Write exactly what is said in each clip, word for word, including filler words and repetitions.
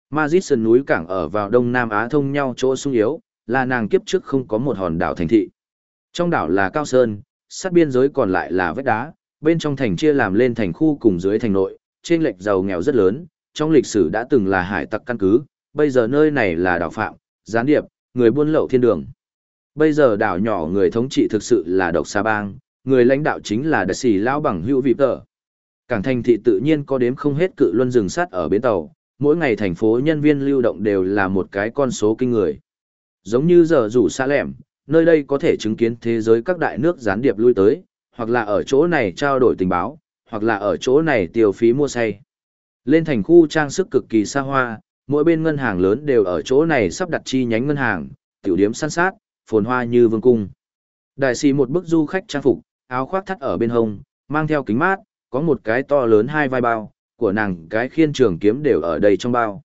Madrid sườn núi cảng ở vào Đông Nam Á thông nhau chỗ sung yếu, là nàng kiếp trước không có một hòn đảo thành thị. Trong đảo là cao sơn, sát biên giới còn lại là vách đá, bên trong thành chia làm lên thành khu cùng dưới thành nội, trên lệch giàu nghèo rất lớn, trong lịch sử đã từng là hải tặc căn cứ, bây giờ nơi này là đảo phạm, gián điệp, người buôn lậu thiên đường. Bây giờ đảo nhỏ người thống trị thực sự là độc sa bang, người lãnh đạo chính là đại sĩ lão bằng hữu vị tờ. Cảng thành thị tự nhiên có đếm không hết cự luân rừng sắt ở bến tàu, mỗi ngày thành phố nhân viên lưu động đều là một cái con số kinh người. Giống như giờ rủ xa lẻm, nơi đây có thể chứng kiến thế giới các đại nước gián điệp lui tới, hoặc là ở chỗ này trao đổi tình báo, hoặc là ở chỗ này tiêu phí mua say. Lên thành khu trang sức cực kỳ xa hoa, mỗi bên ngân hàng lớn đều ở chỗ này sắp đặt chi nhánh ngân hàng, tiểu điếm săn sát, phồn hoa như vương cung. Đại sĩ một bức du khách trang phục, áo khoác thắt ở bên hông, mang theo kính mát, có một cái to lớn hai vai bao, của nàng cái khiên trường kiếm đều ở đây trong bao.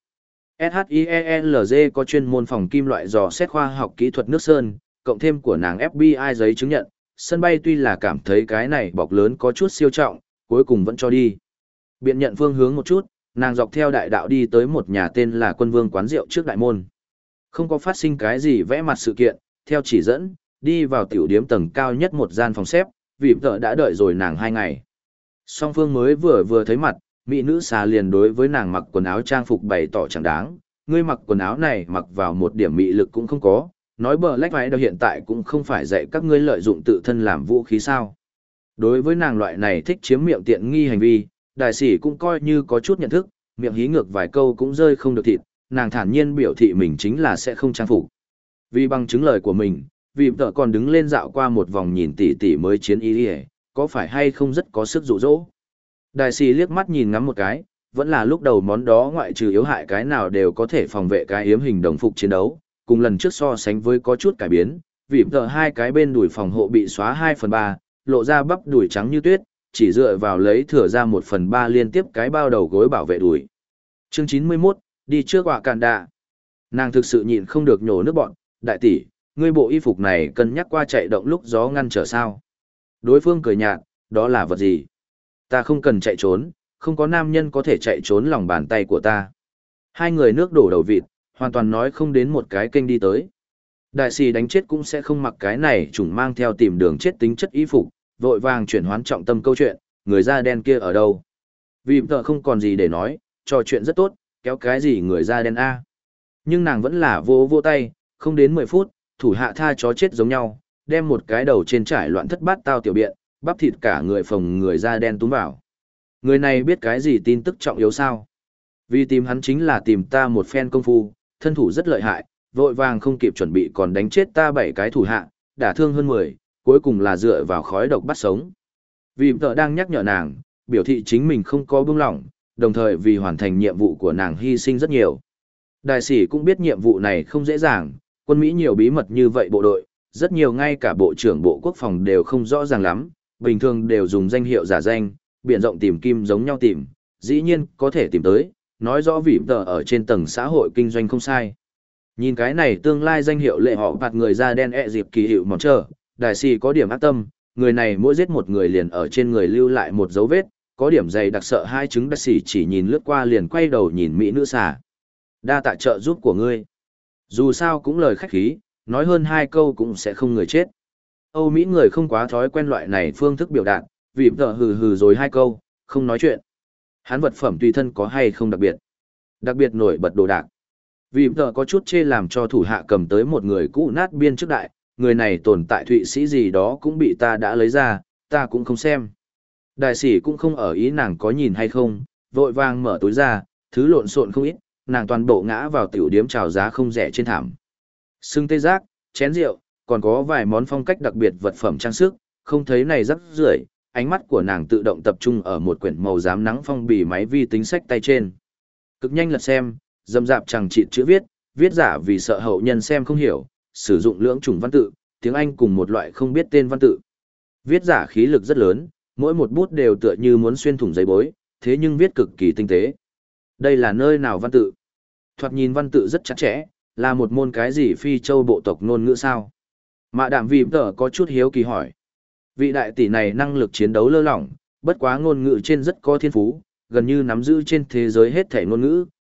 SHIELZ có chuyên môn phòng kim loại dò xét khoa học kỹ thuật nước sơn, cộng thêm của nàng ép bê i giấy chứng nhận, sân bay tuy là cảm thấy cái này bọc lớn có chút siêu trọng, cuối cùng vẫn cho đi. Biện nhận phương hướng một chút, nàng dọc theo đại đạo đi tới một nhà tên là Quân Vương quán rượu trước đại môn. Không có phát sinh cái gì vẽ mặt sự kiện, theo chỉ dẫn, đi vào tiểu điếm tầng cao nhất một gian phòng xếp, vì vợ đã đợi rồi nàng hai ngày. Song phương mới vừa vừa thấy mặt, mỹ nữ xà liền đối với nàng mặc quần áo trang phục bày tỏ chẳng đáng, ngươi mặc quần áo này mặc vào một điểm mị lực cũng không có, nói bờ lách váy đâu hiện tại cũng không phải dạy các ngươi lợi dụng tự thân làm vũ khí sao. Đối với nàng loại này thích chiếm miệng tiện nghi hành vi, đại sĩ cũng coi như có chút nhận thức, miệng hí ngược vài câu cũng rơi không được thịt, nàng thản nhiên biểu thị mình chính là sẽ không trang phục. Vì bằng chứng lời của mình, vì tợ còn đứng lên dạo qua một vòng nhìn tỉ tỉ mới chiến ý hề, có phải hay không rất có sức dụ dỗ. Đại sĩ liếc mắt nhìn ngắm một cái, vẫn là lúc đầu món đó ngoại trừ yếu hại cái nào đều có thể phòng vệ cái yếm hình đồng phục chiến đấu, cùng lần trước so sánh với có chút cải biến, vì tợ hai cái bên đùi phòng hộ bị xóa hai phần ba, lộ ra bắp đùi trắng như tuyết, chỉ dựa vào lấy thừa ra một phần ba liên tiếp cái bao đầu gối bảo vệ đùi. Chương chín mươi mốt, đi trước quả cạn đạ. Nàng thực sự nhịn không được nhổ nước bọn, đại tỷ, ngươi bộ y phục này cân nhắc qua chạy động lúc gió ngăn trở sao. Đối phương cười nhạt, đó là vật gì? Ta không cần chạy trốn, không có nam nhân có thể chạy trốn lòng bàn tay của ta. Hai người nước đổ đầu vịt, hoàn toàn nói không đến một cái kênh đi tới. Đại sĩ đánh chết cũng sẽ không mặc cái này chủng mang theo tìm đường chết tính chất y phục, vội vàng chuyển hoán trọng tâm câu chuyện, người da đen kia ở đâu? Vì tợ không còn gì để nói, trò chuyện rất tốt, kéo cái gì người da đen A. Nhưng nàng vẫn là vô vô tay, không đến mười phút, thủ hạ tha chó chết giống nhau, đem một cái đầu trên trải loạn thất bát tao tiểu biện, bắp thịt cả người phồng người da đen túm vào. Người này biết cái gì tin tức trọng yếu sao? Vì tìm hắn chính là tìm ta một phen công phu, thân thủ rất lợi hại, vội vàng không kịp chuẩn bị còn đánh chết ta bảy cái thủ hạ, đả thương hơn mười, cuối cùng là dựa vào khói độc bắt sống. Vì tợ đang nhắc nhở nàng, biểu thị chính mình không có buông lỏng, đồng thời vì hoàn thành nhiệm vụ của nàng hy sinh rất nhiều. Đại sĩ cũng biết nhiệm vụ này không dễ dàng, quân Mỹ nhiều bí mật như vậy bộ đội, rất nhiều ngay cả bộ trưởng bộ quốc phòng đều không rõ ràng lắm, bình thường đều dùng danh hiệu giả danh, biện rộng tìm kim giống nhau tìm, dĩ nhiên có thể tìm tới, nói rõ vì tợ ở trên tầng xã hội kinh doanh không sai. Nhìn cái này tương lai danh hiệu lệ họ bạt người da đen ẹ dịp kỳ hiệu mòn trơ, đại sĩ có điểm ác tâm, người này mỗi giết một người liền ở trên người lưu lại một dấu vết, có điểm dày đặc sợ hai chứng đại sĩ chỉ nhìn lướt qua liền quay đầu nhìn mỹ nữ xà. Đa tạ trợ giúp của ngươi. Dù sao cũng lời khách khí, nói hơn hai câu cũng sẽ không người chết. Âu Mỹ người không quá thói quen loại này phương thức biểu đạt, vì tợ hừ hừ rồi hai câu, không nói chuyện. Hắn vật phẩm tùy thân có hay không đặc biệt. Đặc biệt nổi bật đồ đạc. Vì tợ có chút chê làm cho thủ hạ cầm tới một người cũ nát biên trước đại, người này tồn tại Thụy Sĩ gì đó cũng bị ta đã lấy ra, ta cũng không xem. Đại sĩ cũng không ở ý nàng có nhìn hay không, vội vàng mở túi ra, thứ lộn xộn không ít, nàng toàn bộ ngã vào tiểu điếm chào giá không rẻ trên thảm. Sưng tê giác, chén rượu, còn có vài món phong cách đặc biệt vật phẩm trang sức, không thấy này rắc rưởi, ánh mắt của nàng tự động tập trung ở một quyển màu xám nắng phong bì máy vi tính sách tay trên. Cực nhanh lật xem, dầm dạp chẳng chịt chữ viết, viết giả vì sợ hậu nhân xem không hiểu, sử dụng lưỡng chủng văn tự, tiếng Anh cùng một loại không biết tên văn tự. Viết giả khí lực rất lớn, mỗi một bút đều tựa như muốn xuyên thủng giấy bối, thế nhưng viết cực kỳ tinh tế. Đây là nơi nào văn tự? Thoạt nhìn văn tự rất chặt chẽ, là một môn cái gì phi châu bộ tộc ngôn ngữ sao? Mạ đạm vì tờ có chút hiếu kỳ hỏi. Vị đại tỷ này năng lực chiến đấu lơ lỏng, bất quá ngôn ngữ trên rất có thiên phú, gần như nắm giữ trên thế giới hết thể ngôn ngữ,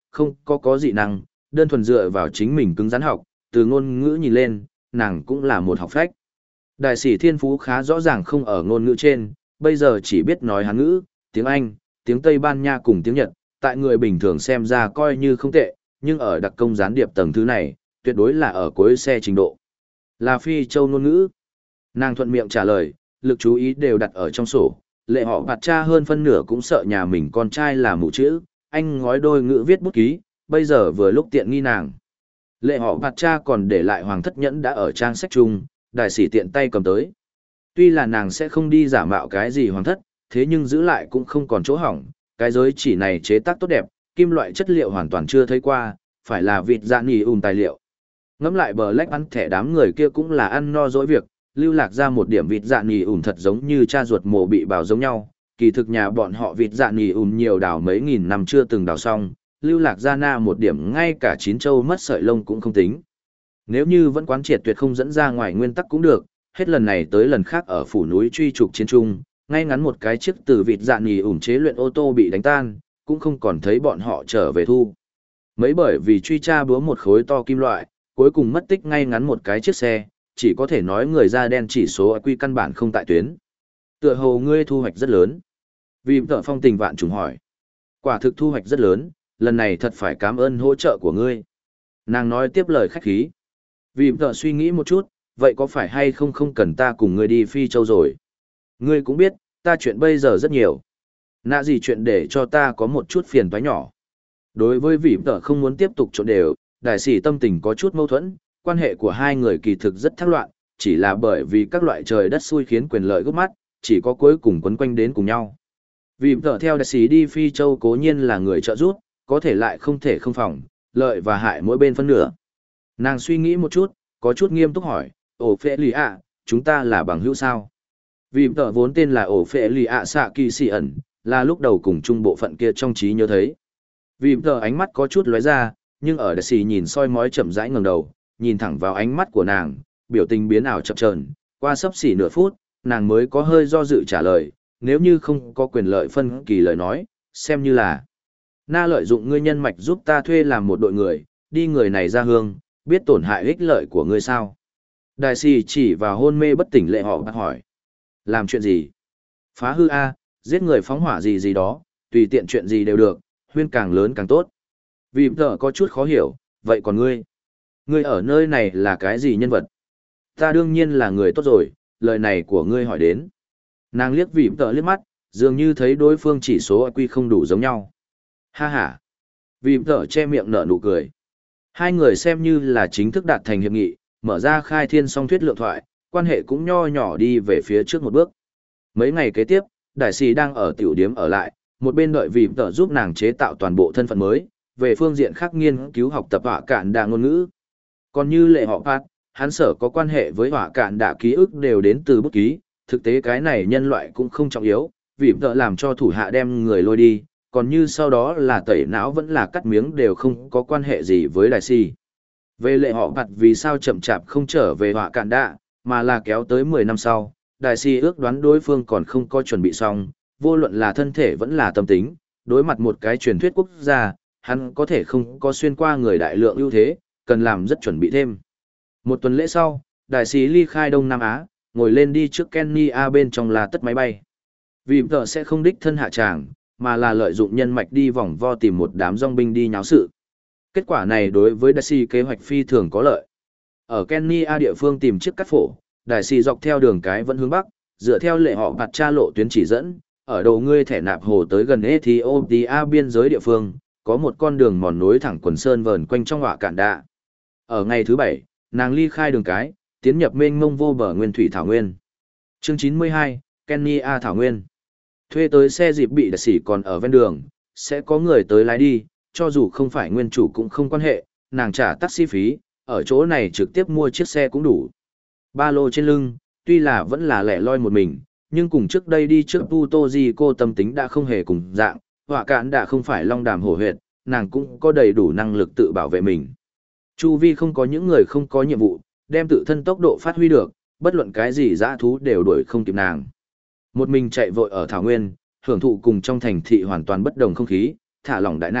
không có có dị năng, đơn thuần dựa vào chính mình cứng rắn học, từ ngôn ngữ nhìn lên, nàng cũng là một học phách. Đại sĩ thiên phú khá rõ ràng không ở ngôn ngữ trên, bây giờ chỉ biết nói Hán ngữ, tiếng Anh, tiếng Tây Ban Nha cùng tiếng Nhật, tại người bình thường xem ra coi như không tệ, nhưng ở đặc công gián điệp tầng thứ này, tuyệt đối là ở cuối xe trình độ. Là Phi Châu ngôn ngữ. Nàng thuận miệng trả lời, lực chú ý đều đặt ở trong sổ, lệ họ bạt cha hơn phân nửa cũng sợ nhà mình con trai là mù chữ, anh ngói đôi ngữ viết bút ký, bây giờ vừa lúc tiện nghi nàng. Lệ họ bạt cha còn để lại hoàng thất nhẫn đã ở trang sách chung, đại sĩ tiện tay cầm tới. Tuy là nàng sẽ không đi giả mạo cái gì hoàng thất, thế nhưng giữ lại cũng không còn chỗ hỏng, cái giới chỉ này chế tác tốt đẹp, kim loại chất liệu hoàn toàn chưa thấy qua, phải là vịt dạ nỉ ùn tài liệu. Ngẫm lại bờ lách ăn thẻ đám người kia cũng là ăn no dỗi việc, lưu lạc ra một điểm vịt dạ nỉ ùn thật giống như cha ruột mồ bị bào giống nhau, kỳ thực nhà bọn họ vịt dạ nỉ ùn nhiều đào mấy nghìn năm chưa từng đào xong, lưu lạc ra na một điểm ngay cả chín châu mất sợi lông cũng không tính. Nếu như vẫn quán triệt tuyệt không dẫn ra ngoài nguyên tắc cũng được, hết lần này tới lần khác ở phủ núi truy trục chiến trung, ngay ngắn một cái chiếc từ vịt dạ nỉ ủn chế luyện ô tô bị đánh tan, cũng không còn thấy bọn họ trở về thu. Mấy bởi vì truy tra búa một khối to kim loại, cuối cùng mất tích ngay ngắn một cái chiếc xe, chỉ có thể nói người da đen chỉ số i kiu căn bản không tại tuyến. Tựa hồ ngươi thu hoạch rất lớn. Vì tợ phong tình vạn trùng hỏi. Quả thực thu hoạch rất lớn, lần này thật phải cảm ơn hỗ trợ của ngươi. Nàng nói tiếp lời khách khí. Vì tợ suy nghĩ một chút, vậy có phải hay không không cần ta cùng ngươi đi Phi Châu rồi? Ngươi cũng biết, ta chuyện bây giờ rất nhiều. Nạ gì chuyện để cho ta có một chút phiền toái nhỏ. Đối với vị tợ không muốn tiếp tục trộn đều, đại sĩ tâm tình có chút mâu thuẫn, quan hệ của hai người kỳ thực rất thắc loạn, chỉ là bởi vì các loại trời đất xui khiến quyền lợi gấp mắt, chỉ có cuối cùng quấn quanh đến cùng nhau. Vì tợ theo đại sĩ đi Phi Châu cố nhiên là người trợ giúp, có thể lại không thể không phòng, lợi và hại mỗi bên phân nửa. Nàng suy nghĩ một chút, có chút nghiêm túc hỏi, ổ phệ lì ạ, chúng ta là bằng hữu sao? Vì tợ vốn tên là ổ phệ lì ạ xạ kỳ xì ẩn, là lúc đầu cùng chung bộ phận kia trong trí nhớ thấy. Vì tợ ánh mắt có chút lóe ra, nhưng ở đại sĩ nhìn soi mói chậm rãi ngẩng đầu, nhìn thẳng vào ánh mắt của nàng, biểu tình biến ảo chập chờn, qua sấp xỉ nửa phút, nàng mới có hơi do dự trả lời, nếu như không có quyền lợi phân kỳ lời nói, xem như là na lợi dụng ngươi nhân mạch giúp ta thuê làm một đội người, đi người này ra hương, biết tổn hại ích lợi của ngươi sao? Đại sĩ chỉ vào hôn mê bất tỉnh lệ họ bắt hỏi. Làm chuyện gì? Phá hư A, giết người phóng hỏa gì gì đó, tùy tiện chuyện gì đều được, huyên càng lớn càng tốt. Vì tờ có chút khó hiểu, vậy còn ngươi? Ngươi ở nơi này là cái gì nhân vật? Ta đương nhiên là người tốt rồi, lời này của ngươi hỏi đến. Nàng liếc vì tờ liếc mắt, dường như thấy đối phương chỉ số i kiu không đủ giống nhau. Ha ha. Vì tờ che miệng nở nụ cười. Hai người xem như là chính thức đạt thành hiệp nghị, mở ra khai thiên song thuyết lượng thoại, quan hệ cũng nho nhỏ đi về phía trước một bước. Mấy ngày kế tiếp, đại sĩ đang ở tiểu điếm ở lại, một bên đợi vì tờ giúp nàng chế tạo toàn bộ thân phận mới, về phương diện khác nghiên cứu học tập họa cạn đạ ngôn ngữ. Còn như lệ họ Pat, hắn sở có quan hệ với họa cạn đạ ký ức đều đến từ bút ký, thực tế cái này nhân loại cũng không trọng yếu, vì tờ làm cho thủ hạ đem người lôi đi, còn như sau đó là tẩy não vẫn là cắt miếng đều không có quan hệ gì với đại sĩ. Về lệ họ Pat vì sao chậm chạp không trở về họa cạn đạ, mà là kéo tới mười năm sau, đại sĩ ước đoán đối phương còn không có chuẩn bị xong, vô luận là thân thể vẫn là tâm tính, đối mặt một cái truyền thuyết quốc gia, hắn có thể không có xuyên qua người đại lượng ưu thế, cần làm rất chuẩn bị thêm. Một tuần lễ sau, đại sĩ ly khai Đông Nam Á, ngồi lên đi trước Kenya bên trong là tất máy bay. Vì tờ sẽ không đích thân hạ tràng, mà là lợi dụng nhân mạch đi vòng vo tìm một đám dòng binh đi nháo sự. Kết quả này đối với đại sĩ kế hoạch phi thường có lợi. Ở Kenya địa phương tìm chiếc cắt phổ, đại sĩ dọc theo đường cái vẫn hướng bắc, dựa theo lệ họ bạt cha lộ tuyến chỉ dẫn, ở đầu ngươi thẻ nạp hồ tới gần Ethiopia biên giới địa phương, có một con đường mòn nối thẳng quần sơn vờn quanh trong họa cạn đạ. Ở ngày thứ bảy, nàng ly khai đường cái, tiến nhập mênh mông vô bờ nguyên thủy thảo nguyên. Chương chín mươi hai, Kenya thảo nguyên. Thuê tới xe dịp bị đại sĩ còn ở ven đường, sẽ có người tới lái đi, cho dù không phải nguyên chủ cũng không quan hệ, nàng trả taxi phí, ở chỗ này trực tiếp mua chiếc xe cũng đủ. Ba lô trên lưng, tuy là vẫn là lẻ loi một mình, nhưng cùng trước đây đi trước Puto cô tâm tính đã không hề cùng dạng, họa cạn đã không phải long đàm hổ huyệt, nàng cũng có đầy đủ năng lực tự bảo vệ mình. Chu vi không có những người không có nhiệm vụ, đem tự thân tốc độ phát huy được, bất luận cái gì dã thú đều đuổi không kịp nàng. Một mình chạy vội ở thảo nguyên, hưởng thụ cùng trong thành thị hoàn toàn bất đồng không khí, thả lỏng đại não,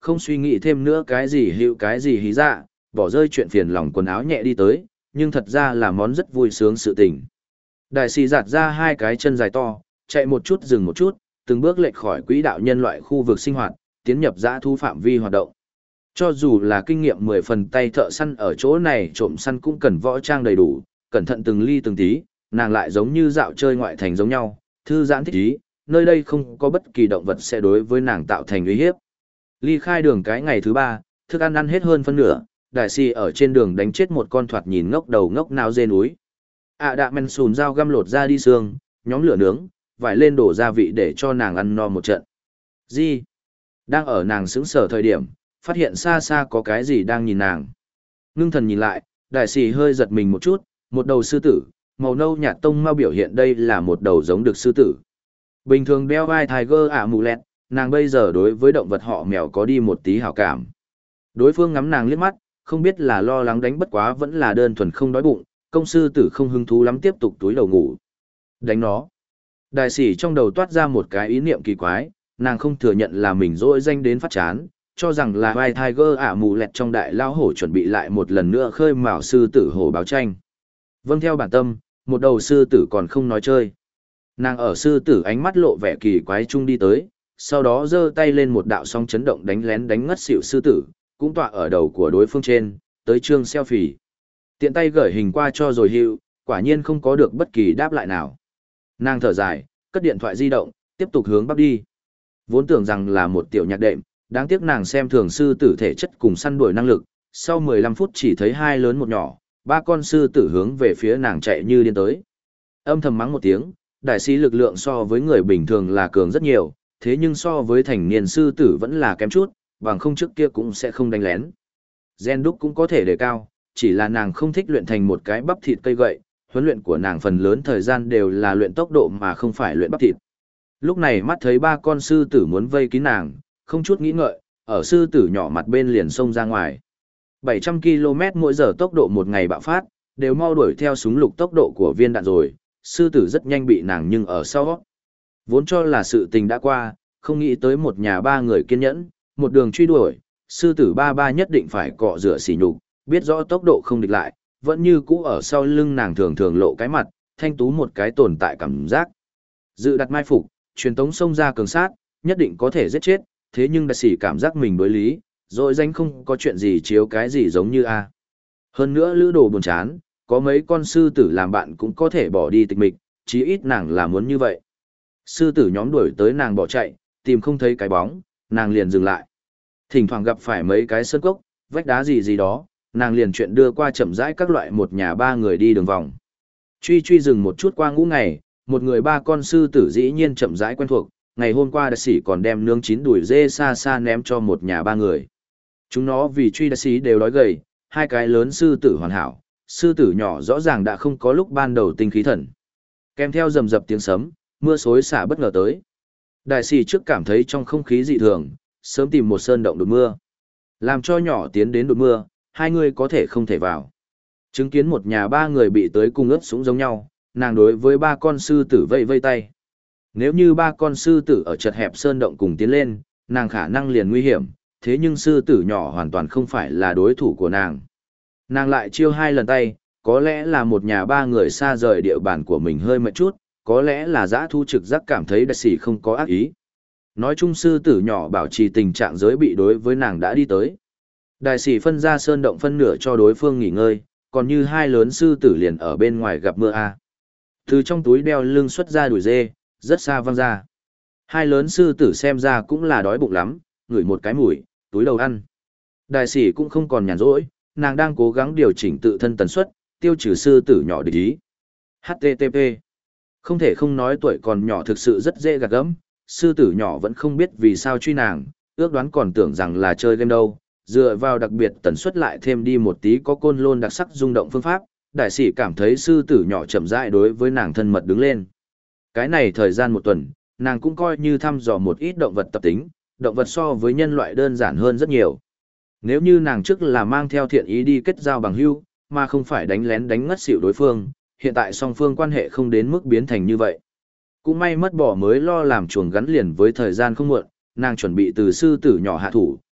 không suy nghĩ thêm nữa cái gì hiệu cái gì hí dạ, bỏ rơi chuyện phiền lòng quần áo nhẹ đi tới, nhưng thật ra là món rất vui sướng sự tình. Đại sĩ giạt ra hai cái chân dài to, chạy một chút dừng một chút, từng bước lệch khỏi quỹ đạo nhân loại khu vực sinh hoạt, tiến nhập dã thu phạm vi hoạt động. Cho dù là kinh nghiệm mười phần tay thợ săn ở chỗ này trộm săn cũng cần võ trang đầy đủ, cẩn thận từng ly từng tí, nàng lại giống như dạo chơi ngoại thành giống nhau, thư giãn thích ý, nơi đây không có bất kỳ động vật sẽ đối với nàng tạo thành uy hiếp. Ly khai đường cái ngày thứ ba, thức ăn ăn hết hơn phân nửa, đại si ở trên đường đánh chết một con thoạt nhìn ngốc đầu ngốc não dê núi. À đạ men sùn dao găm lột ra đi xương, nhóm lửa nướng, vải lên đổ gia vị để cho nàng ăn no một trận. Gì? Đang ở nàng sững sờ thời điểm, phát hiện xa xa có cái gì đang nhìn nàng. Ngưng thần nhìn lại, đại sĩ hơi giật mình một chút, một đầu sư tử, màu nâu nhạt tông mau biểu hiện đây là một đầu giống được sư tử. Bình thường đeo vai tiger ả mù lẹt, nàng bây giờ đối với động vật họ mèo có đi một tí hảo cảm. Đối phương ngắm nàng liếc mắt, không biết là lo lắng đánh bất quá vẫn là đơn thuần không đói bụng, công sư tử không hứng thú lắm tiếp tục túi đầu ngủ. Đánh nó. Đại sĩ trong đầu toát ra một cái ý niệm kỳ quái, nàng không thừa nhận là mình dỗi danh đến phát chán, cho rằng là vai tiger ả mù lẹt trong đại lao hổ chuẩn bị lại một lần nữa khơi mào sư tử hổ báo tranh. Vâng theo bản tâm, một đầu sư tử còn không nói chơi. Nàng ở sư tử ánh mắt lộ vẻ kỳ quái chung đi tới, sau đó giơ tay lên một đạo song chấn động đánh lén đánh ngất xỉu sư tử, cũng tọa ở đầu của đối phương trên, tới trương selfie. Tiện tay gửi hình qua cho rồi hiệu, quả nhiên không có được bất kỳ đáp lại nào. Nàng thở dài, cất điện thoại di động, tiếp tục hướng bắc đi. Vốn tưởng rằng là một tiểu nhạc đệm, đáng tiếc nàng xem thường sư tử thể chất cùng săn đuổi năng lực, sau mười lăm phút chỉ thấy hai lớn một nhỏ, ba con sư tử hướng về phía nàng chạy như điên tới. Âm thầm mắng một tiếng, đại sĩ lực lượng so với người bình thường là cường rất nhiều, thế nhưng so với thành niên sư tử vẫn là kém chút, bằng không trước kia cũng sẽ không đánh lén. Gen đúc cũng có thể đề cao, chỉ là nàng không thích luyện thành một cái bắp thịt cây gậy, huấn luyện của nàng phần lớn thời gian đều là luyện tốc độ mà không phải luyện bắp thịt. Lúc này mắt thấy ba con sư tử muốn vây kín nàng, không chút nghĩ ngợi, ở sư tử nhỏ mặt bên liền xông ra ngoài. bảy trăm ki lô mét mỗi giờ tốc độ một ngày bạo phát, đều mau đuổi theo súng lục tốc độ của viên đạn rồi, sư tử rất nhanh bị nàng nhưng ở sau. Vốn cho là sự tình đã qua, không nghĩ tới một nhà ba người kiên nhẫn, một đường truy đuổi, sư tử ba ba nhất định phải cọ rửa xỉ nhục, biết rõ tốc độ không địch lại, vẫn như cũ ở sau lưng nàng thường thường lộ cái mặt, thanh tú một cái tồn tại cảm giác. Dự đặt mai phục, truyền tống xông ra cường sát, nhất định có thể giết chết, thế nhưng đại sĩ cảm giác mình đối lý, rồi danh không có chuyện gì chiếu cái gì giống như a. Hơn nữa lữ đồ buồn chán, có mấy con sư tử làm bạn cũng có thể bỏ đi tịch mịch, chí ít nàng là muốn như vậy. Sư tử nhóm đuổi tới nàng bỏ chạy, tìm không thấy cái bóng, nàng liền dừng lại. Thỉnh thoảng gặp phải mấy cái sơn cốc, vách đá gì gì đó, nàng liền chuyện đưa qua chậm rãi các loại một nhà ba người đi đường vòng. Truy truy dừng một chút qua ngũ ngày, một người ba con sư tử dĩ nhiên chậm rãi quen thuộc, ngày hôm qua đại sĩ còn đem nướng chín đùi dê xa xa ném cho một nhà ba người. Chúng nó vì truy đại sĩ đều đói gầy, hai cái lớn sư tử hoàn hảo, sư tử nhỏ rõ ràng đã không có lúc ban đầu tinh khí thần. Kèm theo rầm rập tiếng sấm, mưa xối xả bất ngờ tới. Đại sĩ trước cảm thấy trong không khí dị thường, sớm tìm một sơn động đột mưa. Làm cho nhỏ tiến đến đột mưa, hai người có thể không thể vào. Chứng kiến một nhà ba người bị tới cung ướt súng giống nhau, nàng đối với ba con sư tử vây vây tay. Nếu như ba con sư tử ở chật hẹp sơn động cùng tiến lên, nàng khả năng liền nguy hiểm, thế nhưng sư tử nhỏ hoàn toàn không phải là đối thủ của nàng. Nàng lại chiêu hai lần tay, có lẽ là một nhà ba người xa rời địa bàn của mình hơi mệt chút, có lẽ là giã thu trực giác cảm thấy đại sĩ không có ác ý. Nói chung sư tử nhỏ bảo trì tình trạng giới bị đối với nàng đã đi tới. Đại sĩ phân ra sơn động phân nửa cho đối phương nghỉ ngơi, còn như hai lớn sư tử liền ở bên ngoài gặp mưa a. Từ trong túi đeo lưng xuất ra đùi dê, rất xa văng ra. Hai lớn sư tử xem ra cũng là đói bụng lắm, ngửi một cái mùi, túi đầu ăn. Đại sĩ cũng không còn nhàn rỗi, nàng đang cố gắng điều chỉnh tự thân tần suất, tiêu trừ sư tử nhỏ địch ý. hát tê tê pê. Không thể không nói tuổi còn nhỏ thực sự rất dễ gạt gẫm, sư tử nhỏ vẫn không biết vì sao truy nàng, ước đoán còn tưởng rằng là chơi game đâu, dựa vào đặc biệt tần suất lại thêm đi một tí có côn lôn đặc sắc rung động phương pháp, đại sĩ cảm thấy sư tử nhỏ chậm rãi đối với nàng thân mật đứng lên. Cái này thời gian một tuần, nàng cũng coi như thăm dò một ít động vật tập tính, động vật so với nhân loại đơn giản hơn rất nhiều. Nếu như nàng trước là mang theo thiện ý đi kết giao bằng hữu, mà không phải đánh lén đánh ngất xỉu đối phương, hiện tại song phương quan hệ không đến mức biến thành như vậy. Cũng may mất bỏ mới lo làm chuồng gắn liền với thời gian không muộn, nàng chuẩn bị từ sư tử nhỏ hạ thủ,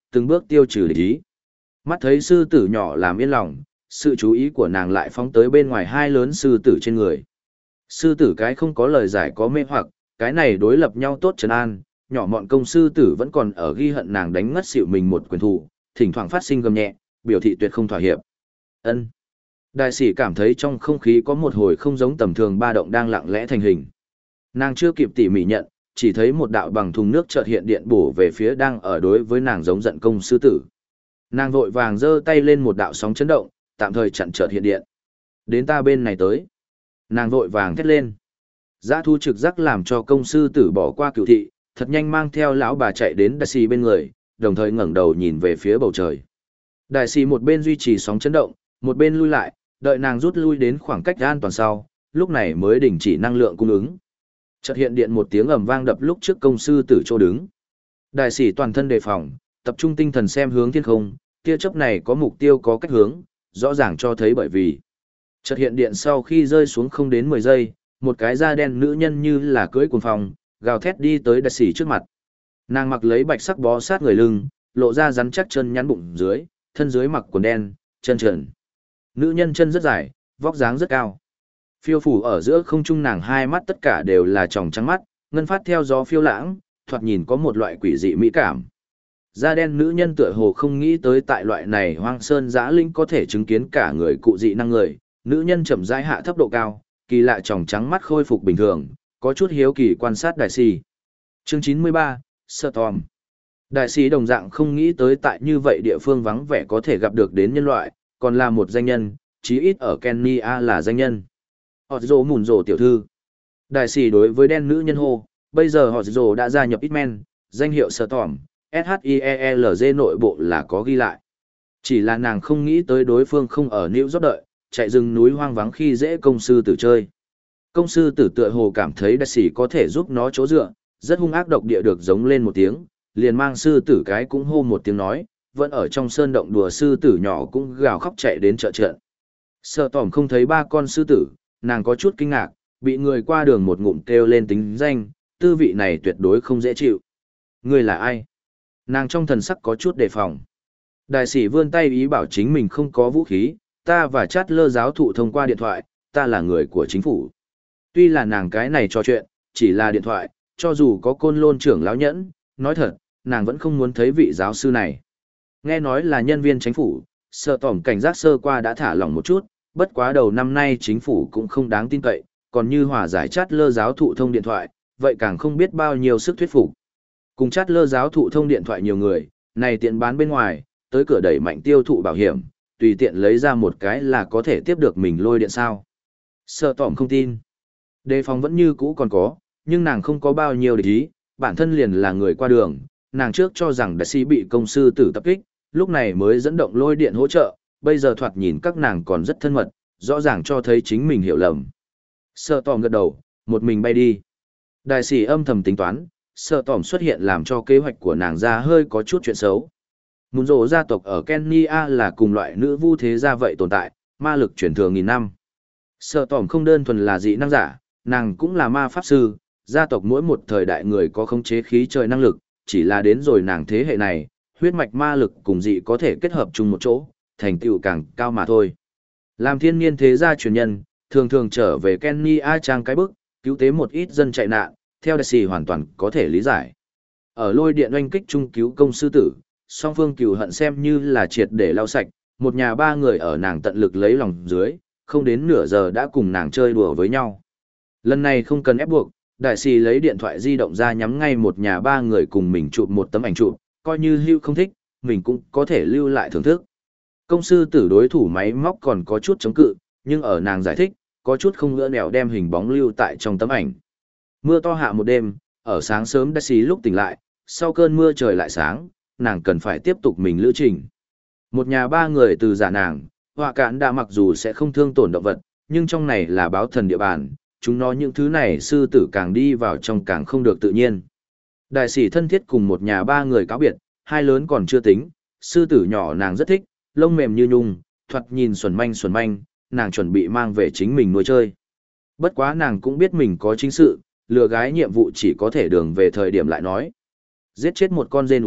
từng bước tiêu trừ địch ý. Mắt thấy sư tử nhỏ làm yên lòng, sự chú ý của nàng lại phóng tới bên ngoài hai lớn sư tử trên người. Sư tử cái không có lời giải có mê hoặc, cái này đối lập nhau tốt trấn an, nhỏ mọn công sư tử vẫn còn ở ghi hận nàng đánh ngất xỉu mình một quyền thủ, thỉnh thoảng phát sinh gầm nhẹ, biểu thị tuyệt không thỏa hiệp. Ân. Đại sĩ cảm thấy trong không khí có một hồi không giống tầm thường ba động đang lặng lẽ thành hình. Nàng chưa kịp tỉ mỉ nhận, chỉ thấy một đạo bằng thùng nước chợt hiện điện bổ về phía đang ở đối với nàng giống giận công sư tử. Nàng vội vàng giơ tay lên một đạo sóng chấn động, tạm thời chặn chợt hiện điện. Đến ta bên này tới. Nàng vội vàng thét lên. Dã thu trực giác làm cho công sư tử bỏ qua cửu thị, thật nhanh mang theo lão bà chạy đến đại sĩ bên người, đồng thời ngẩng đầu nhìn về phía bầu trời. Đại sĩ một bên duy trì sóng chấn động, một bên lui lại, đợi nàng rút lui đến khoảng cách an toàn sau, lúc này mới đình chỉ năng lượng cung ứng. Chợt hiện điện một tiếng ầm vang đập lúc trước công sư tử chỗ đứng. Đại sĩ toàn thân đề phòng, tập trung tinh thần xem hướng thiên không, tia chớp này có mục tiêu có cách hướng, rõ ràng cho thấy bởi vì chợt hiện điện sau khi rơi xuống không đến mười giây, một cái da đen nữ nhân như là cưỡi cuồng phong, gào thét đi tới đại sĩ trước mặt. Nàng mặc lấy bạch sắc bó sát người lưng, lộ ra rắn chắc chân nhắn bụng dưới, thân dưới mặc quần đen, chân trần. Nữ nhân chân rất dài, vóc dáng rất cao. Phiêu phủ ở giữa không trung nàng hai mắt tất cả đều là tròng trắng mắt, ngân phát theo gió phiêu lãng, thoạt nhìn có một loại quỷ dị mỹ cảm. Da đen nữ nhân tựa hồ không nghĩ tới tại loại này hoang sơn giã linh có thể chứng kiến cả người cụ dị năng người, nữ nhân chậm rãi hạ thấp độ cao, kỳ lạ tròng trắng mắt khôi phục bình thường, có chút hiếu kỳ quan sát đại sĩ. Chương chín mươi ba, Storm. Đại sĩ đồng dạng không nghĩ tới tại như vậy địa phương vắng vẻ có thể gặp được đến nhân loại, còn là một danh nhân, chí ít ở Kenya là danh nhân. Họ rồ mùn rồ tiểu thư. Đại sĩ đối với đen nữ nhân hô, bây giờ họ rồ đã gia nhập Hitman, danh hiệu Storm, S H I E L G nội bộ là có ghi lại. Chỉ là nàng không nghĩ tới đối phương không ở New York đợi, chạy rừng núi hoang vắng khi dễ công sư tử chơi. Công sư tử tựa hồ cảm thấy đại sĩ có thể giúp nó chỗ dựa, rất hung ác độc địa được giống lên một tiếng, liền mang sư tử cái cũng hô một tiếng nói, vẫn ở trong sơn động đùa sư tử nhỏ cũng gào khóc chạy đến chợ trận. Sợ tỏm không thấy ba con sư tử, nàng có chút kinh ngạc, bị người qua đường một ngụm kêu lên tính danh, tư vị này tuyệt đối không dễ chịu. Người là ai? Nàng trong thần sắc có chút đề phòng. Đại sĩ vươn tay ý bảo chính mình không có vũ khí, ta và chát lơ giáo thụ thông qua điện thoại, ta là người của chính phủ. Tuy là nàng cái này trò chuyện, chỉ là điện thoại, cho dù có côn lôn trưởng lão nhẫn, nói thật, nàng vẫn không muốn thấy vị giáo sư này. Nghe nói là nhân viên chính phủ, sợ tỏm cảnh giác sơ qua đã thả lỏng một chút, bất quá đầu năm nay chính phủ cũng không đáng tin cậy, còn như hòa giải chát lơ giáo thụ thông điện thoại, vậy càng không biết bao nhiêu sức thuyết phục. Cùng chát lơ giáo thụ thông điện thoại nhiều người, này tiện bán bên ngoài, tới cửa đẩy mạnh tiêu thụ bảo hiểm, tùy tiện lấy ra một cái là có thể tiếp được mình lôi điện sao. Sợ tỏm không tin. Đề phòng vẫn như cũ còn có, nhưng nàng không có bao nhiêu địch ý, bản thân liền là người qua đường, nàng trước cho rằng đại sĩ bị công sư tử tập kích, lúc này mới dẫn động lôi điện hỗ trợ, bây giờ thoạt nhìn các nàng còn rất thân mật, rõ ràng cho thấy chính mình hiểu lầm. Sợ tòm gật đầu, một mình bay đi. Đại sĩ âm thầm tính toán, sợ tòm xuất hiện làm cho kế hoạch của nàng ra hơi có chút chuyện xấu. Muốn rộ gia tộc ở Kenya là cùng loại nữ vu thế gia vậy tồn tại, ma lực truyền thừa nghìn năm. Sợ tòm không đơn thuần là dị năng giả, nàng cũng là ma pháp sư, gia tộc mỗi một thời đại người có khống chế khí trời năng lực, chỉ là đến rồi nàng thế hệ này, huyết mạch ma lực cùng dị có thể kết hợp chung một chỗ, thành tựu càng cao mà thôi. Làm thiên niên thế gia truyền nhân, thường thường trở về Kenya trang cái bức, cứu tế một ít dân chạy nạn, theo đại sĩ hoàn toàn có thể lý giải. Ở lôi điện oanh kích trung cứu công sư tử, song phương cừu hận xem như là triệt để lau sạch, một nhà ba người ở nàng tận lực lấy lòng dưới, không đến nửa giờ đã cùng nàng chơi đùa với nhau. Lần này không cần ép buộc, đại sĩ lấy điện thoại di động ra nhắm ngay một nhà ba người cùng mình chụp một tấm ảnh chụp, coi như hưu không thích, mình cũng có thể lưu lại thưởng thức. Công sư tử đối thủ máy móc còn có chút chống cự, nhưng ở nàng giải thích, có chút không ngỡ nẻo đem hình bóng lưu tại trong tấm ảnh. Mưa to hạ một đêm, ở sáng sớm đại sĩ lúc tỉnh lại, sau cơn mưa trời lại sáng, nàng cần phải tiếp tục mình lữ trình. Một nhà ba người từ giả nàng, họa cạn đã mặc dù sẽ không thương tổn động vật, nhưng trong này là báo thần địa bàn, chúng nó những thứ này sư tử càng đi vào trong càng không được tự nhiên. Đại sĩ thân thiết cùng một nhà ba người cáo biệt, hai lớn còn chưa tính, sư tử nhỏ nàng rất thích, lông mềm như nhung, thoạt nhìn xuẩn manh xuẩn manh, nàng chuẩn bị mang về chính mình nuôi chơi. Bất quá nàng cũng biết mình có chính sự, lừa gái nhiệm vụ chỉ có thể đường về thời điểm lại nói. Giết chết một con dê núi,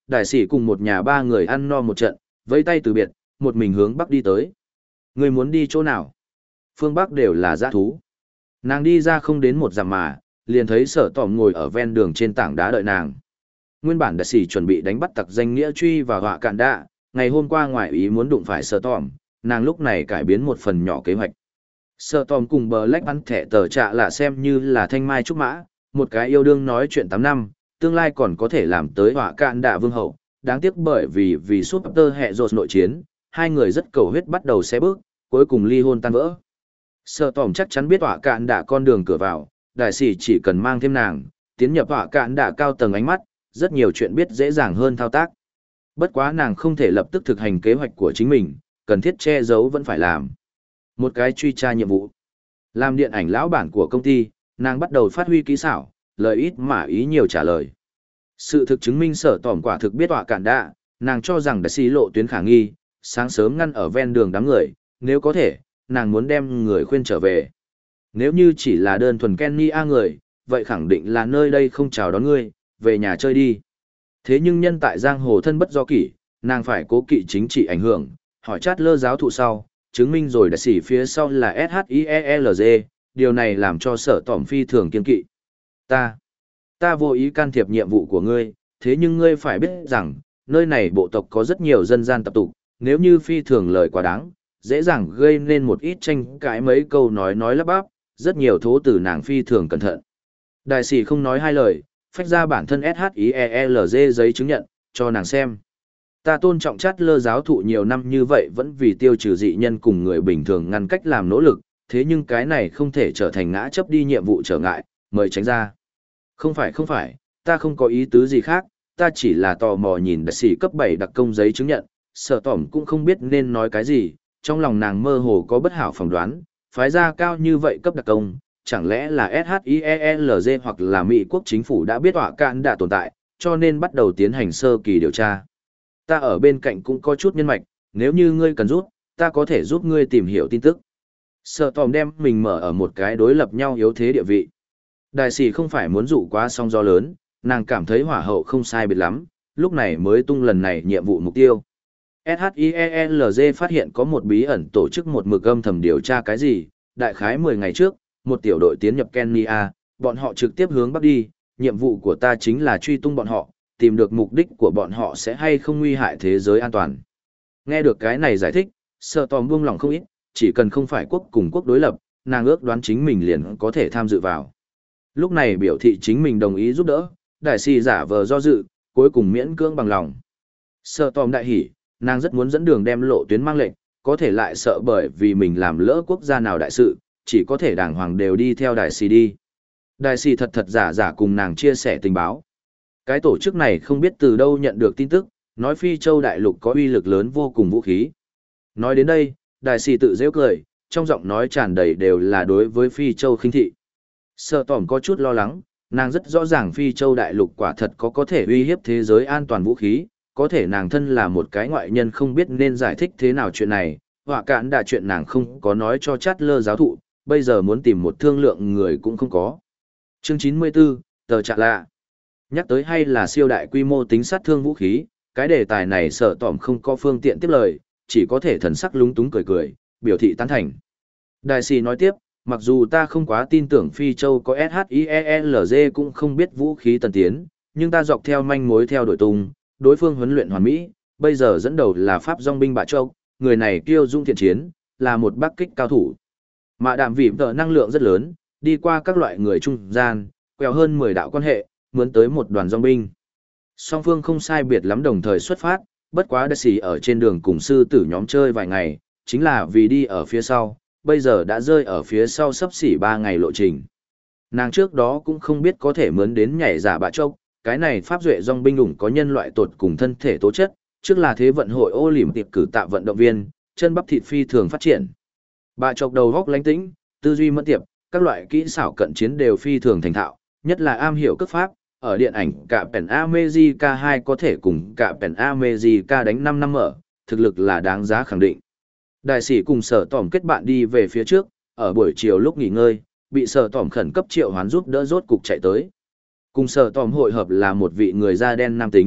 đại sĩ cùng một nhà ba người ăn no một trận, vẫy tay từ biệt, một mình hướng bắc đi tới. Người muốn đi chỗ nào? Phương Bắc đều là dã thú. Nàng đi ra không đến một dặm mà, liền thấy Sở Tỏm ngồi ở ven đường trên tảng đá đợi nàng. Nguyên bản đại sĩ chuẩn bị đánh bắt tặc danh nghĩa truy và họa cạn đạ, ngày hôm qua ngoại ý muốn đụng phải Sở Tỏm, nàng lúc này cải biến một phần nhỏ kế hoạch. Sở Tỏm cùng bờ lách ăn thẻ tờ trạ là xem như là thanh mai trúc mã, một cái yêu đương nói chuyện tám năm, tương lai còn có thể làm tới họa cạn đạ vương hậu. Đáng tiếc bởi vì vì suốt tơ hẹ rột nội chiến, hai người rất cầu huyết bắt đầu xé bước, cuối cùng ly hôn tan vỡ. Sở Tỏm chắc chắn biết họa cạn đạ con đường cửa vào, đại sĩ chỉ cần mang thêm nàng, tiến nhập họa cạn đạ cao tầng ánh mắt, rất nhiều chuyện biết dễ dàng hơn thao tác. Bất quá nàng không thể lập tức thực hành kế hoạch của chính mình, cần thiết che giấu vẫn phải làm. Một cái truy tra nhiệm vụ. Làm điện ảnh lão bản của công ty, nàng bắt đầu phát huy kỹ xảo, lời ít mà ý nhiều trả lời. Sự thực chứng minh Sở Tỏm quả thực biết họa cạn đạ, nàng cho rằng đại sĩ lộ tuyến khả nghi, sáng sớm ngăn ở ven đường đám người, nếu có thể, nàng muốn đem người khuyên trở về. Nếu như chỉ là đơn thuần Kenny A người, vậy khẳng định là nơi đây không chào đón ngươi, về nhà chơi đi. Thế nhưng nhân tại giang hồ thân bất do kỷ, nàng phải cố kỵ chính trị ảnh hưởng, hỏi chát lơ giáo thụ sau, chứng minh rồi đại sĩ phía sau là ét hát i e lờ giê, điều này làm cho Sở Tỏm phi thường kiên kỵ. Ta, ta vô ý can thiệp nhiệm vụ của ngươi, thế nhưng ngươi phải biết rằng, nơi này bộ tộc có rất nhiều dân gian tập tục, nếu như phi thường lời quá đáng, dễ dàng gây nên một ít tranh cãi mấy câu nói nói lắp bắp, rất nhiều thố từ nàng phi thường cẩn thận. Đại sĩ không nói hai lời, phách ra bản thân ét hát i e lờ giê giấy chứng nhận, cho nàng xem. Ta tôn trọng chát lơ giáo thụ nhiều năm như vậy vẫn vì tiêu trừ dị nhân cùng người bình thường ngăn cách làm nỗ lực, thế nhưng cái này không thể trở thành ngã chấp đi nhiệm vụ trở ngại, mời tránh ra. Không phải không phải, ta không có ý tứ gì khác, ta chỉ là tò mò nhìn đại sĩ cấp bảy đặc công giấy chứng nhận, Sở Tỏm cũng không biết nên nói cái gì, trong lòng nàng mơ hồ có bất hảo phỏng đoán, phái ra cao như vậy cấp đặc công, chẳng lẽ là ét hát i e lờ giê hoặc là Mỹ quốc chính phủ đã biết họa cạn đã tồn tại, cho nên bắt đầu tiến hành sơ kỳ điều tra. Ta ở bên cạnh cũng có chút nhân mạch, nếu như ngươi cần giúp, ta có thể giúp ngươi tìm hiểu tin tức. Sở Tỏm đem mình mở ở một cái đối lập nhau yếu thế địa vị. Đại sĩ không phải muốn dụ quá sóng gió lớn, nàng cảm thấy hỏa hậu không sai biệt lắm, lúc này mới tung lần này nhiệm vụ mục tiêu. ét hát i e lờ giê phát hiện có một bí ẩn tổ chức một mực âm thầm điều tra cái gì, đại khái mười ngày trước, một tiểu đội tiến nhập Kenya, bọn họ trực tiếp hướng bắc đi, nhiệm vụ của ta chính là truy tung bọn họ, tìm được mục đích của bọn họ sẽ hay không nguy hại thế giới an toàn. Nghe được cái này giải thích, Sở Tỏm buông lòng không ít, chỉ cần không phải quốc cùng quốc đối lập, nàng ước đoán chính mình liền có thể tham dự vào. Lúc này biểu thị chính mình đồng ý giúp đỡ, đại sĩ giả vờ do dự, cuối cùng miễn cưỡng bằng lòng. Sở Tỏm đại hỉ, nàng rất muốn dẫn đường đem lộ tuyến mang lệnh, có thể lại sợ bởi vì mình làm lỡ quốc gia nào đại sự, chỉ có thể đàng hoàng đều đi theo đại sĩ đi. Đại sĩ thật thật giả giả cùng nàng chia sẻ tình báo. Cái tổ chức này không biết từ đâu nhận được tin tức, nói Phi Châu đại lục có uy lực lớn vô cùng vũ khí. Nói đến đây, đại sĩ tự giễu cười, trong giọng nói tràn đầy đều là đối với Phi Châu khinh thị. Sở Tỏm có chút lo lắng, nàng rất rõ ràng Phi Châu đại lục quả thật có có thể uy hiếp thế giới an toàn vũ khí, có thể nàng thân là một cái ngoại nhân không biết nên giải thích thế nào chuyện này, họa cạn đã chuyện nàng không có nói cho chát lơ giáo thụ, bây giờ muốn tìm một thương lượng người cũng không có. Chương chín mươi tư, tờ trạ lạ. Nhắc tới hay là siêu đại quy mô tính sát thương vũ khí, cái đề tài này Sở Tỏm không có phương tiện tiếp lời, chỉ có thể thần sắc lúng túng cười cười, biểu thị tán thành. Đại sĩ nói tiếp, mặc dù ta không quá tin tưởng Phi Châu có ét hát i e lờ giê cũng không biết vũ khí tần tiến, nhưng ta dọc theo manh mối theo đội tung, đối phương huấn luyện hoàn mỹ, bây giờ dẫn đầu là Pháp Dòng binh Bạ Châu, người này kiêu dung thiện chiến, là một bắc kích cao thủ. Mạ đạm vì tờ năng lượng rất lớn, đi qua các loại người trung gian, quẹo hơn mười đạo quan hệ, mướn tới một đoàn dòng binh. Song phương không sai biệt lắm đồng thời xuất phát, bất quá đại sĩ ở trên đường cùng sư tử nhóm chơi vài ngày, chính là vì đi ở phía sau, bây giờ đã rơi ở phía sau sắp xỉ ba ngày lộ trình. Nàng trước đó cũng không biết có thể mướn đến nhảy giả Bạ Châu, cái này pháp duệ dòng binh ủng có nhân loại tột cùng thân thể tố chất, trước là thế vận hội ô lỉm tiệp cử tạ vận động viên, chân bắp thịt phi thường phát triển. Bạ Châu đầu góc lánh tĩnh, tư duy mẫn tiệp, các loại kỹ xảo cận chiến đều phi thường thành thạo, nhất là am hiểu cước pháp, ở điện ảnh cả Pen America hai có thể cùng cả Pen America đánh năm năm mở, thực lực là đáng giá khẳng định. Đại sĩ cùng Sở Tỏm kết bạn đi về phía trước, ở buổi chiều lúc nghỉ ngơi, bị Sở Tỏm khẩn cấp triệu hoán giúp đỡ rốt cục chạy tới. Cùng Sở Tỏm hội hợp là một vị người da đen nam tính,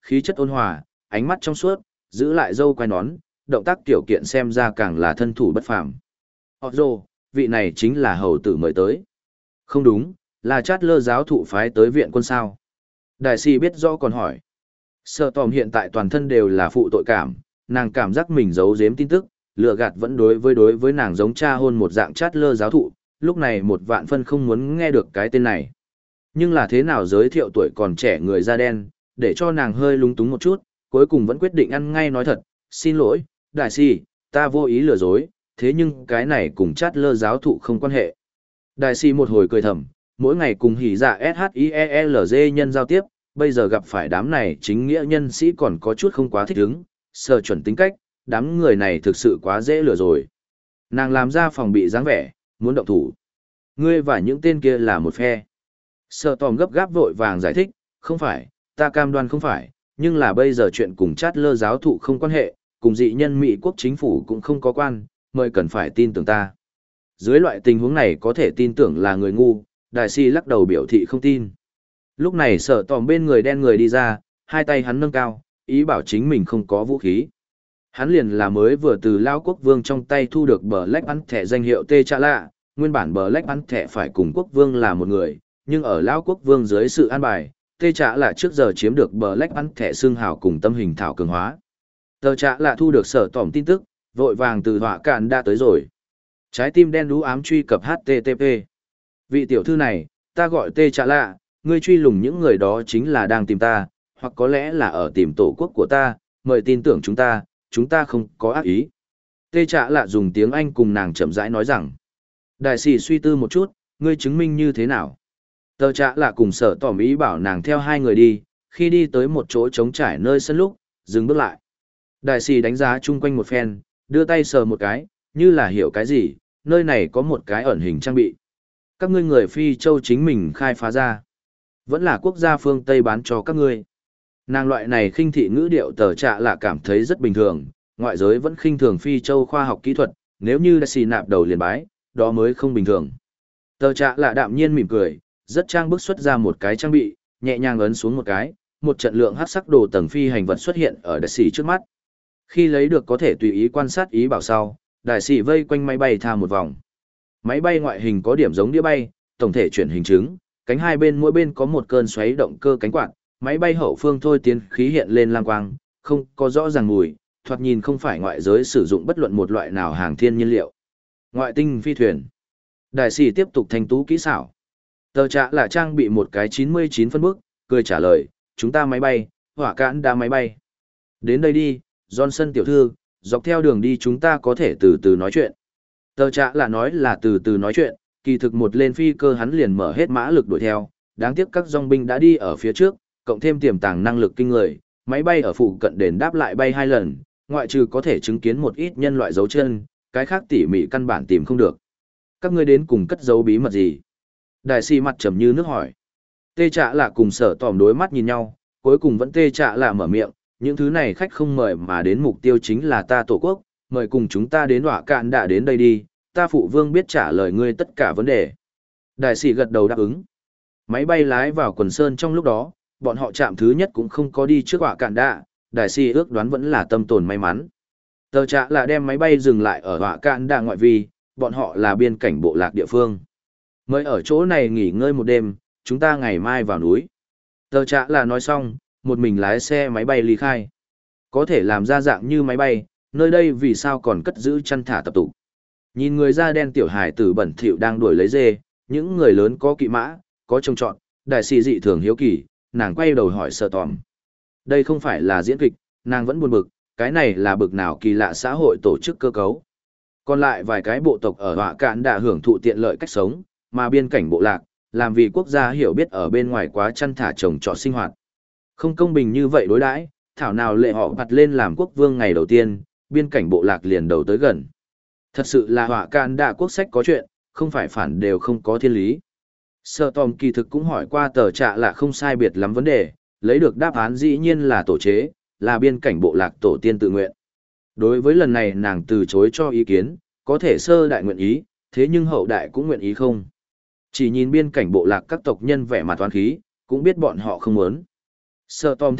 khí chất ôn hòa, ánh mắt trong suốt, giữ lại râu quai nón, động tác tiểu kiện xem ra càng là thân thủ bất phàm. Otto, vị này chính là hầu tử mời tới. Không đúng, là chát lơ giáo thụ phái tới viện quân sao. Đại sĩ biết rõ còn hỏi. Sở tòm hiện tại toàn thân đều là phụ tội cảm, nàng cảm giác mình giấu giếm tin tức, lừa gạt vẫn đối với đối với nàng giống cha hôn một dạng chát lơ giáo thụ, lúc này một vạn phân không muốn nghe được cái tên này. Nhưng là thế nào giới thiệu tuổi còn trẻ người da đen, để cho nàng hơi lúng túng một chút, cuối cùng vẫn quyết định ăn ngay nói thật, xin lỗi, đại sĩ, ta vô ý lừa dối, thế nhưng cái này cùng chát lơ giáo thụ không quan hệ. Đại sĩ một hồi cười thầm, mỗi ngày cùng hỉ dạ ét hát i e lờ giê nhân giao tiếp, bây giờ gặp phải đám này chính nghĩa nhân sĩ còn có chút không quá thích ứng, sở chuẩn tính cách, đám người này thực sự quá dễ lừa rồi. Nàng làm ra phòng bị dáng vẻ, muốn động thủ. Ngươi và những tên kia là một phe. Sở tòm gấp gáp vội vàng giải thích, không phải, ta cam đoan không phải, nhưng là bây giờ chuyện cùng chát lơ giáo thụ không quan hệ, cùng dị nhân Mỹ quốc chính phủ cũng không có quan, mời cần phải tin tưởng ta. Dưới loại tình huống này có thể tin tưởng là người ngu, đại si lắc đầu biểu thị không tin. Lúc này sở tòm bên người đen người đi ra, hai tay hắn nâng cao, ý bảo chính mình không có vũ khí. Hắn liền là mới vừa từ Lao Quốc Vương trong tay thu được bờ lách bắn thẻ danh hiệu Tê Trạ Lạ, nguyên bản bờ lách bắn thẻ phải cùng Quốc Vương là một người, nhưng ở Lao Quốc Vương dưới sự an bài, Tê Trạ Lạ trước giờ chiếm được bờ lách bắn thẻ xương hào cùng tâm hình thảo cường hóa. Tờ Trạ Lạ thu được sở tòm tin tức, vội vàng từ họa cạn đã tới rồi. Trái tim đen đú ám truy cập hát tê tê pê. Vị tiểu thư này, ta gọi Tê Trạ Lạ, ngươi truy lùng những người đó chính là đang tìm ta, hoặc có lẽ là ở tìm tổ quốc của ta, mời tin tưởng chúng ta, chúng ta không có ác ý. Tê Trạ Lạ dùng tiếng Anh cùng nàng chậm rãi nói rằng. Đại sĩ suy tư một chút, ngươi chứng minh như thế nào? Tờ Trạ Lạ cùng sở tỏ ý bảo nàng theo hai người đi, khi đi tới một chỗ trống trải nơi sân lúc, dừng bước lại. Đại sĩ đánh giá chung quanh một phen, đưa tay sờ một cái, như là hiểu cái gì, nơi này có một cái ẩn hình trang bị. Các ngươi người Phi Châu chính mình khai phá ra. Vẫn là quốc gia phương Tây bán cho các ngươi. Nàng loại này khinh thị ngữ điệu Tờ Trạ Lạ cảm thấy rất bình thường, ngoại giới vẫn khinh thường Phi Châu khoa học kỹ thuật, nếu như đã xì nạp đầu liền bái, đó mới không bình thường. Tờ Trạ Lạ đạm nhiên mỉm cười, rất trang bức xuất ra một cái trang bị, nhẹ nhàng ấn xuống một cái, một trận lượng hắc sắc đồ tầng phi hành vật xuất hiện ở đại sĩ trước mắt. Khi lấy được có thể tùy ý quan sát ý bảo sau, đại sĩ vây quanh máy bay tha một vòng. Máy bay ngoại hình có điểm giống đĩa bay, tổng thể chuyển hình trứng, cánh hai bên mỗi bên có một cơn xoáy động cơ cánh quạt, máy bay hậu phương thôi tiến khí hiện lên lang quang, không có rõ ràng mùi, thoạt nhìn không phải ngoại giới sử dụng bất luận một loại nào hàng thiên nhiên liệu. Ngoại tinh phi thuyền. Đại sĩ tiếp tục thanh tú kỹ xảo. Tờ Trạ Lạ trang bị một cái chín mươi chín phân bức, cười trả lời, chúng ta máy bay, hỏa cạn đã máy bay. Đến đây đi, Johnson tiểu thư, dọc theo đường đi chúng ta có thể từ từ nói chuyện. Tờ Trạ Lạ nói là từ từ nói chuyện, kỳ thực một lên phi cơ hắn liền mở hết mã lực đuổi theo, đáng tiếc các dòng binh đã đi ở phía trước, cộng thêm tiềm tàng năng lực kinh người, máy bay ở phụ cận đền đáp lại bay hai lần, ngoại trừ có thể chứng kiến một ít nhân loại dấu chân, cái khác tỉ mỉ căn bản tìm không được. Các ngươi đến cùng cất giấu bí mật gì? Đại sĩ mặt trầm như nước hỏi. Tê Trạ Lạ cùng sở tòm đối mắt nhìn nhau, cuối cùng vẫn Tê Trạ Lạ mở miệng, những thứ này khách không mời mà đến mục tiêu chính là ta tổ quốc, mời cùng chúng ta đến hỏa cạn đã đến đây đi, ta phụ vương biết trả lời ngươi tất cả vấn đề. Đại sĩ gật đầu đáp ứng. Máy bay lái vào quần sơn trong lúc đó, bọn họ chạm thứ nhất cũng không có đi trước hỏa cạn đã, đại sĩ ước đoán vẫn là tâm tồn may mắn. Tờ Trạ Lạ đem máy bay dừng lại ở hỏa cạn đã ngoại vi, bọn họ là biên cảnh bộ lạc địa phương. Mới ở chỗ này nghỉ ngơi một đêm, chúng ta ngày mai vào núi. Tờ Trạ Lạ nói xong, một mình lái xe máy bay ly khai. Có thể làm ra dạng như máy bay, nơi đây vì sao còn cất giữ chăn thả tập tụ. Nhìn người da đen tiểu hải tử bẩn thỉu đang đuổi lấy dê, những người lớn có kỵ mã, có trông trọn, đại sĩ dị thường hiếu kỳ, nàng quay đầu hỏi Sở Tòm. Đây không phải là diễn kịch, nàng vẫn buồn bực, cái này là bực nào kỳ lạ xã hội tổ chức cơ cấu. Còn lại vài cái bộ tộc ở họa cạn đã hưởng thụ tiện lợi cách sống, mà biên cảnh bộ lạc, làm vì quốc gia hiểu biết ở bên ngoài quá chăn thả trồng trọt sinh hoạt. Không công bình như vậy đối đãi, thảo nào lệ họ bật lên làm quốc vương ngày đầu tiên, biên cảnh bộ lạc liền đầu tới gần. Thật sự là họa cạn đã quốc sách có chuyện, không phải phản đều không có thiên lý. Sở Tòm kỳ thực cũng hỏi qua Tờ Trạ Lạ không sai biệt lắm vấn đề, lấy được đáp án dĩ nhiên là tổ chế, là biên cảnh bộ lạc tổ tiên tự nguyện. Đối với lần này nàng từ chối cho ý kiến, có thể sơ đại nguyện ý, thế nhưng hậu đại cũng nguyện ý không. Chỉ nhìn biên cảnh bộ lạc các tộc nhân vẻ mặt toán khí, cũng biết bọn họ không muốn. Sở Tòm thành thật,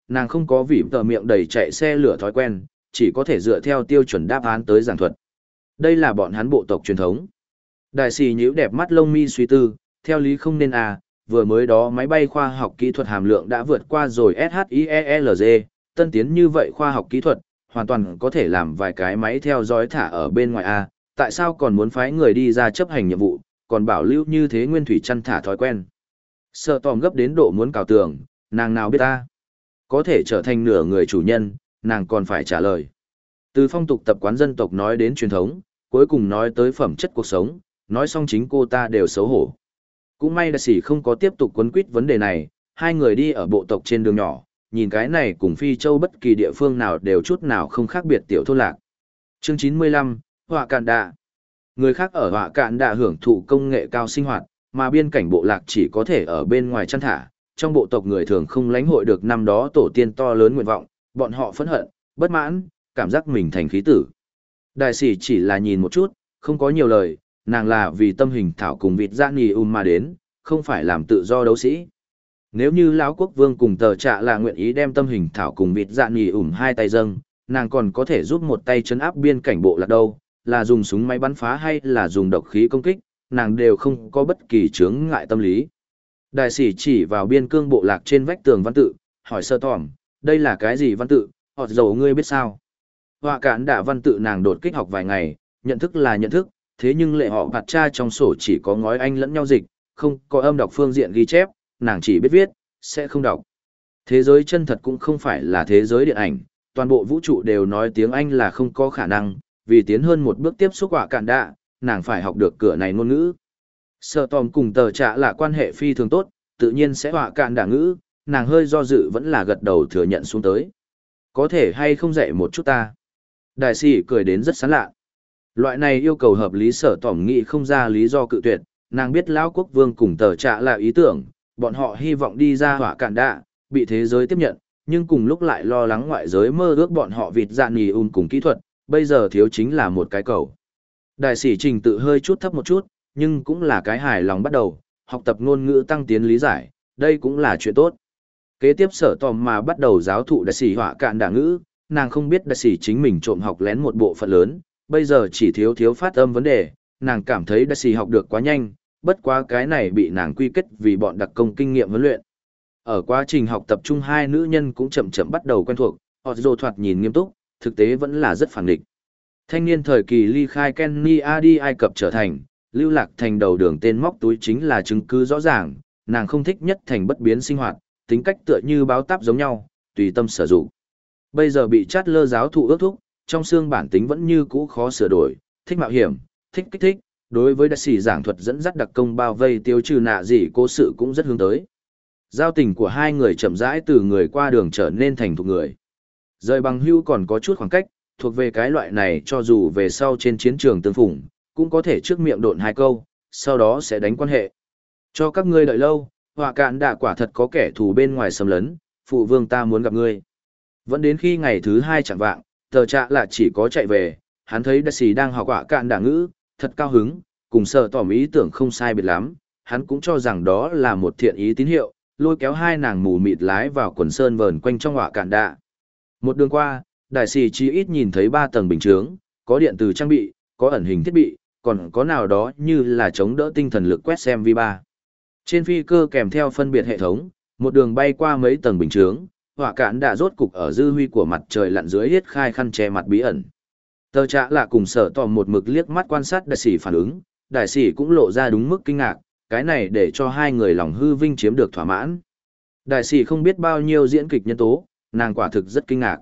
nàng không có vị tờ miệng đầy chạy xe lửa thói quen, chỉ có thể dựa theo tiêu chuẩn đáp án tới giảng thuật. Đây là bọn hắn bộ tộc truyền thống. Đại sĩ nhíu đẹp mắt lông mi suy tư, theo lý không nên à, vừa mới đó máy bay khoa học kỹ thuật hàm lượng đã vượt qua rồi SHIELG, tân tiến như vậy khoa học kỹ thuật, hoàn toàn có thể làm vài cái máy theo dõi thả ở bên ngoài a, tại sao còn muốn phái người đi ra chấp hành nhiệm vụ, còn bảo lưu như thế nguyên thủy chăn thả thói quen. Sợ tòm gấp đến độ muốn cào tường, nàng nào biết ta. Có thể trở thành nửa người chủ nhân, nàng còn phải trả lời. Từ phong tục tập quán dân tộc nói đến truyền thống, cuối cùng nói tới phẩm chất cuộc sống, nói xong chính cô ta đều xấu hổ. Cũng may đại sĩ không có tiếp tục quấn quýt vấn đề này, hai người đi ở bộ tộc trên đường nhỏ, nhìn cái này cùng Phi Châu bất kỳ địa phương nào đều chút nào không khác biệt tiểu thôn lạc. Chương chín mươi lăm, Họa Cạn Đạ. Người khác ở Họa Cạn Đạ hưởng thụ công nghệ cao sinh hoạt, mà biên cảnh bộ lạc chỉ có thể ở bên ngoài chăn thả, trong bộ tộc người thường không lãnh hội được năm đó tổ tiên to lớn nguyện vọng, bọn họ phẫn hận, bất mãn, cảm giác mình thành khí tử. Đại sĩ chỉ là nhìn một chút, không có nhiều lời, nàng là vì tâm hình thảo cùng vịt dạ nì um mà đến, không phải làm tự do đấu sĩ. Nếu như lão quốc vương cùng tờ trạ là nguyện ý đem tâm hình thảo cùng vịt dạ nì ủm hai tay dâng, nàng còn có thể giúp một tay chấn áp biên cảnh bộ lạc đâu, là dùng súng máy bắn phá hay là dùng độc khí công kích, nàng đều không có bất kỳ chướng ngại tâm lý. Đại sĩ chỉ vào biên cương bộ lạc trên vách tường văn tự, hỏi sơ tỏm, đây là cái gì văn tự, họ dầu ngươi biết sao? Họa Cạn Đạ văn tự nàng đột kích học vài ngày, nhận thức là nhận thức, thế nhưng lệ họ bạt cha trong sổ chỉ có ngói anh lẫn nhau dịch, không có âm đọc phương diện ghi chép, nàng chỉ biết viết, sẽ không đọc. Thế giới chân thật cũng không phải là thế giới điện ảnh, toàn bộ vũ trụ đều nói tiếng Anh là không có khả năng, vì tiến hơn một bước tiếp xúc Họa Cạn Đạ, nàng phải học được cửa này ngôn ngữ. Sợ tòm cùng tờ trạ là quan hệ phi thường tốt, tự nhiên sẽ Họa Cạn Đạ ngữ, nàng hơi do dự vẫn là gật đầu thừa nhận xuống tới. Có thể hay không dạy một chút ta? Đại sĩ cười đến rất sán lạ. Loại này yêu cầu hợp lý sở tỏm nghị không ra lý do cự tuyệt, nàng biết lão quốc vương cùng tờ trạ là ý tưởng, bọn họ hy vọng đi ra Họa Cạn Đạ, bị thế giới tiếp nhận, nhưng cùng lúc lại lo lắng ngoại giới mơ ước bọn họ vịt dạ nì um cùng kỹ thuật, bây giờ thiếu chính là một cái cầu. Đại sĩ trình tự hơi chút thấp một chút, nhưng cũng là cái hài lòng bắt đầu, học tập ngôn ngữ tăng tiến lý giải, đây cũng là chuyện tốt. Kế tiếp sở tòm mà bắt đầu giáo thụ đại sĩ Họa Cạn Đạ ngữ, nàng không biết đại sĩ chính mình trộm học lén một bộ phận lớn, bây giờ chỉ thiếu thiếu phát âm vấn đề, nàng cảm thấy đại sĩ học được quá nhanh, bất quá cái này bị nàng quy kết vì bọn đặc công kinh nghiệm huấn luyện. Ở quá trình học tập trung hai nữ nhân cũng chậm chậm bắt đầu quen thuộc, họ dồ thoạt nhìn nghiêm túc, thực tế vẫn là rất phản địch. Thanh niên thời kỳ ly khai Kenya đi Ai Cập trở thành, lưu lạc thành đầu đường tên móc túi chính là chứng cứ rõ ràng, nàng không thích nhất thành bất biến sinh hoạt, tính cách tựa như báo táp giống nhau, tùy tâm sử dụng. Bây giờ bị chát lơ giáo thụ ước thúc, trong xương bản tính vẫn như cũ khó sửa đổi, thích mạo hiểm, thích kích thích, đối với đại sĩ giảng thuật dẫn dắt đặc công bao vây tiêu trừ nạ gì cố sự cũng rất hướng tới. Giao tình của hai người chậm rãi từ người qua đường trở nên thành thuộc người. Rời bằng hưu còn có chút khoảng cách, thuộc về cái loại này cho dù về sau trên chiến trường tương phủng, cũng có thể trước miệng độn hai câu, sau đó sẽ đánh quan hệ. Cho các ngươi đợi lâu, Họa Cạn Đạ quả thật có kẻ thù bên ngoài xâm lấn, phụ vương ta muốn gặp ngươi. Vẫn đến khi ngày thứ hai chẳng vạng, tờ trạ là chỉ có chạy về, hắn thấy đại sĩ đang học Họa Cạn Đạ ngữ, thật cao hứng, cùng sợ tỏ ý tưởng không sai biệt lắm, hắn cũng cho rằng đó là một thiện ý tín hiệu, lôi kéo hai nàng mù mịt lái vào quần sơn vờn quanh trong Họa Cạn Đạ. Một đường qua, đại sĩ chỉ ít nhìn thấy ba tầng bình chướng, có điện từ trang bị, có ẩn hình thiết bị, còn có nào đó như là chống đỡ tinh thần lực quét xem vi ba. Trên phi cơ kèm theo phân biệt hệ thống, một đường bay qua mấy tầng bình chướng, Họa Cạn Đạ rốt cục ở dư huy của mặt trời lặn dưới hiết khai khăn che mặt bí ẩn. Tờ trạ là cùng sở tỏ một mực liếc mắt quan sát đại sĩ phản ứng, đại sĩ cũng lộ ra đúng mức kinh ngạc, cái này để cho hai người lòng hư vinh chiếm được thỏa mãn. Đại sĩ không biết bao nhiêu diễn kịch nhân tố, nàng quả thực rất kinh ngạc.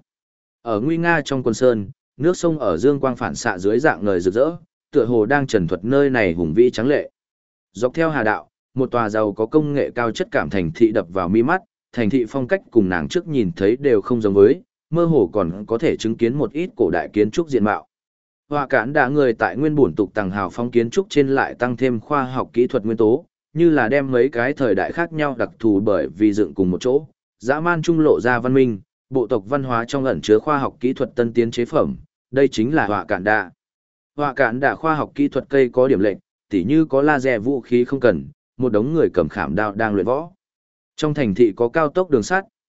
Ở nguy nga trong quần sơn, nước sông ở dương quang phản xạ dưới dạng ngời rực rỡ, tựa hồ đang trần thuật nơi này hùng vĩ trắng lệ. Dọc theo hà đạo, một tòa giàu có công nghệ cao chất cảm thành thị đập vào mi mắt, thành thị phong cách cùng nàng trước nhìn thấy đều không giống với, mơ hồ còn có thể chứng kiến một ít cổ đại kiến trúc diện mạo. Họa Cạn Đạ người tại nguyên bổn tục tầng hào phong kiến trúc trên lại tăng thêm khoa học kỹ thuật nguyên tố, như là đem mấy cái thời đại khác nhau đặc thù bởi vì dựng cùng một chỗ, dã man trung lộ ra văn minh, bộ tộc văn hóa trong ẩn chứa khoa học kỹ thuật tân tiến chế phẩm, đây chính là Họa Cạn Đạ. Họa Cạn Đạ khoa học kỹ thuật cây có điểm lệnh, tỉ như có laser vũ khí không cần, một đống người cầm khảm đao đang luyện võ. Trong thành thị có cao tốc đường sắt,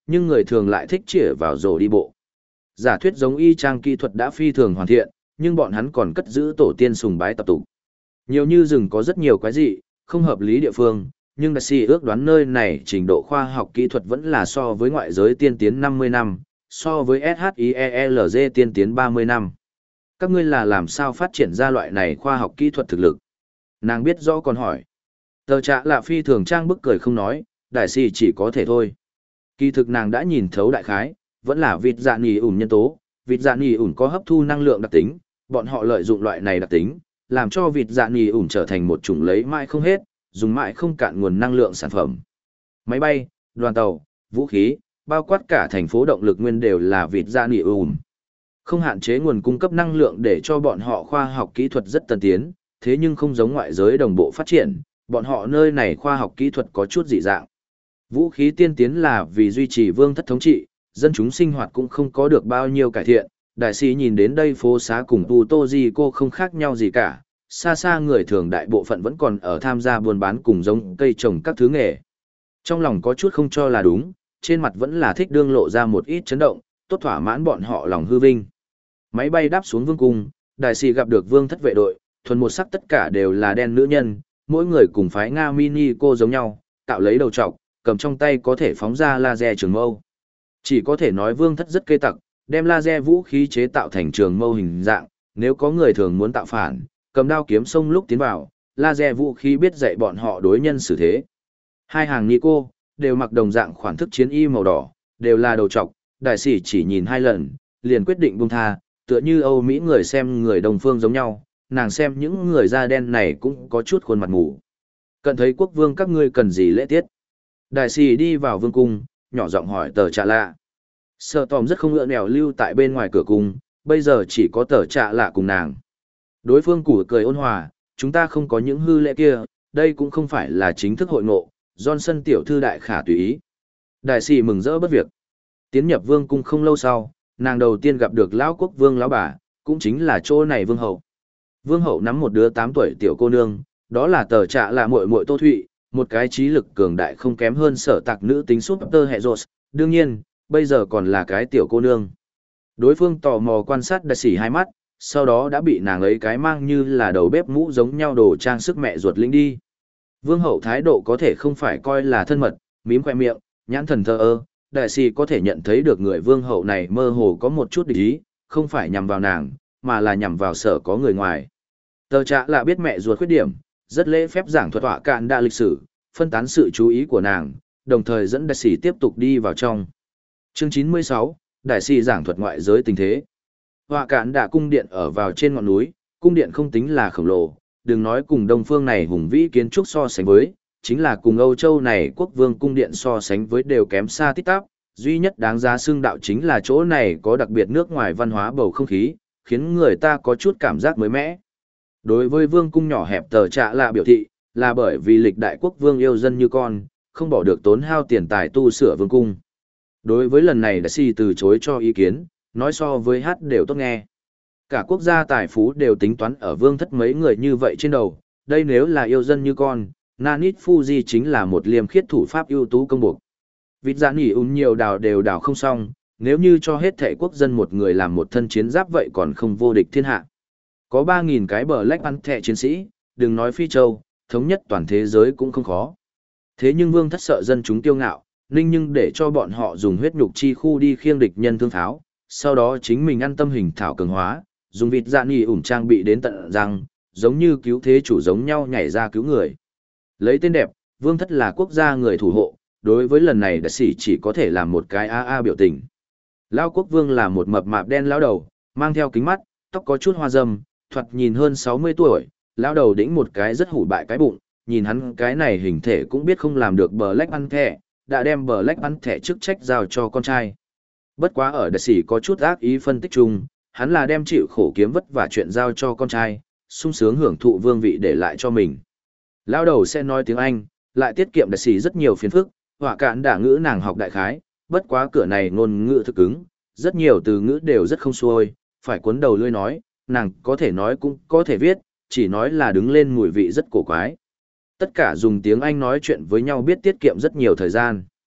nhưng người thường lại thích chĩa vào rổ đi bộ. Giả thuyết giống y chang kỹ thuật đã phi thường hoàn thiện, nhưng bọn hắn còn cất giữ tổ tiên sùng bái tập tục. Nhiều như rừng có rất nhiều quái dị, không hợp lý địa phương, nhưng đại sĩ ước đoán nơi này trình độ khoa học kỹ thuật vẫn là so với ngoại giới tiên tiến năm mươi năm, so với SHIELZ tiên tiến ba mươi năm. Các ngươi là làm sao phát triển ra loại này khoa học kỹ thuật thực lực? Nàng biết rõ còn hỏi. Tờ trạ lạ phi thường trang bức cười không nói, đại sĩ chỉ có thể thôi. Kỳ thực nàng đã nhìn thấu đại khái, vẫn là vịt dạ nỉ ủn nhân tố, vịt dạ nỉ ủn có hấp thu năng lượng đặc tính, bọn họ lợi dụng loại này đặc tính, làm cho vịt dạ nỉ ủn trở thành một chủng lấy mãi không hết, dùng mãi không cạn nguồn năng lượng sản phẩm. Máy bay, đoàn tàu, vũ khí, bao quát cả thành phố động lực nguyên đều là vịt dạ nỉ ủn. Không hạn chế nguồn cung cấp năng lượng để cho bọn họ khoa học kỹ thuật rất tân tiến, thế nhưng không giống ngoại giới đồng bộ phát triển, bọn họ nơi này khoa học kỹ thuật có chút dị dạng. Vũ khí tiên tiến là vì duy trì vương thất thống trị, dân chúng sinh hoạt cũng không có được bao nhiêu cải thiện. Đại sĩ nhìn đến đây phố xá cùng Tu Tô Di cô không khác nhau gì cả, xa xa người thường đại bộ phận vẫn còn ở tham gia buôn bán cùng giống cây trồng các thứ nghề. Trong lòng có chút không cho là đúng, trên mặt vẫn là thích đương lộ ra một ít chấn động, tốt thỏa mãn bọn họ lòng hư vinh. Máy bay đáp xuống vương cung, đại sĩ gặp được vương thất vệ đội, thuần một sắc tất cả đều là đen nữ nhân, mỗi người cùng phái Nga mini cô giống nhau, tạo lấy đầu trọc, cầm trong tay có thể phóng ra laser trường mâu. Chỉ có thể nói vương thất rất kê tặc, đem laser vũ khí chế tạo thành trường mâu hình dạng, nếu có người thường muốn tạo phản, cầm đao kiếm sông lúc tiến vào, laser vũ khí biết dạy bọn họ đối nhân xử thế. Hai hàng Nico, đều mặc đồng dạng khoản thức chiến y màu đỏ, đều là đầu trọc, đại sĩ chỉ nhìn hai lần, liền quyết định buông tha, tựa như Âu Mỹ người xem người đồng phương giống nhau, nàng xem những người da đen này cũng có chút khuôn mặt ngủ. Cận thấy quốc vương các ngươi cần gì lễ tiết? Đại sĩ đi vào vương cung, nhỏ giọng hỏi tờ trạ lạ. Sợ tòm rất không ngựa nẻo lưu tại bên ngoài cửa cung, bây giờ chỉ có tờ trạ lạ cùng nàng. Đối phương củ cười ôn hòa, chúng ta không có những hư lễ kia, đây cũng không phải là chính thức hội ngộ, Johnson tiểu thư đại khả tùy ý. Đại sĩ mừng rỡ bất việc. Tiến nhập vương cung không lâu sau, nàng đầu tiên gặp được lão quốc vương lão bà, cũng chính là chỗ này vương hậu. Vương hậu nắm một đứa tám tuổi tiểu cô nương, đó là tờ trạ là muội muội Tô Thụy, một cái trí lực cường đại không kém hơn sở tạc nữ tính súp tơ hệ rột, đương nhiên, bây giờ còn là cái tiểu cô nương. Đối phương tò mò quan sát đại sĩ hai mắt, sau đó đã bị nàng ấy cái mang như là đầu bếp mũ giống nhau đồ trang sức mẹ ruột linh đi. Vương hậu thái độ có thể không phải coi là thân mật, mím khoe miệng, nhãn thần thờ ơ, đại sĩ có thể nhận thấy được người vương hậu này mơ hồ có một chút địch ý, không phải nhằm vào nàng, mà là nhằm vào sở có người ngoài. Tờ trạ là biết mẹ ruột khuyết điểm, rất lễ phép giảng thuật họa cạn đa lịch sử, phân tán sự chú ý của nàng, đồng thời dẫn đại sĩ tiếp tục đi vào trong. Chương chín mươi sáu, đại sĩ giảng thuật ngoại giới tình thế. Họa cạn đa cung điện ở vào trên ngọn núi, cung điện không tính là khổng lồ, đừng nói cùng đông phương này hùng vĩ kiến trúc so sánh với, chính là cùng Âu Châu này quốc vương cung điện so sánh với đều kém xa tít tắp, duy nhất đáng giá xưng đạo chính là chỗ này có đặc biệt nước ngoài văn hóa bầu không khí, khiến người ta có chút cảm giác mới mẻ. Đối với vương cung nhỏ hẹp tờ trạ lạ biểu thị, là bởi vì lịch đại quốc vương yêu dân như con, không bỏ được tốn hao tiền tài tu sửa vương cung. Đối với lần này đại sĩ từ chối cho ý kiến, nói so với hát đều tốt nghe. Cả quốc gia tài phú đều tính toán ở vương thất mấy người như vậy trên đầu, đây nếu là yêu dân như con, Nanit Fuji chính là một liêm khiết thủ pháp ưu tú công buộc. Vịt dạ nỉ ùn nhiều đào đều đào không xong, nếu như cho hết thể quốc dân một người làm một thân chiến giáp vậy còn không vô địch thiên hạ. Có ba nghìn cái bờ lách ăn thẻ chiến sĩ, đừng nói Phi Châu, thống nhất toàn thế giới cũng không khó. Thế nhưng vương thất sợ dân chúng tiêu ngạo, ninh nhưng để cho bọn họ dùng huyết nhục chi khu đi khiêng địch nhân thương tháo, sau đó chính mình ăn tâm hình thảo cường hóa, dùng vịt dạ nỉ ủn trang bị đến tận răng, giống như cứu thế chủ giống nhau nhảy ra cứu người. Lấy tên đẹp, vương thất là quốc gia người thủ hộ, đối với lần này đại sĩ chỉ có thể làm một cái a a biểu tình. Lao quốc vương là một mập mạp đen lão đầu, mang theo kính mắt, tóc có chút hoa râm, thoạt nhìn hơn sáu mươi tuổi, lão đầu đĩnh một cái rất hủ bại cái bụng, nhìn hắn cái này hình thể cũng biết không làm được bờ lách ăn thẻ, đã đem bờ lách ăn thẻ chức trách giao cho con trai. Bất quá ở đại sĩ có chút ác ý phân tích chung, hắn là đem chịu khổ kiếm vất vả chuyện giao cho con trai, sung sướng hưởng thụ vương vị để lại cho mình. Lão đầu sẽ nói tiếng Anh, lại tiết kiệm đại sĩ rất nhiều phiền phức, họa cạn đả ngữ nàng học đại khái, bất quá cửa này ngôn ngữ thực cứng, rất nhiều từ ngữ đều rất không xuôi, phải cuốn đầu lươi nói, nàng có thể nói cũng có thể viết, chỉ nói là đứng lên mùi vị rất cổ quái. Tất cả dùng tiếng Anh nói chuyện với nhau biết tiết kiệm rất nhiều thời gian.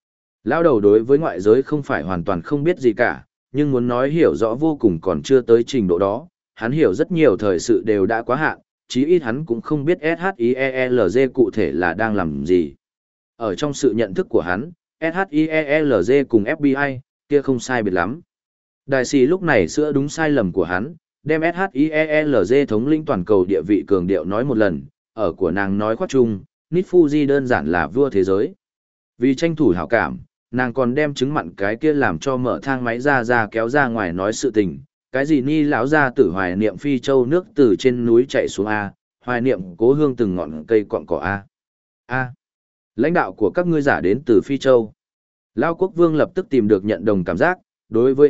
Lao đầu đối với ngoại giới không phải hoàn toàn không biết gì cả, nhưng muốn nói hiểu rõ vô cùng còn chưa tới trình độ đó, hắn hiểu rất nhiều thời sự đều đã quá hạn, chí ít hắn cũng không biết SHIELZ cụ thể là đang làm gì. Ở trong sự nhận thức của hắn, SHIELZ cùng ép bê i, kia không sai biệt lắm. Đại sĩ lúc này sửa đúng sai lầm của hắn, đem SHIELZ thống lĩnh toàn cầu địa vị cường điệu nói một lần, ở của nàng nói khoát chung, Nít Fuji đơn giản là vua thế giới. Vì tranh thủ hảo cảm, nàng còn đem trứng mặn cái kia làm cho mở thang máy ra ra kéo ra ngoài nói sự tình, cái gì ni lão ra tử hoài niệm phi châu nước từ trên núi chạy xuống A, hoài niệm cố hương từng ngọn cây cọn cỏ A. A. Lãnh đạo của các ngươi giả đến từ phi châu. Lao quốc vương lập tức tìm được nhận đồng cảm giác, đối với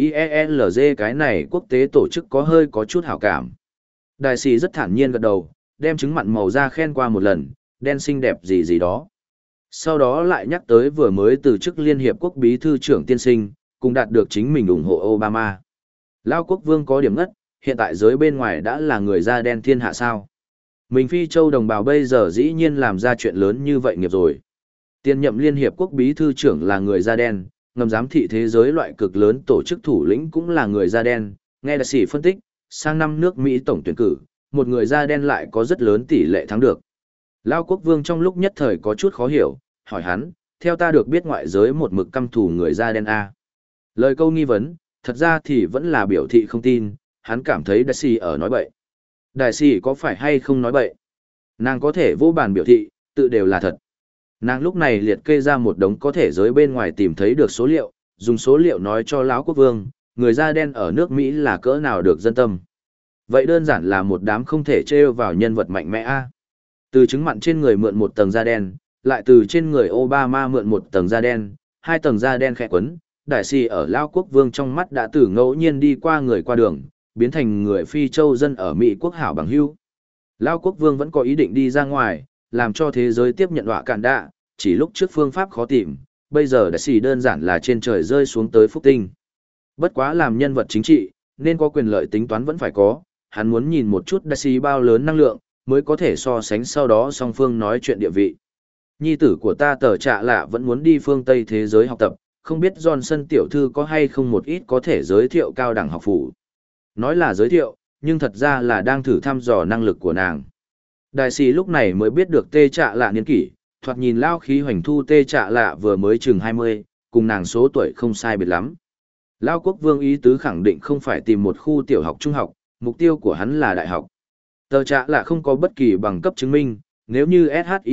SHIELZ cái này quốc tế tổ chức có hơi có chút hảo cảm. Đại sĩ rất thản nhiên gật đầu, đem trứng mặn màu da khen qua một lần, đen xinh đẹp gì gì đó. Sau đó lại nhắc tới vừa mới từ chức Liên Hiệp Quốc Bí Thư trưởng tiên sinh, cùng đạt được chính mình ủng hộ Obama. Lao quốc vương có điểm ngất, hiện tại giới bên ngoài đã là người da đen thiên hạ sao. Mình phi châu đồng bào bây giờ dĩ nhiên làm ra chuyện lớn như vậy nghiệp rồi. Tiền nhậm Liên Hiệp Quốc Bí Thư trưởng là người da đen, ngầm giám thị thế giới loại cực lớn tổ chức thủ lĩnh cũng là người da đen. Nghe đại sĩ phân tích, sang năm nước Mỹ tổng tuyển cử, một người da đen lại có rất lớn tỷ lệ thắng được. Lao quốc vương trong lúc nhất thời có chút khó hiểu, hỏi hắn, theo ta được biết ngoại giới một mực căm thù người da đen A. Lời câu nghi vấn, thật ra thì vẫn là biểu thị không tin, hắn cảm thấy đại sĩ ở nói bậy. Đại sĩ có phải hay không nói bậy? Nàng có thể vô bàn biểu thị, tự đều là thật. Nàng lúc này liệt kê ra một đống có thể giới bên ngoài tìm thấy được số liệu, dùng số liệu nói cho lão quốc vương, người da đen ở nước Mỹ là cỡ nào được dân tâm. Vậy đơn giản là một đám không thể trêu vào nhân vật mạnh mẽ A. Từ trứng mặn trên người mượn một tầng da đen, lại từ trên người Obama mượn một tầng da đen, hai tầng da đen khẽ quấn, đại sĩ ở Lao quốc vương trong mắt đã từ ngẫu nhiên đi qua người qua đường, biến thành người phi châu dân ở Mỹ quốc hảo bằng hữu. Lao quốc vương vẫn có ý định đi ra ngoài, làm cho thế giới tiếp nhận họa cạn đạ, chỉ lúc trước phương pháp khó tìm, bây giờ đại sĩ đơn giản là trên trời rơi xuống tới phúc tinh. Bất quá làm nhân vật chính trị, nên có quyền lợi tính toán vẫn phải có, hắn muốn nhìn một chút đại sĩ bao lớn năng lượng, mới có thể so sánh sau đó song phương nói chuyện địa vị. Nhi tử của ta tờ trạ lạ vẫn muốn đi phương Tây thế giới học tập, không biết Johnson tiểu thư có hay không một ít có thể giới thiệu cao đẳng học phủ. Nói là giới thiệu, nhưng thật ra là đang thử thăm dò năng lực của nàng. Đại sĩ lúc này mới biết được tê trạ lạ niên kỷ, thoạt nhìn lao khí hoành thu tê trạ lạ vừa mới chừng hai mươi, cùng nàng số tuổi không sai biệt lắm. Lao quốc vương ý tứ khẳng định không phải tìm một khu tiểu học trung học, mục tiêu của hắn là đại học. Tờ trạ lạ không có bất kỳ bằng cấp chứng minh, nếu như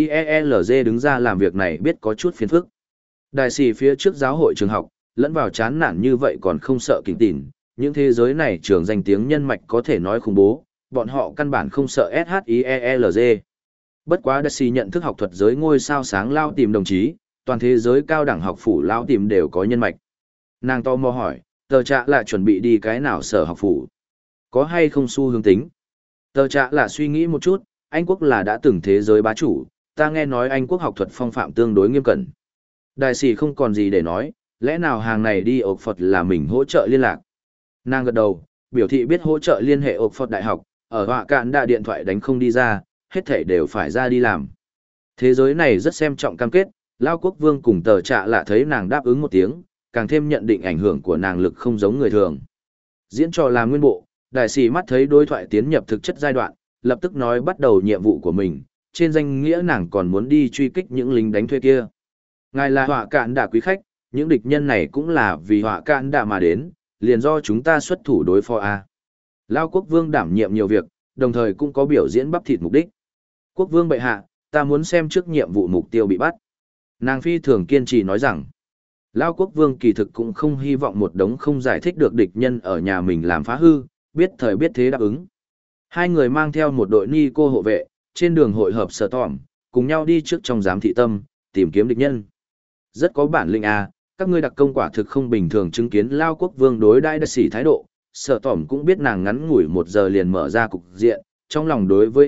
SHIELZ đứng ra làm việc này biết có chút phiền phức. Đại sĩ phía trước giáo hội trường học, lẫn vào chán nản như vậy còn không sợ kinh tỉn, những thế giới này trường danh tiếng nhân mạch có thể nói khủng bố, bọn họ căn bản không sợ SHIELZ. Bất quá đại sĩ nhận thức học thuật giới ngôi sao sáng lao tìm đồng chí, toàn thế giới cao đẳng học phủ lao tìm đều có nhân mạch. Nàng to mò hỏi, tờ trạ là chuẩn bị đi cái nào sở học phủ? Có hay không xu hướng tính? Tờ trạ là suy nghĩ một chút, Anh quốc là đã từng thế giới bá chủ, ta nghe nói Anh quốc học thuật phong phạm tương đối nghiêm cẩn. Đại sĩ không còn gì để nói, lẽ nào hàng này đi ộc Phật là mình hỗ trợ liên lạc. Nàng gật đầu, biểu thị biết hỗ trợ liên hệ ộc Phật đại học, ở họa cạn đã điện thoại đánh không đi ra, hết thảy đều phải ra đi làm. Thế giới này rất xem trọng cam kết, Lao quốc vương cùng tờ trạ lạ thấy nàng đáp ứng một tiếng, càng thêm nhận định ảnh hưởng của nàng lực không giống người thường. Diễn trò làm nguyên bộ, đại sĩ mắt thấy đối thoại tiến nhập thực chất giai đoạn, lập tức nói bắt đầu nhiệm vụ của mình, trên danh nghĩa nàng còn muốn đi truy kích những lính đánh thuê kia. Ngài là họa cạn đạ quý khách, những địch nhân này cũng là vì họa cạn đạ mà đến, liền do chúng ta xuất thủ đối phó A. Lao quốc vương đảm nhiệm nhiều việc, đồng thời cũng có biểu diễn bắp thịt mục đích. Quốc vương bệ hạ, ta muốn xem trước nhiệm vụ mục tiêu bị bắt. Nàng phi thường kiên trì nói rằng, Lao quốc vương kỳ thực cũng không hy vọng một đống không giải thích được địch nhân ở nhà mình làm phá hư, biết thời biết thế đáp ứng. Hai người mang theo một đội ni cô hộ vệ, trên đường hội hợp sở tỏm, cùng nhau đi trước trong giám thị tâm, tìm kiếm địch nhân. Rất có bản lĩnh à, các ngươi đặc công quả thực không bình thường chứng kiến Lao quốc vương đối đãi đại sĩ thái độ, sở tỏm cũng biết nàng ngắn ngủi một giờ liền mở ra cục diện, trong lòng đối với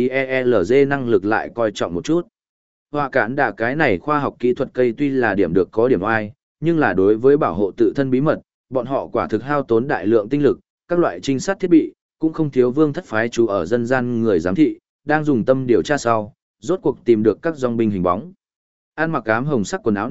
SHIELZ năng lực lại coi trọng một chút. Họa cản đả cái này khoa học kỹ thuật cây tuy là điểm được có điểm oai, nhưng là đối với bảo hộ tự thân bí mật, bọn họ quả thực hao tốn đại lượng tinh lực, các loại trinh sát thiết bị, cũng không thiếu vương thất phái chú ở dân gian người giám thị, đang dùng tâm điều tra sau, rốt cuộc tìm được các dòng binh hình bóng. Ăn mặc ám hồng sắc quần áo nịt,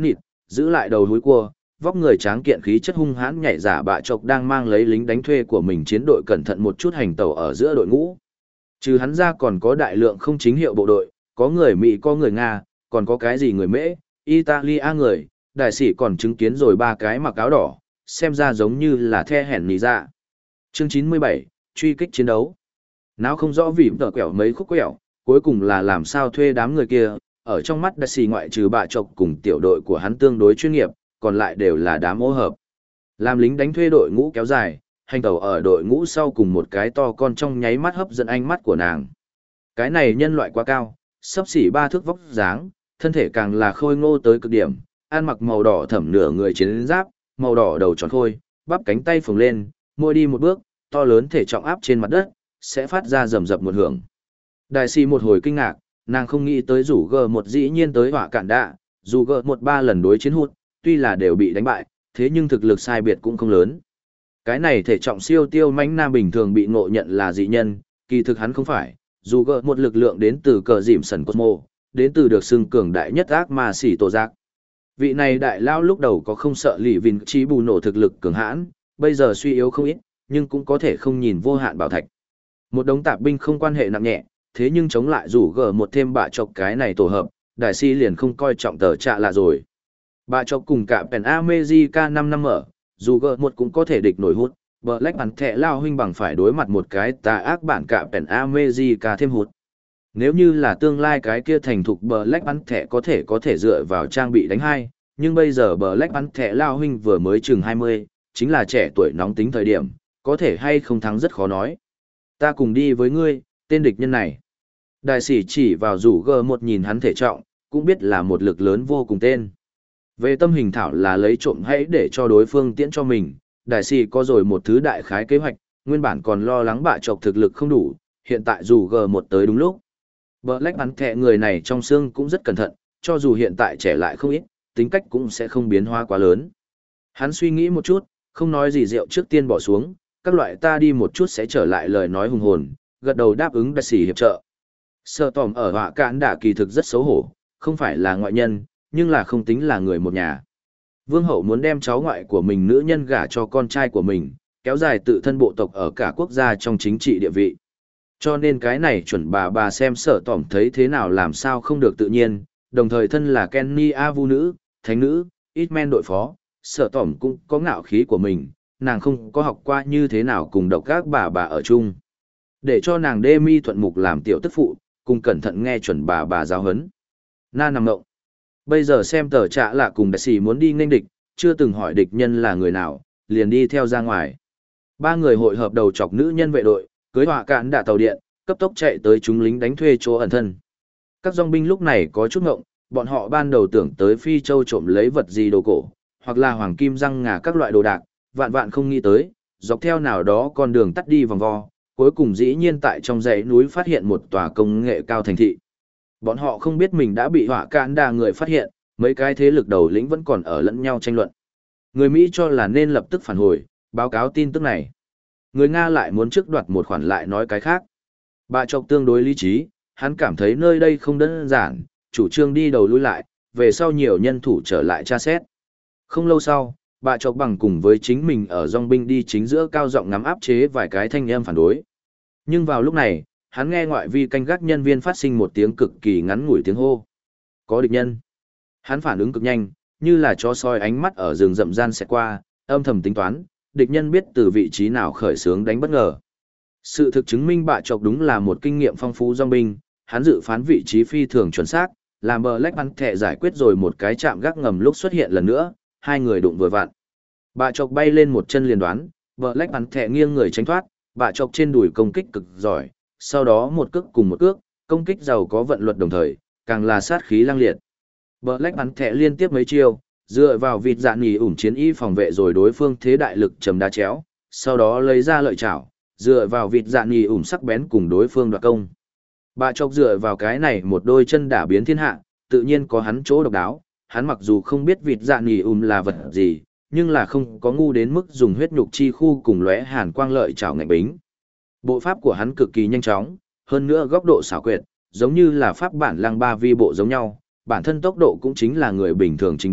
giữ lại đầu húi cua, vóc người tráng kiện khí chất hung hãn nhảy giả bạ chọc đang mang lấy lính đánh thuê của mình chiến đội cẩn thận một chút hành tẩu ở giữa đội ngũ. Trừ hắn ra còn có đại lượng không chính hiệu bộ đội, có người Mỹ có người Nga, còn có cái gì người Mễ, Italia người, đại sĩ còn chứng kiến rồi ba cái mặc áo đỏ, xem ra giống như là the hẻn nì ra. Chương chín mươi bảy, truy kích chiến đấu. Nào không rõ vì tờ quẹo mấy khúc quẹo, cuối cùng là làm sao thuê đám người kia, ở trong mắt đại sĩ ngoại trừ bạ chọc cùng tiểu đội của hắn tương đối chuyên nghiệp, còn lại đều là đám ô hợp. Làm lính đánh thuê đội ngũ kéo dài, hành tẩu ở đội ngũ sau cùng một cái to con trong nháy mắt hấp dẫn ánh mắt của nàng. Cái này nhân loại quá cao, sấp xỉ ba thước vóc dáng, thân thể càng là khôi ngô tới cực điểm, ăn mặc màu đỏ thẫm nửa người chiến giáp, màu đỏ đầu tròn khôi, bắp cánh tay phồng lên, môi đi một bước, to lớn thể trọng áp trên mặt đất, sẽ phát ra rầm rập một hưởng. Đại sĩ một hồi kinh ngạc, nàng không nghĩ tới rủ g một dĩ nhiên tới hỏa cản đạ, dù g một ba lần đối chiến hút, tuy là đều bị đánh bại, thế nhưng thực lực sai biệt cũng không lớn. Cái này thể trọng siêu tiêu mãnh nam bình thường bị ngộ nhận là dị nhân, kỳ thực hắn không phải, dù g một lực lượng đến từ cờ dìm sần Cosmo, đến từ được xưng cường đại nhất ác ma xỉ tổ giác. Vị này đại lao lúc đầu có không sợ lì vìn trí bù nổ thực lực cường hãn, bây giờ suy yếu không ít, nhưng cũng có thể không nhìn vô hạn bảo thạch. Một đống tạp binh không quan hệ nặng nhẹ, thế nhưng chống lại rủ g một thêm bạ chọc cái này tổ hợp, đại si liền không coi trọng tờ trạ lạ rồi. Bạ chọc cùng cả Pen America năm năm ở, dù g một cũng có thể địch nổi hút, Black bắn thẻ lao huynh bằng phải đối mặt một cái tà ác bản cả Pen America thêm hút. Nếu như là tương lai cái kia thành thục Black bắn thẻ có thể có thể dựa vào trang bị đánh hai, nhưng bây giờ Black bắn thẻ lao huynh vừa mới chừng hai mươi, chính là trẻ tuổi nóng tính thời điểm, có thể hay không thắng rất khó nói. Ta cùng đi với ngươi, tên địch nhân này. Đại sĩ chỉ vào rủ g một nhìn hắn thể trọng, cũng biết là một lực lớn vô cùng tên. Về tâm hình thảo là lấy trộm hãy để cho đối phương tiễn cho mình, đại sĩ có rồi một thứ đại khái kế hoạch, nguyên bản còn lo lắng bạ chọc thực lực không đủ, hiện tại rủ g một tới đúng lúc. Black bắn thẻ người này trong xương cũng rất cẩn thận, cho dù hiện tại trẻ lại không ít, tính cách cũng sẽ không biến hóa quá lớn. Hắn suy nghĩ một chút, không nói gì rượu trước tiên bỏ xuống, các loại ta đi một chút sẽ trở lại lời nói hùng hồn, gật đầu đáp ứng đại sĩ hiệp trợ. Sợ tòm ở họa cạn đạ kỳ thực rất xấu hổ, không phải là ngoại nhân, nhưng là không tính là người một nhà. Vương hậu muốn đem cháu ngoại của mình nữ nhân gả cho con trai của mình, kéo dài tự thân bộ tộc ở cả quốc gia trong chính trị địa vị. Cho nên cái này chuẩn bà bà xem sợ tòm thấy thế nào làm sao không được tự nhiên, đồng thời thân là Kenny A Vu nữ, thánh nữ, Hitman đội phó, sợ tòm cũng có ngạo khí của mình, nàng không có học qua như thế nào cùng độc các bà bà ở chung. Để cho nàng đê mi thuận mục làm tiểu tức phụ, cùng cẩn thận nghe chuẩn bà bà giáo huấn. Na nằm ngộng. Bây giờ xem tờ trạ lạ cùng đại sĩ muốn đi nghênh địch, chưa từng hỏi địch nhân là người nào, liền đi theo ra ngoài. Ba người hội hợp đầu chọc nữ nhân vệ đội, cưới họa cạn đạ tàu điện, cấp tốc chạy tới chúng lính đánh thuê chỗ ẩn thân. Các dòng binh lúc này có chút ngộng, bọn họ ban đầu tưởng tới Phi Châu trộm lấy vật gì đồ cổ, hoặc là hoàng kim răng ngà các loại đồ đạc, vạn vạn không nghĩ tới, dọc theo nào đó con đường tắt đi vòng vo, cuối cùng dĩ nhiên tại trong dãy núi phát hiện một tòa công nghệ cao thành thị. Bọn họ không biết mình đã bị họa cạn đà người phát hiện, mấy cái thế lực đầu lĩnh vẫn còn ở lẫn nhau tranh luận. Người Mỹ cho là nên lập tức phản hồi, báo cáo tin tức này. Người Nga lại muốn trước đoạt một khoản lại nói cái khác. Bạ chọc tương đối lý trí, hắn cảm thấy nơi đây không đơn giản, chủ trương đi đầu lui lại, về sau nhiều nhân thủ trở lại tra xét. Không lâu sau, bạ chọc bằng cùng với chính mình ở dòng binh đi chính giữa cao giọng ngắm áp chế vài cái thanh âm phản đối. Nhưng vào lúc này, hắn nghe ngoại vi canh gác nhân viên phát sinh một tiếng cực kỳ ngắn ngủi tiếng hô. Có địch nhân. Hắn phản ứng cực nhanh, như là chó soi ánh mắt ở rừng rậm gian xẹt qua, âm thầm tính toán, địch nhân biết từ vị trí nào khởi xướng đánh bất ngờ. Sự thực chứng minh bạ chọc đúng là một kinh nghiệm phong phú dòng binh, hắn dự phán vị trí phi thường chuẩn xác, làm bờ lách bắn thẻ giải quyết rồi một cái chạm gác ngầm lúc xuất hiện lần nữa, hai người đụng vừa vặn. Bạ chọc bay lên một chân liền đoán, bờ lách bắn thẻ nghiêng người tránh thoát, bạ chọc trên đùi công kích cực giỏi, sau đó một cước cùng một cước, công kích giàu có vận luật đồng thời, càng là sát khí lang liệt. Black bắn thẻ liên tiếp mấy chiêu, dựa vào vịt dạ nỉ ủng chiến y phòng vệ rồi đối phương thế đại lực trầm đá chéo, sau đó lấy ra lợi chảo, dựa vào vịt dạ nỉ ủng sắc bén cùng đối phương đoạt công. Bạ chọc dựa vào cái này một đôi chân đả biến thiên hạ, tự nhiên có hắn chỗ độc đáo, hắn mặc dù không biết vịt dạ nỉ ủng là vật gì, nhưng là không có ngu đến mức dùng huyết nhục chi khu cùng lóe hàn quang lợi chảo ngạnh bính. Bộ pháp của hắn cực kỳ nhanh chóng, hơn nữa góc độ xảo quyệt, giống như là pháp bản lăng ba vi bộ giống nhau, bản thân tốc độ cũng chính là người bình thường trình độ,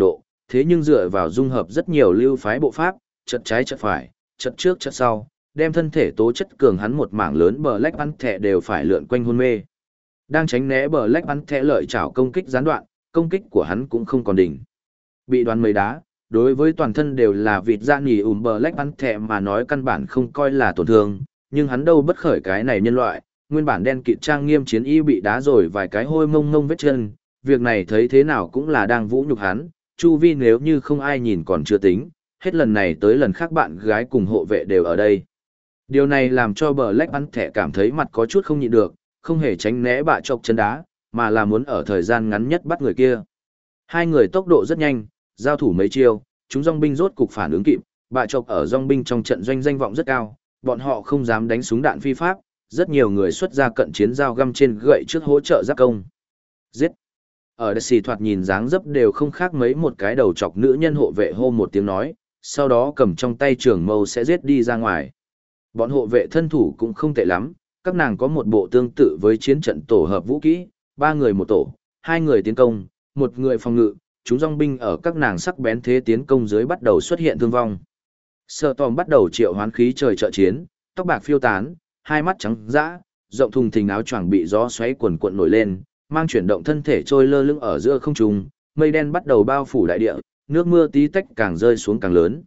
thế nhưng dựa vào dung hợp rất nhiều lưu phái bộ pháp, chật trái chật phải, chật trước chật sau, đem thân thể tố chất cường hắn một mảng lớn bờ lách bắn thẻ đều phải lượn quanh hôn mê. Đang tránh né bờ lách bắn thẻ lợi chảo công kích gián đoạn, công kích của hắn cũng không còn đỉnh. Bị đoán mấy đá, đối với toàn thân đều là vịt da nhì ùm bờ lách bắn thẻ mà nói căn bản không coi là tổn thương, nhưng hắn đâu bất khởi cái này nhân loại, nguyên bản đen kịt trang nghiêm chiến y bị đá rồi vài cái hôi mông mông vết chân, việc này thấy thế nào cũng là đang vũ nhục hắn, chu vi nếu như không ai nhìn còn chưa tính, hết lần này tới lần khác bạn gái cùng hộ vệ đều ở đây. Điều này làm cho bờ lách bắn thẻ cảm thấy mặt có chút không nhịn được, không hề tránh né bạ chọc chân đá, mà là muốn ở thời gian ngắn nhất bắt người kia. Hai người tốc độ rất nhanh, giao thủ mấy chiêu, chúng dòng binh rốt cục phản ứng kịp, bạ chọc ở dòng binh trong trận doanh danh vọng rất cao, bọn họ không dám đánh súng đạn phi pháp, rất nhiều người xuất ra cận chiến dao găm trên gậy trước hỗ trợ giáp công. Giết! Ở đây xì thoạt nhìn dáng dấp đều không khác mấy một cái đầu chọc nữ nhân hộ vệ hô một tiếng nói, sau đó cầm trong tay trường mâu sẽ giết đi ra ngoài. Bọn hộ vệ thân thủ cũng không tệ lắm, các nàng có một bộ tương tự với chiến trận tổ hợp vũ kỹ, ba người một tổ, hai người tiến công, một người phòng ngự, chúng dòng binh ở các nàng sắc bén thế tiến công dưới bắt đầu xuất hiện thương vong. Sở Tòm bắt đầu triệu hoán khí trời trợ chiến, tóc bạc phiêu tán, hai mắt trắng dã, rộng thùng thình áo choàng bị gió xoáy cuồn cuộn nổi lên, mang chuyển động thân thể trôi lơ lửng ở giữa không trung, mây đen bắt đầu bao phủ đại địa, nước mưa tí tách càng rơi xuống càng lớn.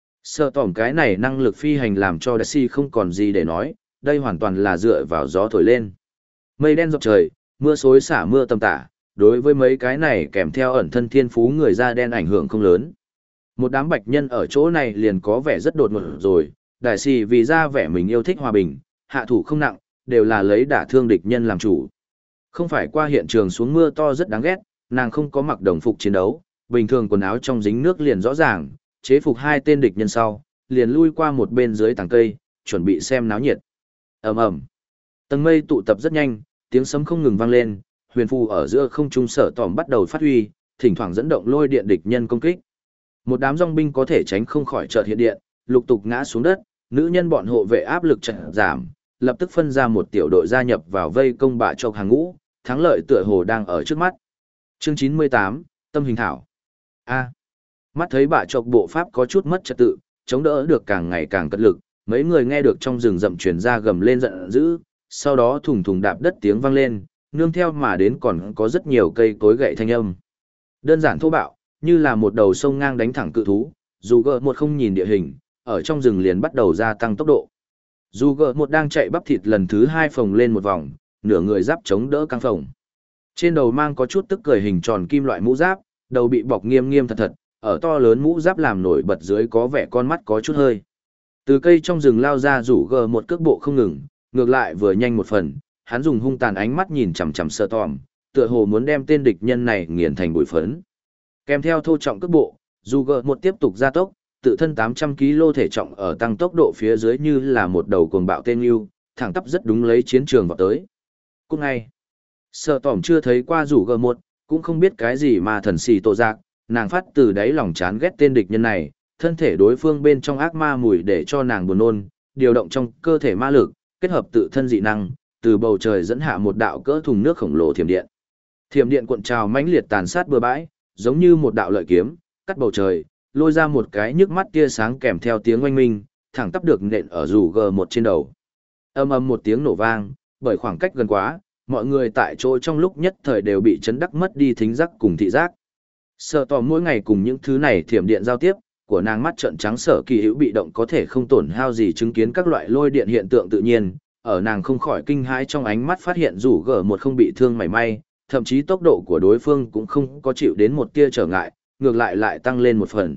Sở Tòm cái này năng lực phi hành làm cho Daisy không còn gì để nói, đây hoàn toàn là dựa vào gió thổi lên. Mây đen dọc trời, mưa xối xả mưa tầm tã, đối với mấy cái này kèm theo ẩn thân thiên phú người da đen ảnh hưởng không lớn. Một đám bạch nhân ở chỗ này liền có vẻ rất đột ngột rồi, đại sĩ vì ra vẻ mình yêu thích hòa bình, hạ thủ không nặng, đều là lấy đả thương địch nhân làm chủ. Không phải qua hiện trường xuống mưa to rất đáng ghét, nàng không có mặc đồng phục chiến đấu, bình thường quần áo trong dính nước liền rõ ràng, chế phục hai tên địch nhân sau, liền lui qua một bên dưới tàng cây, chuẩn bị xem náo nhiệt. Ầm ầm. Tầng mây tụ tập rất nhanh, tiếng sấm không ngừng vang lên, huyền phù ở giữa không trung Sở Tòm bắt đầu phát huy, thỉnh thoảng dẫn động lôi điện địch nhân công kích. Một đám dòng binh có thể tránh không khỏi chợt hiện điện, lục tục ngã xuống đất, nữ nhân bọn hộ vệ áp lực chợt giảm, lập tức phân ra một tiểu đội gia nhập vào vây công bạ chọc hàng ngũ, thắng lợi tựa hồ đang ở trước mắt. Chương chín mươi tám, Tâm hình thảo. A. Mắt thấy bạ chọc bộ pháp có chút mất trật tự, chống đỡ được càng ngày càng cật lực, mấy người nghe được trong rừng rậm truyền ra gầm lên giận dữ, sau đó thùng thùng đạp đất tiếng vang lên, nương theo mà đến còn có rất nhiều cây cối gậy thanh âm. Đơn giản thô bạo, như là một đầu sông ngang đánh thẳng cự thú, dù gỡ một không nhìn địa hình, ở trong rừng liền bắt đầu gia tăng tốc độ. Dù gỡ một đang chạy bắp thịt lần thứ hai phồng lên một vòng, nửa người giáp chống đỡ căng phồng. Trên đầu mang có chút tức cười hình tròn kim loại mũ giáp, đầu bị bọc nghiêm nghiêm thật thật, ở to lớn mũ giáp làm nổi bật dưới có vẻ con mắt có chút hơi. Từ cây trong rừng lao ra rủ gờ một cước bộ không ngừng, ngược lại vừa nhanh một phần, hắn dùng hung tàn ánh mắt nhìn chằm chằm Sở Tòm, tựa hồ muốn đem tên địch nhân này nghiền thành bụi phấn. Kèm theo thô trọng cước bộ, dù gờ một tiếp tục gia tốc, tự thân tám trăm ki lô gam thể trọng ở tăng tốc độ phía dưới như là một đầu cuồng bạo tên yêu, thẳng tắp rất đúng lấy chiến trường vào tới. Cũng ngay, Sở Tòm chưa thấy qua rủ gờ một, cũng không biết cái gì mà thần xì tổ giác, nàng phát từ đáy lòng chán ghét tên địch nhân này, thân thể đối phương bên trong ác ma mùi để cho nàng buồn nôn, điều động trong cơ thể ma lực, kết hợp tự thân dị năng, từ bầu trời dẫn hạ một đạo cỡ thùng nước khổng lồ thiểm điện. Thiểm điện cuộn trào mãnh liệt tàn sát bừa bãi, giống như một đạo lợi kiếm, cắt bầu trời, lôi ra một cái nhức mắt tia sáng kèm theo tiếng oanh minh, thẳng tắp được nện ở rủ gờ một trên đầu. Âm âm một tiếng nổ vang, bởi khoảng cách gần quá, mọi người tại chỗ trong lúc nhất thời đều bị chấn đắc mất đi thính giác cùng thị giác. Sở Tòm mỗi ngày cùng những thứ này thiểm điện giao tiếp, của nàng mắt trợn trắng Sở Kỳ Hữu bị động có thể không tổn hao gì chứng kiến các loại lôi điện hiện tượng tự nhiên, ở nàng không khỏi kinh hãi trong ánh mắt phát hiện rủ gờ một không bị thương mảy may, thậm chí tốc độ của đối phương cũng không có chịu đến một tia trở ngại, ngược lại lại tăng lên một phần.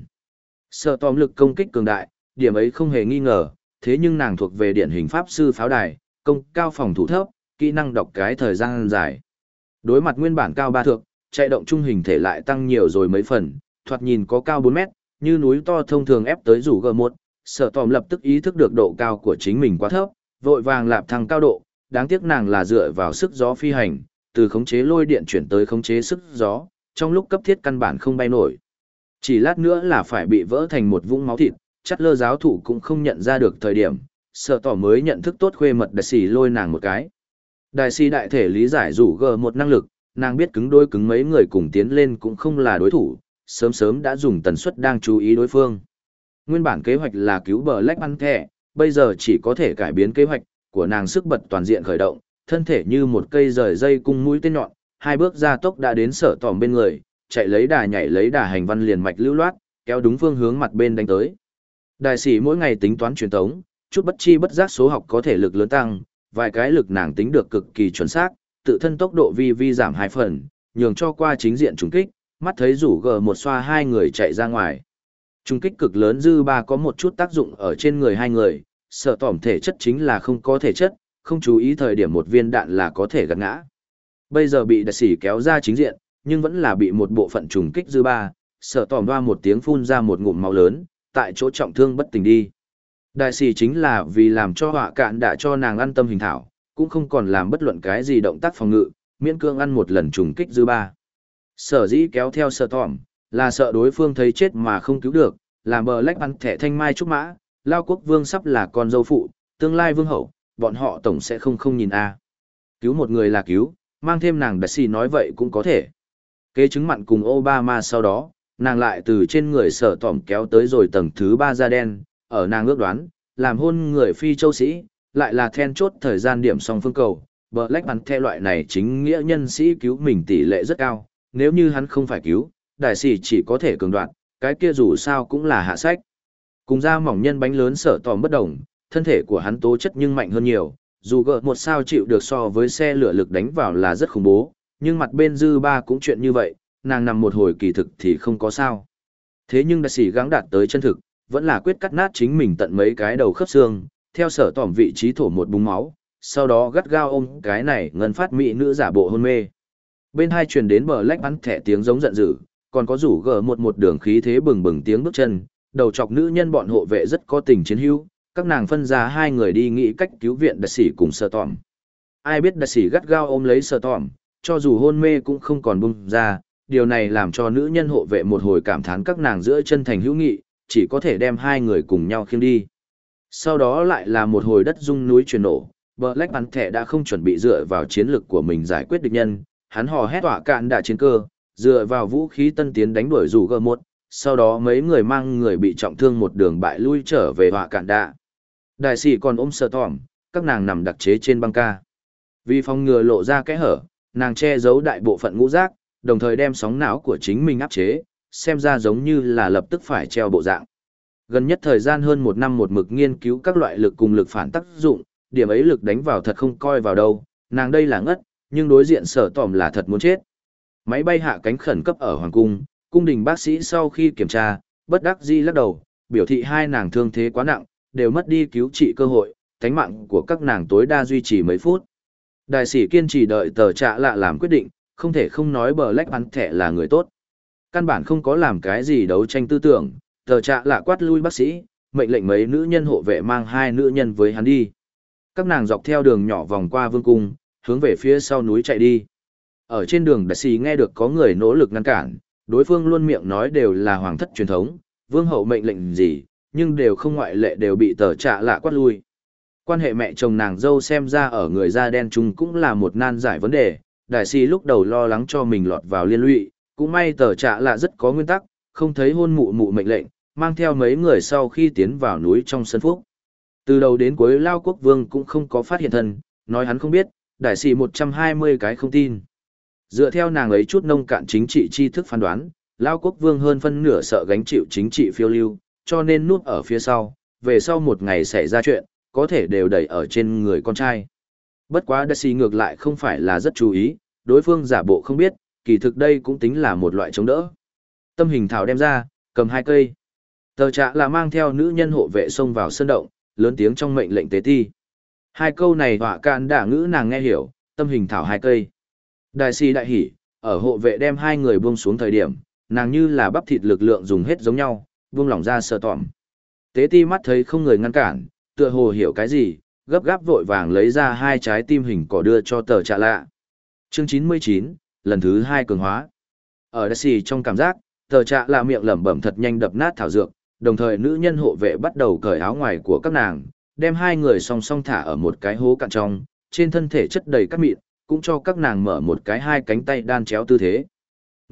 Sở Tòm lực công kích cường đại, điểm ấy không hề nghi ngờ, thế nhưng nàng thuộc về điển hình pháp sư pháo đài, công cao phòng thủ thấp, kỹ năng đọc cái thời gian dài. Đối mặt nguyên bản cao ba thước, chạy động trung hình thể lại tăng nhiều rồi mấy phần, thoạt nhìn có cao bốn mét, như núi to thông thường ép tới rủ gờ một, Sở Tòm lập tức ý thức được độ cao của chính mình quá thấp, vội vàng lạp thăng cao độ, đáng tiếc nàng là dựa vào sức gió phi hành, từ khống chế lôi điện chuyển tới khống chế sức gió, trong lúc cấp thiết căn bản không bay nổi. Chỉ lát nữa là phải bị vỡ thành một vũng máu thịt, chắc lơ giáo thủ cũng không nhận ra được thời điểm, Sở Tòm mới nhận thức tốt khuê mật đại sĩ lôi nàng một cái. Đại sĩ đại thể lý giải rủ gờ một năng lực, nàng biết cứng đôi cứng mấy người cùng tiến lên cũng không là đối thủ, sớm sớm đã dùng tần suất đang chú ý đối phương. Nguyên bản kế hoạch là cứu Black Panther, bây giờ chỉ có thể cải biến kế hoạch của nàng, sức bật toàn diện khởi động, thân thể như một cây rời dây cung mũi tên nhọn, hai bước ra tốc đã đến Sở Tỏm bên người, chạy lấy đà nhảy lấy đà hành văn liền mạch lưu loát, kéo đúng phương hướng mặt bên đánh tới. Đại sĩ mỗi ngày tính toán truyền tống, chút bất chi bất giác số học có thể lực lớn tăng, vài cái lực nàng tính được cực kỳ chuẩn xác, tự thân tốc độ vi vi giảm hai phần, nhường cho qua chính diện trùng kích, mắt thấy rủ gờ một xoa hai người chạy ra ngoài. Trùng kích cực lớn dư ba có một chút tác dụng ở trên người hai người, Sở Tỏm thể chất chính là không có thể chất, không chú ý thời điểm một viên đạn là có thể gạt ngã. Bây giờ bị đại sĩ kéo ra chính diện, nhưng vẫn là bị một bộ phận trùng kích dư ba, Sở Tỏm hoa một tiếng phun ra một ngụm máu lớn, tại chỗ trọng thương bất tỉnh đi. Đại sĩ chính là vì làm cho họa cạn đã cho nàng an tâm hình thảo, cũng không còn làm bất luận cái gì động tác phòng ngự, miễn cương ăn một lần trùng kích dư ba. Sở dĩ kéo theo Sở Tỏm, là sợ đối phương thấy chết mà không cứu được, làm bờ lách ăn thẻ thanh mai trúc mã, Lao Quốc Vương sắp là con dâu phụ, tương lai vương hậu, bọn họ tổng sẽ không không nhìn a. Cứu một người là cứu, mang thêm nàng đại sĩ nói vậy cũng có thể. Kế chứng mặn cùng Obama sau đó, nàng lại từ trên người Sở Tỏm kéo tới rồi tầng thứ ba da đen, ở nàng ước đoán, làm hôn người phi châu sĩ, lại là then chốt thời gian điểm song phương cầu. Black Panther loại này chính nghĩa nhân sĩ cứu mình tỷ lệ rất cao, nếu như hắn không phải cứu, đại sĩ chỉ có thể cường đoạn, cái kia dù sao cũng là hạ sách. Cùng ra mỏng nhân bánh lớn Sở Tỏm bất đồng, thân thể của hắn tố chất nhưng mạnh hơn nhiều, dù gỡ một sao chịu được so với xe lửa lực đánh vào là rất khủng bố, nhưng mặt bên dư ba cũng chuyện như vậy, nàng nằm một hồi kỳ thực thì không có sao. Thế nhưng đại sĩ gắng đạt tới chân thực, vẫn là quyết cắt nát chính mình tận mấy cái đầu khớp xương, theo Sở Tỏm vị trí thổ một búng máu, sau đó gắt gao ôm cái này ngân phát mỹ nữ giả bộ hôn mê. Bên hai truyền đến bờ lách bắn thẻ tiếng giống giận dữ, còn có rủ gờ một một đường khí thế bừng bừng tiếng bước chân, đầu chọc nữ nhân bọn hộ vệ rất có tình chiến hữu, các nàng phân ra hai người đi nghĩ cách cứu viện đại sĩ cùng Sở Tỏm. Ai biết đại sĩ gắt gao ôm lấy Sở Tỏm, cho dù hôn mê cũng không còn bung ra, điều này làm cho nữ nhân hộ vệ một hồi cảm thán các nàng giữa chân thành hữu nghị, chỉ có thể đem hai người cùng nhau khiêng đi. Sau đó lại là một hồi đất rung núi chuyển nổ, Black Panther đã không chuẩn bị dựa vào chiến lực của mình giải quyết địch nhân, hắn hò hét tỏa cạn đã chiến cơ, dựa vào vũ khí tân tiến đánh đuổi rủ gờ một, sau đó mấy người mang người bị trọng thương một đường bại lui trở về họa cạn đạ. Đại sĩ còn ôm Sở Tỏm, các nàng nằm đặc chế trên băng ca. Vì phòng ngừa lộ ra kẽ hở, nàng che giấu đại bộ phận ngũ giác, đồng thời đem sóng não của chính mình áp chế, xem ra giống như là lập tức phải treo bộ dạng. Gần nhất thời gian hơn một năm một mực nghiên cứu các loại lực cùng lực phản tác dụng, điểm ấy lực đánh vào thật không coi vào đâu, nàng đây là ngất, nhưng đối diện Sở Tỏm là thật muốn chết. Máy bay hạ cánh khẩn cấp ở Hoàng Cung, cung đình bác sĩ sau khi kiểm tra, bất đắc dĩ lắc đầu, biểu thị hai nàng thương thế quá nặng, đều mất đi cứu trị cơ hội, tánh mạng của các nàng tối đa duy trì mấy phút. Đại sĩ kiên trì đợi tờ trạ lạ làm quyết định, không thể không nói Black Panther là người tốt. Căn bản không có làm cái gì đấu tranh tư tưởng, tờ trạ lạ quát lui bác sĩ, mệnh lệnh mấy nữ nhân hộ vệ mang hai nữ nhân với hắn đi. Các nàng dọc theo đường nhỏ vòng qua vương cung, hướng về phía sau núi chạy đi. Ở trên đường đại sĩ nghe được có người nỗ lực ngăn cản, đối phương luôn miệng nói đều là hoàng thất truyền thống, vương hậu mệnh lệnh gì, nhưng đều không ngoại lệ đều bị tờ trạ lạ quát lui. Quan hệ mẹ chồng nàng dâu xem ra ở người da đen chung cũng là một nan giải vấn đề, đại sĩ lúc đầu lo lắng cho mình lọt vào liên lụy, cũng may tờ trạ lạ rất có nguyên tắc, không thấy hôn mụ mụ mệnh lệnh, mang theo mấy người sau khi tiến vào núi trong sân phúc. Từ đầu đến cuối Lao Quốc Vương cũng không có phát hiện thân, nói hắn không biết, đại sĩ một trăm hai mươi cái không tin. Dựa theo nàng ấy chút nông cạn chính trị tri thức phán đoán, Lao Quốc Vương hơn phân nửa sợ gánh chịu chính trị phiêu lưu, cho nên núp ở phía sau, về sau một ngày xảy ra chuyện, có thể đều đẩy ở trên người con trai. Bất quá đại sĩ ngược lại không phải là rất chú ý, đối phương giả bộ không biết, kỳ thực đây cũng tính là một loại chống đỡ. Tâm hình thảo đem ra, cầm hai cây. Tờ trạ là mang theo nữ nhân hộ vệ xông vào sân động, lớn tiếng trong mệnh lệnh tế ti. Hai câu này họa cạn đả ngữ nàng nghe hiểu, tâm hình thảo hai cây. Đại sĩ đại hỉ, ở hộ vệ đem hai người buông xuống thời điểm, nàng như là bắp thịt lực lượng dùng hết giống nhau, buông lỏng ra Sở Tỏm. Tế ti mắt thấy không người ngăn cản, tựa hồ hiểu cái gì, gấp gáp vội vàng lấy ra hai trái tim hình cỏ đưa cho tờ trạ lạ. Chương chín mươi chín, lần thứ hai cường hóa. Ở đại sĩ trong cảm giác, tờ trạ lạ miệng lẩm bẩm thật nhanh đập nát thảo dược, đồng thời nữ nhân hộ vệ bắt đầu cởi áo ngoài của các nàng, đem hai người song song thả ở một cái hố cạn trong, trên thân thể chất đầy cát mịn, cũng cho các nàng mở một cái hai cánh tay đan chéo tư thế.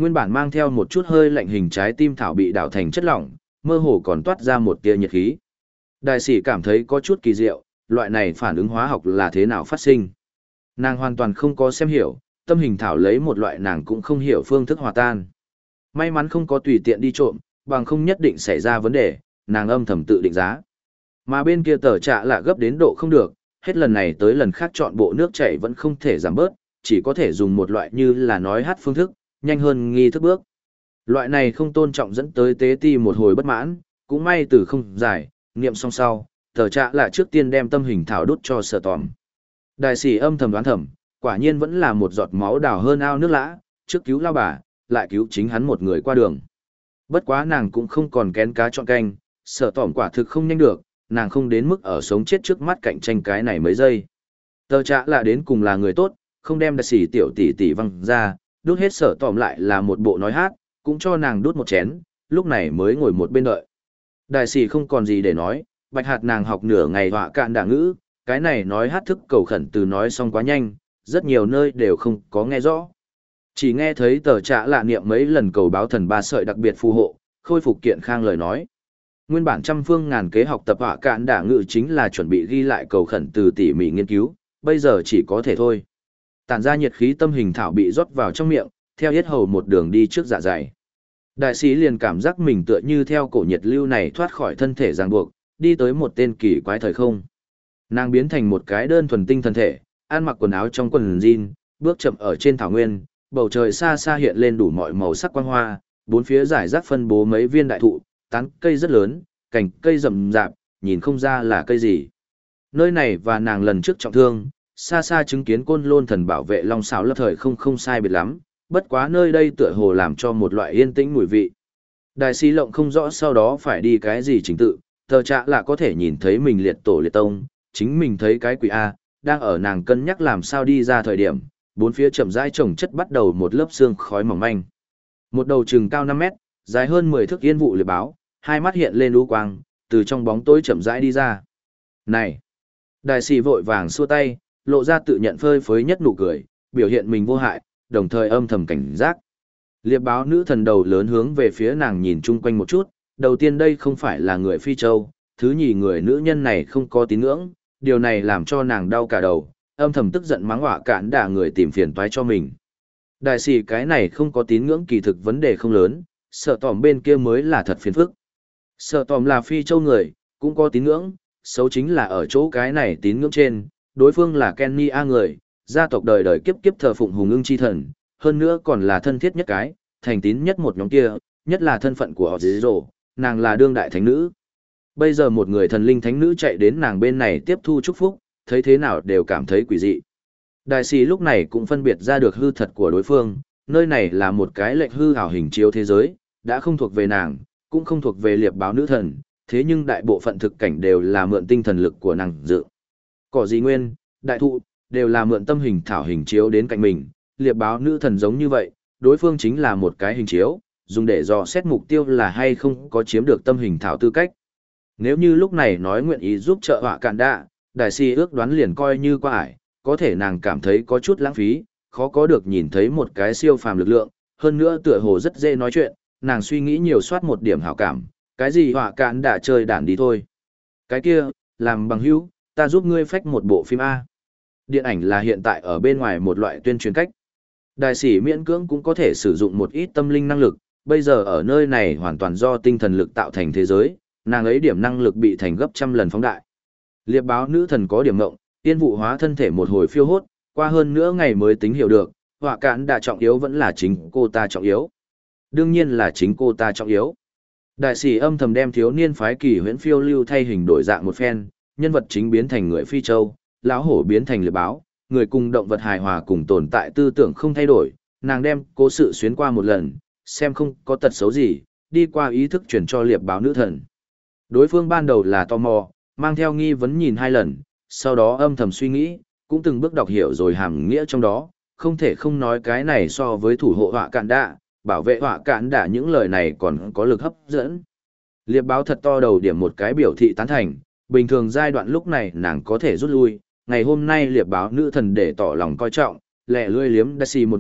Nguyên bản mang theo một chút hơi lạnh hình trái tim thảo bị đảo thành chất lỏng, mơ hồ còn toát ra một tia nhiệt khí. Đại sĩ cảm thấy có chút kỳ diệu, loại này phản ứng hóa học là thế nào phát sinh. Nàng hoàn toàn không có xem hiểu, tâm hình thảo lấy một loại nàng cũng không hiểu phương thức hòa tan. May mắn không có tùy tiện đi trộm, bằng không nhất định xảy ra vấn đề, nàng âm thầm tự định giá. Mà bên kia tờ trạ lạ gấp đến độ không được, hết lần này tới lần khác chọn bộ nước chảy vẫn không thể giảm bớt, chỉ có thể dùng một loại như là nói hát phương thức, nhanh hơn nghi thức bước. Loại này không tôn trọng dẫn tới tế ti một hồi bất mãn, cũng may từ không giải, niệm xong sau, tờ trạ lạ trước tiên đem tâm hình thảo đút cho Sở Tòm. Đại sĩ âm thầm đoán thầm, quả nhiên vẫn là một giọt máu đào hơn ao nước lã, trước cứu lao bà, lại cứu chính hắn một người qua đường. Bất quá nàng cũng không còn kén cá chọn canh, Sở Tòm quả thực không nhanh được, nàng không đến mức ở sống chết trước mắt cạnh tranh cái này mấy giây. Tờ trạ lạ đến cùng là người tốt, không đem đại sĩ tiểu tỷ tỷ văng ra, đút hết Sở Tòm lại là một bộ nói hát, cũng cho nàng đút một chén, lúc này mới ngồi một bên đợi. Đại sĩ không còn gì để nói, bạch hạt nàng học nửa ngày họa cạn đả ngữ, cái này nói hát thức cầu khẩn từ nói xong quá nhanh, rất nhiều nơi đều không có nghe rõ. Chỉ nghe thấy tờ trạ lạ niệm mấy lần cầu báo thần ba sợi đặc biệt phù hộ, khôi phục kiện khang lời nói. Nguyên bản trăm phương ngàn kế học tập họa cạn đả ngữ chính là chuẩn bị ghi lại cầu khẩn từ tỉ mỉ nghiên cứu, bây giờ chỉ có thể thôi. Tản ra nhiệt khí tâm hình thảo bị rót vào trong miệng, theo yết hầu một đường đi trước dạ dày. Đại sĩ liền cảm giác mình tựa như theo cổ nhiệt lưu này thoát khỏi thân thể ràng buộc, đi tới một tên kỳ quái thời không. Nàng biến thành một cái đơn thuần tinh thần thể, ăn mặc quần áo trong quần jean, bước chậm ở trên thảo nguyên, bầu trời xa xa hiện lên đủ mọi màu sắc quang hoa, bốn phía rải rác phân bố mấy viên đại thụ, tán cây rất lớn, cành cây rậm rạp, nhìn không ra là cây gì. Nơi này và nàng lần trước trọng thương, xa xa chứng kiến côn lôn thần bảo vệ long xảo lập thời không không sai biệt lắm, bất quá nơi đây tựa hồ làm cho một loại yên tĩnh mùi vị. Đại sĩ lộng không rõ sau đó phải đi cái gì chính tự, tờ trạ là có thể nhìn thấy mình liệt tổ liệt tông, chính mình thấy cái quỷ A, đang ở nàng cân nhắc làm sao đi ra thời điểm, bốn phía chậm rãi chồng chất bắt đầu một lớp xương khói mỏng manh. Một đầu chừng cao năm mét, dài hơn mười thước yên vụ liệt báo, hai mắt hiện lên lũ quang, từ trong bóng tối chậm rãi đi ra. Này! Đại sĩ vội vàng xua tay, lộ ra tự nhận phơi phới nhất nụ cười, biểu hiện mình vô hại, đồng thời âm thầm cảnh giác. Liệp báo nữ thần đầu lớn hướng về phía nàng nhìn chung quanh một chút, đầu tiên đây không phải là người Phi Châu, thứ nhì người nữ nhân này không có tín ngưỡng, điều này làm cho nàng đau cả đầu, âm thầm tức giận mắng họa cản đả người tìm phiền toái cho mình. Đại sĩ cái này không có tín ngưỡng kỳ thực vấn đề không lớn, Sở Tòm bên kia mới là thật phiền phức. Sở Tòm là Phi Châu người, cũng có tín ngưỡng, xấu chính là ở chỗ cái này tín ngưỡng trên, đối phương là Kenny A người, gia tộc đời đời kiếp kiếp thờ phụng hùng ưng chi thần, hơn nữa còn là thân thiết nhất cái, thành tín nhất một nhóm kia, nhất là thân phận của họ dĩ dỗ, nàng là đương đại thánh nữ. Bây giờ một người thần linh thánh nữ chạy đến nàng bên này tiếp thu chúc phúc, thấy thế nào đều cảm thấy quỷ dị. Đại sĩ lúc này cũng phân biệt ra được hư thật của đối phương, nơi này là một cái lệch hư ảo hình chiếu thế giới, đã không thuộc về nàng, cũng không thuộc về liệp báo nữ thần, thế nhưng đại bộ phận thực cảnh đều là mượn tinh thần lực của nàng dự. Cỏ gì nguyên, đại thụ, đều là mượn tâm hình thảo hình chiếu đến cạnh mình, liệp báo nữ thần giống như vậy, đối phương chính là một cái hình chiếu, dùng để dò xét mục tiêu là hay không có chiếm được tâm hình thảo tư cách. Nếu như lúc này nói nguyện ý giúp trợ họa cạn đạ, đại sĩ ước đoán liền coi như qua ải, có thể nàng cảm thấy có chút lãng phí, khó có được nhìn thấy một cái siêu phàm lực lượng, hơn nữa tựa hồ rất dễ nói chuyện, nàng suy nghĩ nhiều soát một điểm hảo cảm, cái gì họa cạn đạ chơi đàn đi thôi. Cái kia, làm bằng hữu, ta giúp ngươi phách một bộ phim A. Điện ảnh là hiện tại ở bên ngoài một loại tuyên truyền cách. Đại sĩ miễn cưỡng cũng có thể sử dụng một ít tâm linh năng lực, bây giờ ở nơi này hoàn toàn do tinh thần lực tạo thành thế giới, nàng ấy điểm năng lực bị thành gấp trăm lần phóng đại. Liệp báo nữ thần có điểm ngộng, tiên vụ hóa thân thể một hồi phiêu hốt, qua hơn nữa ngày mới tính hiểu được, họa cạn đạ trọng yếu vẫn là chính cô ta trọng yếu. Đương nhiên là chính cô ta trọng yếu. Đại sĩ âm thầm đem thiếu niên phái kỳ huyễn phiêu lưu thay hình đổi dạng một phen, nhân vật chính biến thành người Phi Châu, lão hổ biến thành liệp báo, người cùng động vật hài hòa cùng tồn tại tư tưởng không thay đổi, nàng đem cố sự xuyến qua một lần, xem không có tật xấu gì, đi qua ý thức chuyển cho liệp báo nữ thần. Đối phương ban đầu là tò mò, mang theo nghi vấn nhìn hai lần, sau đó âm thầm suy nghĩ, cũng từng bước đọc hiểu rồi hàm nghĩa trong đó, không thể không nói cái này so với thủ hộ họa cạn đạ, bảo vệ họa cạn đạ những lời này còn có lực hấp dẫn. Liệp báo thật to đầu điểm một cái biểu thị tán thành, bình thường giai đoạn lúc này nàng có thể rút lui, ngày hôm nay liệp báo nữ thần để tỏ lòng coi trọng, lẹ lươi liếm đa xì một ngụm,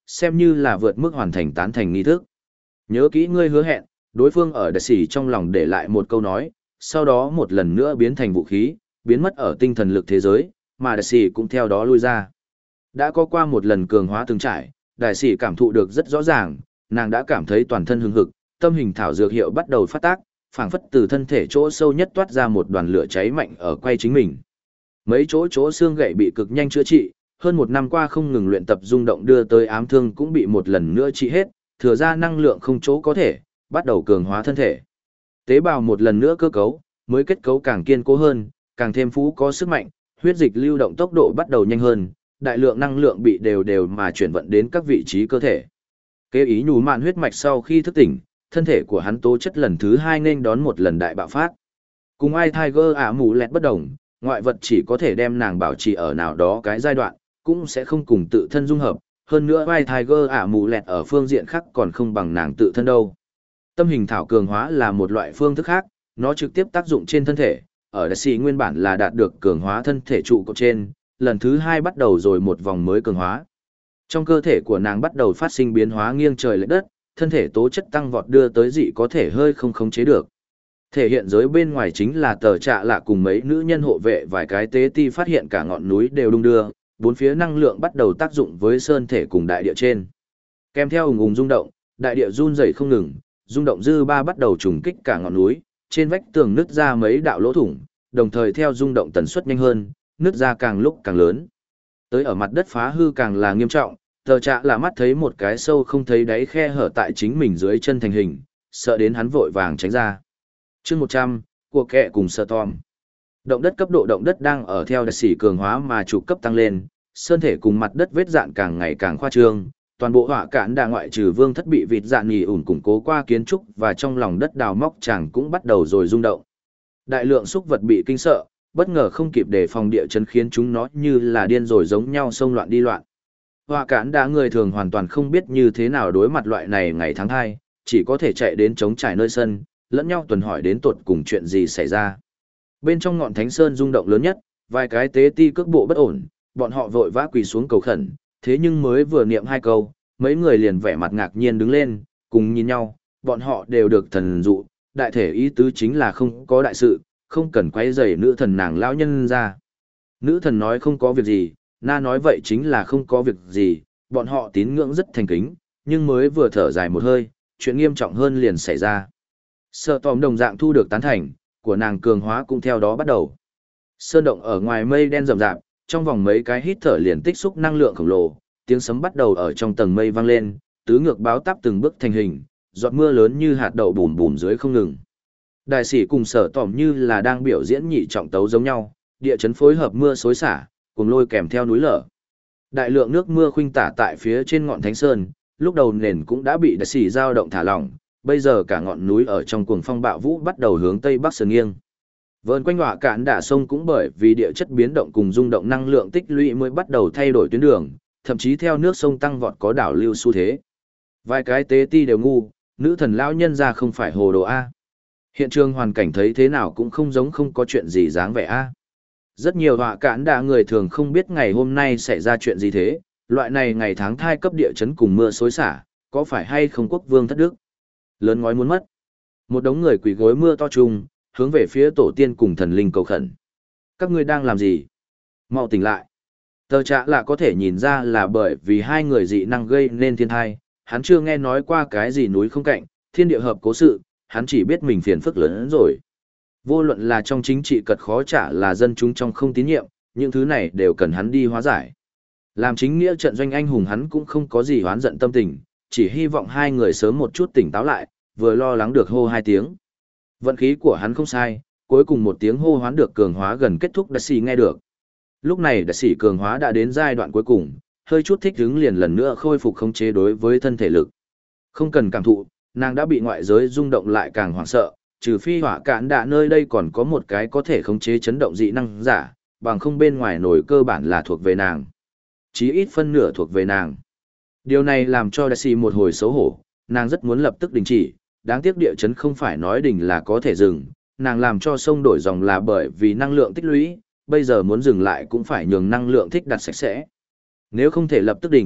xem như là vượt mức hoàn thành tán thành nghi thức. Nhớ kỹ ngươi hứa hẹn, đối phương ở đại sĩ trong lòng để lại một câu nói, sau đó một lần nữa biến thành vũ khí, biến mất ở tinh thần lực thế giới, mà đại sĩ cũng theo đó lui ra. Đã có qua một lần cường hóa từng trải, đại sĩ cảm thụ được rất rõ ràng, nàng đã cảm thấy toàn thân hưng hực, tâm hình thảo dược hiệu bắt đầu phát tác, phảng phất từ thân thể chỗ sâu nhất toát ra một đoàn lửa cháy mạnh ở quay chính mình. Mấy chỗ chỗ xương gãy bị cực nhanh chữa trị, hơn một năm qua không ngừng luyện tập rung động đưa tới ám thương cũng bị một lần nữa trị hết, thừa ra năng lượng không chỗ có thể, bắt đầu cường hóa thân thể. Tế bào một lần nữa cơ cấu, mới kết cấu càng kiên cố hơn, càng thêm phú có sức mạnh, huyết dịch lưu động tốc độ bắt đầu nhanh hơn, đại lượng năng lượng bị đều đều mà chuyển vận đến các vị trí cơ thể. Kế ý nhủ mạn huyết mạch sau khi thức tỉnh, thân thể của hắn tố chất lần thứ hai nên đón một lần đại bạo phát. Cùng ai Tiger ả mù lẹt bất đồng, ngoại vật chỉ có thể đem nàng bảo trì ở nào đó cái giai đoạn, cũng sẽ không cùng tự thân dung hợp. Hơn nữa ai Tiger ả mù lẹt ở phương diện khác còn không bằng nàng tự thân đâu. Tâm hình thảo cường hóa là một loại phương thức khác, nó trực tiếp tác dụng trên thân thể, ở đại sĩ nguyên bản là đạt được cường hóa thân thể trụ cột trên, lần thứ hai bắt đầu rồi một vòng mới cường hóa. Trong cơ thể của nàng bắt đầu phát sinh biến hóa nghiêng trời lệch đất, thân thể tố chất tăng vọt đưa tới dị có thể hơi không khống chế được. Thể hiện giới bên ngoài chính là tờ trạ lạ cùng mấy nữ nhân hộ vệ vài cái tế ti phát hiện cả ngọn núi đều đung đưa, bốn phía năng lượng bắt đầu tác dụng với sơn thể cùng đại địa trên. Kèm theo ùng ùng rung động, đại địa run rẩy không ngừng, rung động dư ba bắt đầu trùng kích cả ngọn núi, trên vách tường nứt ra mấy đạo lỗ thủng, đồng thời theo rung động tần suất nhanh hơn, nứt ra càng lúc càng lớn. Tới ở mặt đất phá hư càng là nghiêm trọng, tờ trạ là mắt thấy một cái sâu không thấy đáy khe hở tại chính mình dưới chân thành hình, sợ đến hắn vội vàng tránh ra. chương một trăm, của kẹ cùng sơ tom. Động đất cấp độ động đất đang ở theo đặc sĩ cường hóa mà trụ cấp tăng lên, sơn thể cùng mặt đất vết dạn càng ngày càng khoa trương, toàn bộ họa cản đà ngoại trừ vương thất bị vịt dạn nhì ủn củng cố qua kiến trúc và trong lòng đất đào móc chẳng cũng bắt đầu rồi rung động. Đại lượng xúc vật bị kinh sợ, bất ngờ không kịp đề phòng địa chấn khiến chúng nó như là điên rồi giống nhau xông loạn đi loạn. Họa cản đà người thường hoàn toàn không biết như thế nào đối mặt loại này ngày tháng hai, chỉ có thể chạy đến chống trải nơi sân, lẫn nhau tuần hỏi đến tột cùng chuyện gì xảy ra. Bên trong ngọn thánh sơn rung động lớn nhất, vài cái tế ti cước bộ bất ổn, bọn họ vội vã quỳ xuống cầu khẩn, thế nhưng mới vừa niệm hai câu, mấy người liền vẻ mặt ngạc nhiên đứng lên, cùng nhìn nhau, bọn họ đều được thần dụ, đại thể ý tứ chính là không có đại sự, không cần quấy rầy nữ thần nàng lão nhân ra. Nữ thần nói không có việc gì, na nói vậy chính là không có việc gì, bọn họ tín ngưỡng rất thành kính, nhưng mới vừa thở dài một hơi, chuyện nghiêm trọng hơn liền xảy ra. Sợ tòm đồng dạng thu được tán thành, của nàng cường hóa cũng theo đó bắt đầu. Sơn động ở ngoài mây đen rậm rạp, trong vòng mấy cái hít thở liền tích xúc năng lượng khổng lồ, tiếng sấm bắt đầu ở trong tầng mây vang lên, tứ ngược báo táp từng bước thành hình, giọt mưa lớn như hạt đậu bùm bùm dưới không ngừng. Đại sĩ cùng sở tòm như là đang biểu diễn nhị trọng tấu giống nhau, địa chấn phối hợp mưa xối xả, cùng lôi kèm theo núi lở. Đại lượng nước mưa khuynh tả tại phía trên ngọn thánh sơn, lúc đầu nền cũng đã bị đại sĩ dao động thả lỏng, bây giờ cả ngọn núi ở trong cuồng phong bạo vũ bắt đầu hướng tây bắc sườn nghiêng. Vờn quanh họa cạn đả sông cũng bởi vì địa chất biến động cùng rung động năng lượng tích lũy mới bắt đầu thay đổi tuyến đường, thậm chí theo nước sông tăng vọt có đảo lưu xu thế. Vài cái tế ti đều ngu, nữ thần lão nhân ra không phải hồ đồ A. Hiện trường hoàn cảnh thấy thế nào cũng không giống không có chuyện gì dáng vẻ A. Rất nhiều họa cạn đả người thường không biết ngày hôm nay xảy ra chuyện gì thế, loại này ngày tháng thai cấp địa chấn cùng mưa xối xả, có phải hay không quốc vương thất đức. Lớn ngói muốn mất. Một đống người quỳ gối mưa to trùng, hướng về phía tổ tiên cùng thần linh cầu khẩn. Các ngươi đang làm gì? Mau tỉnh lại. Tờ trạ là có thể nhìn ra là bởi vì hai người dị năng gây nên thiên thai, hắn chưa nghe nói qua cái gì núi không cạnh, thiên địa hợp cố sự, hắn chỉ biết mình phiền phức lớn hơn rồi. Vô luận là trong chính trị cật khó trả là dân chúng trong không tín nhiệm, những thứ này đều cần hắn đi hóa giải. Làm chính nghĩa trận doanh anh hùng hắn cũng không có gì hoán giận tâm tình, chỉ hy vọng hai người sớm một chút tỉnh táo lại, vừa lo lắng được hô hai tiếng. Vận khí của hắn không sai, cuối cùng một tiếng hô hoán được cường hóa gần kết thúc đại sĩ nghe được. Lúc này đại sĩ cường hóa đã đến giai đoạn cuối cùng, hơi chút thích hứng liền lần nữa khôi phục khống chế đối với thân thể lực. Không cần cảm thụ, nàng đã bị ngoại giới rung động lại càng hoảng sợ, trừ phi hỏa cạn đạ nơi đây còn có một cái có thể khống chế chấn động dị năng giả, bằng không bên ngoài nổi cơ bản là thuộc về nàng. Chí ít phân nửa thuộc về nàng. Điều này làm cho đại sĩ một hồi xấu hổ, nàng rất muốn lập tức đình chỉ, đáng tiếc địa chấn không phải nói đình là có thể dừng, nàng làm cho sông đổi dòng là bởi vì năng lượng tích lũy, bây giờ muốn dừng lại cũng phải nhường năng lượng thích đặt sạch sẽ. Nếu không thể lập tức đỉnh,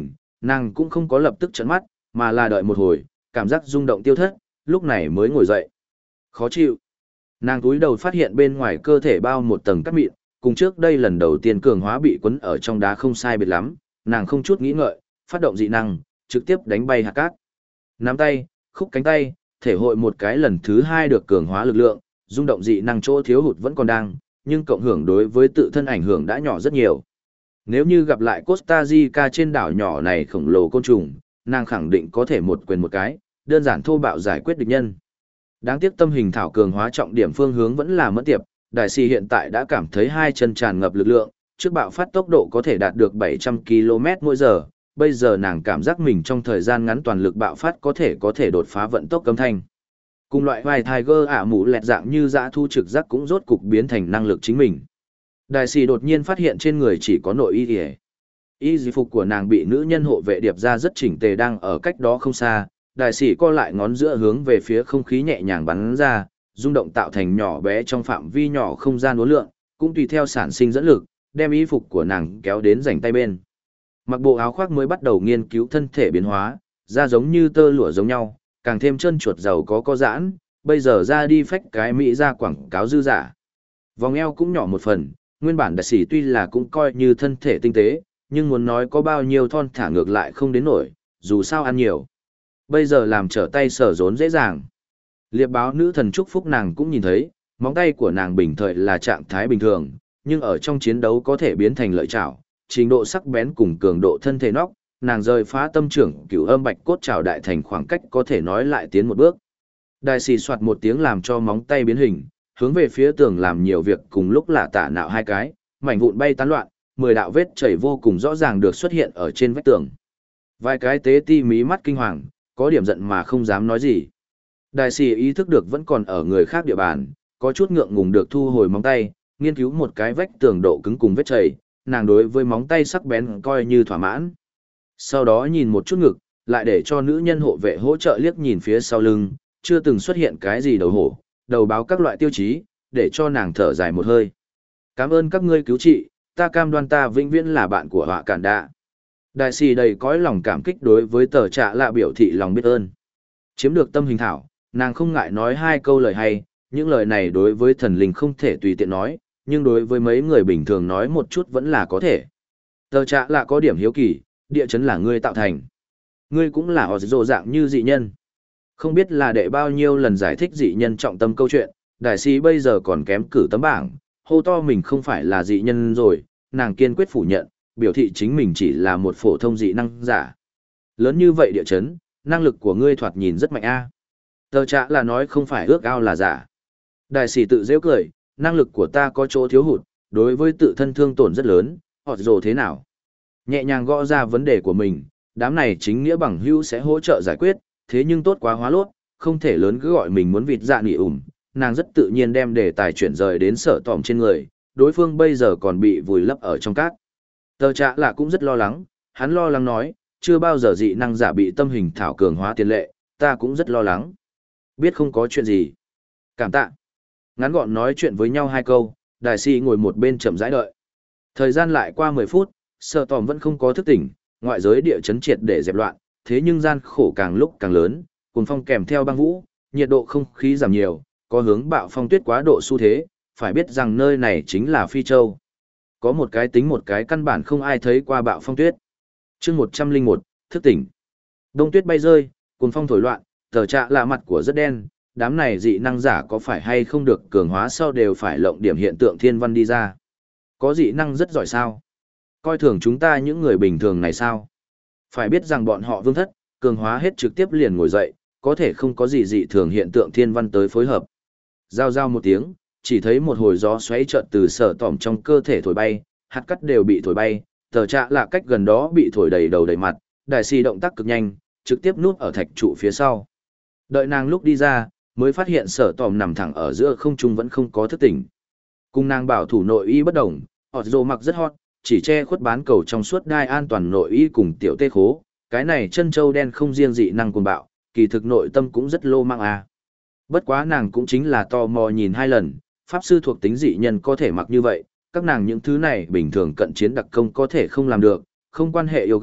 Nàng cũng không có lập tức trợn mắt, mà là đợi một hồi, cảm giác rung động tiêu thất, lúc này mới ngồi dậy. Khó chịu. Nàng túi đầu phát hiện bên ngoài cơ thể bao một tầng cát mịn, cùng trước đây lần đầu tiên cường hóa bị quấn ở trong đá không sai biệt lắm, nàng không chút nghĩ ngợi, phát động dị năng, trực tiếp đánh bay hạt cát. Nắm tay, khúc cánh tay, thể hội một cái lần thứ hai được cường hóa lực lượng, rung động dị năng chỗ thiếu hụt vẫn còn đang, nhưng cộng hưởng đối với tự thân ảnh hưởng đã nhỏ rất nhiều. Nếu như gặp lại Costa Rica trên đảo nhỏ này khổng lồ côn trùng, nàng khẳng định có thể một quyền một cái, đơn giản thô bạo giải quyết địch nhân. Đáng tiếc tâm hình thảo cường hóa trọng điểm phương hướng vẫn là mẫn tiệp, đại sĩ hiện tại đã cảm thấy hai chân tràn ngập lực lượng, trước bạo phát tốc độ có thể đạt được bảy trăm ki lô mét mỗi giờ, bây giờ nàng cảm giác mình trong thời gian ngắn toàn lực bạo phát có thể có thể đột phá vận tốc cấm thanh. Cùng loại vài Tiger ả mũ lẹt dạng như dã thu trực giác cũng rốt cục biến thành năng lực chính mình. Đại sĩ đột nhiên phát hiện trên người chỉ có nội y y. Y di phục của nàng bị nữ nhân hộ vệ điệp ra rất chỉnh tề đang ở cách đó không xa, đại sĩ co lại ngón giữa hướng về phía không khí nhẹ nhàng bắn ra, rung động tạo thành nhỏ bé trong phạm vi nhỏ không gian uốn lượn, cũng tùy theo sản sinh dẫn lực, đem y phục của nàng kéo đến rảnh tay bên. Mặc bộ áo khoác mới bắt đầu nghiên cứu thân thể biến hóa, da giống như tơ lụa giống nhau, càng thêm chân chuột giàu có có giãn, bây giờ ra đi phách cái mỹ ra quảng cáo dư giả. Vòng eo cũng nhỏ một phần, nguyên bản đại sĩ tuy là cũng coi như thân thể tinh tế, nhưng muốn nói có bao nhiêu thon thả ngược lại không đến nổi, dù sao ăn nhiều. Bây giờ làm trở tay sở rốn dễ dàng. Liệp báo nữ thần chúc phúc nàng cũng nhìn thấy, móng tay của nàng bình thời là trạng thái bình thường, nhưng ở trong chiến đấu có thể biến thành lợi chảo, trình độ sắc bén cùng cường độ thân thể nóc, nàng rời phá tâm trưởng cửu âm bạch cốt trảo đại thành khoảng cách có thể nói lại tiến một bước. Đại sĩ soạt một tiếng làm cho móng tay biến hình, hướng về phía tường làm nhiều việc cùng lúc là tả nạo hai cái, mảnh vụn bay tán loạn, mười đạo vết chảy vô cùng rõ ràng được xuất hiện ở trên vách tường. Vài cái tế ti mí mắt kinh hoàng, có điểm giận mà không dám nói gì. Đại sĩ ý thức được vẫn còn ở người khác địa bàn, có chút ngượng ngùng được thu hồi móng tay, nghiên cứu một cái vách tường độ cứng cùng vết chảy, nàng đối với móng tay sắc bén coi như thỏa mãn. Sau đó nhìn một chút ngực, lại để cho nữ nhân hộ vệ hỗ trợ liếc nhìn phía sau lưng, chưa từng xuất hiện cái gì đầu hổ, đầu báo các loại tiêu chí, để cho nàng thở dài một hơi. Cảm ơn các ngươi cứu trị, ta cam đoan ta vĩnh viễn là bạn của họa cản đạ. Đại sĩ đầy cõi lòng cảm kích đối với tờ trạ lạ biểu thị lòng biết ơn. Chiếm được tâm hình thảo, nàng không ngại nói hai câu lời hay, những lời này đối với thần linh không thể tùy tiện nói, nhưng đối với mấy người bình thường nói một chút vẫn là có thể. Tờ trạ lạ có điểm hiếu kỳ, địa chấn là ngươi tạo thành. Ngươi cũng là họ rồ dạng như dị nhân. Không biết là đệ bao nhiêu lần giải thích dị nhân trọng tâm câu chuyện, đại sĩ bây giờ còn kém cử tấm bảng, hô to mình không phải là dị nhân rồi, nàng kiên quyết phủ nhận, biểu thị chính mình chỉ là một phổ thông dị năng giả. Lớn như vậy địa chấn, năng lực của ngươi thoạt nhìn rất mạnh a. Tờ trạ là nói không phải ước ao là giả. Đại sĩ tự dễ cười, năng lực của ta có chỗ thiếu hụt, đối với tự thân thương tổn rất lớn, họ rồ thế nào? Nhẹ nhàng gõ ra vấn đề của mình, đám này chính nghĩa bằng hữu sẽ hỗ trợ giải quyết, thế nhưng tốt quá hóa lốt, không thể lớn cứ gọi mình muốn vịt dạ nỉ ủm, nàng rất tự nhiên đem đề tài chuyển rời đến sở tòm trên người, đối phương bây giờ còn bị vùi lấp ở trong cát. Tờ trạ là cũng rất lo lắng, hắn lo lắng nói, chưa bao giờ dị năng giả bị tâm hình thảo cường hóa tiền lệ, ta cũng rất lo lắng. Biết không có chuyện gì. Cảm tạ. Ngắn gọn nói chuyện với nhau hai câu, đại sĩ ngồi một bên chậm rãi đợi. Thời gian lại qua mười phút, sở tòm vẫn không có thức tỉnh, ngoại giới địa chấn triệt để dẹp loạn, thế nhưng gian khổ càng lúc càng lớn, cuồng phong kèm theo băng vũ, nhiệt độ không khí giảm nhiều, có hướng bạo phong tuyết quá độ xu thế, phải biết rằng nơi này chính là Phi Châu. Có một cái tính một cái căn bản không ai thấy qua bạo phong tuyết. Chương một trăm lẻ một, thức tỉnh. Đông tuyết bay rơi, cuồng phong thổi loạn, tờ trạ là mặt của rất đen, đám này dị năng giả có phải hay không được cường hóa sau đều phải lộng điểm hiện tượng thiên văn đi ra. Có dị năng rất giỏi sao? Coi thường chúng ta những người bình thường này sao? Phải biết rằng bọn họ vương thất, cường hóa hết trực tiếp liền ngồi dậy, có thể không có gì dị thường hiện tượng thiên văn tới phối hợp. Giao giao một tiếng, chỉ thấy một hồi gió xoáy chợt từ sở tỏm trong cơ thể thổi bay, hạt cát đều bị thổi bay, tờ trạ là cách gần đó bị thổi đầy đầu đầy mặt, đại sĩ động tác cực nhanh, trực tiếp núp ở thạch trụ phía sau. Đợi nàng lúc đi ra, mới phát hiện sở tòm nằm thẳng ở giữa không trung vẫn không có thức tỉnh. Cùng nàng bảo thủ nội y bất đồng, họt rồ mặc rất hot, chỉ che khuất bán cầu trong suốt đai an toàn nội y cùng tiểu tê khố, cái này chân châu đen không riêng dị năng cuồng bạo, kỳ thực nội tâm cũng rất lô mang à. Bất quá nàng cũng chính là tò mò nhìn hai lần, pháp sư thuộc tính dị nhân có thể mặc như vậy, các nàng những thứ này bình thường cận chiến đặc công có thể không làm được, không quan hệ yêu ghét,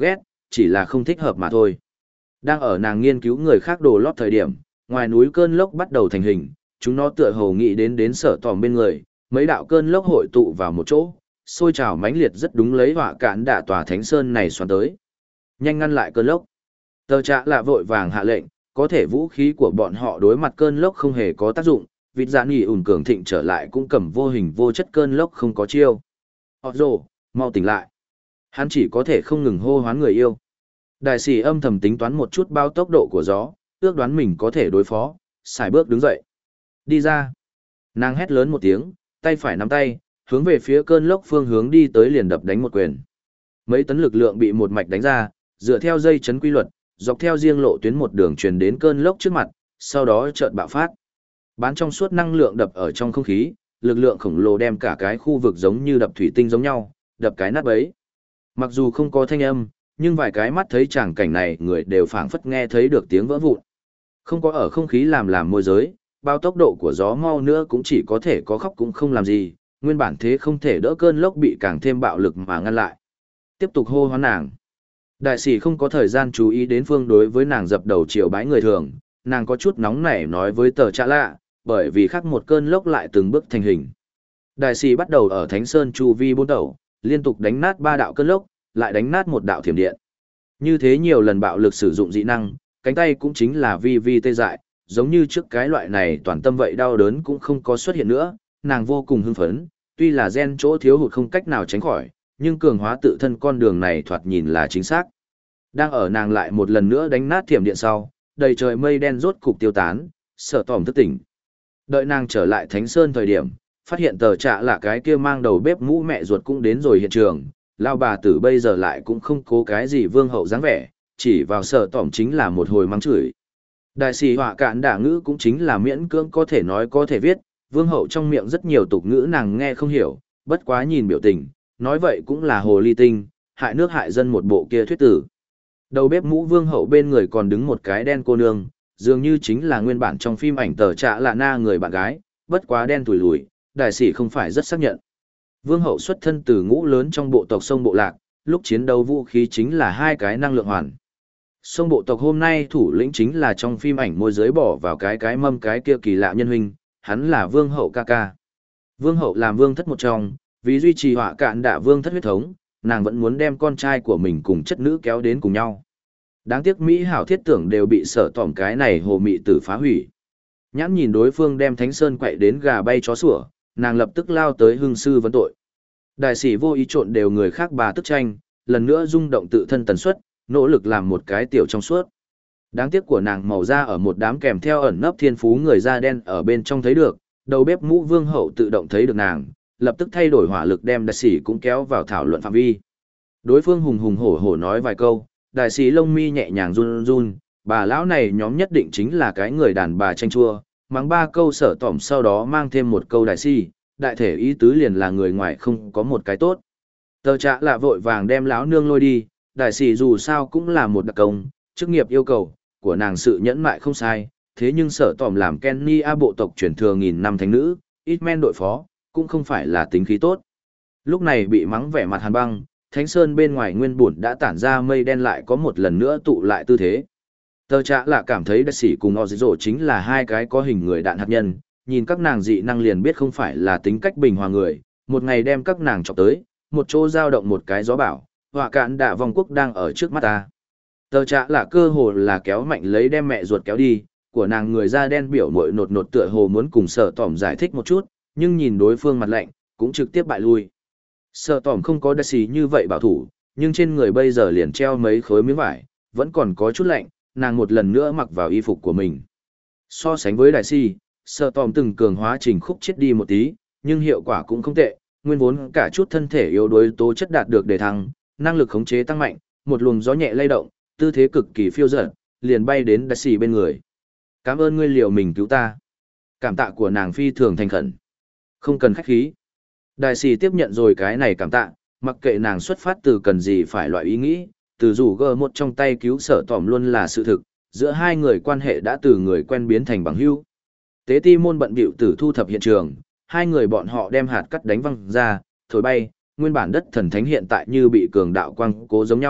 chỉ là không thích hợp mà thôi. Đang ở nàng nghiên cứu người khác đồ lót thời điểm, ngoài núi cơn lốc bắt đầu thành hình, chúng nó tựa hồ nghĩ đến đến Sở Tòm bên người, mấy đạo cơn lốc hội tụ vào một chỗ, sôi trào mãnh liệt rất đúng lấy họa cản đả tòa thánh sơn này xoắn tới. Nhanh ngăn lại cơn lốc. Tờ Trạ Lạ vội vàng hạ lệnh, có thể vũ khí của bọn họ đối mặt cơn lốc không hề có tác dụng, vịt dạ nghỉ ủn cường thịnh trở lại cũng cầm vô hình vô chất cơn lốc không có chiêu. Họ rồ, mau tỉnh lại. Hắn chỉ có thể không ngừng hô hoán người yêu. Đại sĩ âm thầm tính toán một chút bao tốc độ của gió, ước đoán mình có thể đối phó, xài bước đứng dậy. Đi ra. Nàng hét lớn một tiếng, tay phải nắm tay, hướng về phía cơn lốc phương hướng đi tới liền đập đánh một quyền. Mấy tấn lực lượng bị một mạch đánh ra, dựa theo dây chấn quy luật, dọc theo riêng lộ tuyến một đường truyền đến cơn lốc trước mặt, sau đó chợt bạo phát. Bán trong suốt năng lượng đập ở trong không khí, lực lượng khổng lồ đem cả cái khu vực giống như đập thủy tinh giống nhau, đập cái nát bấy. Mặc dù không có thanh âm, nhưng vài cái mắt thấy tràng cảnh này người đều phảng phất nghe thấy được tiếng vỡ vụn. Không có ở không khí làm làm môi giới, bao tốc độ của gió mau nữa cũng chỉ có thể có khóc cũng không làm gì, nguyên bản thế không thể đỡ cơn lốc bị càng thêm bạo lực mà ngăn lại. Tiếp tục hô hoán nàng. Đại sĩ không có thời gian chú ý đến phương đối với nàng dập đầu chiều bái người thường, nàng có chút nóng nảy nói với Tờ Trạ Lạ, bởi vì khác một cơn lốc lại từng bước thành hình. Đại sĩ bắt đầu ở Thánh Sơn chu vi bốn tẩu, liên tục đánh nát ba đạo cơn lốc, lại đánh nát một đạo thiểm điện. Như thế nhiều lần bạo lực sử dụng dị năng, cánh tay cũng chính là vi vi tê dại, giống như trước cái loại này toàn tâm vậy đau đớn cũng không có xuất hiện nữa, nàng vô cùng hưng phấn, tuy là gen chỗ thiếu hụt không cách nào tránh khỏi, nhưng cường hóa tự thân con đường này thoạt nhìn là chính xác. Đang ở nàng lại một lần nữa đánh nát thiểm điện sau, đầy trời mây đen rốt cục tiêu tán, Sở Tòm thức tỉnh. Đợi nàng trở lại Thánh Sơn thời điểm, phát hiện Tờ Trạ Lạ cái kia mang đầu bếp mũ mẹ ruột cũng đến rồi hiện trường, lao bà tử bây giờ lại cũng không cố cái gì vương hậu dáng vẻ, chỉ vào Sở Tòm chính là một hồi mắng chửi. Đại sĩ họa cạn đả ngữ cũng chính là miễn cưỡng có thể nói có thể viết, vương hậu trong miệng rất nhiều tục ngữ nàng nghe không hiểu, bất quá nhìn biểu tình, nói vậy cũng là hồ ly tinh, hại nước hại dân một bộ kia thuyết tử. Đầu bếp mũ vương hậu bên người còn đứng một cái đen cô nương, dường như chính là nguyên bản trong phim ảnh Tờ Trạ Lạ na người bạn gái, bất quá đen tủi lùi, đại sĩ không phải rất xác nhận. Vương hậu xuất thân từ ngũ lớn trong bộ tộc sông Bộ Lạc, lúc chiến đấu vũ khí chính là hai cái năng lượng hoàn. Sông bộ tộc hôm nay thủ lĩnh chính là trong phim ảnh môi giới bỏ vào cái cái mâm cái kia kỳ lạ nhân huynh, hắn là vương hậu ca ca. Vương hậu làm vương thất một trong, vì duy trì họa cạn đạ vương thất huyết thống, nàng vẫn muốn đem con trai của mình cùng chất nữ kéo đến cùng nhau. Đáng tiếc Mỹ hảo thiết tưởng đều bị Sở Tòm cái này hồ mị tử phá hủy. Nhãn nhìn đối phương đem Thánh Sơn quậy đến gà bay chó sủa, nàng lập tức lao tới hưng sư vấn tội. Đại sĩ vô ý trộn đều người khác bà tức tranh, lần nữa rung động tự thân tần suất, nỗ lực làm một cái tiểu trong suốt. Đáng tiếc của nàng màu da ở một đám kèm theo ẩn nấp thiên phú người da đen ở bên trong thấy được, đầu bếp mũ vương hậu tự động thấy được nàng, lập tức thay đổi hỏa lực đem đại sĩ cũng kéo vào thảo luận phạm vi. Đối phương hùng hùng hổ hổ nói vài câu, đại sĩ lông mi nhẹ nhàng run run, bà lão này nhóm nhất định chính là cái người đàn bà tranh chua, mắng ba câu Sở Tòm sau đó mang thêm một câu đại sĩ, đại thể ý tứ liền là người ngoài không có một cái tốt. Tờ Trạ Lạ vội vàng đem lão nương lôi đi, đại sĩ dù sao cũng là một đặc công, chức nghiệp yêu cầu của nàng sự nhẫn mại không sai, thế nhưng Sở Tòm làm Kenny A bộ tộc truyền thừa nghìn năm thánh nữ, ít men đội phó, cũng không phải là tính khí tốt. Lúc này bị mắng vẻ mặt hàn băng, Thánh Sơn bên ngoài nguyên bùn đã tản ra mây đen lại có một lần nữa tụ lại tư thế. Tờ Trạ Lạ cảm thấy đại sĩ cùng Ozzo chính là hai cái có hình người đạn hạt nhân, nhìn các nàng dị năng liền biết không phải là tính cách bình hòa người, một ngày đem các nàng chọc tới, một chỗ giao động một cái gió bảo, họa cạn đạ vòng quốc đang ở trước mắt ta. Tờ Trạ Lạ cơ hồ là kéo mạnh lấy đem mẹ ruột kéo đi, của nàng người da đen biểu mội nột nột tựa hồ muốn cùng Sở Tòm giải thích một chút, nhưng nhìn đối phương mặt lạnh, cũng trực tiếp bại lui. Sở Tòm không có đại sĩ như vậy bảo thủ, nhưng trên người bây giờ liền treo mấy khối miếng vải, vẫn còn có chút lạnh, nàng một lần nữa mặc vào y phục của mình. So sánh với đại sĩ, Sở Tòm từng cường hóa trình khúc chết đi một tí, nhưng hiệu quả cũng không tệ, nguyên vốn cả chút thân thể yếu đuối tố chất đạt được đề thăng, năng lực khống chế tăng mạnh, một luồng gió nhẹ lay động, tư thế cực kỳ phiêu dật, liền bay đến đại sĩ bên người. Cảm ơn ngươi liều mình cứu ta. Cảm tạ của nàng phi thường thành khẩn. Không cần khách khí. Đại sĩ tiếp nhận rồi cái này cảm tạ, mặc kệ nàng xuất phát từ cần gì phải loại ý nghĩ, từ rủ gờ một trong tay cứu Sở Tòm luôn là sự thực, giữa hai người quan hệ đã từ người quen biến thành bằng hữu. Tế ti môn bận bịu tử thu thập hiện trường, hai người bọn họ đem hạt cắt đánh văng ra, thổi bay, nguyên bản đất thần thánh hiện tại như bị cường đạo quăng cố giống nhau,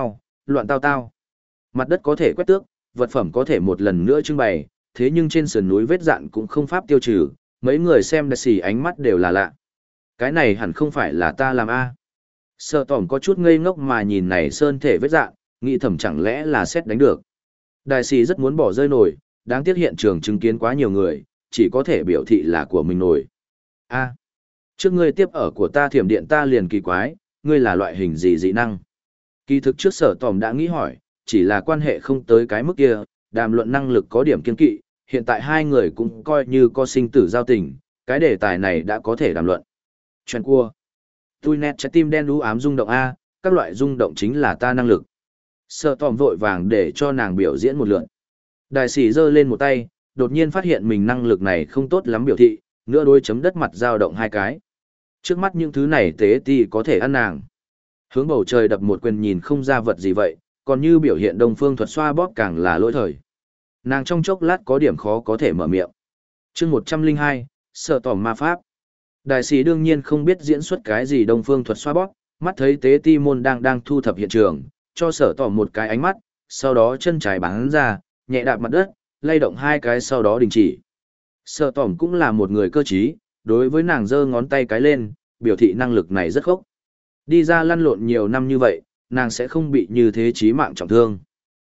loạn tao tao. Mặt đất có thể quét tước, vật phẩm có thể một lần nữa trưng bày, thế nhưng trên sườn núi vết dạn cũng không pháp tiêu trừ, mấy người xem đại sĩ ánh mắt đều là lạ. Cái này hẳn không phải là ta làm a. Sở tỏm có chút ngây ngốc mà nhìn này sơn thể vết dạn, nghĩ thầm chẳng lẽ là xét đánh được. Đại sĩ rất muốn bỏ rơi nổi, đáng tiếc hiện trường chứng kiến quá nhiều người, chỉ có thể biểu thị là của mình nổi. A, trước ngươi tiếp ở của ta thiểm điện ta liền kỳ quái, ngươi là loại hình gì dị năng? Kỳ thực trước sở tòm đã nghĩ hỏi, chỉ là quan hệ không tới cái mức kia, đàm luận năng lực có điểm kiên kỵ, hiện tại hai người cũng coi như có sinh tử giao tình, cái đề tài này đã có thể đàm luận. Chuyện cua. Tui nét trái tim đen đú ám rung động A, các loại rung động chính là ta năng lực. Sở tòm vội vàng để cho nàng biểu diễn một lượt. Đại sĩ giơ lên một tay, đột nhiên phát hiện mình năng lực này không tốt lắm biểu thị, nữa đôi chấm đất mặt dao động hai cái. Trước mắt những thứ này tế ti có thể ăn nàng. Hướng bầu trời đập một quyền nhìn không ra vật gì vậy, còn như biểu hiện đông phương thuật xoa bóp càng là lỗi thời. Nàng trong chốc lát có điểm khó có thể mở miệng. chương một trăm linh hai, Sở tòm ma pháp. Đại sĩ đương nhiên không biết diễn xuất cái gì đông phương thuật xoa bóp, mắt thấy tế ti môn đang đang thu thập hiện trường, cho sở tòm một cái ánh mắt, sau đó chân trái bắn ra, nhẹ đạp mặt đất, lay động hai cái sau đó đình chỉ. Sở tòm cũng là một người cơ trí, đối với nàng giơ ngón tay cái lên, biểu thị năng lực này rất khốc. Đi ra lăn lộn nhiều năm như vậy, nàng sẽ không bị như thế chí mạng trọng thương.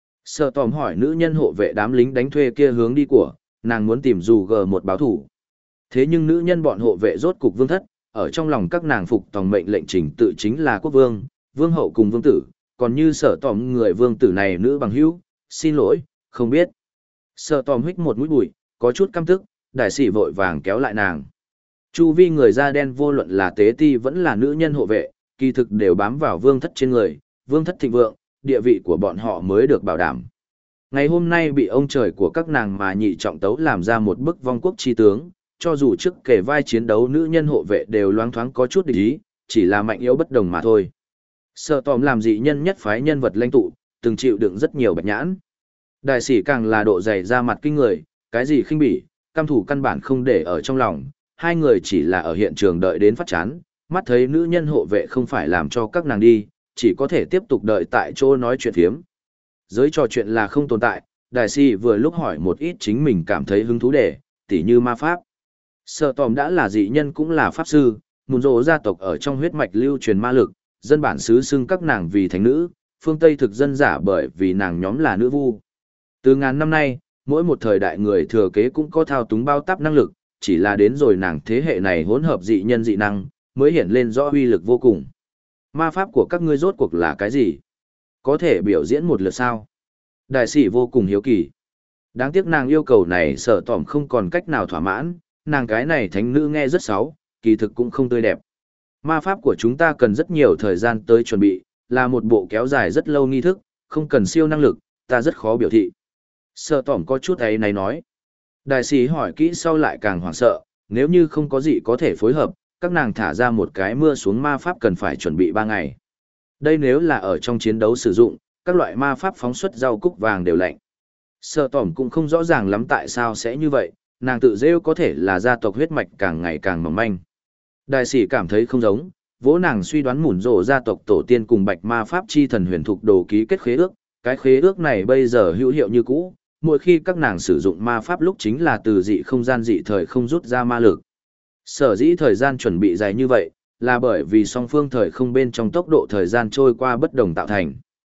Sở tòm hỏi nữ nhân hộ vệ đám lính đánh thuê kia hướng đi của, nàng muốn tìm dù gờ một báo thủ. Thế nhưng nữ nhân bọn hộ vệ rốt cục vương thất, ở trong lòng các nàng phục tòng mệnh lệnh trình tự chính là quốc vương, vương hậu cùng vương tử, còn như sở tòm người vương tử này nữ bằng hữu, xin lỗi, không biết. Sở tòm hít một mũi bụi, có chút căm tức, đại sĩ vội vàng kéo lại nàng. Chu vi người da đen vô luận là tế ti vẫn là nữ nhân hộ vệ, kỳ thực đều bám vào vương thất trên người, vương thất thịnh vượng, địa vị của bọn họ mới được bảo đảm. Ngày hôm nay bị ông trời của các nàng mà nhị trọng tấu làm ra một bức vong quốc chi tướng, cho dù trước kể vai chiến đấu nữ nhân hộ vệ đều loáng thoáng có chút địch ý, chỉ là mạnh yếu bất đồng mà thôi. Sở tòm làm dị nhân nhất phái nhân vật lãnh tụ, từng chịu đựng rất nhiều bạch nhãn. Đại sĩ càng là độ dày ra mặt kinh người, cái gì khinh bỉ, căm thủ căn bản không để ở trong lòng, hai người chỉ là ở hiện trường đợi đến phát chán, mắt thấy nữ nhân hộ vệ không phải làm cho các nàng đi, chỉ có thể tiếp tục đợi tại chỗ nói chuyện phiếm. Giới trò chuyện là không tồn tại, đại sĩ vừa lúc hỏi một ít chính mình cảm thấy hứng thú để, tỉ như ma pháp. Sở tòm đã là dị nhân cũng là pháp sư, mùn rộ gia tộc ở trong huyết mạch lưu truyền ma lực, dân bản xứ xưng các nàng vì thánh nữ, phương Tây thực dân giả bởi vì nàng nhóm là nữ vu. Từ ngàn năm nay, mỗi một thời đại người thừa kế cũng có thao túng bao táp năng lực, chỉ là đến rồi nàng thế hệ này hỗn hợp dị nhân dị năng, mới hiện lên rõ uy lực vô cùng. Ma pháp của các ngươi rốt cuộc là cái gì? Có thể biểu diễn một lượt sao? Đại sĩ vô cùng hiếu kỳ. Đáng tiếc nàng yêu cầu này sở tỏm không còn cách nào thỏa mãn, nàng cái này thánh nữ nghe rất xấu, kỳ thực cũng không tươi đẹp. Ma pháp của chúng ta cần rất nhiều thời gian tới chuẩn bị, là một bộ kéo dài rất lâu nghi thức, không cần siêu năng lực, ta rất khó biểu thị. Sở tỏm có chút ấy này nói. Đại sĩ hỏi kỹ sau lại càng hoảng sợ, nếu như không có gì có thể phối hợp, các nàng thả ra một cái mưa xuống ma pháp cần phải chuẩn bị ba ngày. Đây nếu là ở trong chiến đấu sử dụng, các loại ma pháp phóng xuất rau cúc vàng đều lạnh. Sở tỏm cũng không rõ ràng lắm tại sao sẽ như vậy, nàng tự rêu có thể là gia tộc huyết mạch càng ngày càng mỏng manh. Đại sĩ cảm thấy không giống, vỗ nàng suy đoán mủn rổ gia tộc tổ tiên cùng bạch ma pháp chi thần huyền thục đồ ký kết khế ước, cái khế ước này bây giờ hữu hiệu như cũ, mỗi khi các nàng sử dụng ma pháp lúc chính là từ dị không gian dị thời không rút ra ma lực. Sở dĩ thời gian chuẩn bị dài như vậy, là bởi vì song phương thời không bên trong tốc độ thời gian trôi qua bất đồng tạo thành.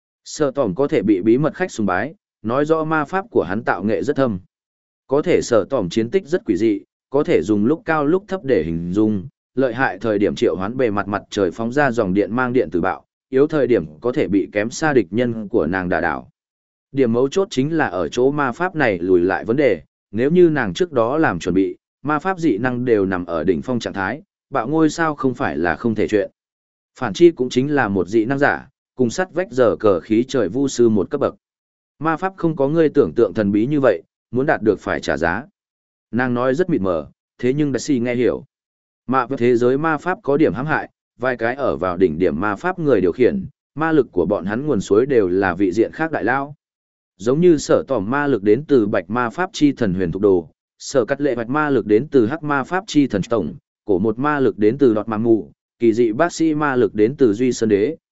Sở tỏm có thể bị bí mật khách sùng bái, nói rõ ma pháp của hắn tạo nghệ rất thâm. Có thể sở tỏm chiến tích rất quỷ dị, có thể dùng lúc cao lúc thấp để hình dung, lợi hại thời điểm triệu hoán bề mặt mặt trời phóng ra dòng điện mang điện từ bạo, yếu thời điểm có thể bị kém xa địch nhân của nàng đả đảo. Điểm mấu chốt chính là ở chỗ ma pháp này lùi lại vấn đề, nếu như nàng trước đó làm chuẩn bị, ma pháp dị năng đều nằm ở đỉnh phong trạng thái, bạo ngôi sao không phải là không thể chuyện. Phản chi cũng chính là một dị năng giả, cùng sắt vách giờ cờ khí trời vu sư một cấp bậc. Ma pháp không có ngươi tưởng tượng thần bí như vậy, muốn đạt được phải trả giá. Nàng nói rất mịt mờ, thế nhưng đại sĩ nghe hiểu. Mà với thế giới ma pháp có điểm hãm hại, vài cái ở vào đỉnh điểm ma pháp người điều khiển, ma lực của bọn hắn nguồn suối đều là vị diện khác đại lao. Giống như sở tỏm ma lực đến từ bạch ma pháp chi thần huyền thục đồ, sở cắt lệ bạch ma lực đến từ hắc ma pháp chi thần tổng, cổ một ma lực đến từ đọt ma mù, kỳ dị bác sĩ ma lực đến từ duy sơn đế,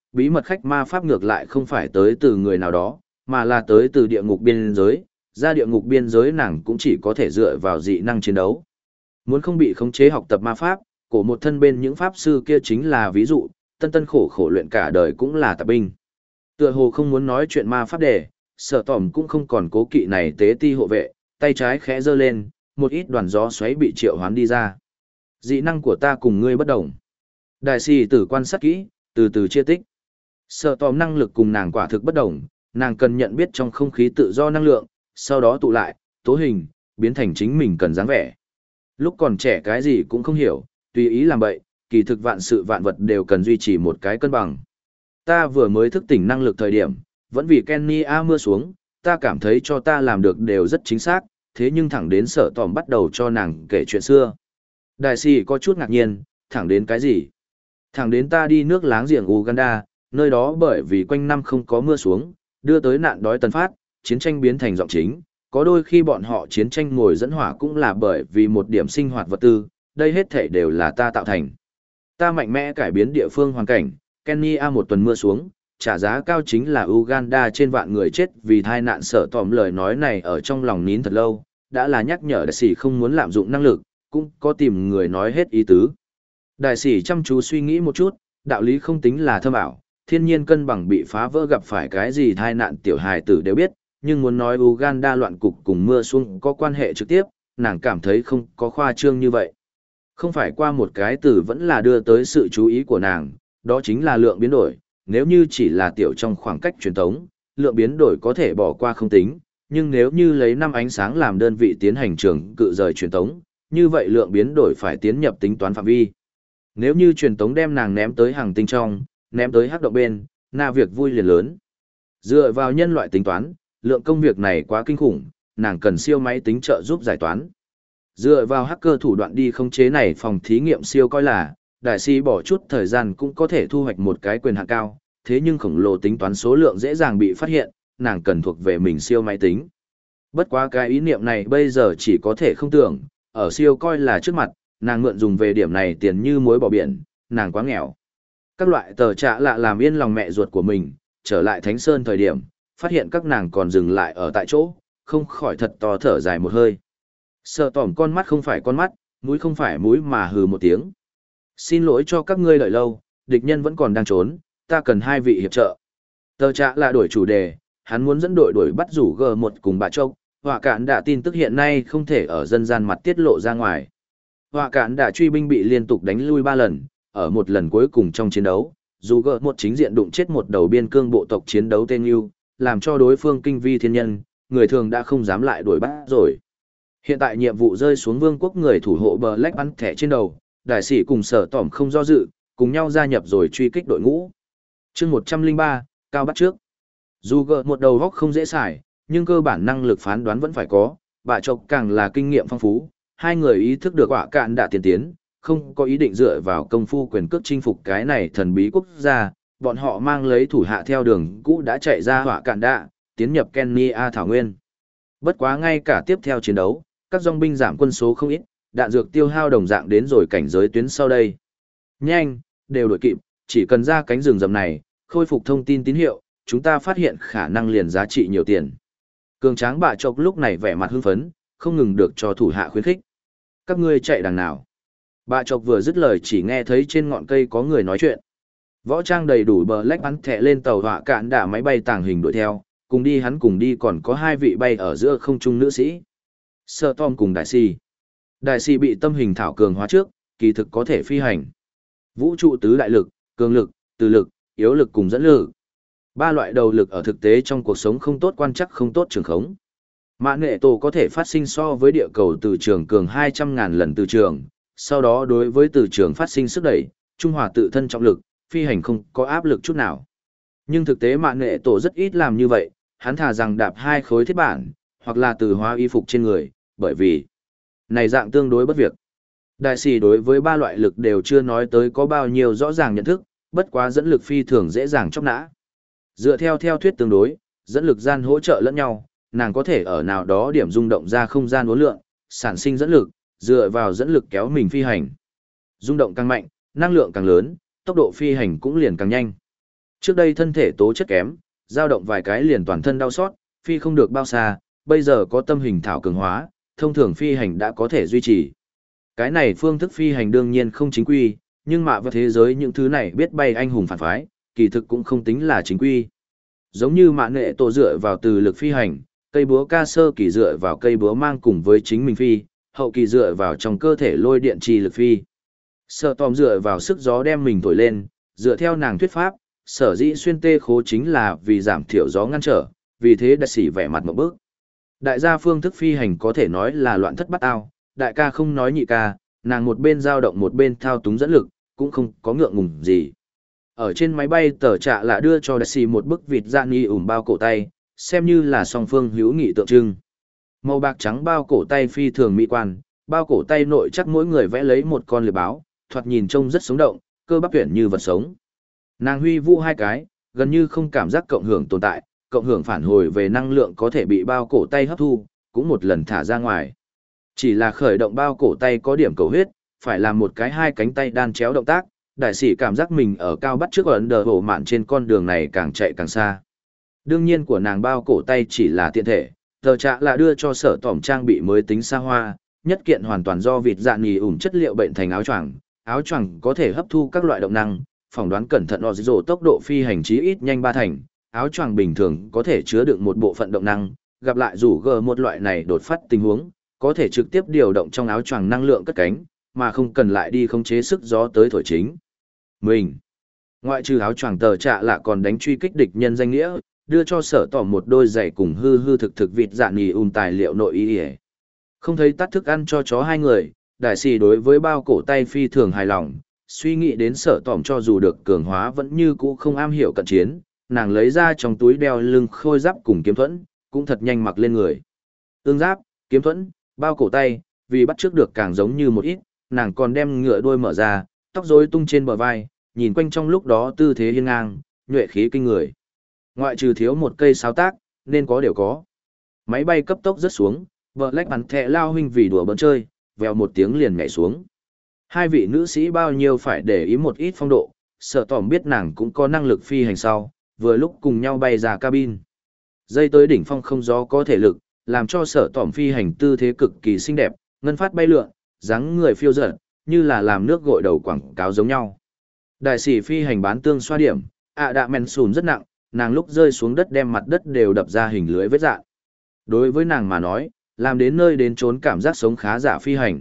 bí mật khách ma pháp ngược lại không phải tới từ người nào đó, mà là tới từ địa ngục biên giới, ra địa ngục biên giới nàng cũng chỉ có thể dựa vào dị năng chiến đấu. Muốn không bị khống chế học tập ma pháp, cổ một thân bên những pháp sư kia chính là ví dụ, tân tân khổ khổ luyện cả đời cũng là tạp binh. Tựa hồ không muốn nói chuyện ma pháp đề, Sở Tỏm cũng không còn cố kỵ này tế ti hộ vệ, tay trái khẽ giơ lên, một ít đoàn gió xoáy bị triệu hoán đi ra. Dị năng của ta cùng ngươi bất đồng. Đại sĩ tử quan sát kỹ, từ từ chia tích. Sở Tỏm năng lực cùng nàng quả thực bất đồng, nàng cần nhận biết trong không khí tự do năng lượng, sau đó tụ lại, tố hình, biến thành chính mình cần dáng vẻ. Lúc còn trẻ cái gì cũng không hiểu, tùy ý làm bậy, kỳ thực vạn sự vạn vật đều cần duy trì một cái cân bằng. Ta vừa mới thức tỉnh năng lực thời điểm, vẫn vì Kenny A mưa xuống, ta cảm thấy cho ta làm được đều rất chính xác, thế nhưng thẳng đến Sở Tỏm bắt đầu cho nàng kể chuyện xưa. Đại sĩ có chút ngạc nhiên, thẳng đến cái gì? Thẳng đến ta đi nước láng giềng Uganda, nơi đó bởi vì quanh năm không có mưa xuống, đưa tới nạn đói tần phát, chiến tranh biến thành giọng chính, có đôi khi bọn họ chiến tranh ngồi dẫn hỏa cũng là bởi vì một điểm sinh hoạt vật tư, đây hết thể đều là ta tạo thành. Ta mạnh mẽ cải biến địa phương hoàn cảnh, Kenya một tuần mưa xuống, trả giá cao chính là Uganda trên vạn người chết vì tai nạn. Sở Tỏm lời nói này ở trong lòng nín thật lâu, đã là nhắc nhở đại sĩ không muốn lạm dụng năng lực, cũng có tìm người nói hết ý tứ. Đại sĩ chăm chú suy nghĩ một chút, đạo lý không tính là thâm ảo, thiên nhiên cân bằng bị phá vỡ gặp phải cái gì tai nạn tiểu hài tử đều biết, nhưng muốn nói Uganda loạn cục cùng mưa xuống có quan hệ trực tiếp, nàng cảm thấy không có khoa trương như vậy. Không phải qua một cái từ vẫn là đưa tới sự chú ý của nàng, đó chính là lượng biến đổi, nếu như chỉ là tiểu trong khoảng cách truyền thống, lượng biến đổi có thể bỏ qua không tính, nhưng nếu như lấy năm ánh sáng làm đơn vị tiến hành trường cự rời truyền thống, như vậy lượng biến đổi phải tiến nhập tính toán phạm vi. Nếu như truyền thống đem nàng ném tới hàng tinh trong, ném tới hắc động bên, na việc vui liền lớn. Dựa vào nhân loại tính toán, lượng công việc này quá kinh khủng, nàng cần siêu máy tính trợ giúp giải toán. Dựa vào hacker thủ đoạn đi khống chế này phòng thí nghiệm siêu coi là, đại sĩ bỏ chút thời gian cũng có thể thu hoạch một cái quyền hạn cao, thế nhưng khổng lồ tính toán số lượng dễ dàng bị phát hiện, nàng cần thuộc về mình siêu máy tính. Bất quá cái ý niệm này bây giờ chỉ có thể không tưởng, ở siêu coi là trước mặt, nàng mượn dùng về điểm này tiền như muối bỏ biển, nàng quá nghèo. Các loại tờ trạ lạ làm yên lòng mẹ ruột của mình, trở lại Thánh Sơn thời điểm, phát hiện các nàng còn dừng lại ở tại chỗ, không khỏi thật to thở dài một hơi. Sợ tỏm con mắt không phải con mắt, mũi không phải mũi mà hừ một tiếng. Xin lỗi cho các ngươi đợi lâu, địch nhân vẫn còn đang trốn, ta cần hai vị hiệp trợ. Tờ trạ là đổi chủ đề, hắn muốn dẫn đội đuổi bắt rủ G một cùng bà Châu. Họa cản đã tin tức hiện nay không thể ở dân gian mặt tiết lộ ra ngoài. Họa cản đã truy binh bị liên tục đánh lui ba lần, ở một lần cuối cùng trong chiến đấu, dù G một chính diện đụng chết một đầu biên cương bộ tộc chiến đấu tên yêu, làm cho đối phương kinh vi thiên nhân, người thường đã không dám lại đuổi bắt rồi. Hiện tại nhiệm vụ rơi xuống vương quốc người thủ hộ bờ lách bắn thẻ trên đầu, đại sĩ cùng Sở Tỏm không do dự, cùng nhau gia nhập rồi truy kích đội ngũ. chương một trăm linh ba, cao bắt trước. Dù G một đầu góc không dễ xài, nhưng cơ bản năng lực phán đoán vẫn phải có, bà Chọc càng là kinh nghiệm phong phú, hai người ý thức được họa cạn đã tiến tiến, không có ý định dựa vào công phu quyền cước chinh phục cái này thần bí quốc gia, bọn họ mang lấy thủ hạ theo đường cũ đã chạy ra họa cạn đạ, tiến nhập Kenya Thảo Nguyên. Bất quá ngay cả tiếp theo chiến đấu, các dòng binh giảm quân số không ít, đạn dược tiêu hao đồng dạng đến rồi cảnh giới tuyến sau đây. Nhanh, đều đuổi kịp, chỉ cần ra cánh rừng rậm này, khôi phục thông tin tín hiệu, chúng ta phát hiện khả năng liền giá trị nhiều tiền. Cường tráng bà Chọc lúc này vẻ mặt hưng phấn, không ngừng được cho thủ hạ khuyến khích. Các ngươi chạy đằng nào? Bà Chọc vừa dứt lời chỉ nghe thấy trên ngọn cây có người nói chuyện. Võ trang đầy đủ bờ lách bắn thẻ lên tàu họa cạn đả máy bay tàng hình đuổi theo, cùng đi hắn cùng đi còn có hai vị bay ở giữa không trung nữ sĩ. Sở Tom cùng đại sĩ. Đại sĩ bị tâm hình thảo cường hóa trước, kỳ thực có thể phi hành. Vũ trụ tứ đại lực, cường lực, từ lực, yếu lực cùng dẫn lực. Ba loại đầu lực ở thực tế trong cuộc sống không tốt quan chắc không tốt trường khống. Mã nghệ tổ có thể phát sinh so với địa cầu từ trường cường hai trăm ngàn lần từ trường, sau đó đối với từ trường phát sinh sức đẩy, trung hòa tự thân trọng lực, phi hành không có áp lực chút nào. Nhưng thực tế mã nghệ tổ rất ít làm như vậy, hắn thà rằng đạp hai khối thiết bản, hoặc là từ hóa y phục trên người, bởi vì này dạng tương đối bất việc. Đại sĩ đối với ba loại lực đều chưa nói tới có bao nhiêu rõ ràng nhận thức, bất quá dẫn lực phi thường dễ dàng chóc nã. Dựa theo theo thuyết tương đối, dẫn lực gian hỗ trợ lẫn nhau, nàng có thể ở nào đó điểm rung động ra không gian uốn lượn, sản sinh dẫn lực, dựa vào dẫn lực kéo mình phi hành. Rung động càng mạnh, năng lượng càng lớn, tốc độ phi hành cũng liền càng nhanh. Trước đây thân thể tố chất kém, dao động vài cái liền toàn thân đau xót, phi không được bao xa, bây giờ có tâm hình thảo cường hóa, thông thường phi hành đã có thể duy trì. Cái này phương thức phi hành đương nhiên không chính quy, nhưng mà vào thế giới những thứ này biết bay anh hùng phản phái, kỳ thực cũng không tính là chính quy. Giống như mạ nệ tổ dựa vào từ lực phi hành, cây búa ca sơ kỳ dựa vào cây búa mang cùng với chính mình phi, hậu kỳ dựa vào trong cơ thể lôi điện trì lực phi. Sở tòm dựa vào sức gió đem mình thổi lên, dựa theo nàng thuyết pháp, sở dĩ xuyên tê khố chính là vì giảm thiểu gió ngăn trở, vì thế đại sĩ vẻ mặt một bước. Đại gia phương thức phi hành có thể nói là loạn thất bắt ao, đại ca không nói nhị ca, nàng một bên dao động một bên thao túng dẫn lực, cũng không có ngượng ngùng gì. Ở trên máy bay tờ trạ là đưa cho đại sĩ một bức vịt dạ nghi ủng bao cổ tay, xem như là song phương hữu nghị tượng trưng. Màu bạc trắng bao cổ tay phi thường mỹ quan, bao cổ tay nội chắc mỗi người vẽ lấy một con liệp báo, thoạt nhìn trông rất sống động, cơ bắp tuyển như vật sống. Nàng huy vũ hai cái, gần như không cảm giác cộng hưởng tồn tại, cộng hưởng phản hồi về năng lượng có thể bị bao cổ tay hấp thu, cũng một lần thả ra ngoài. Chỉ là khởi động bao cổ tay có điểm cầu huyết, phải làm một cái hai cánh tay đan chéo động tác, đại sĩ cảm giác mình ở cao bắt trước ấn đờ hổ mạn trên con đường này càng chạy càng xa. Đương nhiên của nàng bao cổ tay chỉ là tiện thể, tờ trạ là đưa cho sở tỏm trang bị mới tính xa hoa, nhất kiện hoàn toàn do vịt dạ nhì ủn chất liệu bệnh thành áo choàng, áo choàng có thể hấp thu các loại động năng, phỏng đoán cẩn thận rồ tốc độ phi hành chí ít nhanh ba thành, áo choàng bình thường có thể chứa đựng một bộ phận động năng, gặp lại rủ g một loại này đột phát tình huống, có thể trực tiếp điều động trong áo choàng năng lượng cất cánh, mà không cần lại đi khống chế sức gió tới thổi chính. Mình, ngoại trừ áo choàng tờ trạ lạ còn đánh truy kích địch nhân danh nghĩa, đưa cho sở tỏ một đôi giày cùng hư hư thực thực vịt dạ nhì ùn tài liệu nội y. Không thấy tắt thức ăn cho chó hai người, đại sĩ đối với bao cổ tay phi thường hài lòng, suy nghĩ đến sở tỏm cho dù được cường hóa vẫn như cũ không am hiểu cận chiến, nàng lấy ra trong túi đeo lưng khôi giáp cùng kiếm thuẫn, cũng thật nhanh mặc lên người. Tương giáp, kiếm thuẫn, bao cổ tay, vì bắt trước được càng giống như một ít, nàng còn đem ngựa đuôi mở ra, tóc rối tung trên bờ vai, nhìn quanh trong lúc đó tư thế hiên ngang, nhuệ khí kinh người. Ngoại trừ thiếu một cây sáo tác, nên có đều có. Máy bay cấp tốc rớt xuống, vợ lách bắn thẹ lao huynh vì đùa bỡn chơi, vèo một tiếng liền nhảy xuống. Hai vị nữ sĩ bao nhiêu phải để ý một ít phong độ, sợ tỏm biết nàng cũng có năng lực phi hành sau, vừa lúc cùng nhau bay ra cabin. Dây tới đỉnh phong không gió có thể lực, làm cho sở tỏm phi hành tư thế cực kỳ xinh đẹp, ngân phát bay lượn, dáng người phiêu dật, như là làm nước gội đầu quảng cáo giống nhau. Đại sĩ phi hành bán tương xoa điểm, ạ đạ men sùn rất nặng, nàng lúc rơi xuống đất đem mặt đất đều đập ra hình lưới vết dạn. Đối với nàng mà nói, làm đến nơi đến trốn cảm giác sống khá giả phi hành.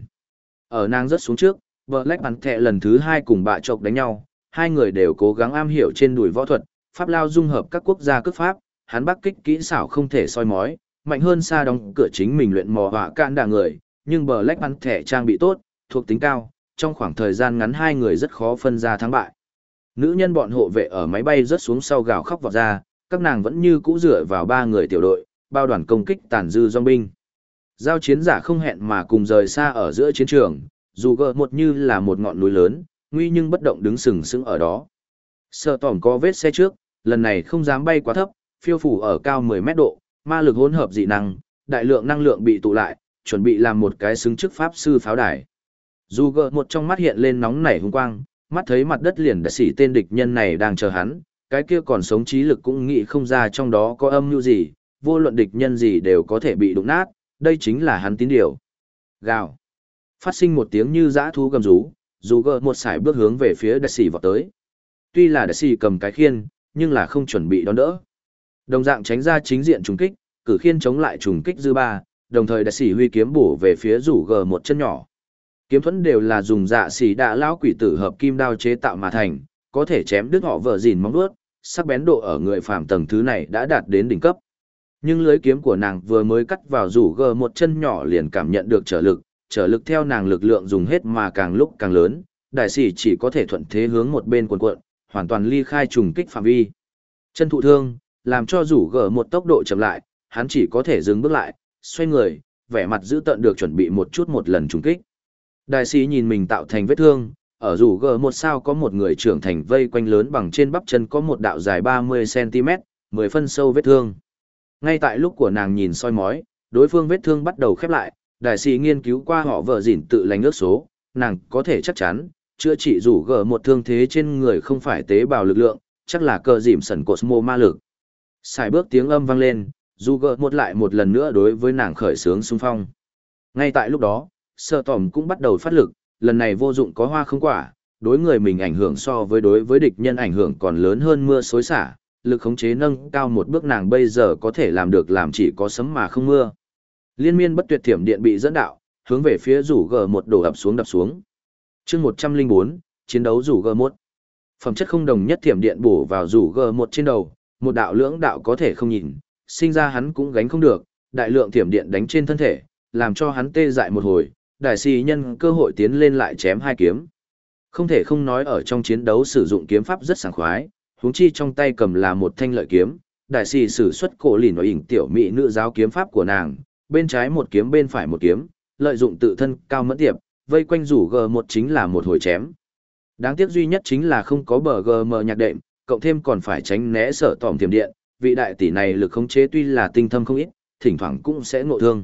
Ở nàng rớt xuống trước, Black Panther lần thứ hai cùng bạ chọc đánh nhau, hai người đều cố gắng am hiểu trên đùi võ thuật, pháp lao dung hợp các quốc gia cước pháp, hắn bắc kích kỹ xảo không thể soi mói, mạnh hơn xa đóng cửa chính mình luyện mò họa cạn đà người, nhưng Black Panther trang bị tốt, thuộc tính cao, trong khoảng thời gian ngắn hai người rất khó phân ra thắng bại. Nữ nhân bọn hộ vệ ở máy bay rớt xuống sau gào khóc vọt ra, các nàng vẫn như cũ dựa vào ba người tiểu đội, bao đoàn công kích tàn dư dòng binh. Giao chiến giả không hẹn mà cùng rời xa ở giữa chiến trường, dù gờ một như là một ngọn núi lớn, nguy nhưng bất động đứng sừng sững ở đó. Sợ tỏm có vết xe trước, lần này không dám bay quá thấp, phiêu phủ ở cao mười mét độ, ma lực hỗn hợp dị năng, đại lượng năng lượng bị tụ lại, chuẩn bị làm một cái xứng chức pháp sư pháo đài. Dù gờ một trong mắt hiện lên nóng nảy hung quang, mắt thấy mặt đất liền đã xỉ tên địch nhân này đang chờ hắn, cái kia còn sống trí lực cũng nghĩ không ra trong đó có âm mưu gì, vô luận địch nhân gì đều có thể bị đụng nát, đây chính là hắn tín điều. Gào. Phát sinh một tiếng như dã thú gầm rú, dù gờ một sải bước hướng về phía đại sĩ vọt tới. Tuy là đại sĩ cầm cái khiên, nhưng là không chuẩn bị đón đỡ. Đồng dạng tránh ra chính diện trùng kích, cử khiên chống lại trùng kích dư ba, đồng thời đại sĩ huy kiếm bổ về phía rủ gờ một chân nhỏ. Kiếm thuẫn đều là dùng dạ xỉ đạ lão quỷ tử hợp kim đao chế tạo mà thành, có thể chém đứt họ vợ dìn móng vuốt, sắc bén độ ở người phàm tầng thứ này đã đạt đến đỉnh cấp. Nhưng lưới kiếm của nàng vừa mới cắt vào rủ gờ một chân nhỏ liền cảm nhận được trở lực, trở lực theo nàng lực lượng dùng hết mà càng lúc càng lớn, đại sĩ chỉ có thể thuận thế hướng một bên cuộn cuộn, hoàn toàn ly khai trùng kích phạm vi. Chân thụ thương, làm cho rủ gờ một tốc độ chậm lại, hắn chỉ có thể dừng bước lại, xoay người, vẻ mặt giữ tận được chuẩn bị một chút một lần trùng kích. Đại sĩ nhìn mình tạo thành vết thương, ở rủ gờ một sao có một người trưởng thành vây quanh lớn bằng trên bắp chân có một đạo dài ba mươi xăng ti mét, mười phân sâu vết thương. Ngay tại lúc của nàng nhìn soi mói, đối phương vết thương bắt đầu khép lại, đại sĩ nghiên cứu qua họ vợ dỉn tự lành ước số, nàng có thể chắc chắn, chữa trị rủ gờ một thương thế trên người không phải tế bào lực lượng, chắc là cờ dìm sần Cosmo ma lực. Xài bước tiếng âm vang lên, dù gờ một lại một lần nữa đối với nàng khởi sướng xung phong. Ngay tại lúc đó, Sở Tỏm cũng bắt đầu phát lực, lần này vô dụng có hoa không quả, đối người mình ảnh hưởng so với đối với địch nhân ảnh hưởng còn lớn hơn mưa xối xả, lực khống chế nâng cao một bước nàng bây giờ có thể làm được làm chỉ có sấm mà không mưa. Liên miên bất tuyệt thiểm điện bị dẫn đạo, hướng về phía rủ gờ một đổ ập xuống đập xuống. Chương một trăm lẻ bốn, chiến đấu rủ gờ một. Phẩm chất không đồng nhất thiểm điện bổ vào rủ gờ một trên đầu, một đạo lưỡng đạo có thể không nhìn, sinh ra hắn cũng gánh không được, đại lượng thiểm điện đánh trên thân thể, làm cho hắn tê dại một hồi, đại sĩ nhân cơ hội tiến lên lại chém hai kiếm. Không thể không nói ở trong chiến đấu sử dụng kiếm pháp rất sảng khoái, huống chi trong tay cầm là một thanh lợi kiếm, đại sĩ sử xuất cổ lìn nói ỉnh tiểu mỹ nữ giáo kiếm pháp của nàng, bên trái một kiếm bên phải một kiếm, lợi dụng tự thân cao mẫn tiệp, vây quanh rủ gờ một chính là một hồi chém. Đáng tiếc duy nhất chính là không có bờ gờ mờ nhạc đệm, cộng thêm còn phải tránh né Sở Tỏm thiểm điện, vị đại tỷ này lực khống chế tuy là tinh thâm không ít, thỉnh thoảng cũng sẽ ngộ thương.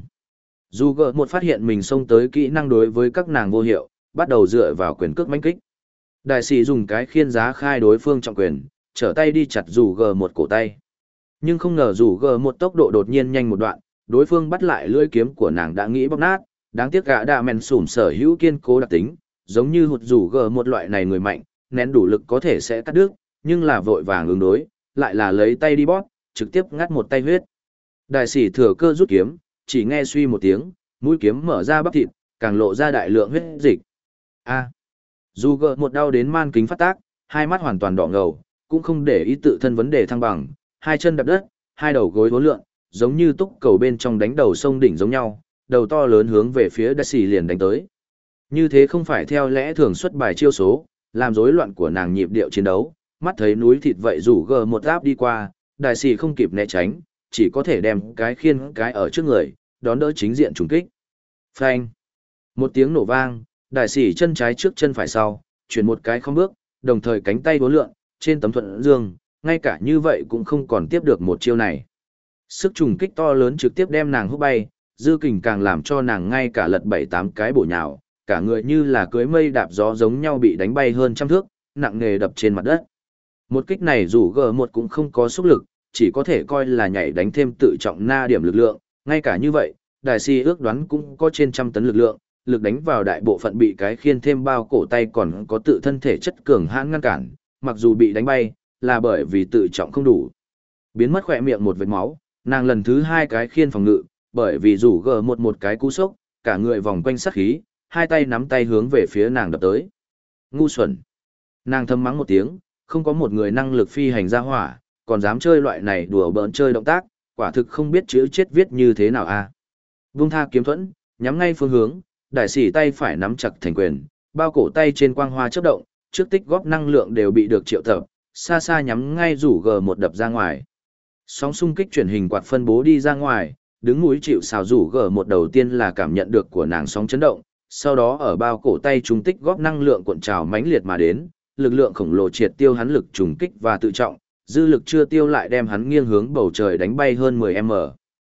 Dù gờ một phát hiện mình xông tới kỹ năng đối với các nàng vô hiệu, bắt đầu dựa vào quyền cước mãnh kích. Đại sĩ dùng cái khiên giá khai đối phương trọng quyền, trở tay đi chặt dù gờ một cổ tay. Nhưng không ngờ dù gờ một tốc độ đột nhiên nhanh một đoạn, đối phương bắt lại lưỡi kiếm của nàng đã nghĩ bóp nát, đáng tiếc gã đạ mèn sủm sở hữu kiên cố đặc tính, giống như hụt dù gờ một loại này người mạnh, nén đủ lực có thể sẽ cắt đứt, nhưng là vội vàng ứng đối, lại là lấy tay đi bóp, trực tiếp ngắt một tay huyết. Đại sĩ thừa cơ rút kiếm, chỉ nghe suy một tiếng, mũi kiếm mở ra bắp thịt, càng lộ ra đại lượng huyết dịch. A. Dù gờ một đau đến man kính phát tác, hai mắt hoàn toàn đỏ ngầu, cũng không để ý tự thân vấn đề thăng bằng, hai chân đập đất, hai đầu gối uốn lượn, giống như túc cầu bên trong đánh đầu sông đỉnh giống nhau, đầu to lớn hướng về phía Đại sĩ liền đánh tới. Như thế không phải theo lẽ thường xuất bài chiêu số, làm rối loạn của nàng nhịp điệu chiến đấu, mắt thấy núi thịt vậy rủ gờ một áp đi qua, Đại sĩ không kịp né tránh, chỉ có thể đem cái khiên cái ở trước người, đón đỡ chính diện trùng kích. Phanh! Một tiếng nổ vang, Đại sĩ chân trái trước chân phải sau, chuyển một cái không bước, đồng thời cánh tay uốn lượn, trên tấm thuận dương, ngay cả như vậy cũng không còn tiếp được một chiêu này. Sức trùng kích to lớn trực tiếp đem nàng hút bay, dư kình càng làm cho nàng ngay cả lật bảy tám cái bổ nhào, cả người như là cưới mây đạp gió giống nhau bị đánh bay hơn trăm thước, nặng nề đập trên mặt đất. Một kích này dù gờ một cũng không có sức lực, chỉ có thể coi là nhảy đánh thêm tự trọng na điểm lực lượng, ngay cả như vậy, đại sĩ ước đoán cũng có trên trăm tấn lực lượng, lực đánh vào đại bộ phận bị cái khiên thêm bao cổ tay còn có tự thân thể chất cường hãn ngăn cản, mặc dù bị đánh bay, là bởi vì tự trọng không đủ. Biến mất khỏe miệng một vệt máu, nàng lần thứ hai cái khiên phòng ngự, bởi vì rủ gờ một một cái cú sốc, cả người vòng quanh sát khí, hai tay nắm tay hướng về phía nàng đập tới. Ngu xuẩn. Nàng thầm mắng một tiếng, không có một người năng lực phi hành ra hỏa, còn dám chơi loại này đùa bỡn chơi động tác, quả thực không biết chữ chết viết như thế nào a. À. Vung tha kiếm thuẫn, nhắm ngay phương hướng, đại sĩ tay phải nắm chặt thành quyền, bao cổ tay trên quang hoa chớp động, trước tích góp năng lượng đều bị được triệu tập, xa xa nhắm ngay rủ gờ một đập ra ngoài. Sóng xung kích truyền hình quạt phân bố đi ra ngoài, đứng núi chịu xào rủ gờ một đầu tiên là cảm nhận được của nàng sóng chấn động, sau đó ở bao cổ tay trung tích góp năng lượng cuộn trào mãnh liệt mà đến, lực lượng khổng lồ triệt tiêu hắn lực trùng kích và tự trọng, dư lực chưa tiêu lại đem hắn nghiêng hướng bầu trời đánh bay hơn mười mét.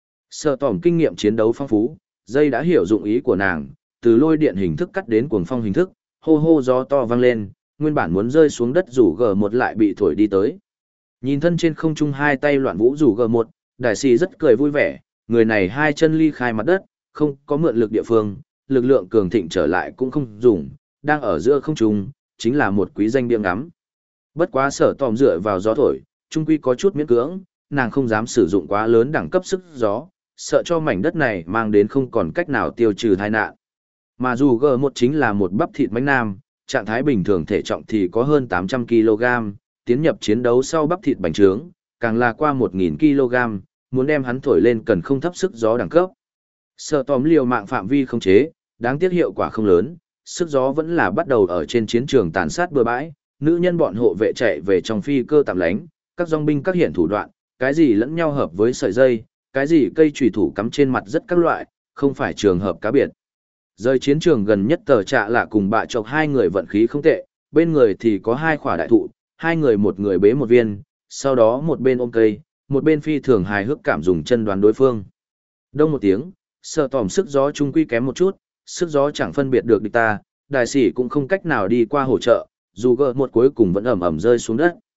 Sở Tỏm kinh nghiệm chiến đấu phong phú, dây đã hiểu dụng ý của nàng, từ lôi điện hình thức cắt đến cuồng phong hình thức, hô hô gió to vang lên, nguyên bản muốn rơi xuống đất rủ gờ một lại bị thổi đi tới. Nhìn thân trên không trung hai tay loạn vũ rủ gờ một, đại sĩ rất cười vui vẻ, người này hai chân ly khai mặt đất, không có mượn lực địa phương, lực lượng cường thịnh trở lại cũng không dùng, đang ở giữa không trung, chính là một quý danh biếng ngắm. Bất quá Sở Tỏm dựa vào gió thổi, trung quy có chút miễn cưỡng, nàng không dám sử dụng quá lớn đẳng cấp sức gió, sợ cho mảnh đất này mang đến không còn cách nào tiêu trừ tai nạn. Mà dù G một chính là một bắp thịt mãnh nam, trạng thái bình thường thể trọng thì có hơn tám trăm ki lô gam, tiến nhập chiến đấu sau bắp thịt bành trướng, càng là qua một nghìn ki lô gam, muốn đem hắn thổi lên cần không thấp sức gió đẳng cấp. Sở Tỏm liều mạng phạm vi không chế, đáng tiếc hiệu quả không lớn, sức gió vẫn là bắt đầu ở trên chiến trường tàn sát bừa bãi, nữ nhân bọn hộ vệ chạy về trong phi cơ tạm lánh, các dòng binh các hiện thủ đoạn, cái gì lẫn nhau hợp với sợi dây, cái gì cây chùy thủ cắm trên mặt rất các loại, không phải trường hợp cá biệt. Rời chiến trường gần nhất tờ trạ lạ cùng bạ chọc hai người vận khí không tệ, bên người thì có hai khỏa đại thụ, hai người một người bế một viên, sau đó một bên ôm cây, một bên phi thường hài hước cảm dùng chân đoán đối phương. Đông một tiếng, Sở Tỏm sức gió trung quy kém một chút, sức gió chẳng phân biệt được địch ta, đại sĩ cũng không cách nào đi qua hỗ trợ, dù gỡ một cuối cùng vẫn ẩm ẩm rơi xuống đất.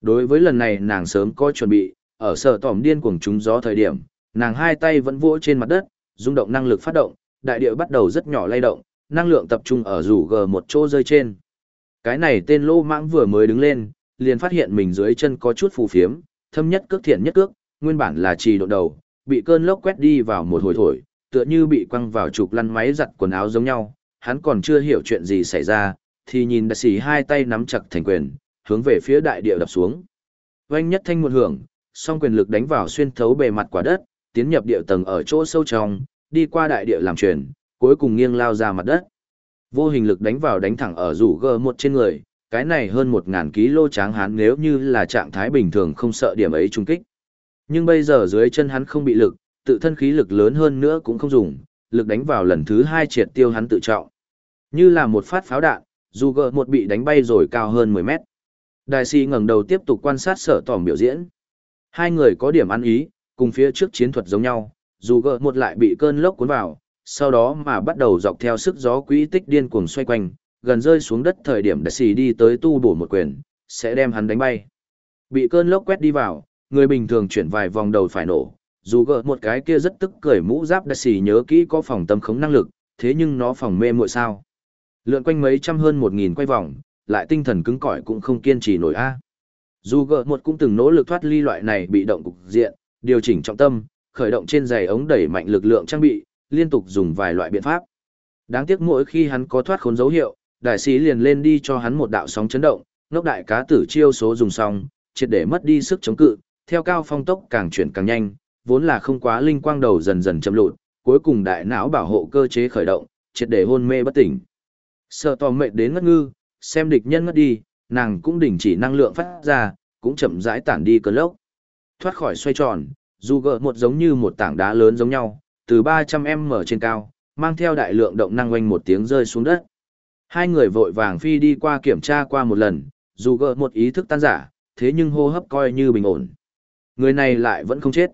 Đối với lần này nàng sớm có chuẩn bị, ở sở tỏm điên cuồng trúng gió thời điểm, nàng hai tay vẫn vỗ trên mặt đất, rung động năng lực phát động, đại địa bắt đầu rất nhỏ lay động, năng lượng tập trung ở rủ gờ một chỗ rơi trên. Cái này tên lô mãng vừa mới đứng lên, liền phát hiện mình dưới chân có chút phù phiếm, thâm nhất cước thiện nhất cước, nguyên bản là trì độ đầu, bị cơn lốc quét đi vào một hồi thổi, tựa như bị quăng vào trục lăn máy giặt quần áo giống nhau, hắn còn chưa hiểu chuyện gì xảy ra, thì nhìn đại sĩ hai tay nắm chặt thành quyền, hướng về phía đại địa đập xuống. Oanh nhất thanh một hưởng, song quyền lực đánh vào xuyên thấu bề mặt quả đất, tiến nhập địa tầng ở chỗ sâu trong, đi qua đại địa làm truyền, cuối cùng nghiêng lao ra mặt đất. Vô hình lực đánh vào đánh thẳng ở rủ gờ một trên người, cái này hơn một ngàn ki lô tráng hán nếu như là trạng thái bình thường không sợ điểm ấy trung kích. Nhưng bây giờ dưới chân hắn không bị lực, tự thân khí lực lớn hơn nữa cũng không dùng, lực đánh vào lần thứ hai triệt tiêu hắn tự trọng. Như là một phát pháo đạn, dù gờ một bị đánh bay rồi cao hơn mười mét. Đại sĩ ngẩng đầu tiếp tục quan sát sở tỏm biểu diễn. Hai người có điểm ăn ý, cùng phía trước chiến thuật giống nhau, dù gờ một lại bị cơn lốc cuốn vào, sau đó mà bắt đầu dọc theo sức gió quỹ tích điên cuồng xoay quanh, gần rơi xuống đất thời điểm đại sĩ đi tới tu bổ một quyền, sẽ đem hắn đánh bay. Bị cơn lốc quét đi vào, người bình thường chuyển vài vòng đầu phải nổ, dù gờ một cái kia rất tức cười mũ giáp đại sĩ nhớ kỹ có phòng tâm khống năng lực, thế nhưng nó phòng mê muội sao. Lượn quanh mấy trăm hơn một nghìn quay vòng, lại tinh thần cứng cỏi cũng không kiên trì nổi a. Dù gờ một cũng từng nỗ lực thoát ly loại này bị động cục diện, điều chỉnh trọng tâm, khởi động trên giày ống đẩy mạnh lực lượng trang bị, liên tục dùng vài loại biện pháp. Đáng tiếc mỗi khi hắn có thoát khốn dấu hiệu, đại sĩ liền lên đi cho hắn một đạo sóng chấn động, ngốc đại cá tử chiêu số dùng xong, triệt để mất đi sức chống cự, theo cao phong tốc càng chuyển càng nhanh, vốn là không quá linh quang đầu dần dần chậm lụt, cuối cùng đại não bảo hộ cơ chế khởi động, triệt để hôn mê bất tỉnh. Sợ tò mệt đến ngất ngư, xem địch nhân ngất đi, nàng cũng đình chỉ năng lượng phát ra, cũng chậm rãi tản đi cơn lốc. Thoát khỏi xoay tròn, dù gỡ một giống như một tảng đá lớn giống nhau, từ ba trăm mét trên cao, mang theo đại lượng động năng oanh một tiếng rơi xuống đất. Hai người vội vàng phi đi qua kiểm tra qua một lần, dù gỡ một ý thức tan giả, thế nhưng hô hấp coi như bình ổn. Người này lại vẫn không chết.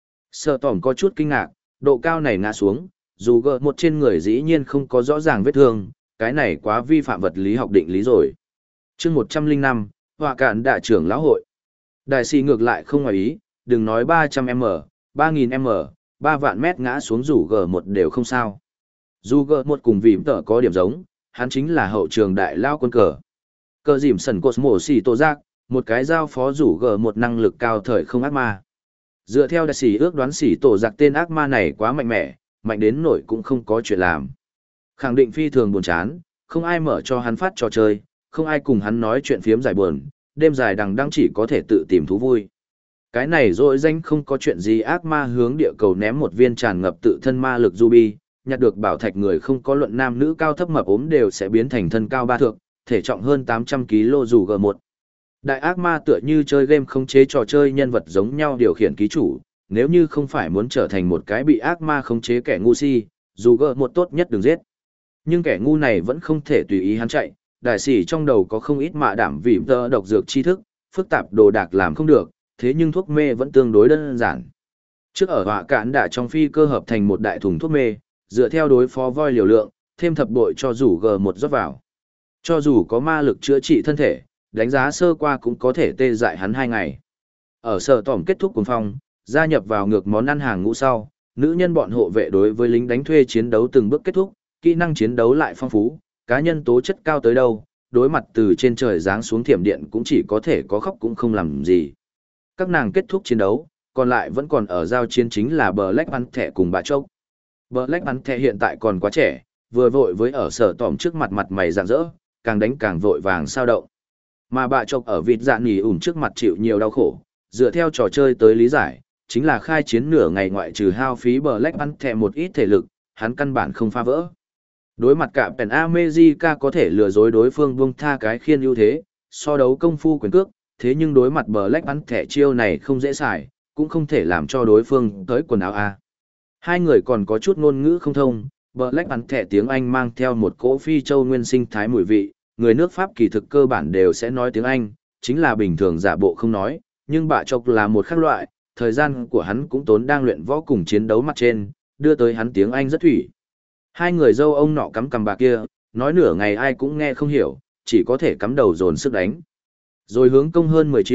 Sợ tỏm có chút kinh ngạc, độ cao này ngã xuống, dù gỡ một trên người dĩ nhiên không có rõ ràng vết thương, cái này quá vi phạm vật lý học định lý rồi. chương một trăm linh năm, Họa Cạn Đại trưởng lão hội. Đại sĩ ngược lại không ngoài ý, đừng nói ba trăm mét, ba nghìn mét, ba vạn mét ngã xuống rủ gờ một đều không sao. Dù gờ một cùng vỉm tở có điểm giống, hắn chính là hậu trường đại lao quân cờ. Cờ dìm sần cột mổ xỉ tổ giác, một cái giao phó rủ gờ một năng lực cao thời không ác ma. Dựa theo đại sĩ ước đoán xỉ tổ giặc tên ác ma này quá mạnh mẽ, mạnh đến nổi cũng không có chuyện làm. Khẳng định phi thường buồn chán, không ai mở cho hắn phát trò chơi, không ai cùng hắn nói chuyện phiếm giải buồn, đêm dài đằng đẵng chỉ có thể tự tìm thú vui. Cái này dội danh không có chuyện gì ác ma hướng địa cầu ném một viên tràn ngập tự thân ma lực ruby, nhặt được bảo thạch người không có luận nam nữ cao thấp mập ốm đều sẽ biến thành thân cao ba thượng, thể trọng hơn tám trăm ki lô gam dù G một. Đại ác ma tựa như chơi game khống chế trò chơi nhân vật giống nhau điều khiển ký chủ, nếu như không phải muốn trở thành một cái bị ác ma khống chế kẻ ngu si, dù G một tốt nhất đừng giết. Nhưng kẻ ngu này vẫn không thể tùy ý hắn chạy, đại sĩ trong đầu có không ít mạ đảm vì tơ độc dược tri thức, phức tạp đồ đạc làm không được, thế nhưng thuốc mê vẫn tương đối đơn giản. Trước ở Họa Cạn đã trong phi cơ hợp thành một đại thùng thuốc mê, dựa theo đối phó voi liều lượng, thêm thập bội cho rủ G một rót vào. Cho dù có ma lực chữa trị thân thể, đánh giá sơ qua cũng có thể tê dại hắn hai ngày. Ở sở tỏm kết thúc cuồng phong, gia nhập vào ngược món ăn hàng ngũ sau, nữ nhân bọn hộ vệ đối với lính đánh thuê chiến đấu từng bước kết thúc, kỹ năng chiến đấu lại phong phú, cá nhân tố chất cao tới đâu, đối mặt từ trên trời giáng xuống thiểm điện cũng chỉ có thể có khóc cũng không làm gì. Các nàng kết thúc chiến đấu, còn lại vẫn còn ở giao chiến chính là Black Panther cùng bà Chốc. Black Panther hiện tại còn quá trẻ, vừa vội với ở sở tỏm trước mặt mặt mày rạng rỡ, càng đánh càng vội vàng sao động. Mà bà Chốc ở vịt dạ nỉ ủn trước mặt chịu nhiều đau khổ, dựa theo trò chơi tới lý giải, chính là khai chiến nửa ngày ngoại trừ hao phí Black Panther một ít thể lực, hắn căn bản không phá vỡ. Đối mặt cả Pen America có thể lừa dối đối phương buông tha cái khiên ưu thế, so đấu công phu quyền cước, thế nhưng đối mặt Black Panther chiêu này không dễ xài, cũng không thể làm cho đối phương tới quần áo A. Hai người còn có chút ngôn ngữ không thông, Black Panther tiếng Anh mang theo một cỗ phi châu nguyên sinh thái mùi vị, người nước Pháp kỳ thực cơ bản đều sẽ nói tiếng Anh, chính là bình thường giả bộ không nói, nhưng bạ chọc là một khác loại, thời gian của hắn cũng tốn đang luyện võ cùng chiến đấu mặt trên, đưa tới hắn tiếng Anh rất thủy. Hai người dâu ông nọ cắm cằm bà kia, nói nửa ngày ai cũng nghe không hiểu, chỉ có thể cắm đầu dồn sức đánh. Rồi hướng công hơn mười chiêu,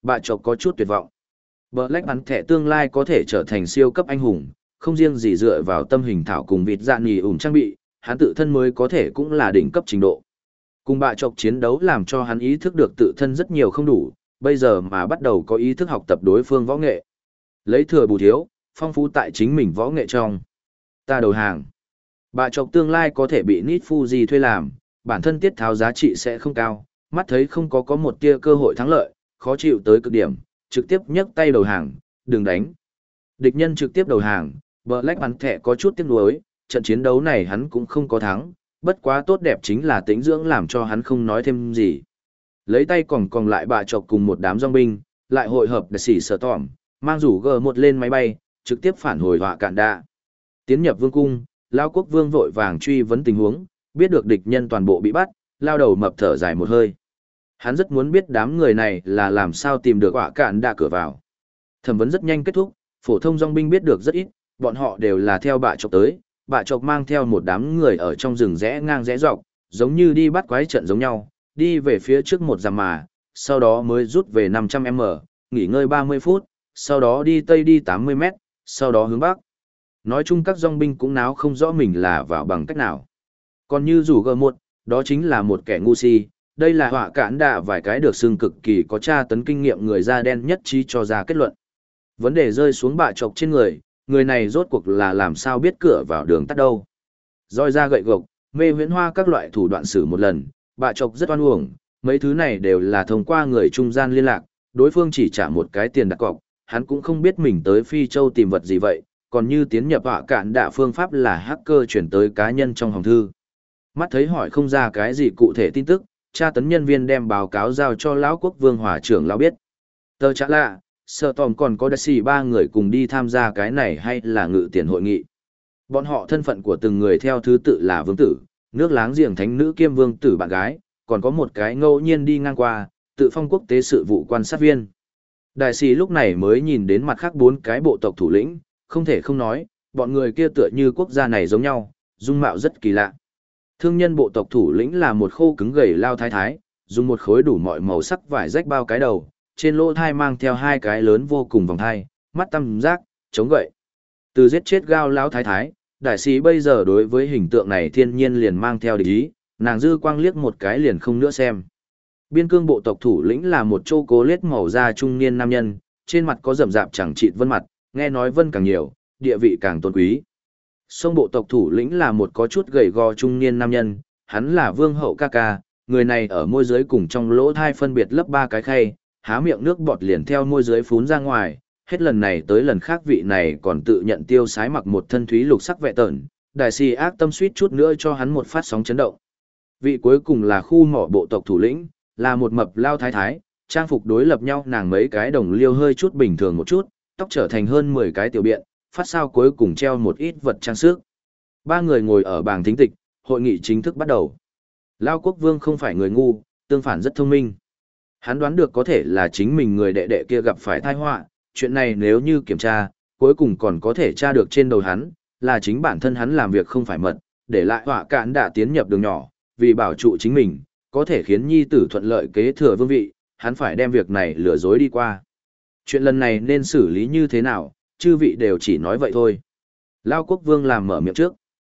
Bạ chọc có chút tuyệt vọng. Black bắn thẻ tương lai có thể trở thành siêu cấp anh hùng, không riêng gì dựa vào tâm hình thảo cùng vịt dạ nỉ ủng trang bị, hắn tự thân mới có thể cũng là đỉnh cấp trình độ. Cùng bạ chọc chiến đấu làm cho hắn ý thức được tự thân rất nhiều không đủ, bây giờ mà bắt đầu có ý thức học tập đối phương võ nghệ. Lấy thừa bù thiếu, phong phú tại chính mình võ nghệ trong. Ta đầu hàng. Bạ chọc tương lai có thể bị Nít Fuji thuê làm, bản thân tiết tháo giá trị sẽ không cao, mắt thấy không có có một tia cơ hội thắng lợi, khó chịu tới cực điểm, trực tiếp nhấc tay đầu hàng, đừng đánh. Địch nhân trực tiếp đầu hàng, Black bắn thẻ có chút tiếc nuối, trận chiến đấu này hắn cũng không có thắng, bất quá tốt đẹp chính là tĩnh dưỡng làm cho hắn không nói thêm gì. Lấy tay còn còn lại bạ chọc cùng một đám dòng binh, lại hội hợp để xỉ sở tỏm, mang rủ g một lên máy bay, trực tiếp phản hồi họa cạn đạ. Tiến nhập vương cung, Lao quốc vương vội vàng truy vấn tình huống, biết được địch nhân toàn bộ bị bắt, lao đầu mập thở dài một hơi. Hắn rất muốn biết đám người này là làm sao tìm được họa cạn đạ cửa vào. Thẩm vấn rất nhanh kết thúc, phổ thông dòng binh biết được rất ít, bọn họ đều là theo bạ chọc tới, bạ chọc mang theo một đám người ở trong rừng rẽ ngang rẽ dọc, giống như đi bắt quái trận giống nhau, đi về phía trước một dặm mà, sau đó mới rút về năm trăm mét, nghỉ ngơi ba mươi phút, sau đó đi tây đi tám mươi mét, sau đó hướng bắc. Nói chung các dòng binh cũng náo không rõ mình là vào bằng cách nào. Còn như rủ g một, đó chính là một kẻ ngu si, đây là họa cản đạ vài cái được xưng cực kỳ có tra tấn kinh nghiệm người da đen nhất trí cho ra kết luận. Vấn đề rơi xuống bạ chọc trên người, người này rốt cuộc là làm sao biết cửa vào đường tắt đâu. Roi ra gậy gộc, mê huyễn hoa các loại thủ đoạn xử một lần, bạ chọc rất oan uổng, mấy thứ này đều là thông qua người trung gian liên lạc, đối phương chỉ trả một cái tiền đặt cọc, hắn cũng không biết mình tới Phi Châu tìm vật gì vậy, còn như tiến nhập họa cạn đạ phương pháp là hacker chuyển tới cá nhân trong hòm thư. Mắt thấy hỏi không ra cái gì cụ thể tin tức, tra tấn nhân viên đem báo cáo giao cho lão quốc vương hòa trưởng lão biết. Tờ trả lạ, sợ tòm còn có đặc sĩ ba người cùng đi tham gia cái này hay là ngự tiền hội nghị. Bọn họ thân phận của từng người theo thứ tự là vương tử, nước láng giềng thánh nữ kiêm vương tử bạn gái, còn có một cái ngẫu nhiên đi ngang qua, tự phong quốc tế sự vụ quan sát viên. Đại sĩ lúc này mới nhìn đến mặt khác bốn cái bộ tộc thủ lĩnh, không thể không nói, bọn người kia tựa như quốc gia này giống nhau, dung mạo rất kỳ lạ. Thương nhân bộ tộc thủ lĩnh là một khô cứng gầy lao thái thái, dùng một khối đủ mọi màu sắc vải rách bao cái đầu, trên lỗ thai mang theo hai cái lớn vô cùng vòng thai, mắt tăm giác, chống gậy. Từ giết chết gao lao thái thái, đại sĩ bây giờ đối với hình tượng này thiên nhiên liền mang theo địch ý, nàng dư quang liếc một cái liền không nữa xem. Biên cương bộ tộc thủ lĩnh là một chô cố lết màu da trung niên nam nhân, trên mặt có rậm rạp chẳng chịt vân mặt, nghe nói vân càng nhiều, địa vị càng tôn quý. Sông bộ tộc thủ lĩnh là một có chút gầy gò trung niên nam nhân, hắn là vương hậu ca ca, người này ở môi dưới cùng trong lỗ thai phân biệt lấp ba cái khay, há miệng nước bọt liền theo môi dưới phún ra ngoài, hết lần này tới lần khác vị này còn tự nhận tiêu sái mặc một thân thúy lục sắc vẹ tởn, đại sĩ ác tâm suýt chút nữa cho hắn một phát sóng chấn động. Vị cuối cùng là khu mỏ bộ tộc thủ lĩnh, là một mập lao thái thái, trang phục đối lập nhau nàng mấy cái đồng liêu hơi chút bình thường một chút, tóc trở thành hơn mười cái tiểu biện, phát sao cuối cùng treo một ít vật trang sức. Ba người ngồi ở bảng thính tịch, hội nghị chính thức bắt đầu. Lao quốc vương không phải người ngu, tương phản rất thông minh. Hắn đoán được có thể là chính mình người đệ đệ kia gặp phải tai họa, chuyện này nếu như kiểm tra, cuối cùng còn có thể tra được trên đầu hắn, là chính bản thân hắn làm việc không phải mật, để lại họa cạn đã tiến nhập đường nhỏ, vì bảo trụ chính mình, có thể khiến nhi tử thuận lợi kế thừa vương vị, hắn phải đem việc này lừa dối đi qua. Chuyện lần này nên xử lý như thế nào, chư vị đều chỉ nói vậy thôi. Lao quốc vương làm mở miệng trước.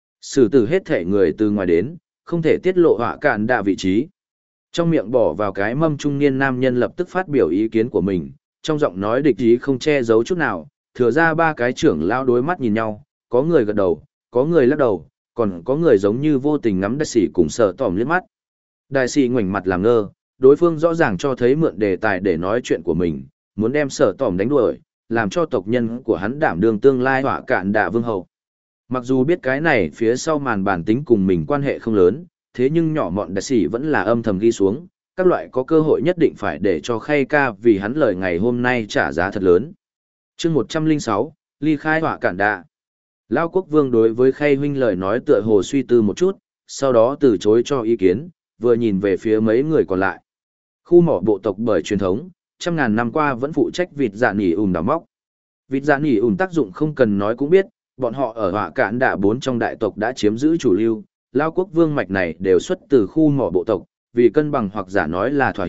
Xử tử hết thể người từ ngoài đến, không thể tiết lộ họa cạn đạ vị trí. Trong miệng bỏ vào cái mâm trung niên nam nhân lập tức phát biểu ý kiến của mình, trong giọng nói địch ý không che giấu chút nào, thừa ra ba cái trưởng lao đối mắt nhìn nhau, có người gật đầu, có người lắc đầu, còn có người giống như vô tình ngắm đại sĩ cùng sợ tỏm liếc mắt. Đại sĩ ngoảnh mặt làm ngơ, đối phương rõ ràng cho thấy mượn đề tài để nói chuyện của mình, muốn đem sợ tỏm đánh đuổi, làm cho tộc nhân của hắn đảm đương tương lai họa cạn đạ vương hậu. Mặc dù biết cái này phía sau màn bản tính cùng mình quan hệ không lớn, thế nhưng nhỏ mọn đại sĩ vẫn là âm thầm ghi xuống, các loại có cơ hội nhất định phải để cho Khay ca vì hắn lời ngày hôm nay trả giá thật lớn. Chương một trăm lẻ sáu, ly khai họa cạn đạ. Lao quốc vương đối với Khay huynh lời nói tựa hồ suy tư một chút, sau đó từ chối cho ý kiến, vừa nhìn về phía mấy người còn lại. Khu mỏ bộ tộc bởi truyền thống, trăm ngàn năm qua vẫn phụ trách vịt dạ nỉ ùm đào móc. Vịt dạ nỉ ùm tác dụng không cần nói cũng biết, bọn họ ở họa cạn đạ bốn trong đại tộc đã chiếm giữ chủ lưu, Lao quốc vương mạch này đều xuất từ khu mỏ bộ tộc, vì cân bằng hoặc giả nói là thỏa hiệp,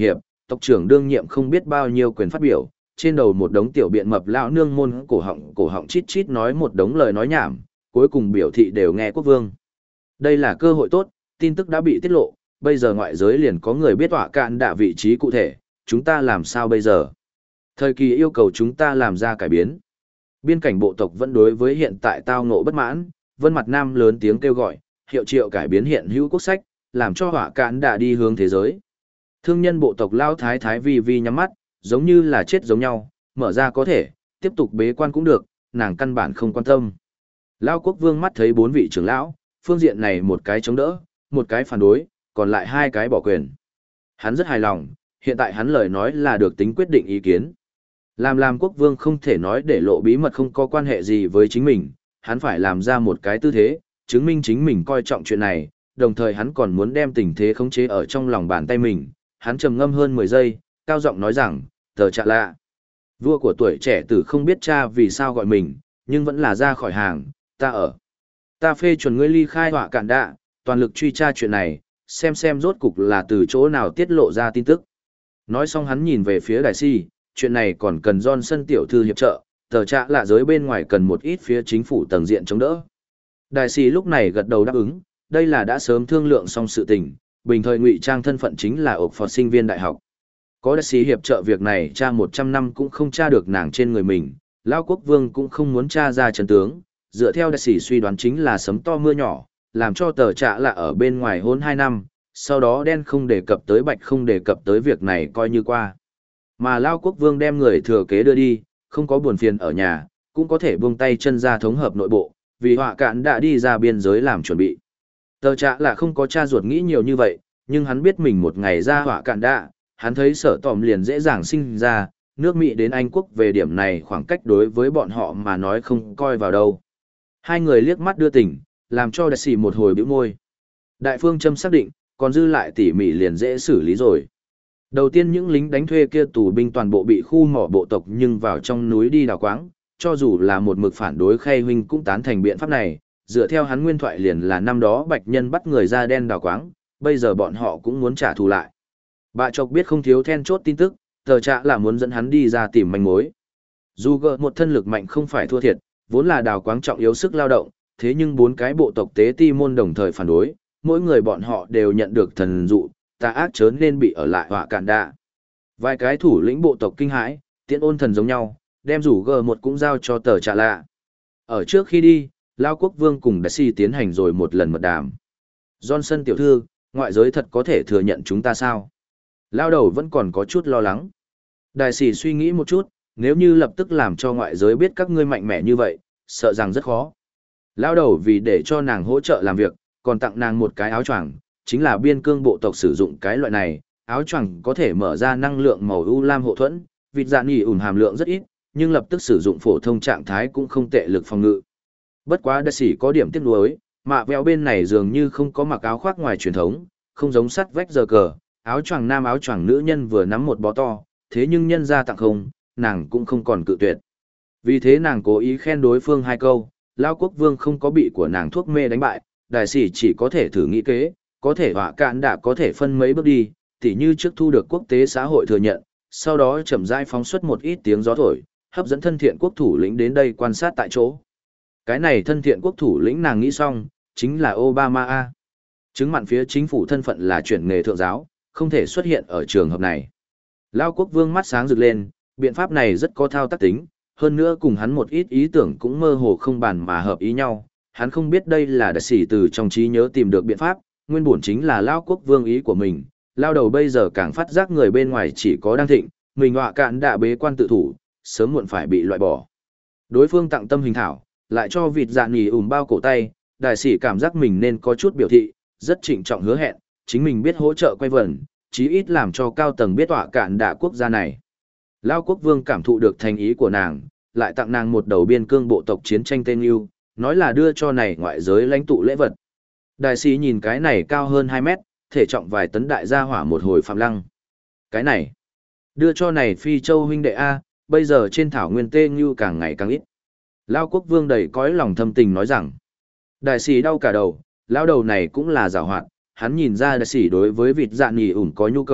tộc trưởng đương nhiệm không biết bao nhiêu quyền phát biểu, trên đầu một đống tiểu biện mập lão nương môn cổ họng cổ họng chít chít nói một đống lời nói nhảm, cuối cùng biểu thị đều nghe quốc vương. Đây là cơ hội tốt, tin tức đã bị tiết lộ, bây giờ ngoại giới liền có người biết họa cạn đạ vị trí cụ thể, chúng ta làm sao bây giờ? Thời kỳ yêu cầu chúng ta làm ra cải biến. Biên cảnh bộ tộc vẫn đối với hiện tại tao ngộ bất mãn, Vân Mặt Nam lớn tiếng kêu gọi, hiệu triệu cải biến hiện hữu quốc sách, làm cho họa cạn đạ đi hướng thế giới. Thương nhân bộ tộc Lao Thái Thái vi vi nhắm mắt, giống như là chết giống nhau, mở ra có thể, tiếp tục bế quan cũng được, nàng căn bản không quan tâm. Lao Quốc Vương mắt thấy bốn vị trưởng lão, phương diện này một cái chống đỡ, một cái phản đối, còn lại hai cái bỏ quyền. Hắn rất hài lòng, hiện tại hắn lời nói là được tính quyết định ý kiến. Làm làm quốc vương không thể nói để lộ bí mật không có quan hệ gì với chính mình, hắn phải làm ra một cái tư thế, chứng minh chính mình coi trọng chuyện này, đồng thời hắn còn muốn đem tình thế khống chế ở trong lòng bàn tay mình. Hắn trầm ngâm hơn mười giây, cao giọng nói rằng, tờ trạ lạ. Vua của tuổi trẻ tử không biết cha vì sao gọi mình, nhưng vẫn là ra khỏi hàng, ta ở. Ta phê chuẩn ngươi ly khai họa cạn đạ, toàn lực truy tra chuyện này, xem xem rốt cục là từ chỗ nào tiết lộ ra tin tức. Nói xong hắn nhìn về phía đại si, chuyện này còn cần Johnson tiểu thư hiệp trợ, tờ trạ lạ giới bên ngoài cần một ít phía chính phủ tầng diện chống đỡ. Đại si lúc này gật đầu đáp ứng, đây là đã sớm thương lượng xong sự tình, bình thời ngụy trang thân phận chính là ộp phật sinh viên đại học. Có đại sĩ hiệp trợ việc này tra một trăm năm cũng không tra được nàng trên người mình, Lao Quốc Vương cũng không muốn tra ra chân tướng, dựa theo đại sĩ suy đoán chính là sấm to mưa nhỏ, làm cho tờ trạ lạ ở bên ngoài hôn hai năm, sau đó đen không đề cập tới bạch không đề cập tới việc này coi như qua. Mà Lao Quốc Vương đem người thừa kế đưa đi, không có buồn phiền ở nhà, cũng có thể buông tay chân ra thống hợp nội bộ, vì họa cạn đã đi ra biên giới làm chuẩn bị. Tờ trạ là không có cha ruột nghĩ nhiều như vậy, nhưng hắn biết mình một ngày ra họa cạn đạ, hắn thấy sở tòm liền dễ dàng sinh ra, nước Mỹ đến Anh quốc về điểm này khoảng cách đối với bọn họ mà nói không coi vào đâu. Hai người liếc mắt đưa tình, làm cho đại sĩ một hồi bĩu môi. Đại phương châm xác định, còn dư lại tỉ mỉ liền dễ xử lý rồi. Đầu tiên những lính đánh thuê kia tù binh toàn bộ bị khu mỏ bộ tộc nhưng vào trong núi đi đào quáng, cho dù là một mực phản đối Khay huynh cũng tán thành biện pháp này, dựa theo hắn nguyên thoại liền là năm đó bạch nhân bắt người da đen đào quáng, bây giờ bọn họ cũng muốn trả thù lại. Bạ chọc biết không thiếu then chốt tin tức, tờ trạ là muốn dẫn hắn đi ra tìm manh mối. Dù gợ một thân lực mạnh không phải thua thiệt, vốn là đào quáng trọng yếu sức lao động, thế nhưng bốn cái bộ tộc tế ti môn đồng thời phản đối, mỗi người bọn họ đều nhận được thần dụ, tà ác chớ nên bị ở lại họa cạn đạ. Vài cái thủ lĩnh bộ tộc kinh hãi, tiễn ôn thần giống nhau, đem rủ gờ một cũng giao cho tờ trạ lạ. Ở trước khi đi, Lao Quốc Vương cùng Đại Sĩ tiến hành rồi một lần mật đàm. Johnson tiểu thư, ngoại giới thật có thể thừa nhận chúng ta sao? Lao đầu vẫn còn có chút lo lắng. Đại Sĩ suy nghĩ một chút, nếu như lập tức làm cho ngoại giới biết các ngươi mạnh mẽ như vậy, sợ rằng rất khó. Lao đầu vì để cho nàng hỗ trợ làm việc, còn tặng nàng một cái áo choàng, chính là biên cương bộ tộc sử dụng cái loại này, áo choàng có thể mở ra năng lượng màu u lam hộ thuẫn, vịt dạ nghỉ ủn hàm lượng rất ít, nhưng lập tức sử dụng phổ thông trạng thái cũng không tệ lực phòng ngự. Bất quá đại sĩ có điểm tiếc nuối, mạ vẹo bên này dường như không có mặc áo khoác ngoài truyền thống, không giống sắt vách giờ cờ, áo choàng nam áo choàng nữ nhân vừa nắm một bó to, thế nhưng nhân ra tặng không, nàng cũng không còn cự tuyệt. Vì thế nàng cố ý khen đối phương hai câu, Lao Quốc Vương không có bị của nàng thuốc mê đánh bại, đại sĩ chỉ có thể thử nghĩ kế, có thể họa cạn đã có thể phân mấy bước đi, tỉ như trước thu được quốc tế xã hội thừa nhận, sau đó chậm rãi phóng xuất một ít tiếng gió thổi, hấp dẫn thân thiện quốc thủ lĩnh đến đây quan sát tại chỗ. Cái này thân thiện quốc thủ lĩnh nàng nghĩ xong, chính là Obama A. Chứng mặn phía chính phủ thân phận là chuyển nghề thượng giáo, không thể xuất hiện ở trường hợp này. Lao Quốc Vương mắt sáng rực lên, biện pháp này rất có thao tác tính, hơn nữa cùng hắn một ít ý tưởng cũng mơ hồ không bàn mà hợp ý nhau. Hắn không biết đây là đại sĩ từ trong trí nhớ tìm được biện pháp, nguyên bổn chính là Lao Quốc Vương ý của mình. Lao đầu bây giờ càng phát giác người bên ngoài chỉ có đang thịnh, mình họa cạn đã bế quan tự thủ, sớm muộn phải bị loại bỏ. Đối phương tặng tâm hình thảo, lại cho vịt dạ nghỉ ủm bao cổ tay, đại sĩ cảm giác mình nên có chút biểu thị, rất trịnh trọng hứa hẹn, chính mình biết hỗ trợ quay vần, chí ít làm cho cao tầng biết họa cạn đã quốc gia này. Lao Quốc Vương cảm thụ được thành ý của nàng, lại tặng nàng một đầu biên cương bộ tộc chiến tranh tên yêu, nói là đưa cho này ngoại giới lãnh tụ lễ vật. Đại sĩ nhìn cái này cao hơn hai mét, thể trọng vài tấn đại gia hỏa một hồi phạm lăng. Cái này, đưa cho này Phi Châu huynh đệ A, bây giờ trên thảo nguyên tê như càng ngày càng ít. Lao Quốc Vương đầy cõi lòng thâm tình nói rằng, đại sĩ đau cả đầu, lao đầu này cũng là giàu hoạt, hắn nhìn ra đại sĩ đối với vịt dạ nghỉ ủn có nhu cầu,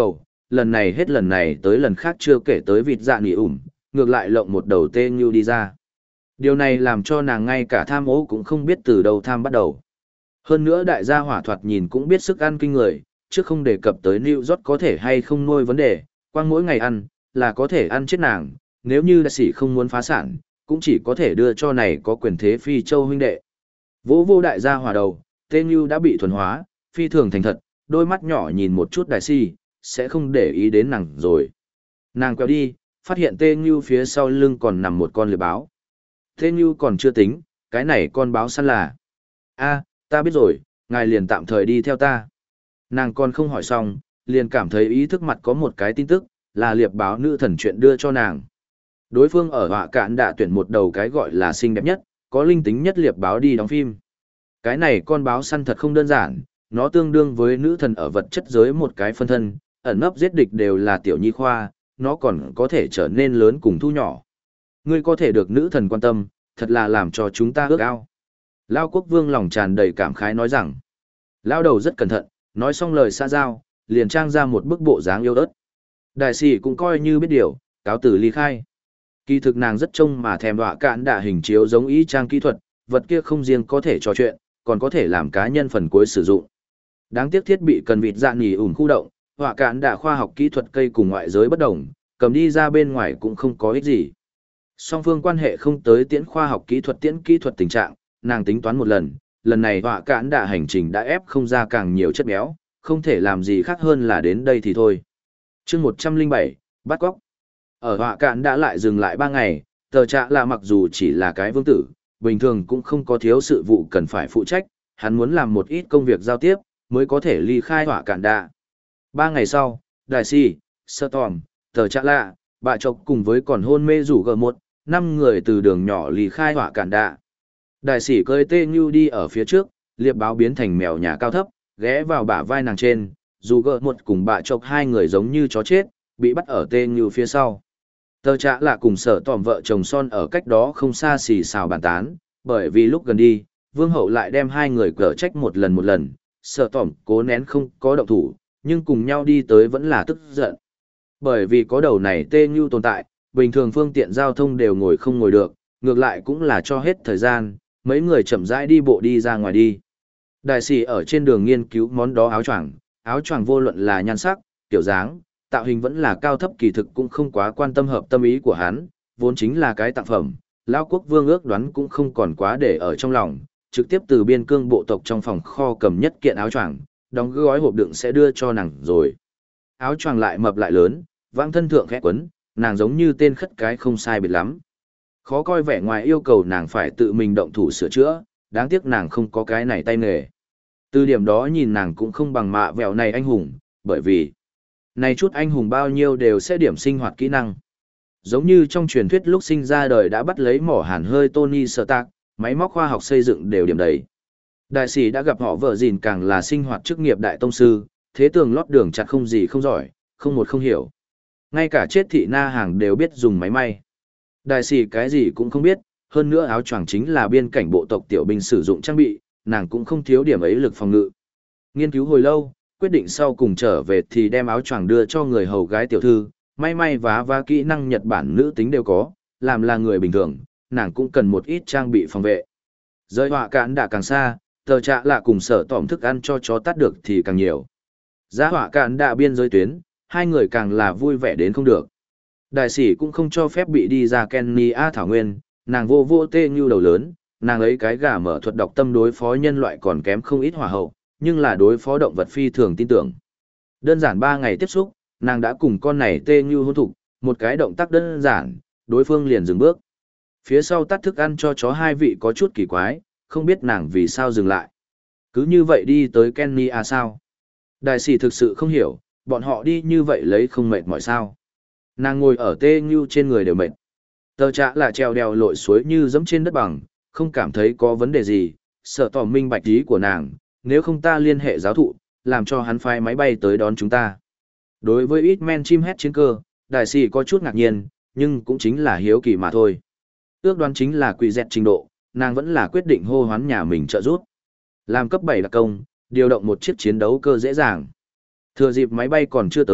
lần này hết lần này tới lần khác chưa kể tới vịt dạ nỉ ủm, ngược lại lộng một đầu tê như đi ra. Điều này làm cho nàng ngay cả tham ố cũng không biết từ đâu tham bắt đầu. Hơn nữa đại gia hỏa thoạt nhìn cũng biết sức ăn kinh người, chứ không đề cập tới New York có thể hay không nuôi vấn đề, quang mỗi ngày ăn, là có thể ăn chết nàng, nếu như đại sĩ không muốn phá sản, cũng chỉ có thể đưa cho này có quyền thế phi châu huynh đệ. Vô vô đại gia hỏa đầu, tên Như đã bị thuần hóa, phi thường thành thật, đôi mắt nhỏ nhìn một chút đại si, sẽ không để ý đến nàng rồi. Nàng quẹo đi, phát hiện tên Như phía sau lưng còn nằm một con liệp báo. Tên Như còn chưa tính, cái này con báo săn là. A, ta biết rồi, ngài liền tạm thời đi theo ta. Nàng còn không hỏi xong, liền cảm thấy ý thức mặt có một cái tin tức, là liệp báo nữ thần chuyện đưa cho nàng. Đối phương ở họa cạn đã tuyển một đầu cái gọi là xinh đẹp nhất, có linh tính nhất liệp báo đi đóng phim. Cái này con báo săn thật không đơn giản, nó tương đương với nữ thần ở vật chất giới một cái phân thân, ẩn nấp giết địch đều là tiểu nhi khoa, nó còn có thể trở nên lớn cùng thu nhỏ. Ngươi có thể được nữ thần quan tâm, thật là làm cho chúng ta ước ao. Lao quốc vương lòng tràn đầy cảm khái nói rằng, Lao đầu rất cẩn thận, nói xong lời xã giao, liền trang ra một bức bộ dáng yêu ớt. Đại sĩ cũng coi như biết điều, cáo tử ly khai. Kỳ thực nàng rất trông mà thèm đọa cạn đạ hình chiếu giống ý trang kỹ thuật, vật kia không riêng có thể trò chuyện, còn có thể làm cá nhân phần cuối sử dụng. Đáng tiếc thiết bị cần vịt dạ nghỉ ủn khu động, họa cạn đạ khoa học kỹ thuật cây cùng ngoại giới bất đồng, cầm đi ra bên ngoài cũng không có ích gì. Song phương quan hệ không tới tiễn khoa học kỹ thuật tiễn kỹ thuật tình trạng, nàng tính toán một lần, lần này họa cạn đạ hành trình đã ép không ra càng nhiều chất béo, không thể làm gì khác hơn là đến đây thì thôi. Chương một trăm lẻ bảy, bắt cóc. Ở họa cạn đã lại dừng lại ba ngày, tờ trạ là mặc dù chỉ là cái vương tử, bình thường cũng không có thiếu sự vụ cần phải phụ trách, hắn muốn làm một ít công việc giao tiếp, mới có thể ly khai họa cạn đạ. Ba ngày sau, Đại Si, Sơ Tòm, tờ trạ lạ, bà chọc cùng với còn hôn mê rủ gờ một, năm người từ đường nhỏ ly khai họa cạn đạ. Đại sĩ cơi tê như đi ở phía trước, liệp báo biến thành mèo nhà cao thấp, ghé vào bả vai nàng trên, dù gợ một cùng bà chọc hai người giống như chó chết, bị bắt ở tê như phía sau. Tờ trạ là cùng sở tòm vợ chồng son ở cách đó không xa xì xào bàn tán, bởi vì lúc gần đi, vương hậu lại đem hai người cở trách một lần một lần, sở tòm cố nén không có động thủ, nhưng cùng nhau đi tới vẫn là tức giận. Bởi vì có đầu này tê như tồn tại, bình thường phương tiện giao thông đều ngồi không ngồi được, ngược lại cũng là cho hết thời gian, mấy người chậm rãi đi bộ đi ra ngoài đi. Đại sĩ ở trên đường nghiên cứu món đó áo choàng, áo choàng vô luận là nhan sắc, kiểu dáng, tạo hình vẫn là cao thấp kỳ thực cũng không quá quan tâm hợp tâm ý của hắn, vốn chính là cái tặng phẩm, lão quốc vương ước đoán cũng không còn quá để ở trong lòng, trực tiếp từ biên cương bộ tộc trong phòng kho cầm nhất kiện áo choàng, đóng gói hộp đựng sẽ đưa cho nàng rồi. Áo choàng lại mập lại lớn, vang thân thượng khẽ quấn, nàng giống như tên khất cái không sai biệt lắm. Khó coi vẻ ngoài yêu cầu nàng phải tự mình động thủ sửa chữa, đáng tiếc nàng không có cái này tay nghề. Từ điểm đó nhìn nàng cũng không bằng mạ vẹo này anh hùng, bởi vì này chút anh hùng bao nhiêu đều sẽ điểm sinh hoạt kỹ năng. Giống như trong truyền thuyết lúc sinh ra đời đã bắt lấy mỏ hàn hơi Tony Stark, máy móc khoa học xây dựng đều điểm đầy. Đại sĩ đã gặp họ vợ gìn càng là sinh hoạt chức nghiệp đại tông sư, thế tường lót đường chặt không gì không giỏi, không một không hiểu. Ngay cả chết thị na hàng đều biết dùng máy may. Đại sĩ cái gì cũng không biết, hơn nữa áo choàng chính là biên cảnh bộ tộc tiểu binh sử dụng trang bị, nàng cũng không thiếu điểm ấy lực phòng ngự. Nghiên cứu hồi lâu, quyết định sau cùng trở về thì đem áo choàng đưa cho người hầu gái tiểu thư, may may vá vá kỹ năng Nhật Bản nữ tính đều có, làm là người bình thường, nàng cũng cần một ít trang bị phòng vệ. Rơi họa cạn đã càng xa, tờ trạ là cùng sở tỏm thức ăn cho chó tắt được thì càng nhiều. Giá họa cạn đã biên giới tuyến, hai người càng là vui vẻ đến không được. Đại sĩ cũng không cho phép bị đi ra Kenny A Thảo Nguyên, nàng vô vô tê như đầu lớn, nàng ấy cái gà mở thuật đọc tâm đối phó nhân loại còn kém không ít hỏa hậu, nhưng là đối phó động vật phi thường tin tưởng. Đơn giản ba ngày tiếp xúc, nàng đã cùng con này tê như hôn thục, một cái động tác đơn giản, đối phương liền dừng bước. Phía sau tắt thức ăn cho chó hai vị có chút kỳ quái, không biết nàng vì sao dừng lại. Cứ như vậy đi tới Kenny à sao? Đại sĩ thực sự không hiểu, bọn họ đi như vậy lấy không mệt mỏi sao? Nàng ngồi ở tê như trên người đều mệt. Tờ trạ là treo đèo lội suối như dẫm trên đất bằng, không cảm thấy có vấn đề gì, sợ tỏ minh bạch ý của nàng, nếu không ta liên hệ giáo thụ, làm cho hắn phái máy bay tới đón chúng ta. Đối với ít men chim hét chiến cơ, đại sĩ có chút ngạc nhiên, nhưng cũng chính là hiếu kỳ mà thôi. Ước đoán chính là quỷ dẹt trình độ, nàng vẫn là quyết định hô hoán nhà mình trợ giúp. Làm cấp bảy đặc công, điều động một chiếc chiến đấu cơ dễ dàng. Thừa dịp máy bay còn chưa tới,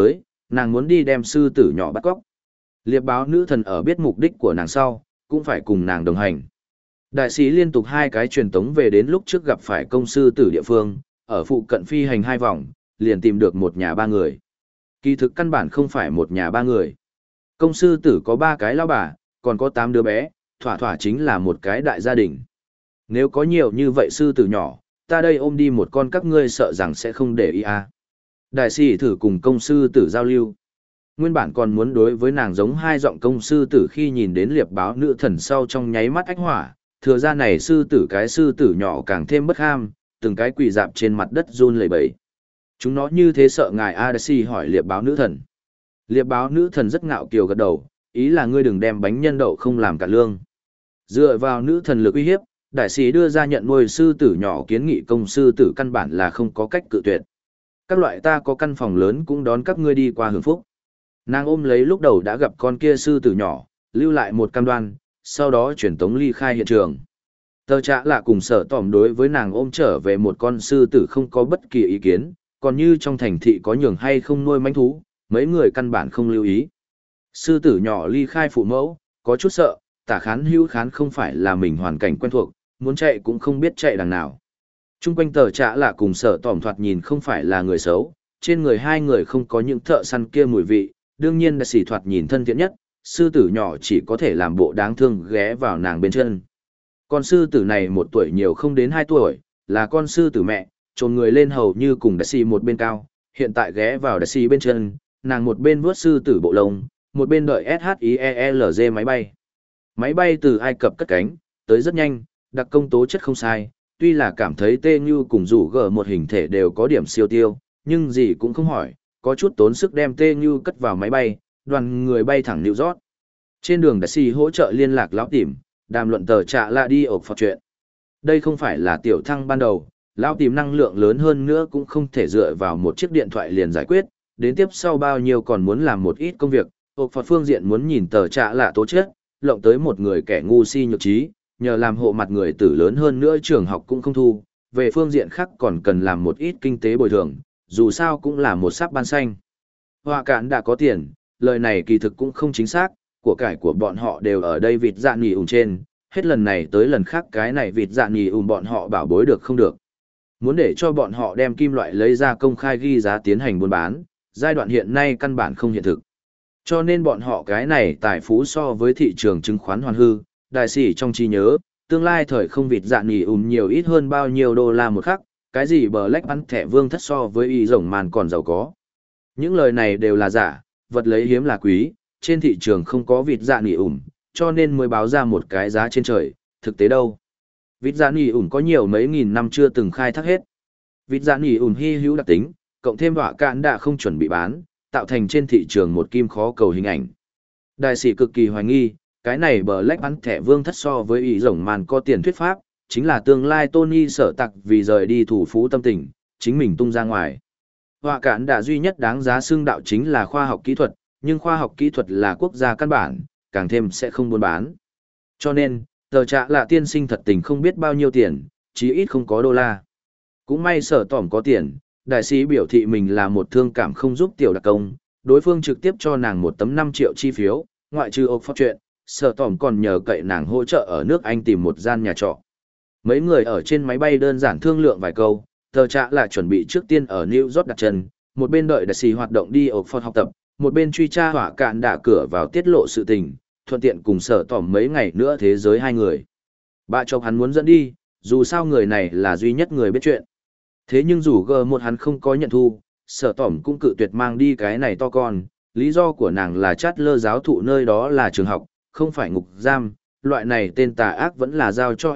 Nàng muốn đi đem sư tử nhỏ bắt cóc. Liệp báo nữ thần ở biết mục đích của nàng sau, cũng phải cùng nàng đồng hành. Đại sĩ liên tục hai cái truyền tống về đến lúc trước gặp phải công sư tử địa phương, ở phụ cận phi hành hai vòng, liền tìm được một nhà ba người. Kỳ thực căn bản không phải một nhà ba người. Công sư tử có ba cái lão bà, còn có tám đứa bé, thỏa thỏa chính là một cái đại gia đình. Nếu có nhiều như vậy sư tử nhỏ, ta đây ôm đi một con các ngươi sợ rằng sẽ không để ý à. Đại sĩ thử cùng công sư tử giao lưu. Nguyên bản còn muốn đối với nàng giống hai giọng công sư tử khi nhìn đến liệp báo nữ thần sau trong nháy mắt ách hỏa, thừa ra này sư tử cái sư tử nhỏ càng thêm bất ham, từng cái quỳ dạp trên mặt đất run lẩy bẩy. Chúng nó như thế sợ ngài Adesi hỏi liệp báo nữ thần. Liệp báo nữ thần rất ngạo kiều gật đầu, ý là ngươi đừng đem bánh nhân đậu không làm cả lương. Dựa vào nữ thần lực uy hiếp, đại sĩ đưa ra nhận nuôi sư tử nhỏ kiến nghị công sư tử căn bản là không có cách cự tuyệt. Các loại ta có căn phòng lớn cũng đón các ngươi đi qua hưởng phúc. Nàng ôm lấy lúc đầu đã gặp con kia sư tử nhỏ, lưu lại một cam đoan, sau đó chuyển tống ly khai hiện trường. Tờ trạ lạ cùng sở tỏm đối với nàng ôm trở về một con sư tử không có bất kỳ ý kiến, còn như trong thành thị có nhường hay không nuôi manh thú, mấy người căn bản không lưu ý. Sư tử nhỏ ly khai phụ mẫu, có chút sợ, tả khán hữu khán không phải là mình hoàn cảnh quen thuộc, muốn chạy cũng không biết chạy đằng nào. Trung quanh tờ trạ lạ cùng sở tỏm thoạt nhìn không phải là người xấu, trên người hai người không có những thợ săn kia mùi vị, đương nhiên là xỉ thoạt nhìn thân thiện nhất, sư tử nhỏ chỉ có thể làm bộ đáng thương ghé vào nàng bên chân. Con sư tử này một tuổi nhiều không đến hai tuổi, là con sư tử mẹ, trồn người lên hầu như cùng đại xỉ một bên cao, hiện tại ghé vào đại xỉ bên chân, nàng một bên vuốt sư tử bộ lông, một bên đợi SHIELZ máy bay. Máy bay từ Ai Cập cất cánh, tới rất nhanh, đặc công tố chất không sai, tuy là cảm thấy tê như cùng rủ gờ một hình thể đều có điểm siêu tiêu, nhưng gì cũng không hỏi, có chút tốn sức đem tê như cất vào máy bay, đoàn người bay thẳng New York. Trên đường đại sĩ hỗ trợ liên lạc lão tìm, đàm luận tờ trạ lạ đi ộp phật chuyện. Đây không phải là tiểu thăng ban đầu, lão tìm năng lượng lớn hơn nữa cũng không thể dựa vào một chiếc điện thoại liền giải quyết, đến tiếp sau bao nhiêu còn muốn làm một ít công việc, ộp phật phương diện muốn nhìn tờ trạ lạ tố chất, lộng tới một người kẻ ngu si nhược trí, nhờ làm hộ mặt người tử lớn hơn nữa trường học cũng không thu, về phương diện khác còn cần làm một ít kinh tế bồi thường, dù sao cũng là một sắc ban xanh. Họa cạn đã có tiền, lời này kỳ thực cũng không chính xác, của cải của bọn họ đều ở đây vịt dạ nghỉ ủng trên, hết lần này tới lần khác cái này vịt dạ nghỉ ủng bọn họ bảo bối được không được. Muốn để cho bọn họ đem kim loại lấy ra công khai ghi giá tiến hành buôn bán, giai đoạn hiện nay căn bản không hiện thực. Cho nên bọn họ cái này tài phú so với thị trường chứng khoán hoàn hư, đại sĩ trong trí nhớ, tương lai thời không vịt dạ nghỉ ủng nhiều ít hơn bao nhiêu đô la một khắc, cái gì bờ lách bắn thẻ vương thất so với y rồng màn còn giàu có. Những lời này đều là giả, vật lấy hiếm là quý, trên thị trường không có vịt dạ nghỉ ủng, cho nên mới báo ra một cái giá trên trời, thực tế đâu. Vịt dạ nghỉ ủng có nhiều mấy nghìn năm chưa từng khai thác hết. Vịt dạ nghỉ ủng hy hữu đặc tính, cộng thêm họa cạn đã không chuẩn bị bán, tạo thành trên thị trường một kim khó cầu hình ảnh. Đại sĩ cực kỳ hoài nghi, cái này bờ lách bắn thẻ vương thất so với y rồng màn có tiền thuyết pháp, chính là tương lai Tony sở tặc vì rời đi thủ phú tâm tình, chính mình tung ra ngoài. Họa cạn đã duy nhất đáng giá xưng đạo chính là khoa học kỹ thuật, nhưng khoa học kỹ thuật là quốc gia căn bản, càng thêm sẽ không buôn bán. Cho nên, tờ trạ là tiên sinh thật tình không biết bao nhiêu tiền, chí ít không có đô la. Cũng may sở tỏm có tiền, đại sĩ biểu thị mình là một thương cảm không giúp tiểu đặc công, đối phương trực tiếp cho nàng một tấm năm triệu chi phiếu, ngoại trừ ốc phát chuyện, sở tỏm còn nhờ cậy nàng hỗ trợ ở nước Anh tìm một gian nhà trọ. Mấy người ở trên máy bay đơn giản thương lượng vài câu, tờ trạ là chuẩn bị trước tiên ở New York đặt chân, một bên đợi đại sĩ hoạt động đi Oxford học tập, một bên truy tra hỏa cạn đả cửa vào tiết lộ sự tình, thuận tiện cùng sở tỏm mấy ngày nữa thế giới hai người. Bà chồng hắn muốn dẫn đi, dù sao người này là duy nhất người biết chuyện. Thế nhưng dù G một hắn không có nhận thu, sở tỏm cũng cự tuyệt mang đi cái này to con, lý do của nàng là chát lơ giáo thụ nơi đó là trường học, không phải ngục giam. Loại này tên tà ác vẫn là giao cho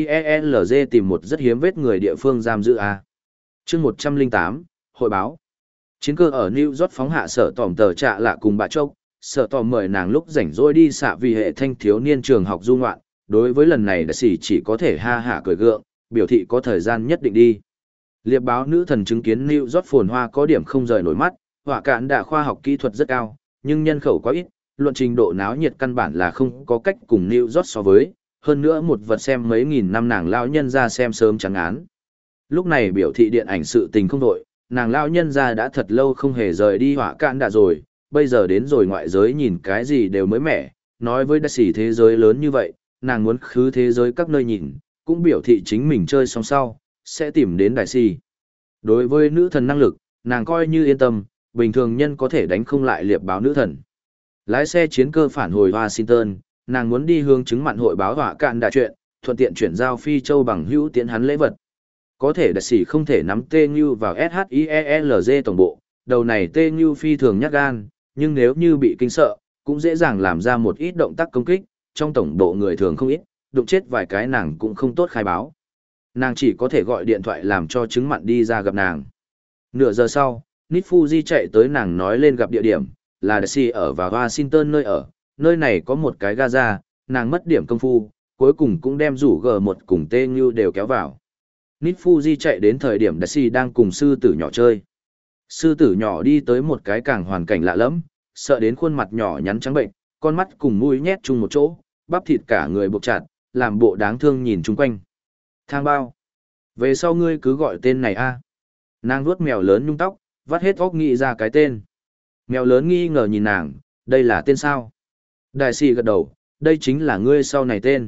SHIELZ tìm một rất hiếm vết người địa phương giam giữ a. Chương một trăm lẻ tám, hội báo. Chiến cơ ở New York phóng hạ sở tỏm tờ trạ lạ cùng bà Chốc, sở tỏm mời nàng lúc rảnh rỗi đi xạ vì hệ thanh thiếu niên trường học du ngoạn, đối với lần này đại sĩ chỉ có thể ha hả cười gượng, biểu thị có thời gian nhất định đi. Liệp báo nữ thần chứng kiến New York phồn hoa có điểm không rời nổi mắt, họa cạn đã khoa học kỹ thuật rất cao, nhưng nhân khẩu quá ít, luận trình độ náo nhiệt căn bản là không có cách cùng New York so với, hơn nữa một vật xem mấy nghìn năm nàng lão nhân ra xem sớm trắng án. Lúc này biểu thị điện ảnh sự tình không đội, nàng lão nhân ra đã thật lâu không hề rời đi họa cạn đã rồi, bây giờ đến rồi ngoại giới nhìn cái gì đều mới mẻ, nói với đại sĩ thế giới lớn như vậy, nàng muốn khứ thế giới các nơi nhìn, cũng biểu thị chính mình chơi xong sau, sẽ tìm đến đại sĩ. Đối với nữ thần năng lực, nàng coi như yên tâm, bình thường nhân có thể đánh không lại liệp báo nữ thần. Lái xe chiến cơ phản hồi Washington, nàng muốn đi hướng chứng mặn hội báo họa cạn đã chuyện, thuận tiện chuyển giao Phi Châu bằng hữu tiễn hắn lễ vật. Có thể đại sĩ không thể nắm Tê Như vào ét hát i e lờ giê tổng bộ, đầu này Tê Như phi thường nhát gan, nhưng nếu như bị kinh sợ, cũng dễ dàng làm ra một ít động tác công kích, trong tổng bộ người thường không ít, đụng chết vài cái nàng cũng không tốt khai báo. Nàng chỉ có thể gọi điện thoại làm cho chứng mặn đi ra gặp nàng. Nửa giờ sau, Nít Fuji chạy tới nàng nói lên gặp địa điểm, là đại sĩ ở vào Washington nơi ở, nơi này có một cái Gaza, nàng mất điểm công phu, cuối cùng cũng đem rủ G một cùng Tê Như đều kéo vào. Nít Fuji chạy đến thời điểm đại sĩ đang cùng sư tử nhỏ chơi. Sư tử nhỏ đi tới một cái càng hoàn cảnh lạ lẫm, sợ đến khuôn mặt nhỏ nhắn trắng bệnh, con mắt cùng mũi nhét chung một chỗ, bắp thịt cả người buộc chặt, làm bộ đáng thương nhìn chung quanh. Thang bao. Về sau ngươi cứ gọi tên này a. Nàng vuốt mèo lớn nhung tóc, vắt hết óc nghĩ ra cái tên. Mèo lớn nghi ngờ nhìn nàng, đây là tên sao? Đại sĩ gật đầu, đây chính là ngươi sau này tên.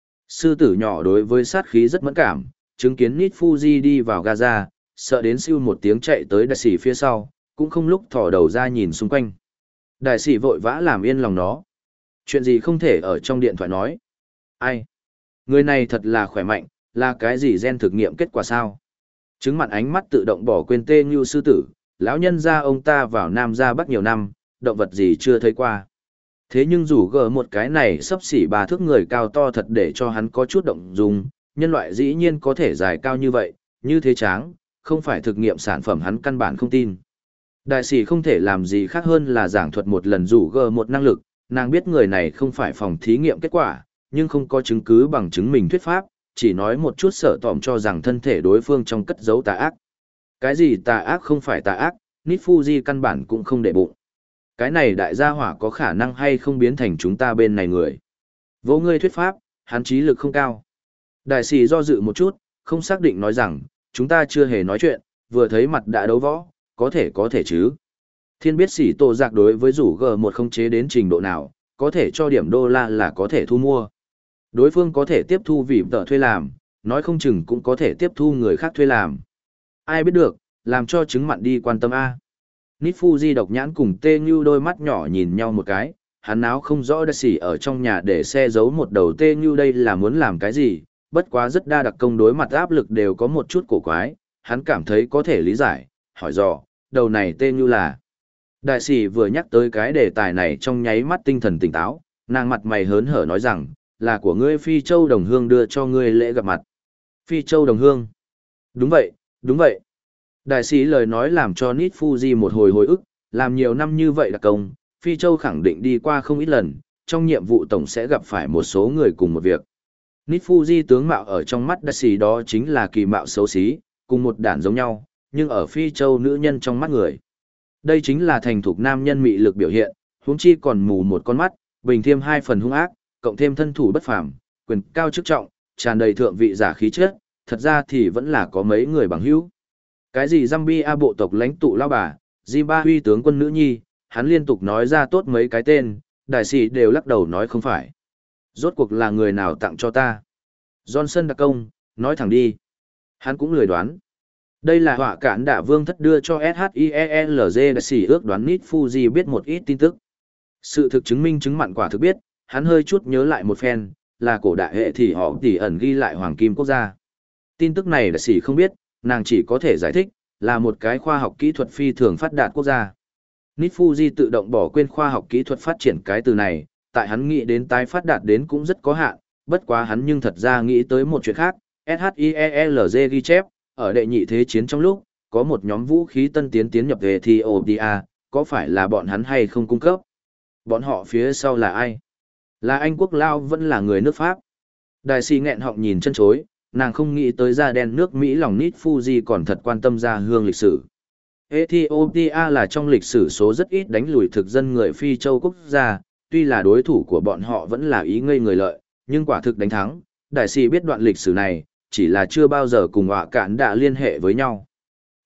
Sư tử nhỏ đối với sát khí rất mẫn cảm, chứng kiến Nít Fuji đi vào Gaza, sợ đến siêu một tiếng chạy tới đại sĩ phía sau, cũng không lúc thò đầu ra nhìn xung quanh. Đại sĩ vội vã làm yên lòng nó. Chuyện gì không thể ở trong điện thoại nói. Ai? Người này thật là khỏe mạnh, là cái gì gen thực nghiệm kết quả sao? Chứng mặt ánh mắt tự động bỏ quên Tê Như sư tử, lão nhân gia ông ta vào Nam ra Bắc nhiều năm, động vật gì chưa thấy qua. Thế nhưng rủ gờ một cái này sắp xỉ ba thước người cao to thật để cho hắn có chút động dung, nhân loại dĩ nhiên có thể dài cao như vậy, như thế tráng, không phải thực nghiệm sản phẩm hắn căn bản không tin. Đại sĩ không thể làm gì khác hơn là giảng thuật một lần rủ gờ một năng lực, nàng biết người này không phải phòng thí nghiệm kết quả, nhưng không có chứng cứ bằng chứng mình thuyết pháp, chỉ nói một chút sợ tòm cho rằng thân thể đối phương trong cất giấu tà ác. Cái gì tà ác không phải tà ác, Nít Fuji căn bản cũng không để bụng. Cái này đại gia hỏa có khả năng hay không biến thành chúng ta bên này người. Vô ngươi thuyết pháp, hắn trí lực không cao. Đại sĩ do dự một chút, không xác định nói rằng, chúng ta chưa hề nói chuyện, vừa thấy mặt đã đấu võ, có thể có thể chứ. Thiên biết sĩ tổ giặc đối với rủ G một không chế đến trình độ nào, có thể cho điểm đô la là có thể thu mua. Đối phương có thể tiếp thu vì tờ thuê làm, nói không chừng cũng có thể tiếp thu người khác thuê làm. Ai biết được, làm cho chứng mặn đi quan tâm A. Nít Fuji độc nhãn cùng Tê Như đôi mắt nhỏ nhìn nhau một cái, hắn áo không rõ đại sĩ ở trong nhà để xe giấu một đầu Tê Như đây là muốn làm cái gì, bất quá rất đa đặc công đối mặt áp lực đều có một chút cổ quái, hắn cảm thấy có thể lý giải, hỏi dò, đầu này Tê Như là. Đại sĩ vừa nhắc tới cái đề tài này trong nháy mắt tinh thần tỉnh táo, nàng mặt mày hớn hở nói rằng, là của ngươi Phi Châu Đồng Hương đưa cho ngươi lễ gặp mặt. Phi Châu Đồng Hương. Đúng vậy, đúng vậy. Đại sĩ lời nói làm cho Nít Fuji một hồi hồi ức, làm nhiều năm như vậy đặc công, Phi Châu khẳng định đi qua không ít lần, trong nhiệm vụ tổng sẽ gặp phải một số người cùng một việc. Nít Fuji tướng mạo ở trong mắt đại sĩ đó chính là kỳ mạo xấu xí, cùng một đản giống nhau, nhưng ở Phi Châu nữ nhân trong mắt người. Đây chính là thành thục nam nhân mị lực biểu hiện, huống chi còn mù một con mắt, bình thêm hai phần hung ác, cộng thêm thân thủ bất phàm, quyền cao chức trọng, tràn đầy thượng vị giả khí chất, thật ra thì vẫn là có mấy người bằng hữu. Cái gì Zambia bộ tộc lãnh tụ lao bà, Zimbabwe tướng quân nữ nhi, hắn liên tục nói ra tốt mấy cái tên, đại sĩ đều lắc đầu nói không phải. Rốt cuộc là người nào tặng cho ta? Johnson đặc công, nói thẳng đi. Hắn cũng lười đoán. Đây là họa cản đả vương thất đưa cho ét hát i e lờ giê đại sĩ ước đoán Nít Fuji biết một ít tin tức. Sự thực chứng minh chứng mặn quả thực biết, hắn hơi chút nhớ lại một phen, là cổ đại hệ thì họ tỉ ẩn ghi lại hoàng kim quốc gia. Tin tức này đại sĩ không biết, nàng chỉ có thể giải thích, là một cái khoa học kỹ thuật phi thường phát đạt quốc gia. Nít Fuji tự động bỏ quên khoa học kỹ thuật phát triển cái từ này, tại hắn nghĩ đến tái phát đạt đến cũng rất có hạn, bất quá hắn nhưng thật ra nghĩ tới một chuyện khác, ét hát i e lờ giê ghi chép, ở đệ nhị thế chiến trong lúc, có một nhóm vũ khí tân tiến tiến nhập về Ethiopia, có phải là bọn hắn hay không cung cấp? Bọn họ phía sau là ai? Là Anh quốc Lao vẫn là người nước Pháp? Đại sĩ nghẹn họng nhìn chân chối, nàng không nghĩ tới da đen nước Mỹ lòng Nít Fuji còn thật quan tâm ra hương lịch sử. Ethiopia là trong lịch sử số rất ít đánh lùi thực dân người Phi Châu quốc gia, tuy là đối thủ của bọn họ vẫn là ý ngây người lợi, nhưng quả thực đánh thắng. Đại sĩ biết đoạn lịch sử này, chỉ là chưa bao giờ cùng họa cản đã liên hệ với nhau.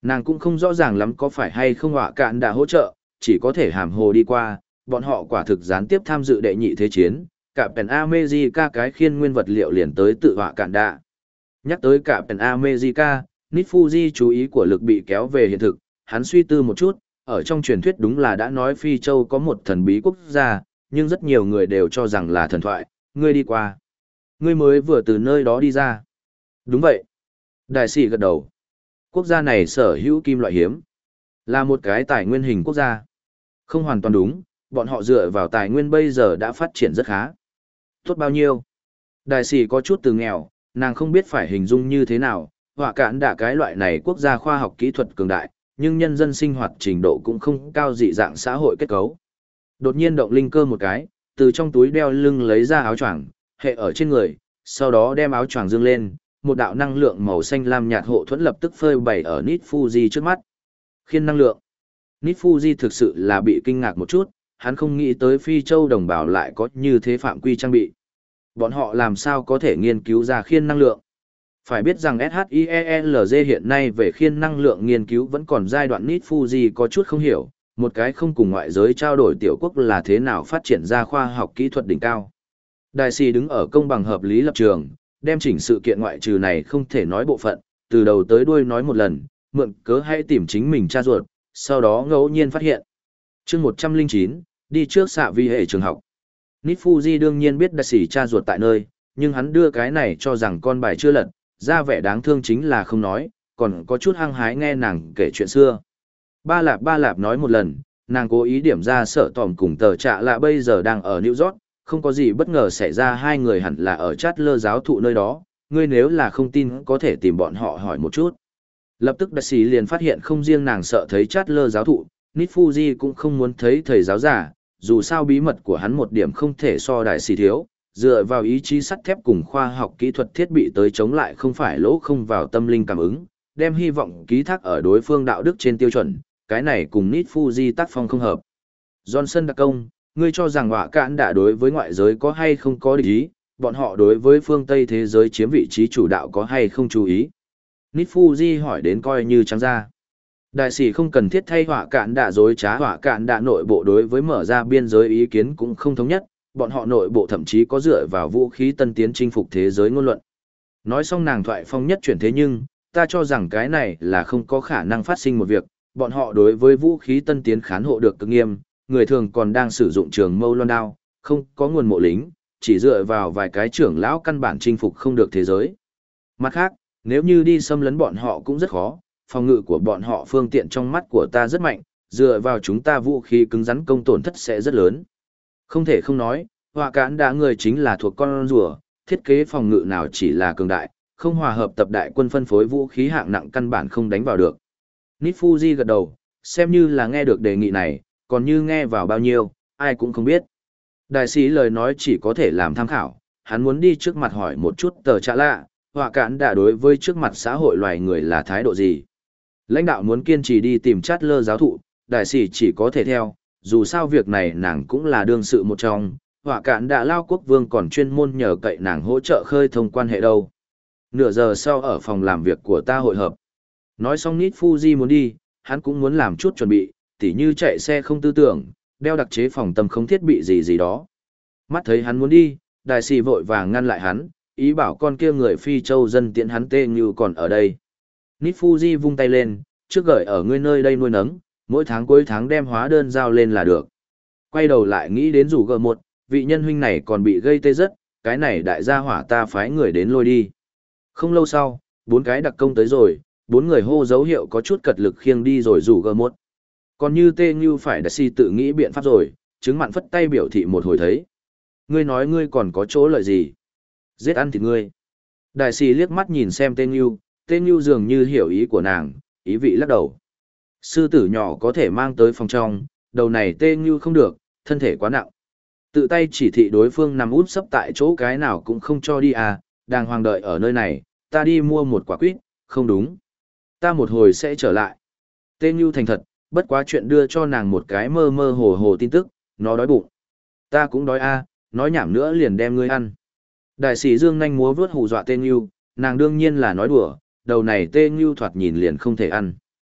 Nàng cũng không rõ ràng lắm có phải hay không họa cạn đã hỗ trợ, chỉ có thể hàm hồ đi qua, bọn họ quả thực gián tiếp tham dự đệ nhị thế chiến, cả Pen America cái khiên nguyên vật liệu liền tới tự họa cạn đã. Nhắc tới cả Pen America, Nít Fuji chú ý của lực bị kéo về hiện thực, hắn suy tư một chút, ở trong truyền thuyết đúng là đã nói Phi Châu có một thần bí quốc gia, nhưng rất nhiều người đều cho rằng là thần thoại, ngươi đi qua. Ngươi mới vừa từ nơi đó đi ra. Đúng vậy. Đại sĩ gật đầu. Quốc gia này sở hữu kim loại hiếm, là một cái tài nguyên hình quốc gia. Không hoàn toàn đúng, bọn họ dựa vào tài nguyên bây giờ đã phát triển rất khá. Tốt bao nhiêu? Đại sĩ có chút từ nghèo, nàng không biết phải hình dung như thế nào, họa cạn đã cái loại này quốc gia khoa học kỹ thuật cường đại, nhưng nhân dân sinh hoạt trình độ cũng không cao dị dạng xã hội kết cấu. Đột nhiên động linh cơ một cái, từ trong túi đeo lưng lấy ra áo choàng, hệ ở trên người, sau đó đem áo choàng dương lên, một đạo năng lượng màu xanh lam nhạt hộ thuẫn lập tức phơi bày ở Nít Fuji trước mắt. Khiên năng lượng. Nít Fuji thực sự là bị kinh ngạc một chút, hắn không nghĩ tới Phi Châu đồng bào lại có như thế phạm quy trang bị. Bọn họ làm sao có thể nghiên cứu ra khiên năng lượng? Phải biết rằng SHIELZ hiện nay về khiên năng lượng nghiên cứu vẫn còn giai đoạn Nít Fuji có chút không hiểu, một cái không cùng ngoại giới trao đổi tiểu quốc là thế nào phát triển ra khoa học kỹ thuật đỉnh cao. Đại sĩ đứng ở công bằng hợp lý lập trường, đem chỉnh sự kiện ngoại trừ này không thể nói bộ phận, từ đầu tới đuôi nói một lần, mượn cớ hay tìm chính mình cha ruột, sau đó ngẫu nhiên phát hiện. chương một trăm lẻ chín, đi trước xạ vi hệ trường học. Nít Fuji đương nhiên biết đại sĩ cha ruột tại nơi, nhưng hắn đưa cái này cho rằng con bài chưa lật, ra vẻ đáng thương chính là không nói, còn có chút hăng hái nghe nàng kể chuyện xưa. Ba Lạp Ba Lạp nói một lần, nàng cố ý điểm ra sợ tòm cùng tờ trạ lạ bây giờ đang ở New York, không có gì bất ngờ xảy ra, hai người hẳn là ở chát lơ giáo thụ nơi đó, ngươi nếu là không tin có thể tìm bọn họ hỏi một chút. Lập tức đại sĩ liền phát hiện không riêng nàng sợ thấy chát lơ giáo thụ, Nít Fuji cũng không muốn thấy thầy giáo giả, dù sao bí mật của hắn một điểm không thể so đại sĩ thiếu, dựa vào ý chí sắt thép cùng khoa học kỹ thuật thiết bị tới chống lại không phải lỗ không vào tâm linh cảm ứng, đem hy vọng ký thác ở đối phương đạo đức trên tiêu chuẩn, cái này cùng Nít Fuji tác phong không hợp. Johnson đặc công, ngươi cho rằng họa cạn đã đối với ngoại giới có hay không có địch ý, bọn họ đối với phương Tây thế giới chiếm vị trí chủ đạo có hay không chú ý. Nít Fuji hỏi đến coi như trắng ra. Đại sĩ không cần thiết thay họa cạn đã dối trá, họa cạn đã nội bộ đối với mở ra biên giới ý kiến cũng không thống nhất, bọn họ nội bộ thậm chí có dựa vào vũ khí tân tiến chinh phục thế giới ngôn luận. Nói xong nàng thoại phong nhất chuyển thế nhưng, ta cho rằng cái này là không có khả năng phát sinh một việc, bọn họ đối với vũ khí tân tiến khán hộ được cực nghiêm, người thường còn đang sử dụng trường mâu loan đao, không có nguồn mộ lính, chỉ dựa vào vài cái trưởng lão căn bản chinh phục không được thế giới. Mặt khác, nếu như đi xâm lấn bọn họ cũng rất khó, phòng ngự của bọn họ phương tiện trong mắt của ta rất mạnh, dựa vào chúng ta vũ khí cứng rắn công tổn thất sẽ rất lớn. Không thể không nói, họa cán đã người chính là thuộc con rùa, thiết kế phòng ngự nào chỉ là cường đại, không hòa hợp tập đại quân phân phối vũ khí hạng nặng căn bản không đánh vào được. Nít Fuji gật đầu, xem như là nghe được đề nghị này, còn như nghe vào bao nhiêu, ai cũng không biết. Đại sĩ lời nói chỉ có thể làm tham khảo, hắn muốn đi trước mặt hỏi một chút tờ trả lạ, họa cán đã đối với trước mặt xã hội loài người là thái độ gì. Lãnh đạo muốn kiên trì đi tìm chát lơ giáo thụ, đại sĩ chỉ có thể theo, dù sao việc này nàng cũng là đương sự một trong, họa cạn đã lao quốc vương còn chuyên môn nhờ cậy nàng hỗ trợ khơi thông quan hệ đâu. Nửa giờ sau ở phòng làm việc của ta hội hợp. Nói xong Nít Fuji muốn đi, hắn cũng muốn làm chút chuẩn bị, tỉ như chạy xe không tư tưởng, đeo đặc chế phòng tâm không thiết bị gì gì đó. Mắt thấy hắn muốn đi, đại sĩ vội vàng ngăn lại hắn, ý bảo con kia người Phi Châu dân tiện hắn tê như còn ở đây. Nít Fuji vung tay lên, trước gửi ở ngươi nơi đây nuôi nấng, mỗi tháng cuối tháng đem hóa đơn giao lên là được. Quay đầu lại nghĩ đến rủ gờ một, vị nhân huynh này còn bị gây tê rất, cái này đại gia hỏa ta phái người đến lôi đi. Không lâu sau, bốn cái đặc công tới rồi, bốn người hô dấu hiệu có chút cật lực khiêng đi rồi rủ gờ một. Còn như tê như phải đại si tự nghĩ biện pháp rồi, chứng mặn phất tay biểu thị một hồi thấy. Ngươi nói ngươi còn có chỗ lợi gì? Giết ăn thịt ngươi. Đại sĩ liếc mắt nhìn xem tê như, tê như dường như hiểu ý của nàng, ý vị lắc đầu. Sư tử nhỏ có thể mang tới phòng trong, đầu này tê như không được, thân thể quá nặng. Tự tay chỉ thị đối phương nằm út sấp tại chỗ cái nào cũng không cho đi à, đang hoàng đợi ở nơi này, ta đi mua một quả quýt, không đúng. Ta một hồi sẽ trở lại. Tê như thành thật, bất quá chuyện đưa cho nàng một cái mơ mơ hồ hồ tin tức, nó đói bụng. Ta cũng đói à, nói nhảm nữa liền đem ngươi ăn. Đại sĩ dương nhanh múa vướt hù dọa tê như, nàng đương nhiên là nói đùa, đầu này tê như thoạt nhìn liền không thể ăn.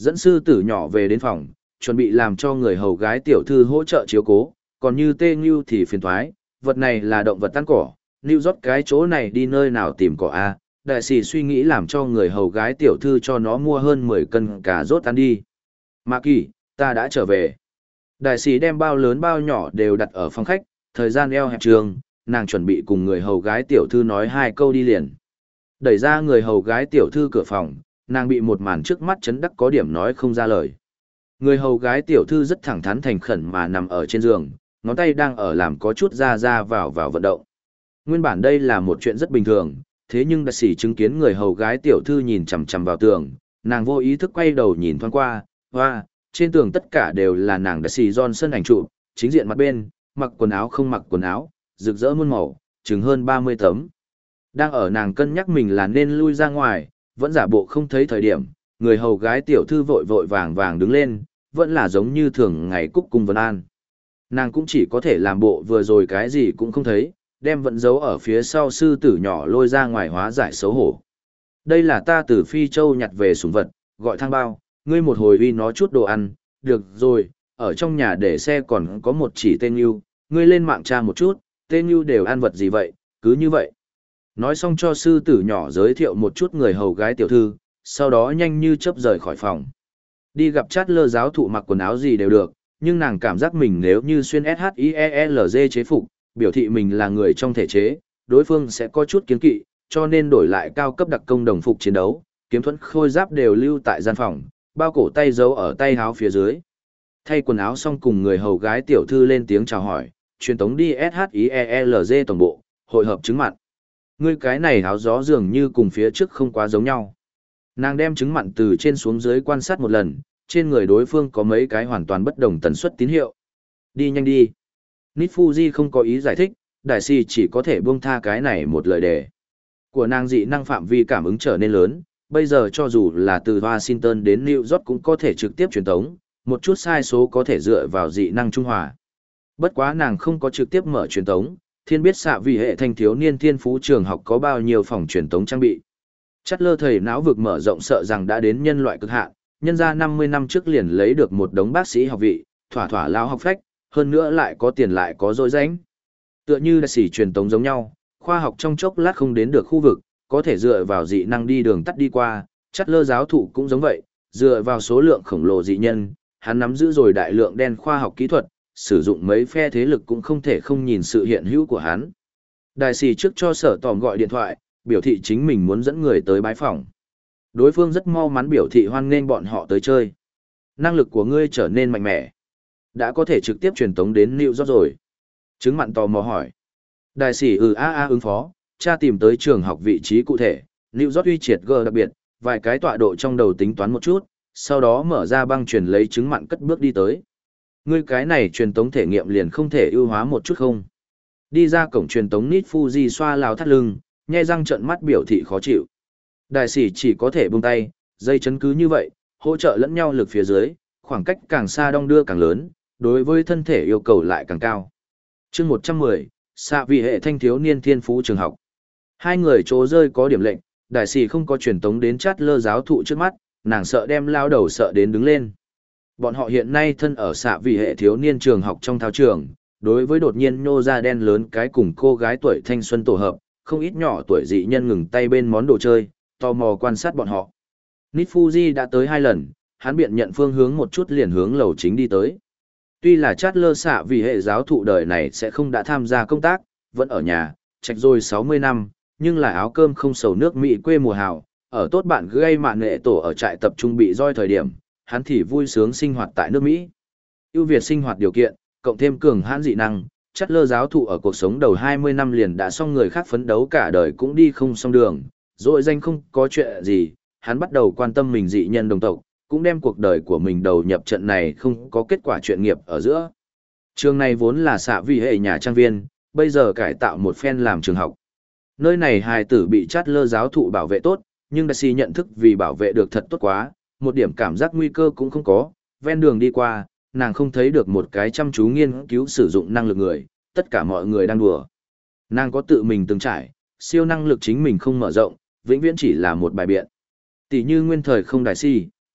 Dẫn sư tử nhỏ về đến phòng, chuẩn bị làm cho người hầu gái tiểu thư hỗ trợ chiếu cố, còn như tê ngưu thì phiền thoái, vật này là động vật ăn cỏ, New York cái chỗ này đi nơi nào tìm cỏ a? Đại sĩ suy nghĩ làm cho người hầu gái tiểu thư cho nó mua hơn mười cân cà rốt ăn đi. Mạ Kỳ, ta đã trở về. Đại sĩ đem bao lớn bao nhỏ đều đặt ở phòng khách, thời gian eo hẹp trường, nàng chuẩn bị cùng người hầu gái tiểu thư nói hai câu đi liền. Đẩy ra người hầu gái tiểu thư cửa phòng, nàng bị một màn trước mắt chấn đắc có điểm nói không ra lời. Người hầu gái tiểu thư rất thẳng thắn thành khẩn mà nằm ở trên giường, ngón tay đang ở làm có chút ra ra vào vào vận động. Nguyên bản đây là một chuyện rất bình thường, thế nhưng đại sĩ chứng kiến người hầu gái tiểu thư nhìn chằm chằm vào tường, nàng vô ý thức quay đầu nhìn thoáng qua, hoa, trên tường tất cả đều là nàng đại sĩ Johnson ảnh chụp, chính diện mặt bên, mặc quần áo không mặc quần áo, rực rỡ muôn màu, chừng hơn ba mươi tấm. Đang ở nàng cân nhắc mình là nên lui ra ngoài, vẫn giả bộ không thấy thời điểm, người hầu gái tiểu thư vội vội vàng vàng đứng lên, vẫn là giống như thường ngày cúc cung vân an. Nàng cũng chỉ có thể làm bộ vừa rồi cái gì cũng không thấy, đem vẫn giấu ở phía sau sư tử nhỏ lôi ra ngoài hóa giải xấu hổ. Đây là ta từ Phi Châu nhặt về sủng vật, gọi thang bao, ngươi một hồi uy nó chút đồ ăn, được rồi, ở trong nhà để xe còn có một chỉ tên yêu, ngươi lên mạng tra một chút, tên yêu đều ăn vật gì vậy, cứ như vậy. Nói xong cho sư tử nhỏ giới thiệu một chút người hầu gái tiểu thư, sau đó nhanh như chớp rời khỏi phòng. Đi gặp chát lơ giáo thụ mặc quần áo gì đều được, nhưng nàng cảm giác mình nếu như xuyên ét hát i e lờ giê chế phục, biểu thị mình là người trong thể chế, đối phương sẽ có chút kiến kỵ, cho nên đổi lại cao cấp đặc công đồng phục chiến đấu, kiếm thuẫn khôi giáp đều lưu tại gian phòng, bao cổ tay giấu ở tay áo phía dưới. Thay quần áo xong cùng người hầu gái tiểu thư lên tiếng chào hỏi, truyền tống đi ét hát i e lờ giê tổng bộ, hội hợp chứng mặn. Ngươi cái này áo gió dường như cùng phía trước không quá giống nhau. Nàng đem chứng mặn từ trên xuống dưới quan sát một lần, trên người đối phương có mấy cái hoàn toàn bất đồng tần suất tín hiệu. Đi nhanh đi. Nít Fuji không có ý giải thích, đại sĩ chỉ có thể buông tha cái này một lời đề. Của nàng dị năng phạm vi cảm ứng trở nên lớn, bây giờ cho dù là từ Washington đến New York cũng có thể trực tiếp truyền tống, một chút sai số có thể dựa vào dị năng trung hòa. Bất quá nàng không có trực tiếp mở truyền tống, thiên biết xạ vì hệ thanh thiếu niên thiên phú trường học có bao nhiêu phòng truyền tống trang bị. Chắt lơ thầy não vực mở rộng sợ rằng đã đến nhân loại cực hạn, nhân ra năm mươi năm trước liền lấy được một đống bác sĩ học vị, thỏa thỏa lao học phách, hơn nữa lại có tiền lại có dối danh. Tựa như đại sĩ truyền tống giống nhau, khoa học trong chốc lát không đến được khu vực, có thể dựa vào dị năng đi đường tắt đi qua, chắt lơ giáo thụ cũng giống vậy, dựa vào số lượng khổng lồ dị nhân, hắn nắm giữ rồi đại lượng đen khoa học kỹ thuật, sử dụng mấy phe thế lực cũng không thể không nhìn sự hiện hữu của hắn. Đại sĩ trước cho sở tòm gọi điện thoại, biểu thị chính mình muốn dẫn người tới bái phòng. Đối phương rất mau mắn biểu thị hoan nghênh bọn họ tới chơi. Năng lực của ngươi trở nên mạnh mẽ. Đã có thể trực tiếp truyền tống đến New York rồi. Chứng mặn tò mò hỏi. Đại sĩ ừ a a ứng phó, cha tìm tới trường học vị trí cụ thể, New York uy triệt G đặc biệt, vài cái tọa độ trong đầu tính toán một chút, sau đó mở ra băng truyền lấy chứng mặn cất bước đi tới. Ngươi cái này truyền tống thể nghiệm liền không thể ưu hóa một chút không? Đi ra cổng truyền tống Nít Fuji xoa lào thắt lưng, nhe răng trợn mắt biểu thị khó chịu. Đại sĩ chỉ có thể buông tay, dây chấn cứ như vậy, hỗ trợ lẫn nhau lực phía dưới, khoảng cách càng xa đong đưa càng lớn, đối với thân thể yêu cầu lại càng cao. chương một trăm mười, xạ vị hệ thanh thiếu niên thiên phú trường học. Hai người chỗ rơi có điểm lệnh, đại sĩ không có truyền tống đến chát lơ giáo thụ trước mắt, nàng sợ đem lao đầu sợ đến đứng lên. Bọn họ hiện nay thân ở xạ vị hệ thiếu niên trường học trong thao trường, đối với đột nhiên nhô ra đen lớn cái cùng cô gái tuổi thanh xuân tổ hợp, không ít nhỏ tuổi dị nhân ngừng tay bên món đồ chơi, tò mò quan sát bọn họ. Nít Fuji đã tới hai lần, hắn biện nhận phương hướng một chút liền hướng lầu chính đi tới. Tuy là chát lơ xạ vì hệ giáo thụ đời này sẽ không đã tham gia công tác, vẫn ở nhà, trạch rồi sáu mươi năm, nhưng là áo cơm không sầu nước Mỹ quê mùa hào, ở tốt bạn gây mạng nghệ tổ ở trại tập trung bị roi thời điểm, hắn thì vui sướng sinh hoạt tại nước Mỹ. Ưu việt sinh hoạt điều kiện, cộng thêm cường hãn dị năng, chát lơ giáo thụ ở cuộc sống đầu hai mươi năm liền đã xong người khác phấn đấu cả đời cũng đi không xong đường, rồi danh không có chuyện gì, hắn bắt đầu quan tâm mình dị nhân đồng tộc, cũng đem cuộc đời của mình đầu nhập trận này không có kết quả chuyện nghiệp ở giữa. Trường này vốn là xạ vị hệ nhà trang viên, bây giờ cải tạo một phen làm trường học. Nơi này hài tử bị chát lơ giáo thụ bảo vệ tốt, nhưng đại sĩ nhận thức vì bảo vệ được thật tốt quá, một điểm cảm giác nguy cơ cũng không có, ven đường đi qua, nàng không thấy được một cái chăm chú nghiên cứu sử dụng năng lực người, tất cả mọi người đang đùa. Nàng có tự mình từng trải, siêu năng lực chính mình không mở rộng, vĩnh viễn chỉ là một bài biện. Tỷ như nguyên thời không đại si,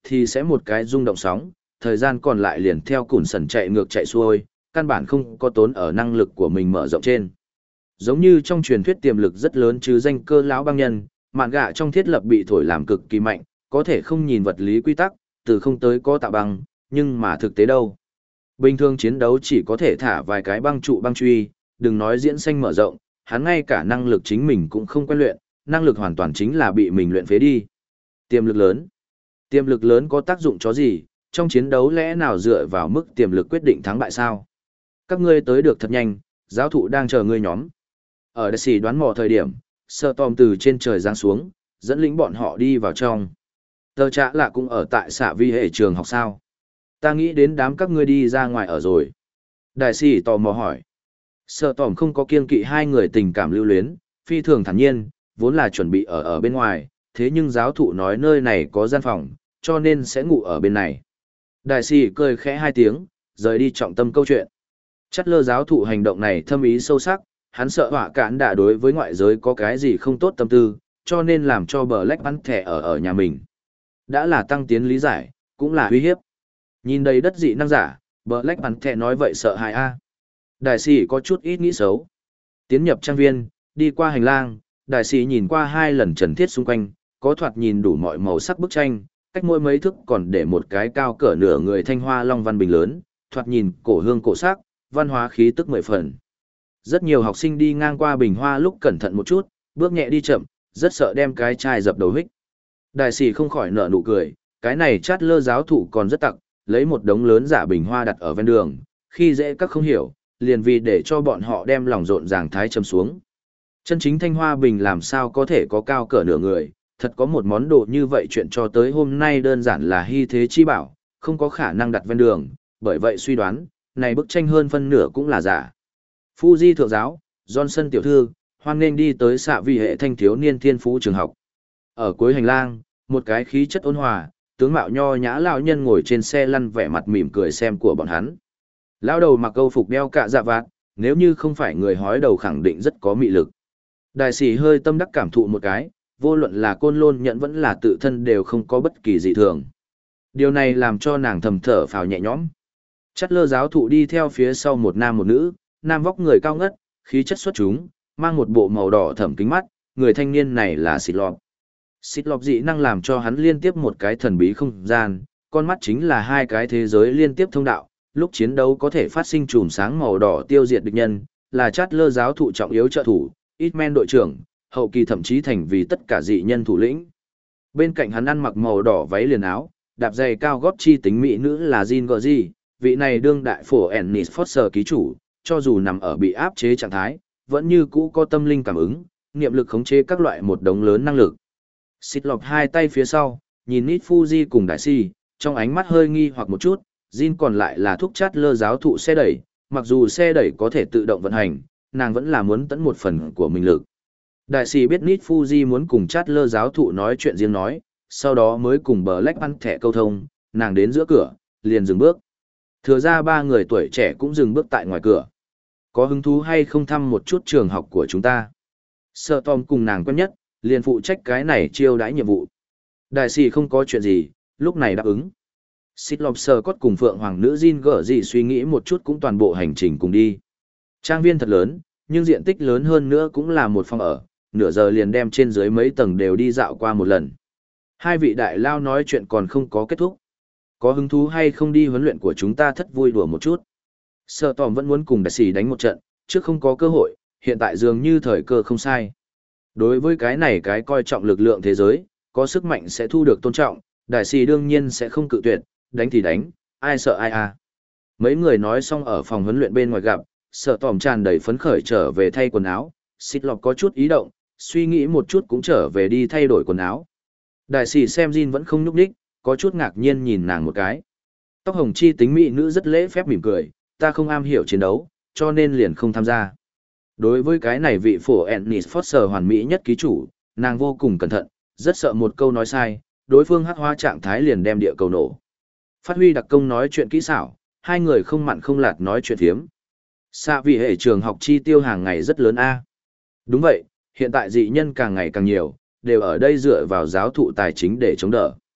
thì sẽ một cái rung động sóng, thời gian còn lại liền theo cùn sần chạy ngược chạy xuôi, căn bản không có tốn ở năng lực của mình mở rộng trên. Giống như trong truyền thuyết tiềm lực rất lớn chứ danh cơ lão băng nhân, mạn gạ trong thiết lập bị thổi làm cực kỳ mạnh, có thể không nhìn vật lý quy tắc, từ không tới có tạo băng, nhưng mà thực tế đâu. Bình thường chiến đấu chỉ có thể thả vài cái băng trụ băng truy, đừng nói diễn xanh mở rộng, hắn ngay cả năng lực chính mình cũng không quen luyện, năng lực hoàn toàn chính là bị mình luyện phế đi. Tiềm lực lớn. Tiềm lực lớn có tác dụng chó gì, trong chiến đấu lẽ nào dựa vào mức tiềm lực quyết định thắng bại sao? Các ngươi tới được thật nhanh, giáo thụ đang chờ ngươi nhóm. Ở đại sĩ đoán mò thời điểm, Sở Tòm từ trên trời giáng xuống, dẫn lĩnh bọn họ đi vào trong. Tờ Trạ Lạ cũng ở tại xạ vi hệ trường học sao? Ta nghĩ đến đám các ngươi đi ra ngoài ở rồi. Đại sĩ tò mò hỏi. Sở Tòm không có kiêng kỵ hai người tình cảm lưu luyến, phi thường thản nhiên, vốn là chuẩn bị ở ở bên ngoài, thế nhưng giáo thụ nói nơi này có gian phòng, cho nên sẽ ngủ ở bên này. Đại sĩ cười khẽ hai tiếng, rời đi trọng tâm câu chuyện. Chắt lơ giáo thụ hành động này thâm ý sâu sắc, hắn sợ họa cản đã đối với ngoại giới có cái gì không tốt tâm tư, cho nên làm cho bờ lách bắn thẻ ở ở nhà mình. Đã là tăng tiến lý giải, cũng là uy hiếp. Nhìn đầy đất dị năng giả, bờ lách bắn thẻ nói vậy sợ hại a. Đại sĩ có chút ít nghĩ xấu. Tiến nhập trang viên, đi qua hành lang, đại sĩ nhìn qua hai lần trần thiết xung quanh, có thoạt nhìn đủ mọi màu sắc bức tranh, cách mỗi mấy thước còn để một cái cao cỡ nửa người thanh hoa long văn bình lớn, thoạt nhìn cổ hương cổ sắc, văn hóa khí tức mười phần. Rất nhiều học sinh đi ngang qua bình hoa lúc cẩn thận một chút, bước nhẹ đi chậm, rất sợ đem cái chai dập đầu hích. Đại sĩ không khỏi nở nụ cười, cái này chát lơ giáo thụ còn rất tặc, lấy một đống lớn giả bình hoa đặt ở ven đường, khi dễ các không hiểu, liền vì để cho bọn họ đem lòng rộn ràng thái châm xuống. Chân chính thanh hoa bình làm sao có thể có cao cỡ nửa người, thật có một món đồ như vậy chuyện cho tới hôm nay đơn giản là hy thế chi bảo, không có khả năng đặt ven đường, bởi vậy suy đoán, này bức tranh hơn phân nửa cũng là giả. Fuji thượng giáo, Johnson tiểu thư, hoan nên đi tới xạ vi hệ thanh thiếu niên thiên phú trường học. Ở cuối hành lang, một cái khí chất ôn hòa, tướng mạo nho nhã lão nhân ngồi trên xe lăn vẻ mặt mỉm cười xem của bọn hắn. Lão đầu mặc câu phục đeo cạ dạ vạt, nếu như không phải người hói đầu khẳng định rất có mị lực. Đại sĩ hơi tâm đắc cảm thụ một cái, vô luận là côn lôn nhận vẫn là tự thân đều không có bất kỳ dị thường. Điều này làm cho nàng thầm thở phào nhẹ nhõm. Chắt lơ giáo thụ đi theo phía sau một nam một nữ, nam vóc người cao ngất, khí chất xuất chúng, mang một bộ màu đỏ thẫm kính mắt, người thanh niên này là xịt lọp. Xịt lọp dị năng làm cho hắn liên tiếp một cái thần bí không gian, con mắt chính là hai cái thế giới liên tiếp thông đạo, lúc chiến đấu có thể phát sinh chùm sáng màu đỏ tiêu diệt địch nhân, là chát lơ giáo thụ trọng yếu trợ thủ, Hitman đội trưởng, hậu kỳ thậm chí thành vì tất cả dị nhân thủ lĩnh. Bên cạnh hắn ăn mặc màu đỏ váy liền áo, đạp giày cao gót chi tính mỹ nữ là Jin Gorgi, vị này đương đại phổ Ennis Foster ký chủ, cho dù nằm ở bị áp chế trạng thái, vẫn như cũ có tâm linh cảm ứng, niệm lực khống chế các loại một đống lớn năng lực. Xịt lọc hai tay phía sau, nhìn Nít Fuji cùng đại si, trong ánh mắt hơi nghi hoặc một chút, Jin còn lại là thúc chát lơ giáo thụ xe đẩy, mặc dù xe đẩy có thể tự động vận hành, nàng vẫn là muốn tận một phần của mình lực. Đại sĩ biết Nít Fuji muốn cùng chát lơ giáo thụ nói chuyện riêng nói, sau đó mới cùng bờ lách ăn thẻ câu thông, nàng đến giữa cửa, liền dừng bước. Thừa ra ba người tuổi trẻ cũng dừng bước tại ngoài cửa. Có hứng thú hay không thăm một chút trường học của chúng ta? Sợ Tom cùng nàng quen nhất, liền phụ trách cái này chiêu đãi nhiệm vụ. Đại sĩ không có chuyện gì, lúc này đáp ứng. Xịt lọc sờ cốt cùng phượng hoàng nữ Jin gở gì suy nghĩ một chút cũng toàn bộ hành trình cùng đi. Trang viên thật lớn, nhưng diện tích lớn hơn nữa cũng là một phòng ở, nửa giờ liền đem trên dưới mấy tầng đều đi dạo qua một lần. Hai vị đại lao nói chuyện còn không có kết thúc. Có hứng thú hay không đi huấn luyện của chúng ta thất vui đùa một chút. Sợ tòm vẫn muốn cùng đại sĩ đánh một trận, trước không có cơ hội, hiện tại dường như thời cơ không sai. Đối với cái này cái coi trọng lực lượng thế giới, có sức mạnh sẽ thu được tôn trọng, đại sĩ đương nhiên sẽ không cự tuyệt, đánh thì đánh, ai sợ ai à. Mấy người nói xong ở phòng huấn luyện bên ngoài gặp, sợ tòm tràn đầy phấn khởi trở về thay quần áo, xịt lọc có chút ý động, suy nghĩ một chút cũng trở về đi thay đổi quần áo. Đại sĩ xem Jin vẫn không nhúc nhích, có chút ngạc nhiên nhìn nàng một cái. Tóc hồng chi tính mỹ nữ rất lễ phép mỉm cười, ta không am hiểu chiến đấu, cho nên liền không tham gia. Đối với cái này vị phổ Ennis Foster hoàn mỹ nhất ký chủ, nàng vô cùng cẩn thận, rất sợ một câu nói sai, đối phương hắc hóa trạng thái liền đem địa cầu nổ. Phát huy đặc công nói chuyện kỹ xảo, hai người không mặn không lạt nói chuyện phiếm. Xạ vì hệ trường học chi tiêu hàng ngày rất lớn a. Đúng vậy, hiện tại dị nhân càng ngày càng nhiều, đều ở đây dựa vào giáo thụ tài chính để chống đỡ.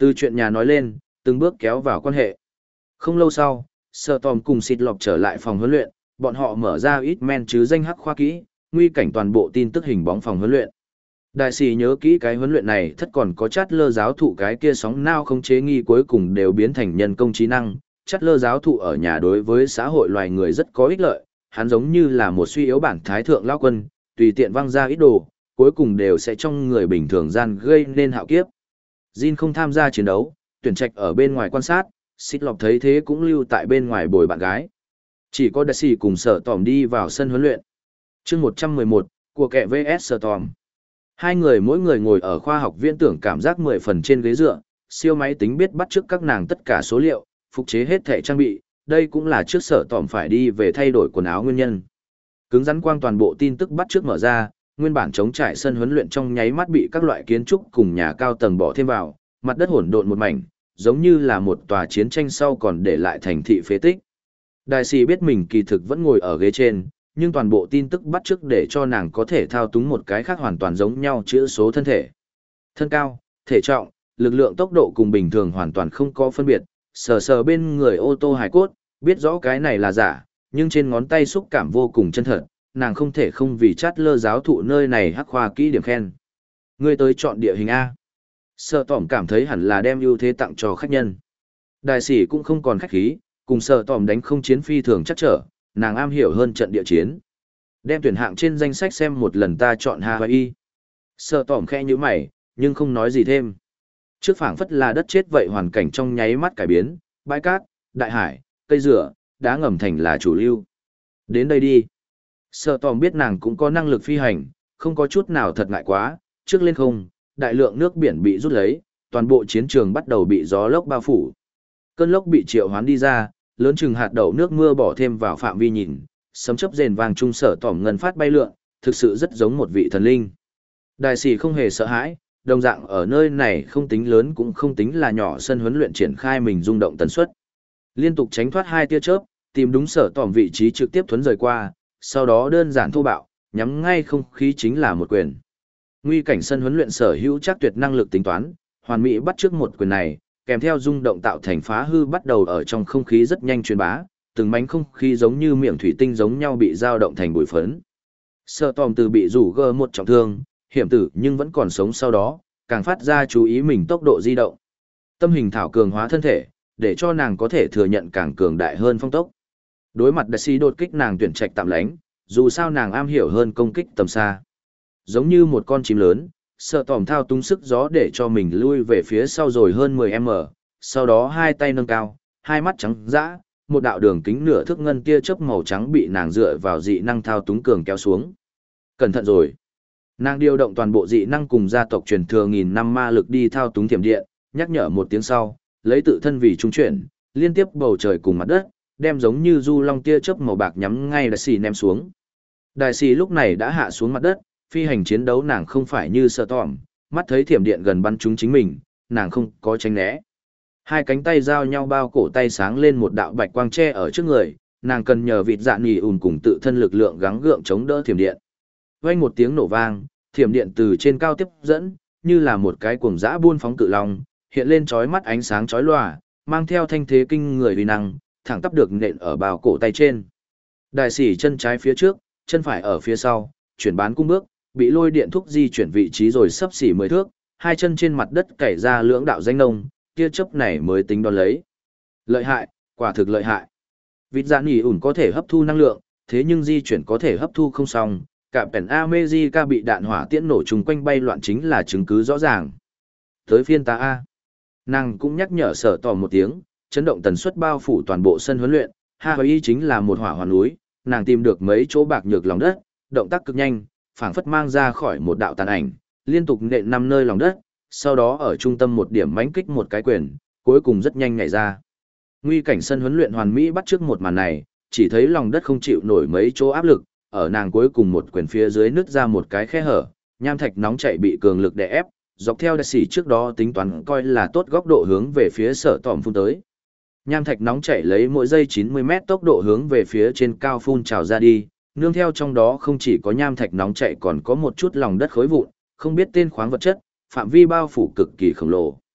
Từ chuyện nhà nói lên, từng bước kéo vào quan hệ. Không lâu sau, Sở Tòm cùng Xịt Lọc trở lại phòng huấn luyện, bọn họ mở ra ít men chứ danh hắc khoa kỹ, nguy cảnh toàn bộ tin tức hình bóng phòng huấn luyện. Đại sĩ nhớ kỹ cái huấn luyện này thất còn có chát lơ giáo thụ cái kia sóng nao không chế nghi cuối cùng đều biến thành nhân công trí năng. Chát lơ giáo thụ ở nhà đối với xã hội loài người rất có ích lợi, hắn giống như là một suy yếu bản thái thượng lao quân, tùy tiện văng ra ít đồ, cuối cùng đều sẽ trong người bình thường gian gây nên hạo kiếp. Jin không tham gia chiến đấu, tuyển trạch ở bên ngoài quan sát, Xịt Lọc thấy thế cũng lưu tại bên ngoài bồi bạn gái. Chỉ có Đại sĩ cùng Sở Tòm đi vào sân huấn luyện. Chương một trăm mười một, của kẻ vs Sở Tòm. Hai người mỗi người ngồi ở khoa học viễn tưởng cảm giác mười phần trên ghế dựa, siêu máy tính biết bắt chước các nàng tất cả số liệu, phục chế hết thể trang bị, đây cũng là trước Sở Tòm phải đi về thay đổi quần áo nguyên nhân. Cứng rắn quang toàn bộ tin tức bắt chước mở ra, nguyên bản chống trải sân huấn luyện trong nháy mắt bị các loại kiến trúc cùng nhà cao tầng bỏ thêm vào, mặt đất hỗn độn một mảnh, giống như là một tòa chiến tranh sau còn để lại thành thị phế tích. Đại sĩ biết mình kỳ thực vẫn ngồi ở ghế trên, nhưng toàn bộ tin tức bắt chước để cho nàng có thể thao túng một cái khác hoàn toàn giống nhau chữ số thân thể. Thân cao, thể trọng, lực lượng tốc độ cùng bình thường hoàn toàn không có phân biệt, sờ sờ bên người ô tô hải cốt, biết rõ cái này là giả, nhưng trên ngón tay xúc cảm vô cùng chân thật, nàng không thể không vì chát lơ giáo thụ nơi này hắc khoa kỹ điểm khen. Ngươi tới chọn địa hình A. Sở Tòm cảm thấy hẳn là đem ưu thế tặng cho khách nhân. Đại sĩ cũng không còn khách khí, cùng Sở Tòm đánh không chiến phi thường chắc trở, nàng am hiểu hơn trận địa chiến. Đem tuyển hạng trên danh sách xem một lần ta chọn Hawaii. Sở Tòm khẽ như mày, nhưng không nói gì thêm. Trước phảng phất là đất chết vậy hoàn cảnh trong nháy mắt cải biến, bãi cát, đại hải, cây rửa, đá ngầm thành là chủ lưu. Đến đây đi. Sở Tòm biết nàng cũng có năng lực phi hành, không có chút nào thật ngại quá, trước lên không, đại lượng nước biển bị rút lấy, toàn bộ chiến trường bắt đầu bị gió lốc bao phủ. Cơn lốc bị triệu hoán đi ra, lớn chừng hạt đậu nước mưa bỏ thêm vào phạm vi nhìn, sấm chớp rền vàng trung Sở Tòm ngân phát bay lượn, thực sự rất giống một vị thần linh. Đại sĩ không hề sợ hãi, đồng dạng ở nơi này không tính lớn cũng không tính là nhỏ sân huấn luyện triển khai mình rung động tần suất. Liên tục tránh thoát hai tia chớp, tìm đúng Sở Tòm vị trí trực tiếp thuấn rời qua, sau đó đơn giản thô bạo, nhắm ngay không khí chính là một quyền. Nguy cảnh sân huấn luyện sở hữu chắc tuyệt năng lực tính toán, hoàn mỹ bắt trước một quyền này, kèm theo rung động tạo thành phá hư bắt đầu ở trong không khí rất nhanh truyền bá, từng mảnh không khí giống như miệng thủy tinh giống nhau bị dao động thành bụi phấn. Sở Tòm từ bị rủ gơ một trọng thương, hiểm tử nhưng vẫn còn sống sau đó, càng phát ra chú ý mình tốc độ di động. Tâm hình thảo cường hóa thân thể, để cho nàng có thể thừa nhận càng cường đại hơn phong tốc. Đối mặt đại sĩ đột kích nàng tuyển trạch tạm lánh, dù sao nàng am hiểu hơn công kích tầm xa. Giống như một con chim lớn, Sở Tòm thao túng sức gió để cho mình lui về phía sau rồi hơn mười mét, sau đó hai tay nâng cao, hai mắt trắng dã, một đạo đường kính nửa thước ngân tia chớp màu trắng bị nàng dựa vào dị năng thao túng cường kéo xuống. Cẩn thận rồi. Nàng điều động toàn bộ dị năng cùng gia tộc truyền thừa nghìn năm ma lực đi thao túng thiểm điện, nhắc nhở một tiếng sau, lấy tự thân vì trung chuyển, liên tiếp bầu trời cùng mặt đất, đem giống như du long tia chớp màu bạc nhắm ngay đại sĩ ném xuống. Đại sĩ lúc này đã hạ xuống mặt đất, phi hành chiến đấu nàng không phải như Sở Tòm, mắt thấy thiểm điện gần bắn trúng chính mình, nàng không có tránh né. Hai cánh tay giao nhau bao cổ tay sáng lên một đạo bạch quang tre ở trước người, nàng cần nhờ vịt dạ nhì ùn cùng tự thân lực lượng gắng gượng chống đỡ thiểm điện. Vang một tiếng nổ vang, thiểm điện từ trên cao tiếp dẫn, như là một cái cuồng dã buôn phóng cự long, hiện lên chói mắt ánh sáng chói lòa, mang theo thanh thế kinh người uy năng, thẳng tắp được nện ở bao cổ tay trên. Đại sĩ chân trái phía trước, chân phải ở phía sau, chuyển bán cung bước, bị lôi điện thúc di chuyển vị trí rồi sắp xỉ mười thước, hai chân trên mặt đất cày ra lưỡng đạo danh nông, tia chớp này mới tính đón lấy. Lợi hại, quả thực lợi hại. Vịt dạ nhì ủn có thể hấp thu năng lượng, thế nhưng di chuyển có thể hấp thu không xong, cả Pen America bị đạn hỏa tiễn nổ chung quanh bay loạn chính là chứng cứ rõ ràng. Tới phiên ta A. Nàng cũng nhắc nhở Sở Tòm một tiếng, chấn động tần suất bao phủ toàn bộ sân huấn luyện, Hawaii chính là một hỏa hoàn núi, nàng tìm được mấy chỗ bạc nhược lòng đất, động tác cực nhanh, phảng phất mang ra khỏi một đạo tàn ảnh, liên tục nện năm nơi lòng đất, sau đó ở trung tâm một điểm mãnh kích một cái quyền, cuối cùng rất nhanh nhảy ra. Nguy cảnh sân huấn luyện hoàn mỹ bắt trước một màn này, chỉ thấy lòng đất không chịu nổi mấy chỗ áp lực, ở nàng cuối cùng một quyền phía dưới nứt ra một cái khe hở, nham thạch nóng chảy bị cường lực đè ép, dọc theo đại sĩ trước đó tính toán coi là tốt góc độ hướng về phía Sở Tòm phun tới. Nham thạch nóng chảy lấy mỗi giây chín mươi mét tốc độ hướng về phía trên cao phun trào ra đi, nương theo trong đó không chỉ có nham thạch nóng chảy còn có một chút lòng đất khối vụn, không biết tên khoáng vật chất, phạm vi bao phủ cực kỳ khổng lồ.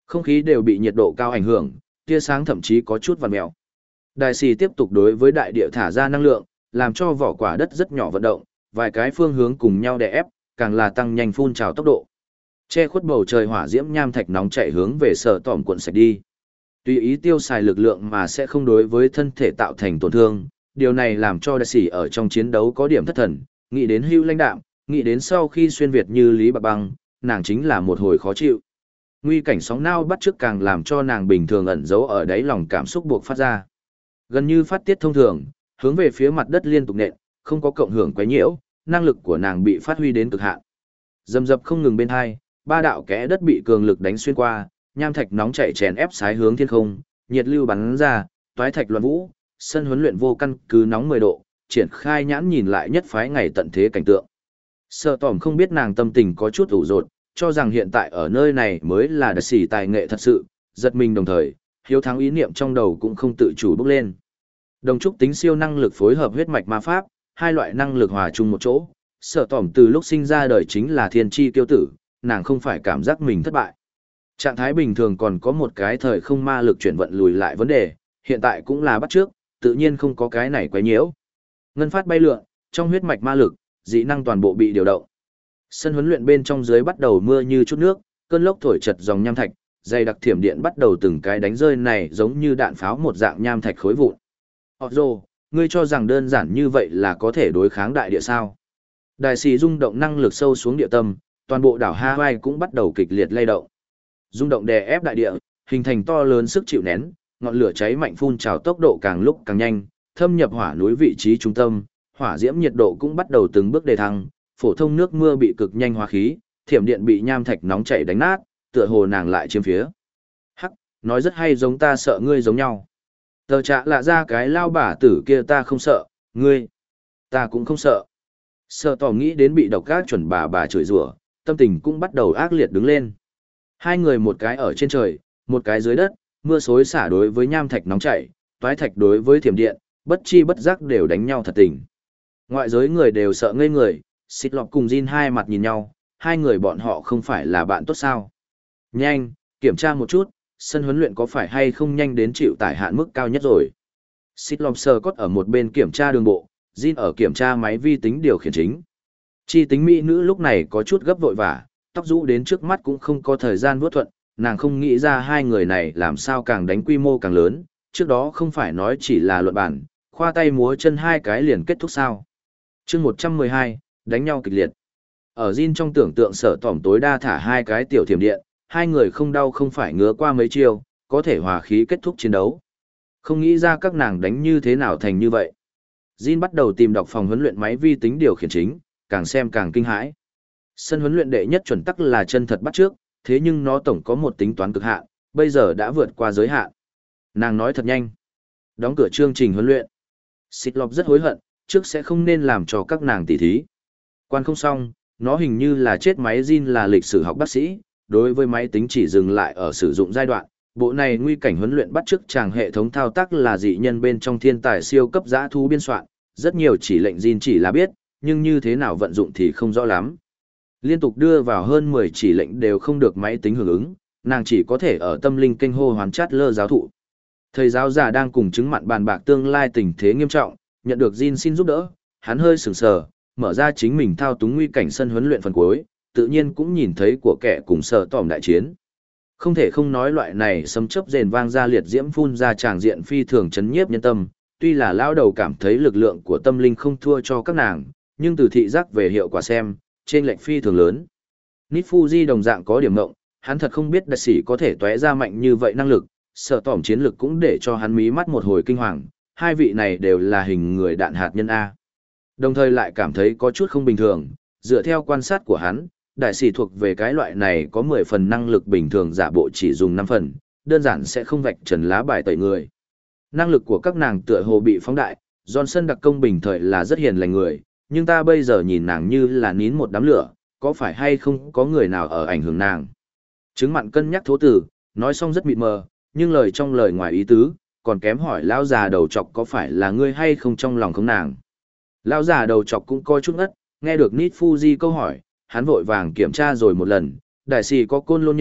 Không khí đều bị nhiệt độ cao ảnh hưởng, tia sáng thậm chí có chút vằn mèo. Đại sĩ tiếp tục đối với đại địa thả ra năng lượng, làm cho vỏ quả đất rất nhỏ vận động, vài cái phương hướng cùng nhau đè ép, càng là tăng nhanh phun trào tốc độ. Che khuất bầu trời hỏa diễm nham thạch nóng chạy hướng về Sở Tỏm cuộn sạch đi. Tùy ý tiêu xài lực lượng mà sẽ không đối với thân thể tạo thành tổn thương, điều này làm cho đại sĩ ở trong chiến đấu có điểm thất thần, nghĩ đến Hưu Lãnh Đạm, nghĩ đến sau khi xuyên việt như Lý Bạc Băng, nàng chính là một hồi khó chịu. Nguy cảnh sóng nao bắt trước càng làm cho nàng bình thường ẩn giấu ở đáy lòng cảm xúc buộc phát ra. Gần như phát tiết thông thường, hướng về phía mặt đất liên tục nện, không có cộng hưởng quấy nhiễu, năng lực của nàng bị phát huy đến cực hạn. Dầm dập không ngừng bên hai, ba đạo kẽ đất bị cường lực đánh xuyên qua, nham thạch nóng chảy chèn ép sái hướng thiên không, nhiệt lưu bắn ra, toái thạch loạn vũ, sân huấn luyện vô căn cứ nóng mười độ, triển khai nhãn nhìn lại nhất phái ngày tận thế cảnh tượng. Sở Tỏm không biết nàng tâm tình có chút ủ rột, cho rằng hiện tại ở nơi này mới là đặc sĩ tài nghệ thật sự, giật mình đồng thời, hiếu thắng ý niệm trong đầu cũng không tự chủ bốc lên. Đồng trúc tính siêu năng lực phối hợp huyết mạch ma pháp, hai loại năng lực hòa chung một chỗ, Sở Tỏm từ lúc sinh ra đời chính là thiên chi tiêu tử, nàng không phải cảm giác mình thất bại. Trạng thái bình thường còn có một cái thời không ma lực chuyển vận lùi lại vấn đề, hiện tại cũng là bắt trước, tự nhiên không có cái này quấy nhiễu. Ngân phát bay lượn, trong huyết mạch ma lực, dị năng toàn bộ bị điều động. Sân huấn luyện bên trong dưới bắt đầu mưa như chút nước, cơn lốc thổi chật dòng nham thạch, dày đặc thiểm điện bắt đầu từng cái đánh rơi này giống như đạn pháo một dạng nham thạch khối vụn. Otto, ngươi cho rằng đơn giản như vậy là có thể đối kháng đại địa sao? Đại sĩ rung động năng lực sâu xuống địa tâm, toàn bộ đảo Hawaii cũng bắt đầu kịch liệt lay động. Rung động đè ép đại địa, hình thành to lớn sức chịu nén, ngọn lửa cháy mạnh phun trào tốc độ càng lúc càng nhanh, thâm nhập hỏa núi vị trí trung tâm, hỏa diễm nhiệt độ cũng bắt đầu từng bước đề thăng, phổ thông nước mưa bị cực nhanh hóa khí, thiểm điện bị nham thạch nóng chảy đánh nát, tựa hồ nàng lại chiếm phía. Hắc, nói rất hay, giống ta sợ ngươi giống nhau. Tờ trạ lạ ra cái lao bả tử kia ta không sợ, ngươi, ta cũng không sợ. Sợ tỏ nghĩ đến bị độc gác chuẩn bà bà chửi rủa, tâm tình cũng bắt đầu ác liệt đứng lên. Hai người một cái ở trên trời, một cái dưới đất, mưa xối xả đối với nham thạch nóng chảy, toái thạch đối với thiểm điện, bất chi bất giác đều đánh nhau thật tình. Ngoại giới người đều sợ ngây người, xịt lọc cùng Jin hai mặt nhìn nhau, hai người bọn họ không phải là bạn tốt sao. Nhanh, kiểm tra một chút, sân huấn luyện có phải hay không nhanh đến chịu tải hạn mức cao nhất rồi. Xịt lọc sờ cốt ở một bên kiểm tra đường bộ, Jin ở kiểm tra máy vi tính điều khiển chính. Chi tính mỹ nữ lúc này có chút gấp vội vã, tóc rũ đến trước mắt cũng không có thời gian vuốt thuận, nàng không nghĩ ra hai người này làm sao càng đánh quy mô càng lớn, trước đó không phải nói chỉ là luận bản, khoa tay múa chân hai cái liền kết thúc sao. chương một trăm mười hai, đánh nhau kịch liệt. Ở Jin trong tưởng tượng Sở Tỏm tối đa thả hai cái tiểu thiểm điện, hai người không đau không phải ngứa qua mấy chiêu, có thể hòa khí kết thúc chiến đấu. Không nghĩ ra các nàng đánh như thế nào thành như vậy. Jin bắt đầu tìm đọc phòng huấn luyện máy vi tính điều khiển chính, càng xem càng kinh hãi. Sân huấn luyện đệ nhất chuẩn tắc là chân thật bắt trước, thế nhưng nó tổng có một tính toán cực hạn, bây giờ đã vượt qua giới hạn. Nàng nói thật nhanh. Đóng cửa chương trình huấn luyện. Xịt lọc rất hối hận, trước sẽ không nên làm cho các nàng tỉ thí. Quan không xong, nó hình như là chết máy Jin là lịch sử học bác sĩ, đối với máy tính chỉ dừng lại ở sử dụng giai đoạn. Bộ này nguy cảnh huấn luyện bắt chước chàng hệ thống thao tác là dị nhân bên trong thiên tài siêu cấp giã thu biên soạn, rất nhiều chỉ lệnh Jin chỉ là biết, nhưng như thế nào vận dụng thì không rõ lắm. Liên tục đưa vào hơn mười chỉ lệnh đều không được máy tính hưởng ứng, nàng chỉ có thể ở tâm linh kênh hô hoán chát lơ giáo thụ. Thầy giáo già đang cùng chứng mặn bàn bạc tương lai tình thế nghiêm trọng, nhận được Jin xin giúp đỡ, hắn hơi sừng sờ, mở ra chính mình thao túng nguy cảnh sân huấn luyện phần cuối, tự nhiên cũng nhìn thấy của kẻ cùng Sở Tỏm đại chiến. Không thể không nói loại này sấm chớp rền vang ra liệt diễm phun ra tràng diện phi thường chấn nhiếp nhân tâm, tuy là lão đầu cảm thấy lực lượng của tâm linh không thua cho các nàng, nhưng từ thị giác về hiệu quả xem, trên lệnh phi thường lớn. Nít Fuji đồng dạng có điểm ngộng, hắn thật không biết đặc sĩ có thể tóe ra mạnh như vậy năng lực, Sở Tỏm chiến lực cũng để cho hắn mí mắt một hồi kinh hoàng, hai vị này đều là hình người đạn hạt nhân A. Đồng thời lại cảm thấy có chút không bình thường, dựa theo quan sát của hắn, đại sĩ thuộc về cái loại này có mười phần năng lực bình thường giả bộ chỉ dùng năm phần, đơn giản sẽ không vạch trần lá bài tẩy người. Năng lực của các nàng tựa hồ bị phóng đại, Johnson đặc công bình thời là rất hiền lành người, nhưng ta bây giờ nhìn nàng như là nín một đám lửa, có phải hay không có người nào ở ảnh hưởng nàng. Chứng mặn cân nhắc thố tử, nói xong rất mịt mờ, nhưng lời trong lời ngoài ý tứ, còn kém hỏi lão già đầu chọc có phải là ngươi hay không trong lòng không nàng. Lão già đầu chọc cũng coi chút ngất, nghe được Nít Fuji câu hỏi, hắn vội vàng kiểm tra rồi một lần, đại sĩ có côn lôn nhẫn,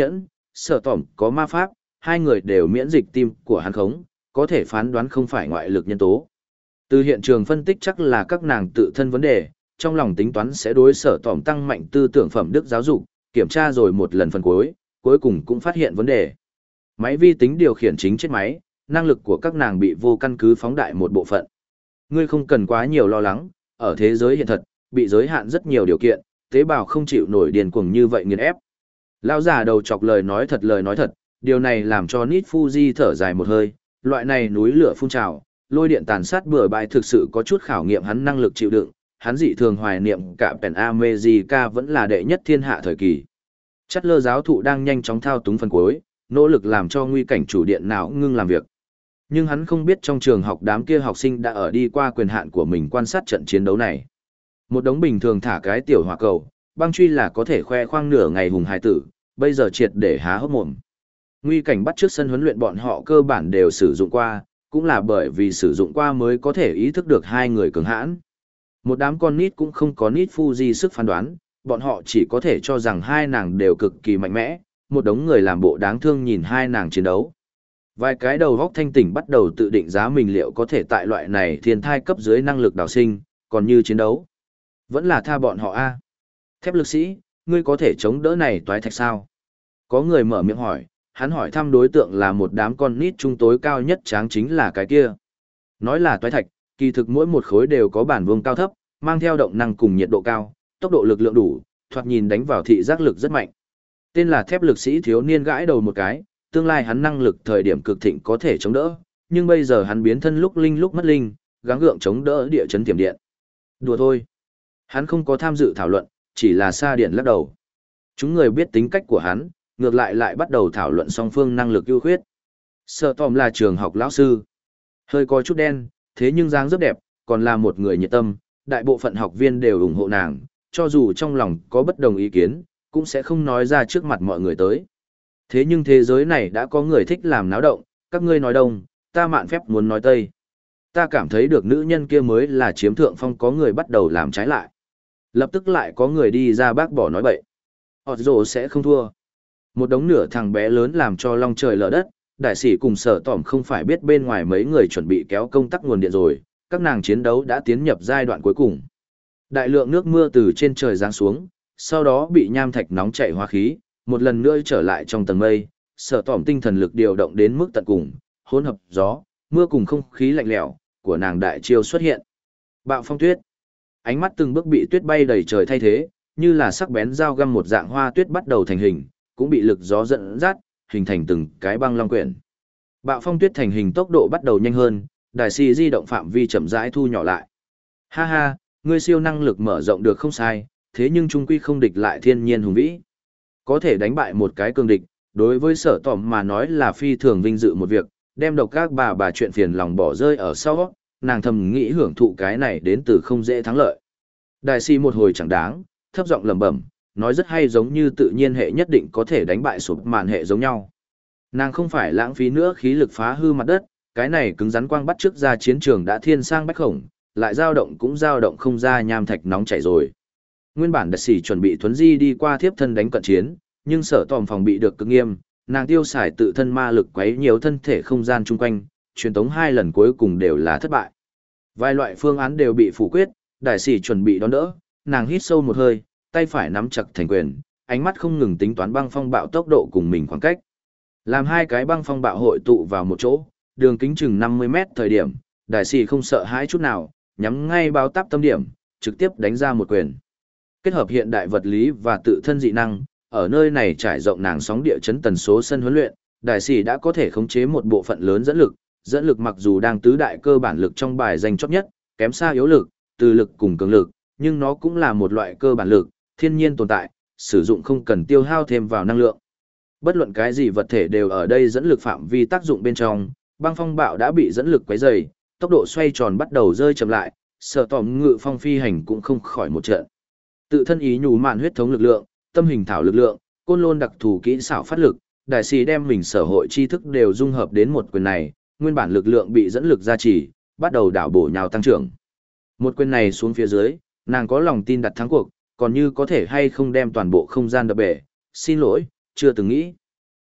Sở tỏm có ma pháp, hai người đều miễn dịch tim của hắn khống, có thể phán đoán không phải ngoại lực nhân tố. Từ hiện trường phân tích chắc là các nàng tự thân vấn đề, trong lòng tính toán sẽ đối sở tỏm tăng mạnh tư tưởng phẩm đức giáo dục, kiểm tra rồi một lần phần cuối, cuối cùng cũng phát hiện vấn đề. Máy vi tính điều khiển chính chết máy, năng lực của các nàng bị vô căn cứ phóng đại một bộ phận. Ngươi không cần quá nhiều lo lắng, ở thế giới hiện thật, bị giới hạn rất nhiều điều kiện, tế bào không chịu nổi điên cuồng như vậy nghiền ép. Lão già đầu chọc lời nói thật lời nói thật, điều này làm cho Nít Fuji thở dài một hơi, loại này núi lửa phun trào, lôi điện tàn sát bừa bãi thực sự có chút khảo nghiệm hắn năng lực chịu đựng, hắn dị thường hoài niệm cả Pen America vẫn là đệ nhất thiên hạ thời kỳ. Chất lơ giáo thụ đang nhanh chóng thao túng phần cuối, nỗ lực làm cho nguy cảnh chủ điện não ngưng làm việc. Nhưng hắn không biết trong trường học đám kia học sinh đã ở đi qua quyền hạn của mình quan sát trận chiến đấu này. Một đống bình thường thả cái tiểu hỏa cầu, băng truy là có thể khoe khoang nửa ngày hùng hài tử, bây giờ triệt để há hốc mồm. Nguy cảnh bắt trước sân huấn luyện bọn họ cơ bản đều sử dụng qua, cũng là bởi vì sử dụng qua mới có thể ý thức được hai người cường hãn. Một đám con nít cũng không có nít Fuji sức phán đoán, bọn họ chỉ có thể cho rằng hai nàng đều cực kỳ mạnh mẽ, một đống người làm bộ đáng thương nhìn hai nàng chiến đấu. Vài cái đầu góc thanh tỉnh bắt đầu tự định giá mình liệu có thể tại loại này thiên thai cấp dưới năng lực đào sinh, còn như chiến đấu. Vẫn là tha bọn họ a. Thép lực sĩ, ngươi có thể chống đỡ này toái thạch sao? Có người mở miệng hỏi, hắn hỏi thăm đối tượng là một đám con nít trung tối cao nhất tráng chính là cái kia. Nói là toái thạch, kỳ thực mỗi một khối đều có bản vuông cao thấp, mang theo động năng cùng nhiệt độ cao, tốc độ lực lượng đủ, thoạt nhìn đánh vào thị giác lực rất mạnh. Tên là thép lực sĩ thiếu niên gãi đầu một cái, tương lai hắn năng lực thời điểm cực thịnh có thể chống đỡ, nhưng bây giờ hắn biến thân lúc linh lúc mất linh, gắng gượng chống đỡ địa chấn tiềm điện. Đùa thôi. Hắn không có tham dự thảo luận, chỉ là xa điện lắc đầu. Chúng người biết tính cách của hắn, ngược lại lại bắt đầu thảo luận song phương năng lực ưu khuyết. Sở Tòm là trường học lão sư. Hơi có chút đen, thế nhưng dáng rất đẹp, còn là một người nhiệt tâm, đại bộ phận học viên đều ủng hộ nàng, cho dù trong lòng có bất đồng ý kiến, cũng sẽ không nói ra trước mặt mọi người tới. Thế nhưng thế giới này đã có người thích làm náo động, các ngươi nói đông, ta mạn phép muốn nói tây. Ta cảm thấy được nữ nhân kia mới là chiếm thượng phong, có người bắt đầu làm trái lại. Lập tức lại có người đi ra bác bỏ nói bậy. Họt rồ sẽ không thua. Một đống nửa thằng bé lớn làm cho long trời lở đất, đại sĩ cùng sở tỏm không phải biết bên ngoài mấy người chuẩn bị kéo công tắc nguồn điện rồi, các nàng chiến đấu đã tiến nhập giai đoạn cuối cùng. Đại lượng nước mưa từ trên trời giáng xuống, sau đó bị nham thạch nóng chảy hóa khí, một lần nữa trở lại trong tầng mây, sở tỏm tinh thần lực điều động đến mức tận cùng, hỗn hợp gió, mưa cùng không khí lạnh lẽo của nàng đại chiêu xuất hiện. Bạo phong tuyết. Ánh mắt từng bước bị tuyết bay đầy trời thay thế, như là sắc bén dao găm một dạng hoa tuyết bắt đầu thành hình, cũng bị lực gió dẫn dắt, hình thành từng cái băng long quyển. Bạo phong tuyết thành hình tốc độ bắt đầu nhanh hơn, đại sĩ di động phạm vi chậm rãi thu nhỏ lại. Ha ha, ngươi siêu năng lực mở rộng được không sai, thế nhưng trung quy không địch lại thiên nhiên hùng vĩ. Có thể đánh bại một cái cường địch, đối với sở tỏm mà nói là phi thường vinh dự một việc, đem độc các bà bà chuyện phiền lòng bỏ rơi ở sau, nàng thầm nghĩ hưởng thụ cái này đến từ không dễ thắng lợi. Đại sĩ một hồi chẳng đáng, thấp giọng lẩm bẩm, nói rất hay, giống như tự nhiên hệ nhất định có thể đánh bại sụp màn hệ giống nhau. Nàng không phải lãng phí nữa khí lực phá hư mặt đất, cái này cứng rắn quang bắt trước ra chiến trường đã thiên sang bách khổng, lại dao động cũng dao động không ra nham thạch nóng chảy rồi. Nguyên bản đại sĩ chuẩn bị thuấn di đi qua thiếp thân đánh cận chiến, nhưng sở tòm phòng bị được cực nghiêm, nàng tiêu xài tự thân ma lực quấy nhiều thân thể không gian chung quanh, truyền tống hai lần cuối cùng đều là thất bại. Vài loại phương án đều bị phủ quyết, đại sĩ chuẩn bị đón đỡ, nàng hít sâu một hơi, tay phải nắm chặt thành quyền, ánh mắt không ngừng tính toán băng phong bạo tốc độ cùng mình khoảng cách. Làm hai cái băng phong bạo hội tụ vào một chỗ, đường kính chừng năm mươi mét thời điểm, đại sĩ không sợ hãi chút nào, nhắm ngay bao táp tâm điểm, trực tiếp đánh ra một quyền. Kết hợp hiện đại vật lý và tự thân dị năng, ở nơi này trải rộng nàng sóng địa chấn tần số sân huấn luyện, đại sĩ đã có thể khống chế một bộ phận lớn dẫn lực, dẫn lực mặc dù đang tứ đại cơ bản lực trong bài danh chót nhất, kém xa yếu lực, từ lực cùng cường lực, nhưng nó cũng là một loại cơ bản lực, thiên nhiên tồn tại, sử dụng không cần tiêu hao thêm vào năng lượng. Bất luận cái gì vật thể đều ở đây dẫn lực phạm vi tác dụng bên trong, băng phong bạo đã bị dẫn lực quấy dày, tốc độ xoay tròn bắt đầu rơi chậm lại, sở tòm ngự phong phi hành cũng không khỏi một trận. Tự thân ý nhủ mạn huyết thống lực lượng, tâm hình thảo lực lượng, côn lôn đặc thù kỹ xảo phát lực, đại sĩ đem mình sở hội tri thức đều dung hợp đến một quyền này, nguyên bản lực lượng bị dẫn lực gia trì, bắt đầu đảo bổ nhào tăng trưởng. Một quyền này xuống phía dưới, nàng có lòng tin đặt thắng cuộc, còn như có thể hay không đem toàn bộ không gian đập bể, xin lỗi, chưa từng nghĩ.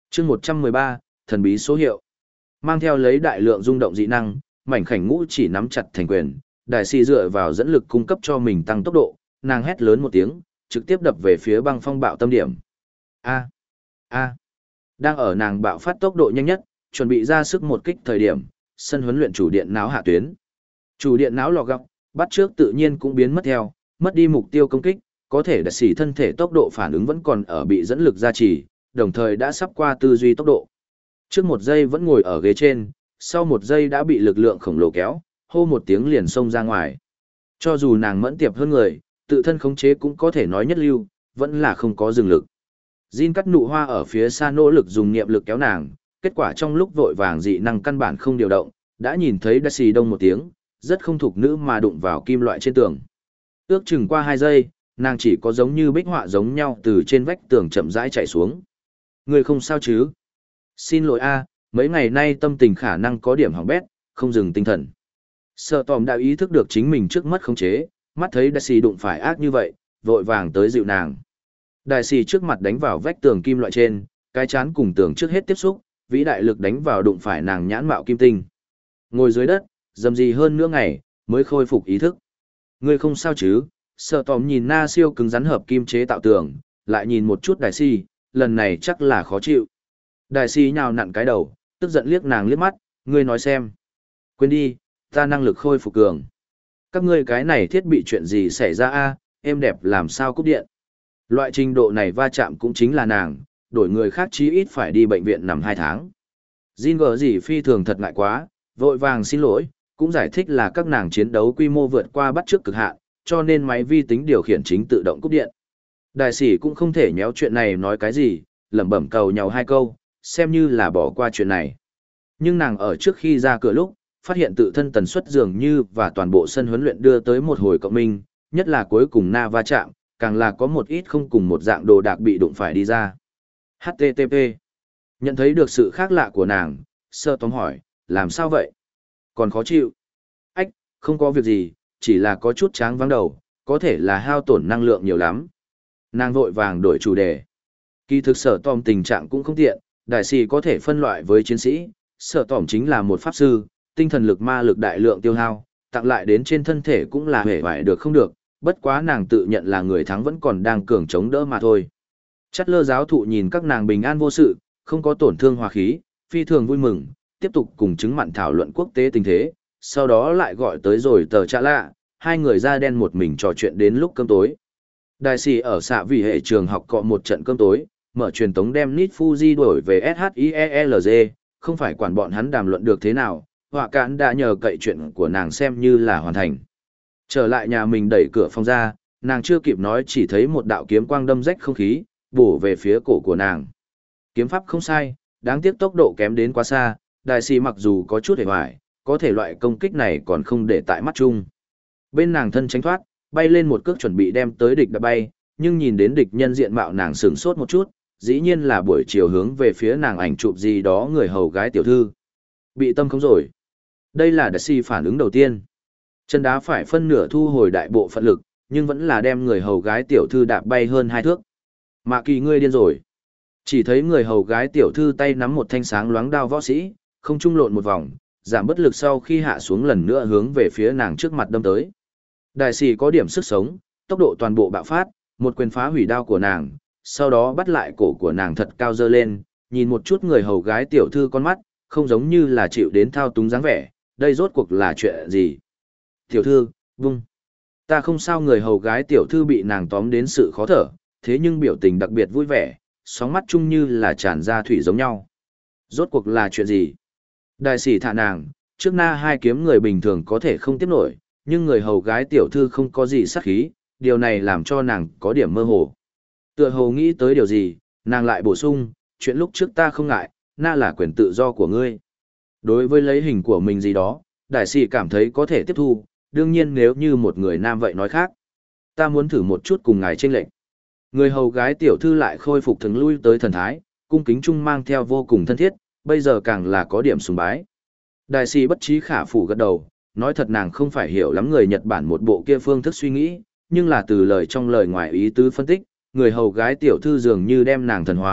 chương một trăm mười ba, thần bí số hiệu. Mang theo lấy đại lượng rung động dị năng, mảnh khảnh ngũ chỉ nắm chặt thành quyền, đại si dựa vào dẫn lực cung cấp cho mình tăng tốc độ, nàng hét lớn một tiếng, trực tiếp đập về phía băng phong bạo tâm điểm. A, a. Đang ở nàng bạo phát tốc độ nhanh nhất, chuẩn bị ra sức một kích thời điểm, sân huấn luyện chủ điện não hạ tuyến. Chủ điện não lò gọc, bắt trước tự nhiên cũng biến mất theo, mất đi mục tiêu công kích, có thể đại sĩ thân thể tốc độ phản ứng vẫn còn ở bị dẫn lực gia trì, đồng thời đã sắp qua tư duy tốc độ. Trước một giây vẫn ngồi ở ghế trên, sau một giây đã bị lực lượng khổng lồ kéo, hô một tiếng liền xông ra ngoài. Cho dù nàng mẫn tiệp hơn người, tự thân khống chế cũng có thể nói nhất lưu, vẫn là không có dừng lực. Jin cắt nụ hoa ở phía xa nỗ lực dùng niệm lực kéo nàng, kết quả trong lúc vội vàng dị năng căn bản không điều động, đã nhìn thấy Daisy đông một tiếng, rất không thuộc nữ mà đụng vào kim loại trên tường. Ước chừng qua hai giây, nàng chỉ có giống như bích họa giống nhau từ trên vách tường chậm rãi chạy xuống. Người không sao chứ? Xin lỗi a, mấy ngày nay tâm tình khả năng có điểm hỏng bét, không dừng tinh thần. Sợ tòm đã ý thức được chính mình trước mất khống chế, mắt thấy Daisy đụng phải ác như vậy, vội vàng tới dịu nàng. Daisy trước mặt đánh vào vách tường kim loại trên, cái chán cùng tường trước hết tiếp xúc, vĩ đại lực đánh vào đụng phải nàng nhãn mạo kim tinh. Ngồi dưới đất, dầm gì hơn nửa ngày, mới khôi phục ý thức. Ngươi không sao chứ? Sợ tòm nhìn na siêu cứng rắn hợp kim chế tạo tường, lại nhìn một chút Daisy, lần này chắc là khó chịu. Daisy nhào nặn cái đầu, tức giận liếc nàng liếc mắt, ngươi nói xem. Quên đi, ta năng lực khôi phục cường. Các ngươi cái này thiết bị chuyện gì xảy ra a? Em đẹp làm sao cúp điện. Loại trình độ này va chạm cũng chính là nàng, đổi người khác chí ít phải đi bệnh viện nằm hai tháng. Jin gờ gì phi thường thật ngại quá, vội vàng xin lỗi, cũng giải thích là các nàng chiến đấu quy mô vượt qua bắt trước cực hạn, cho nên máy vi tính điều khiển chính tự động cúp điện. Đại sĩ cũng không thể nhéo chuyện này nói cái gì, lẩm bẩm cầu nhau hai câu, xem như là bỏ qua chuyện này. Nhưng nàng ở trước khi ra cửa lúc, phát hiện tự thân tần suất dường như và toàn bộ sân huấn luyện đưa tới một hồi cộng minh, nhất là cuối cùng na va chạm, càng là có một ít không cùng một dạng đồ đạc bị đụng phải đi ra. hát tê tê pê. Nhận thấy được sự khác lạ của nàng, sơ tóm hỏi, làm sao vậy? Còn khó chịu? Ách, không có việc gì, chỉ là có chút tráng vắng đầu, có thể là hao tổn năng lượng nhiều lắm. Nàng vội vàng đổi chủ đề. Kỳ thực sở tòm tình trạng cũng không tiện, đại sĩ có thể phân loại với chiến sĩ, sở tòm chính là một pháp sư, tinh thần lực ma lực đại lượng tiêu hao, tặng lại đến trên thân thể cũng là hề vải được không được, bất quá nàng tự nhận là người thắng vẫn còn đang cường chống đỡ mà thôi. Chắt lơ giáo thụ nhìn các nàng bình an vô sự, không có tổn thương hòa khí, phi thường vui mừng, tiếp tục cùng chứng mặn thảo luận quốc tế tình thế, sau đó lại gọi tới rồi tờ trạ lạ, hai người da đen một mình trò chuyện đến lúc cơm tối. Đại sĩ ở xạ vì hệ trường học cọ một trận cơm tối, mở truyền tống đem Nit Fuji đổi về ét hát i e lờ giê, không phải quản bọn hắn đàm luận được thế nào, họa cạn đã nhờ cậy chuyện của nàng xem như là hoàn thành. Trở lại nhà mình đẩy cửa phòng ra, nàng chưa kịp nói chỉ thấy một đạo kiếm quang đâm rách không khí, bổ về phía cổ của nàng. Kiếm pháp không sai, đáng tiếc tốc độ kém đến quá xa, đại sĩ mặc dù có chút hề hoài, có thể loại công kích này còn không để tại mắt chung. Bên nàng thân tránh thoát, bay lên một cước chuẩn bị đem tới địch đã bay, nhưng nhìn đến địch nhân diện mạo nàng sửng sốt một chút, dĩ nhiên là buổi chiều hướng về phía nàng ảnh chụp gì đó người hầu gái tiểu thư. Bị tâm không rồi. Đây là đại sĩ phản ứng đầu tiên. Chân đá phải phân nửa thu hồi đại bộ phận lực, nhưng vẫn là đem người hầu gái tiểu thư đạp bay hơn hai thước. Mạ Kỳ ngươi điên rồi. Chỉ thấy người hầu gái tiểu thư tay nắm một thanh sáng loáng đao võ sĩ, không trung lộn một vòng, giảm bất lực sau khi hạ xuống lần nữa hướng về phía nàng trước mặt đâm tới. Đại sĩ có điểm sức sống, tốc độ toàn bộ bạo phát, một quyền phá hủy đao của nàng, sau đó bắt lại cổ của nàng thật cao dơ lên, nhìn một chút người hầu gái tiểu thư con mắt, không giống như là chịu đến thao túng dáng vẻ, đây rốt cuộc là chuyện gì? Tiểu thư, vung. Ta không sao, người hầu gái tiểu thư bị nàng tóm đến sự khó thở, thế nhưng biểu tình đặc biệt vui vẻ, sóng mắt chung như là tràn ra thủy giống nhau. Rốt cuộc là chuyện gì? Đại sĩ thả nàng, trước na hai kiếm người bình thường có thể không tiếp nổi, nhưng người hầu gái tiểu thư không có gì sát khí, điều này làm cho nàng có điểm mơ hồ. Tựa hồ nghĩ tới điều gì, nàng lại bổ sung, chuyện lúc trước ta không ngại, na là quyền tự do của ngươi. Đối với lấy hình của mình gì đó, đại sĩ cảm thấy có thể tiếp thu, đương nhiên nếu như một người nam vậy nói khác. Ta muốn thử một chút cùng ngài chênh lệnh. Người hầu gái tiểu thư lại khôi phục thường lui tới thần thái, cung kính trung mang theo vô cùng thân thiết, bây giờ càng là có điểm sùng bái. Đại sĩ bất trí khả phủ gật đầu, nói thật nàng không phải hiểu lắm người Nhật Bản một bộ kia phương thức suy nghĩ, nhưng là từ lời trong lời ngoài ý tứ phân tích, người hầu gái tiểu thư dường như đem nàng thần hóa,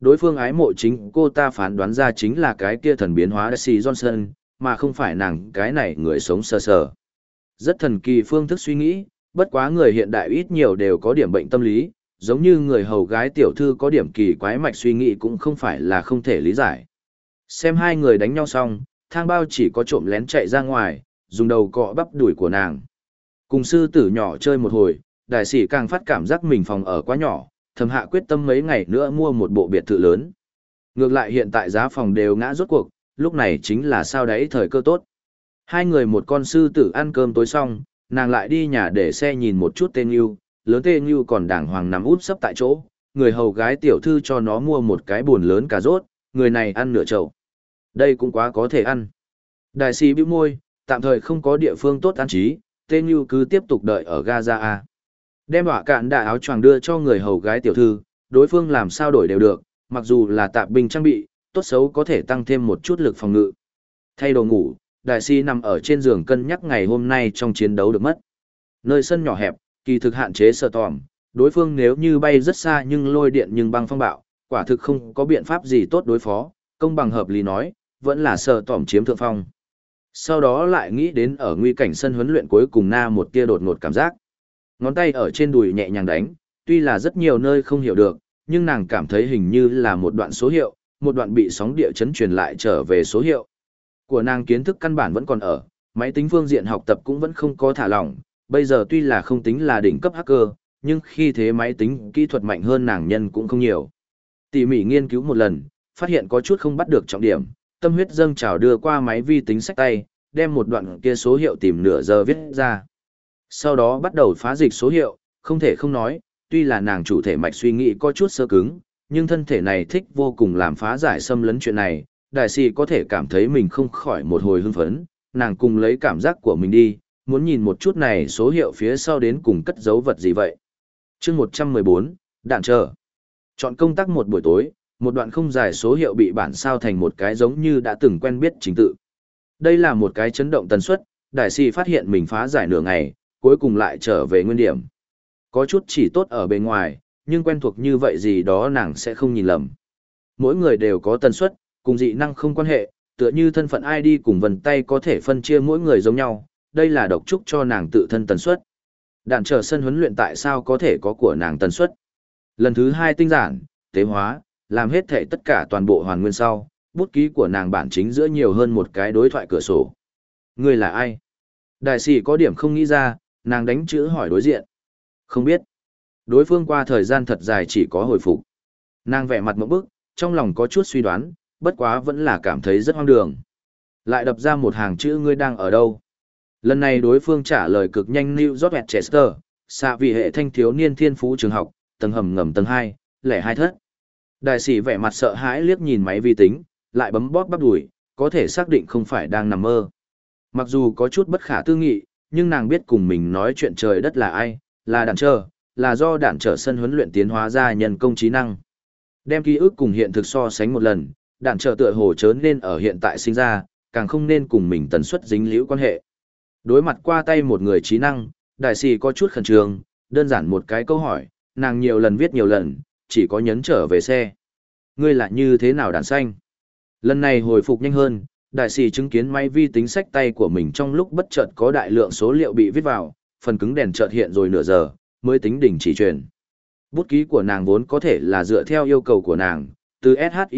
đối phương ái mộ chính cô ta phán đoán ra chính là cái kia thần biến hóa Darcy Johnson, mà không phải nàng cái này người sống sờ sờ. Rất thần kỳ phương thức suy nghĩ, bất quá người hiện đại ít nhiều đều có điểm bệnh tâm lý, giống như người hầu gái tiểu thư có điểm kỳ quái mạch suy nghĩ cũng không phải là không thể lý giải. Xem hai người đánh nhau xong, thang bao chỉ có trộm lén chạy ra ngoài, dùng đầu cọ bắp đùi của nàng. Cùng sư tử nhỏ chơi một hồi, đại sĩ càng phát cảm giác mình phòng ở quá nhỏ, thầm hạ quyết tâm mấy ngày nữa mua một bộ biệt thự lớn. Ngược lại hiện tại giá phòng đều ngã rốt cuộc, lúc này chính là sao đấy thời cơ tốt. Hai người một con sư tử ăn cơm tối xong, nàng lại đi nhà để xe nhìn một chút tên Ngưu, lớn tên Ngưu còn đàng hoàng nằm út sấp tại chỗ, người hầu gái tiểu thư cho nó mua một cái buồn lớn cà rốt, người này ăn nửa chậu. Đây cũng quá có thể ăn. Đại sĩ bĩu môi, tạm thời không có địa phương tốt ăn trí, tên Ngưu cứ tiếp tục đợi ở Gaza A. Đem họa cạn đại áo choàng đưa cho người hầu gái tiểu thư, đối phương làm sao đổi đều được, mặc dù là tạp binh trang bị, tốt xấu có thể tăng thêm một chút lực phòng ngự. Thay đồ ngủ, đại sĩ nằm ở trên giường cân nhắc ngày hôm nay trong chiến đấu được mất. Nơi sân nhỏ hẹp, kỳ thực hạn chế sờ tòm, đối phương nếu như bay rất xa nhưng lôi điện nhưng băng phong bạo, quả thực không có biện pháp gì tốt đối phó, công bằng hợp lý nói, vẫn là sờ tòm chiếm thượng phong. Sau đó lại nghĩ đến ở nguy cảnh sân huấn luyện cuối cùng na một tia đột ngột cảm giác. Ngón tay ở trên đùi nhẹ nhàng đánh, tuy là rất nhiều nơi không hiểu được, nhưng nàng cảm thấy hình như là một đoạn số hiệu, một đoạn bị sóng địa chấn truyền lại trở về số hiệu. Của nàng kiến thức căn bản vẫn còn ở, máy tính phương diện học tập cũng vẫn không có thả lỏng, bây giờ tuy là không tính là đỉnh cấp hacker, nhưng khi thế máy tính kỹ thuật mạnh hơn nàng nhân cũng không nhiều. Tỉ mỉ nghiên cứu một lần, phát hiện có chút không bắt được trọng điểm, tâm huyết dâng trào đưa qua máy vi tính sách tay, đem một đoạn kia số hiệu tìm nửa giờ viết ra. Sau đó bắt đầu phá dịch số hiệu, không thể không nói, tuy là nàng chủ thể mạch suy nghĩ có chút sơ cứng, nhưng thân thể này thích vô cùng làm phá giải xâm lấn chuyện này, đại sĩ có thể cảm thấy mình không khỏi một hồi hưng phấn, nàng cùng lấy cảm giác của mình đi, muốn nhìn một chút này số hiệu phía sau đến cùng cất dấu vật gì vậy. Chương một trăm mười bốn, đạn chờ. Chọn công tác một buổi tối, một đoạn không dài số hiệu bị bản sao thành một cái giống như đã từng quen biết trình tự. Đây là một cái chấn động tần suất, đại sĩ phát hiện mình phá giải nửa ngày, cuối cùng lại trở về nguyên điểm. Có chút chỉ tốt ở bên ngoài, nhưng quen thuộc như vậy gì đó nàng sẽ không nhìn lầm. Mỗi người đều có tần suất, cùng dị năng không quan hệ, tựa như thân phận i đê cùng vân tay có thể phân chia mỗi người giống nhau, đây là độc trúc cho nàng tự thân tần suất. Đạn trở sân huấn luyện tại sao có thể có của nàng tần suất. Lần thứ hai tinh giản, tế hóa, làm hết thể tất cả toàn bộ hoàn nguyên sau, bút ký của nàng bản chính giữa nhiều hơn một cái đối thoại cửa sổ. Người là ai? Đại sĩ có điểm không nghĩ ra, nàng đánh chữ hỏi đối diện. Không biết. Đối phương qua thời gian thật dài chỉ có hồi phục. Nàng vẻ mặt một bức, trong lòng có chút suy đoán, bất quá vẫn là cảm thấy rất hoang đường. Lại đập ra một hàng chữ ngươi đang ở đâu. Lần này đối phương trả lời cực nhanh New York Manchester, xạ vị hệ thanh thiếu niên thiên phú trường học, tầng hầm ngầm tầng hai, lẻ hai thất. Đại sĩ vẻ mặt sợ hãi liếc nhìn máy vi tính, lại bấm bóp bắp đùi, có thể xác định không phải đang nằm mơ. Mặc dù có chút bất khả tư nghị, nhưng nàng biết cùng mình nói chuyện trời đất là ai, là đạn trở, là do đạn trở sân huấn luyện tiến hóa ra nhân công trí năng. Đem ký ức cùng hiện thực so sánh một lần, đạn trở tựa hồ chớ nên ở hiện tại sinh ra, càng không nên cùng mình tần suất dính liễu quan hệ. Đối mặt qua tay một người trí năng, đại sĩ có chút khẩn trương, đơn giản một cái câu hỏi, nàng nhiều lần viết nhiều lần, chỉ có nhấn trở về xe. Ngươi là như thế nào đạn xanh? Lần này hồi phục nhanh hơn, đại sĩ chứng kiến máy vi tính sách tay của mình trong lúc bất chợt có đại lượng số liệu bị viết vào, phần cứng đèn chợt hiện rồi nửa giờ, mới tính đỉnh chỉ truyền. Bút ký của nàng vốn có thể là dựa theo yêu cầu của nàng, từ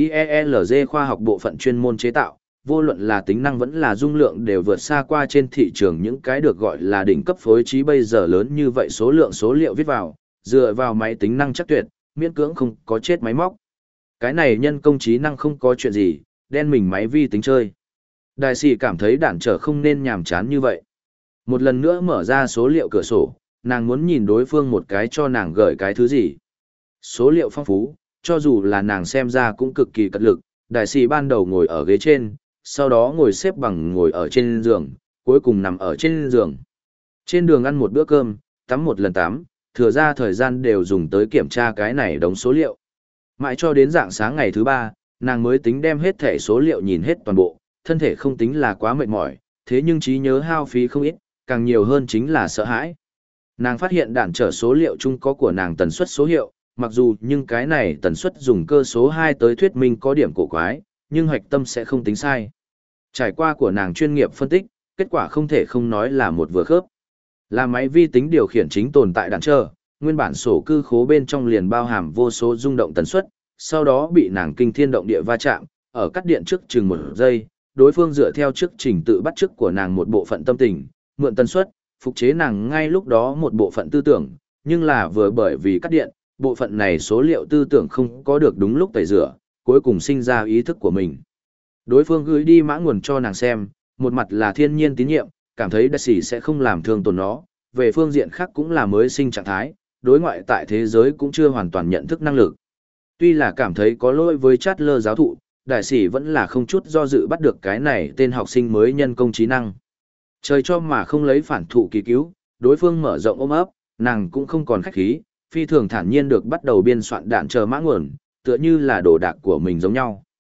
SHIELZ khoa học bộ phận chuyên môn chế tạo, vô luận là tính năng vẫn là dung lượng đều vượt xa qua trên thị trường những cái được gọi là đỉnh cấp phối trí bây giờ lớn như vậy số lượng số liệu viết vào, dựa vào máy tính năng chắc tuyệt, miễn cưỡng không có chết máy móc. Cái này nhân công trí năng không có chuyện gì, đen mình máy vi tính chơi. Đại sĩ cảm thấy đạn trở không nên nhàm chán như vậy. Một lần nữa mở ra số liệu cửa sổ, nàng muốn nhìn đối phương một cái cho nàng gửi cái thứ gì. Số liệu phong phú, cho dù là nàng xem ra cũng cực kỳ cật lực, đại sĩ ban đầu ngồi ở ghế trên, sau đó ngồi xếp bằng ngồi ở trên giường, cuối cùng nằm ở trên giường. Trên đường ăn một bữa cơm, tắm một lần tắm, thừa ra thời gian đều dùng tới kiểm tra cái này đống số liệu. Mãi cho đến rạng sáng ngày thứ ba, nàng mới tính đem hết thẻ số liệu nhìn hết toàn bộ, thân thể không tính là quá mệt mỏi, thế nhưng trí nhớ hao phí không ít, càng nhiều hơn chính là sợ hãi. Nàng phát hiện đạn trở số liệu chung có của nàng tần suất số hiệu, mặc dù nhưng cái này tần suất dùng cơ số hai tới thuyết minh có điểm cổ quái, nhưng hoạch tâm sẽ không tính sai. Trải qua của nàng chuyên nghiệp phân tích, kết quả không thể không nói là một vừa khớp. Là máy vi tính điều khiển chính tồn tại đạn trơ, nguyên bản sổ cư khố bên trong liền bao hàm vô số rung động tần suất, sau đó bị nàng kinh thiên động địa va chạm, ở cắt điện trước chừng một giây, đối phương dựa theo trước trình tự bắt chước của nàng một bộ phận tâm tình, mượn tần suất, phục chế nàng ngay lúc đó một bộ phận tư tưởng, nhưng là vừa bởi vì cắt điện, bộ phận này số liệu tư tưởng không có được đúng lúc tẩy rửa, cuối cùng sinh ra ý thức của mình. Đối phương gửi đi mã nguồn cho nàng xem, một mặt là thiên nhiên tín nhiệm, cảm thấy đại sĩ sẽ không làm thương tổn nó, về phương diện khác cũng là mới sinh trạng thái, đối ngoại tại thế giới cũng chưa hoàn toàn nhận thức năng lực. Tuy là cảm thấy có lỗi với Chatler giáo thụ, đại sĩ vẫn là không chút do dự bắt được cái này tên học sinh mới nhân công trí năng. Trời cho mà không lấy phản thụ kỳ cứu, đối phương mở rộng ôm ấp, nàng cũng không còn khách khí, phi thường thản nhiên được bắt đầu biên soạn đạn chờ mã nguồn, tựa như là đồ đạc của mình giống nhau.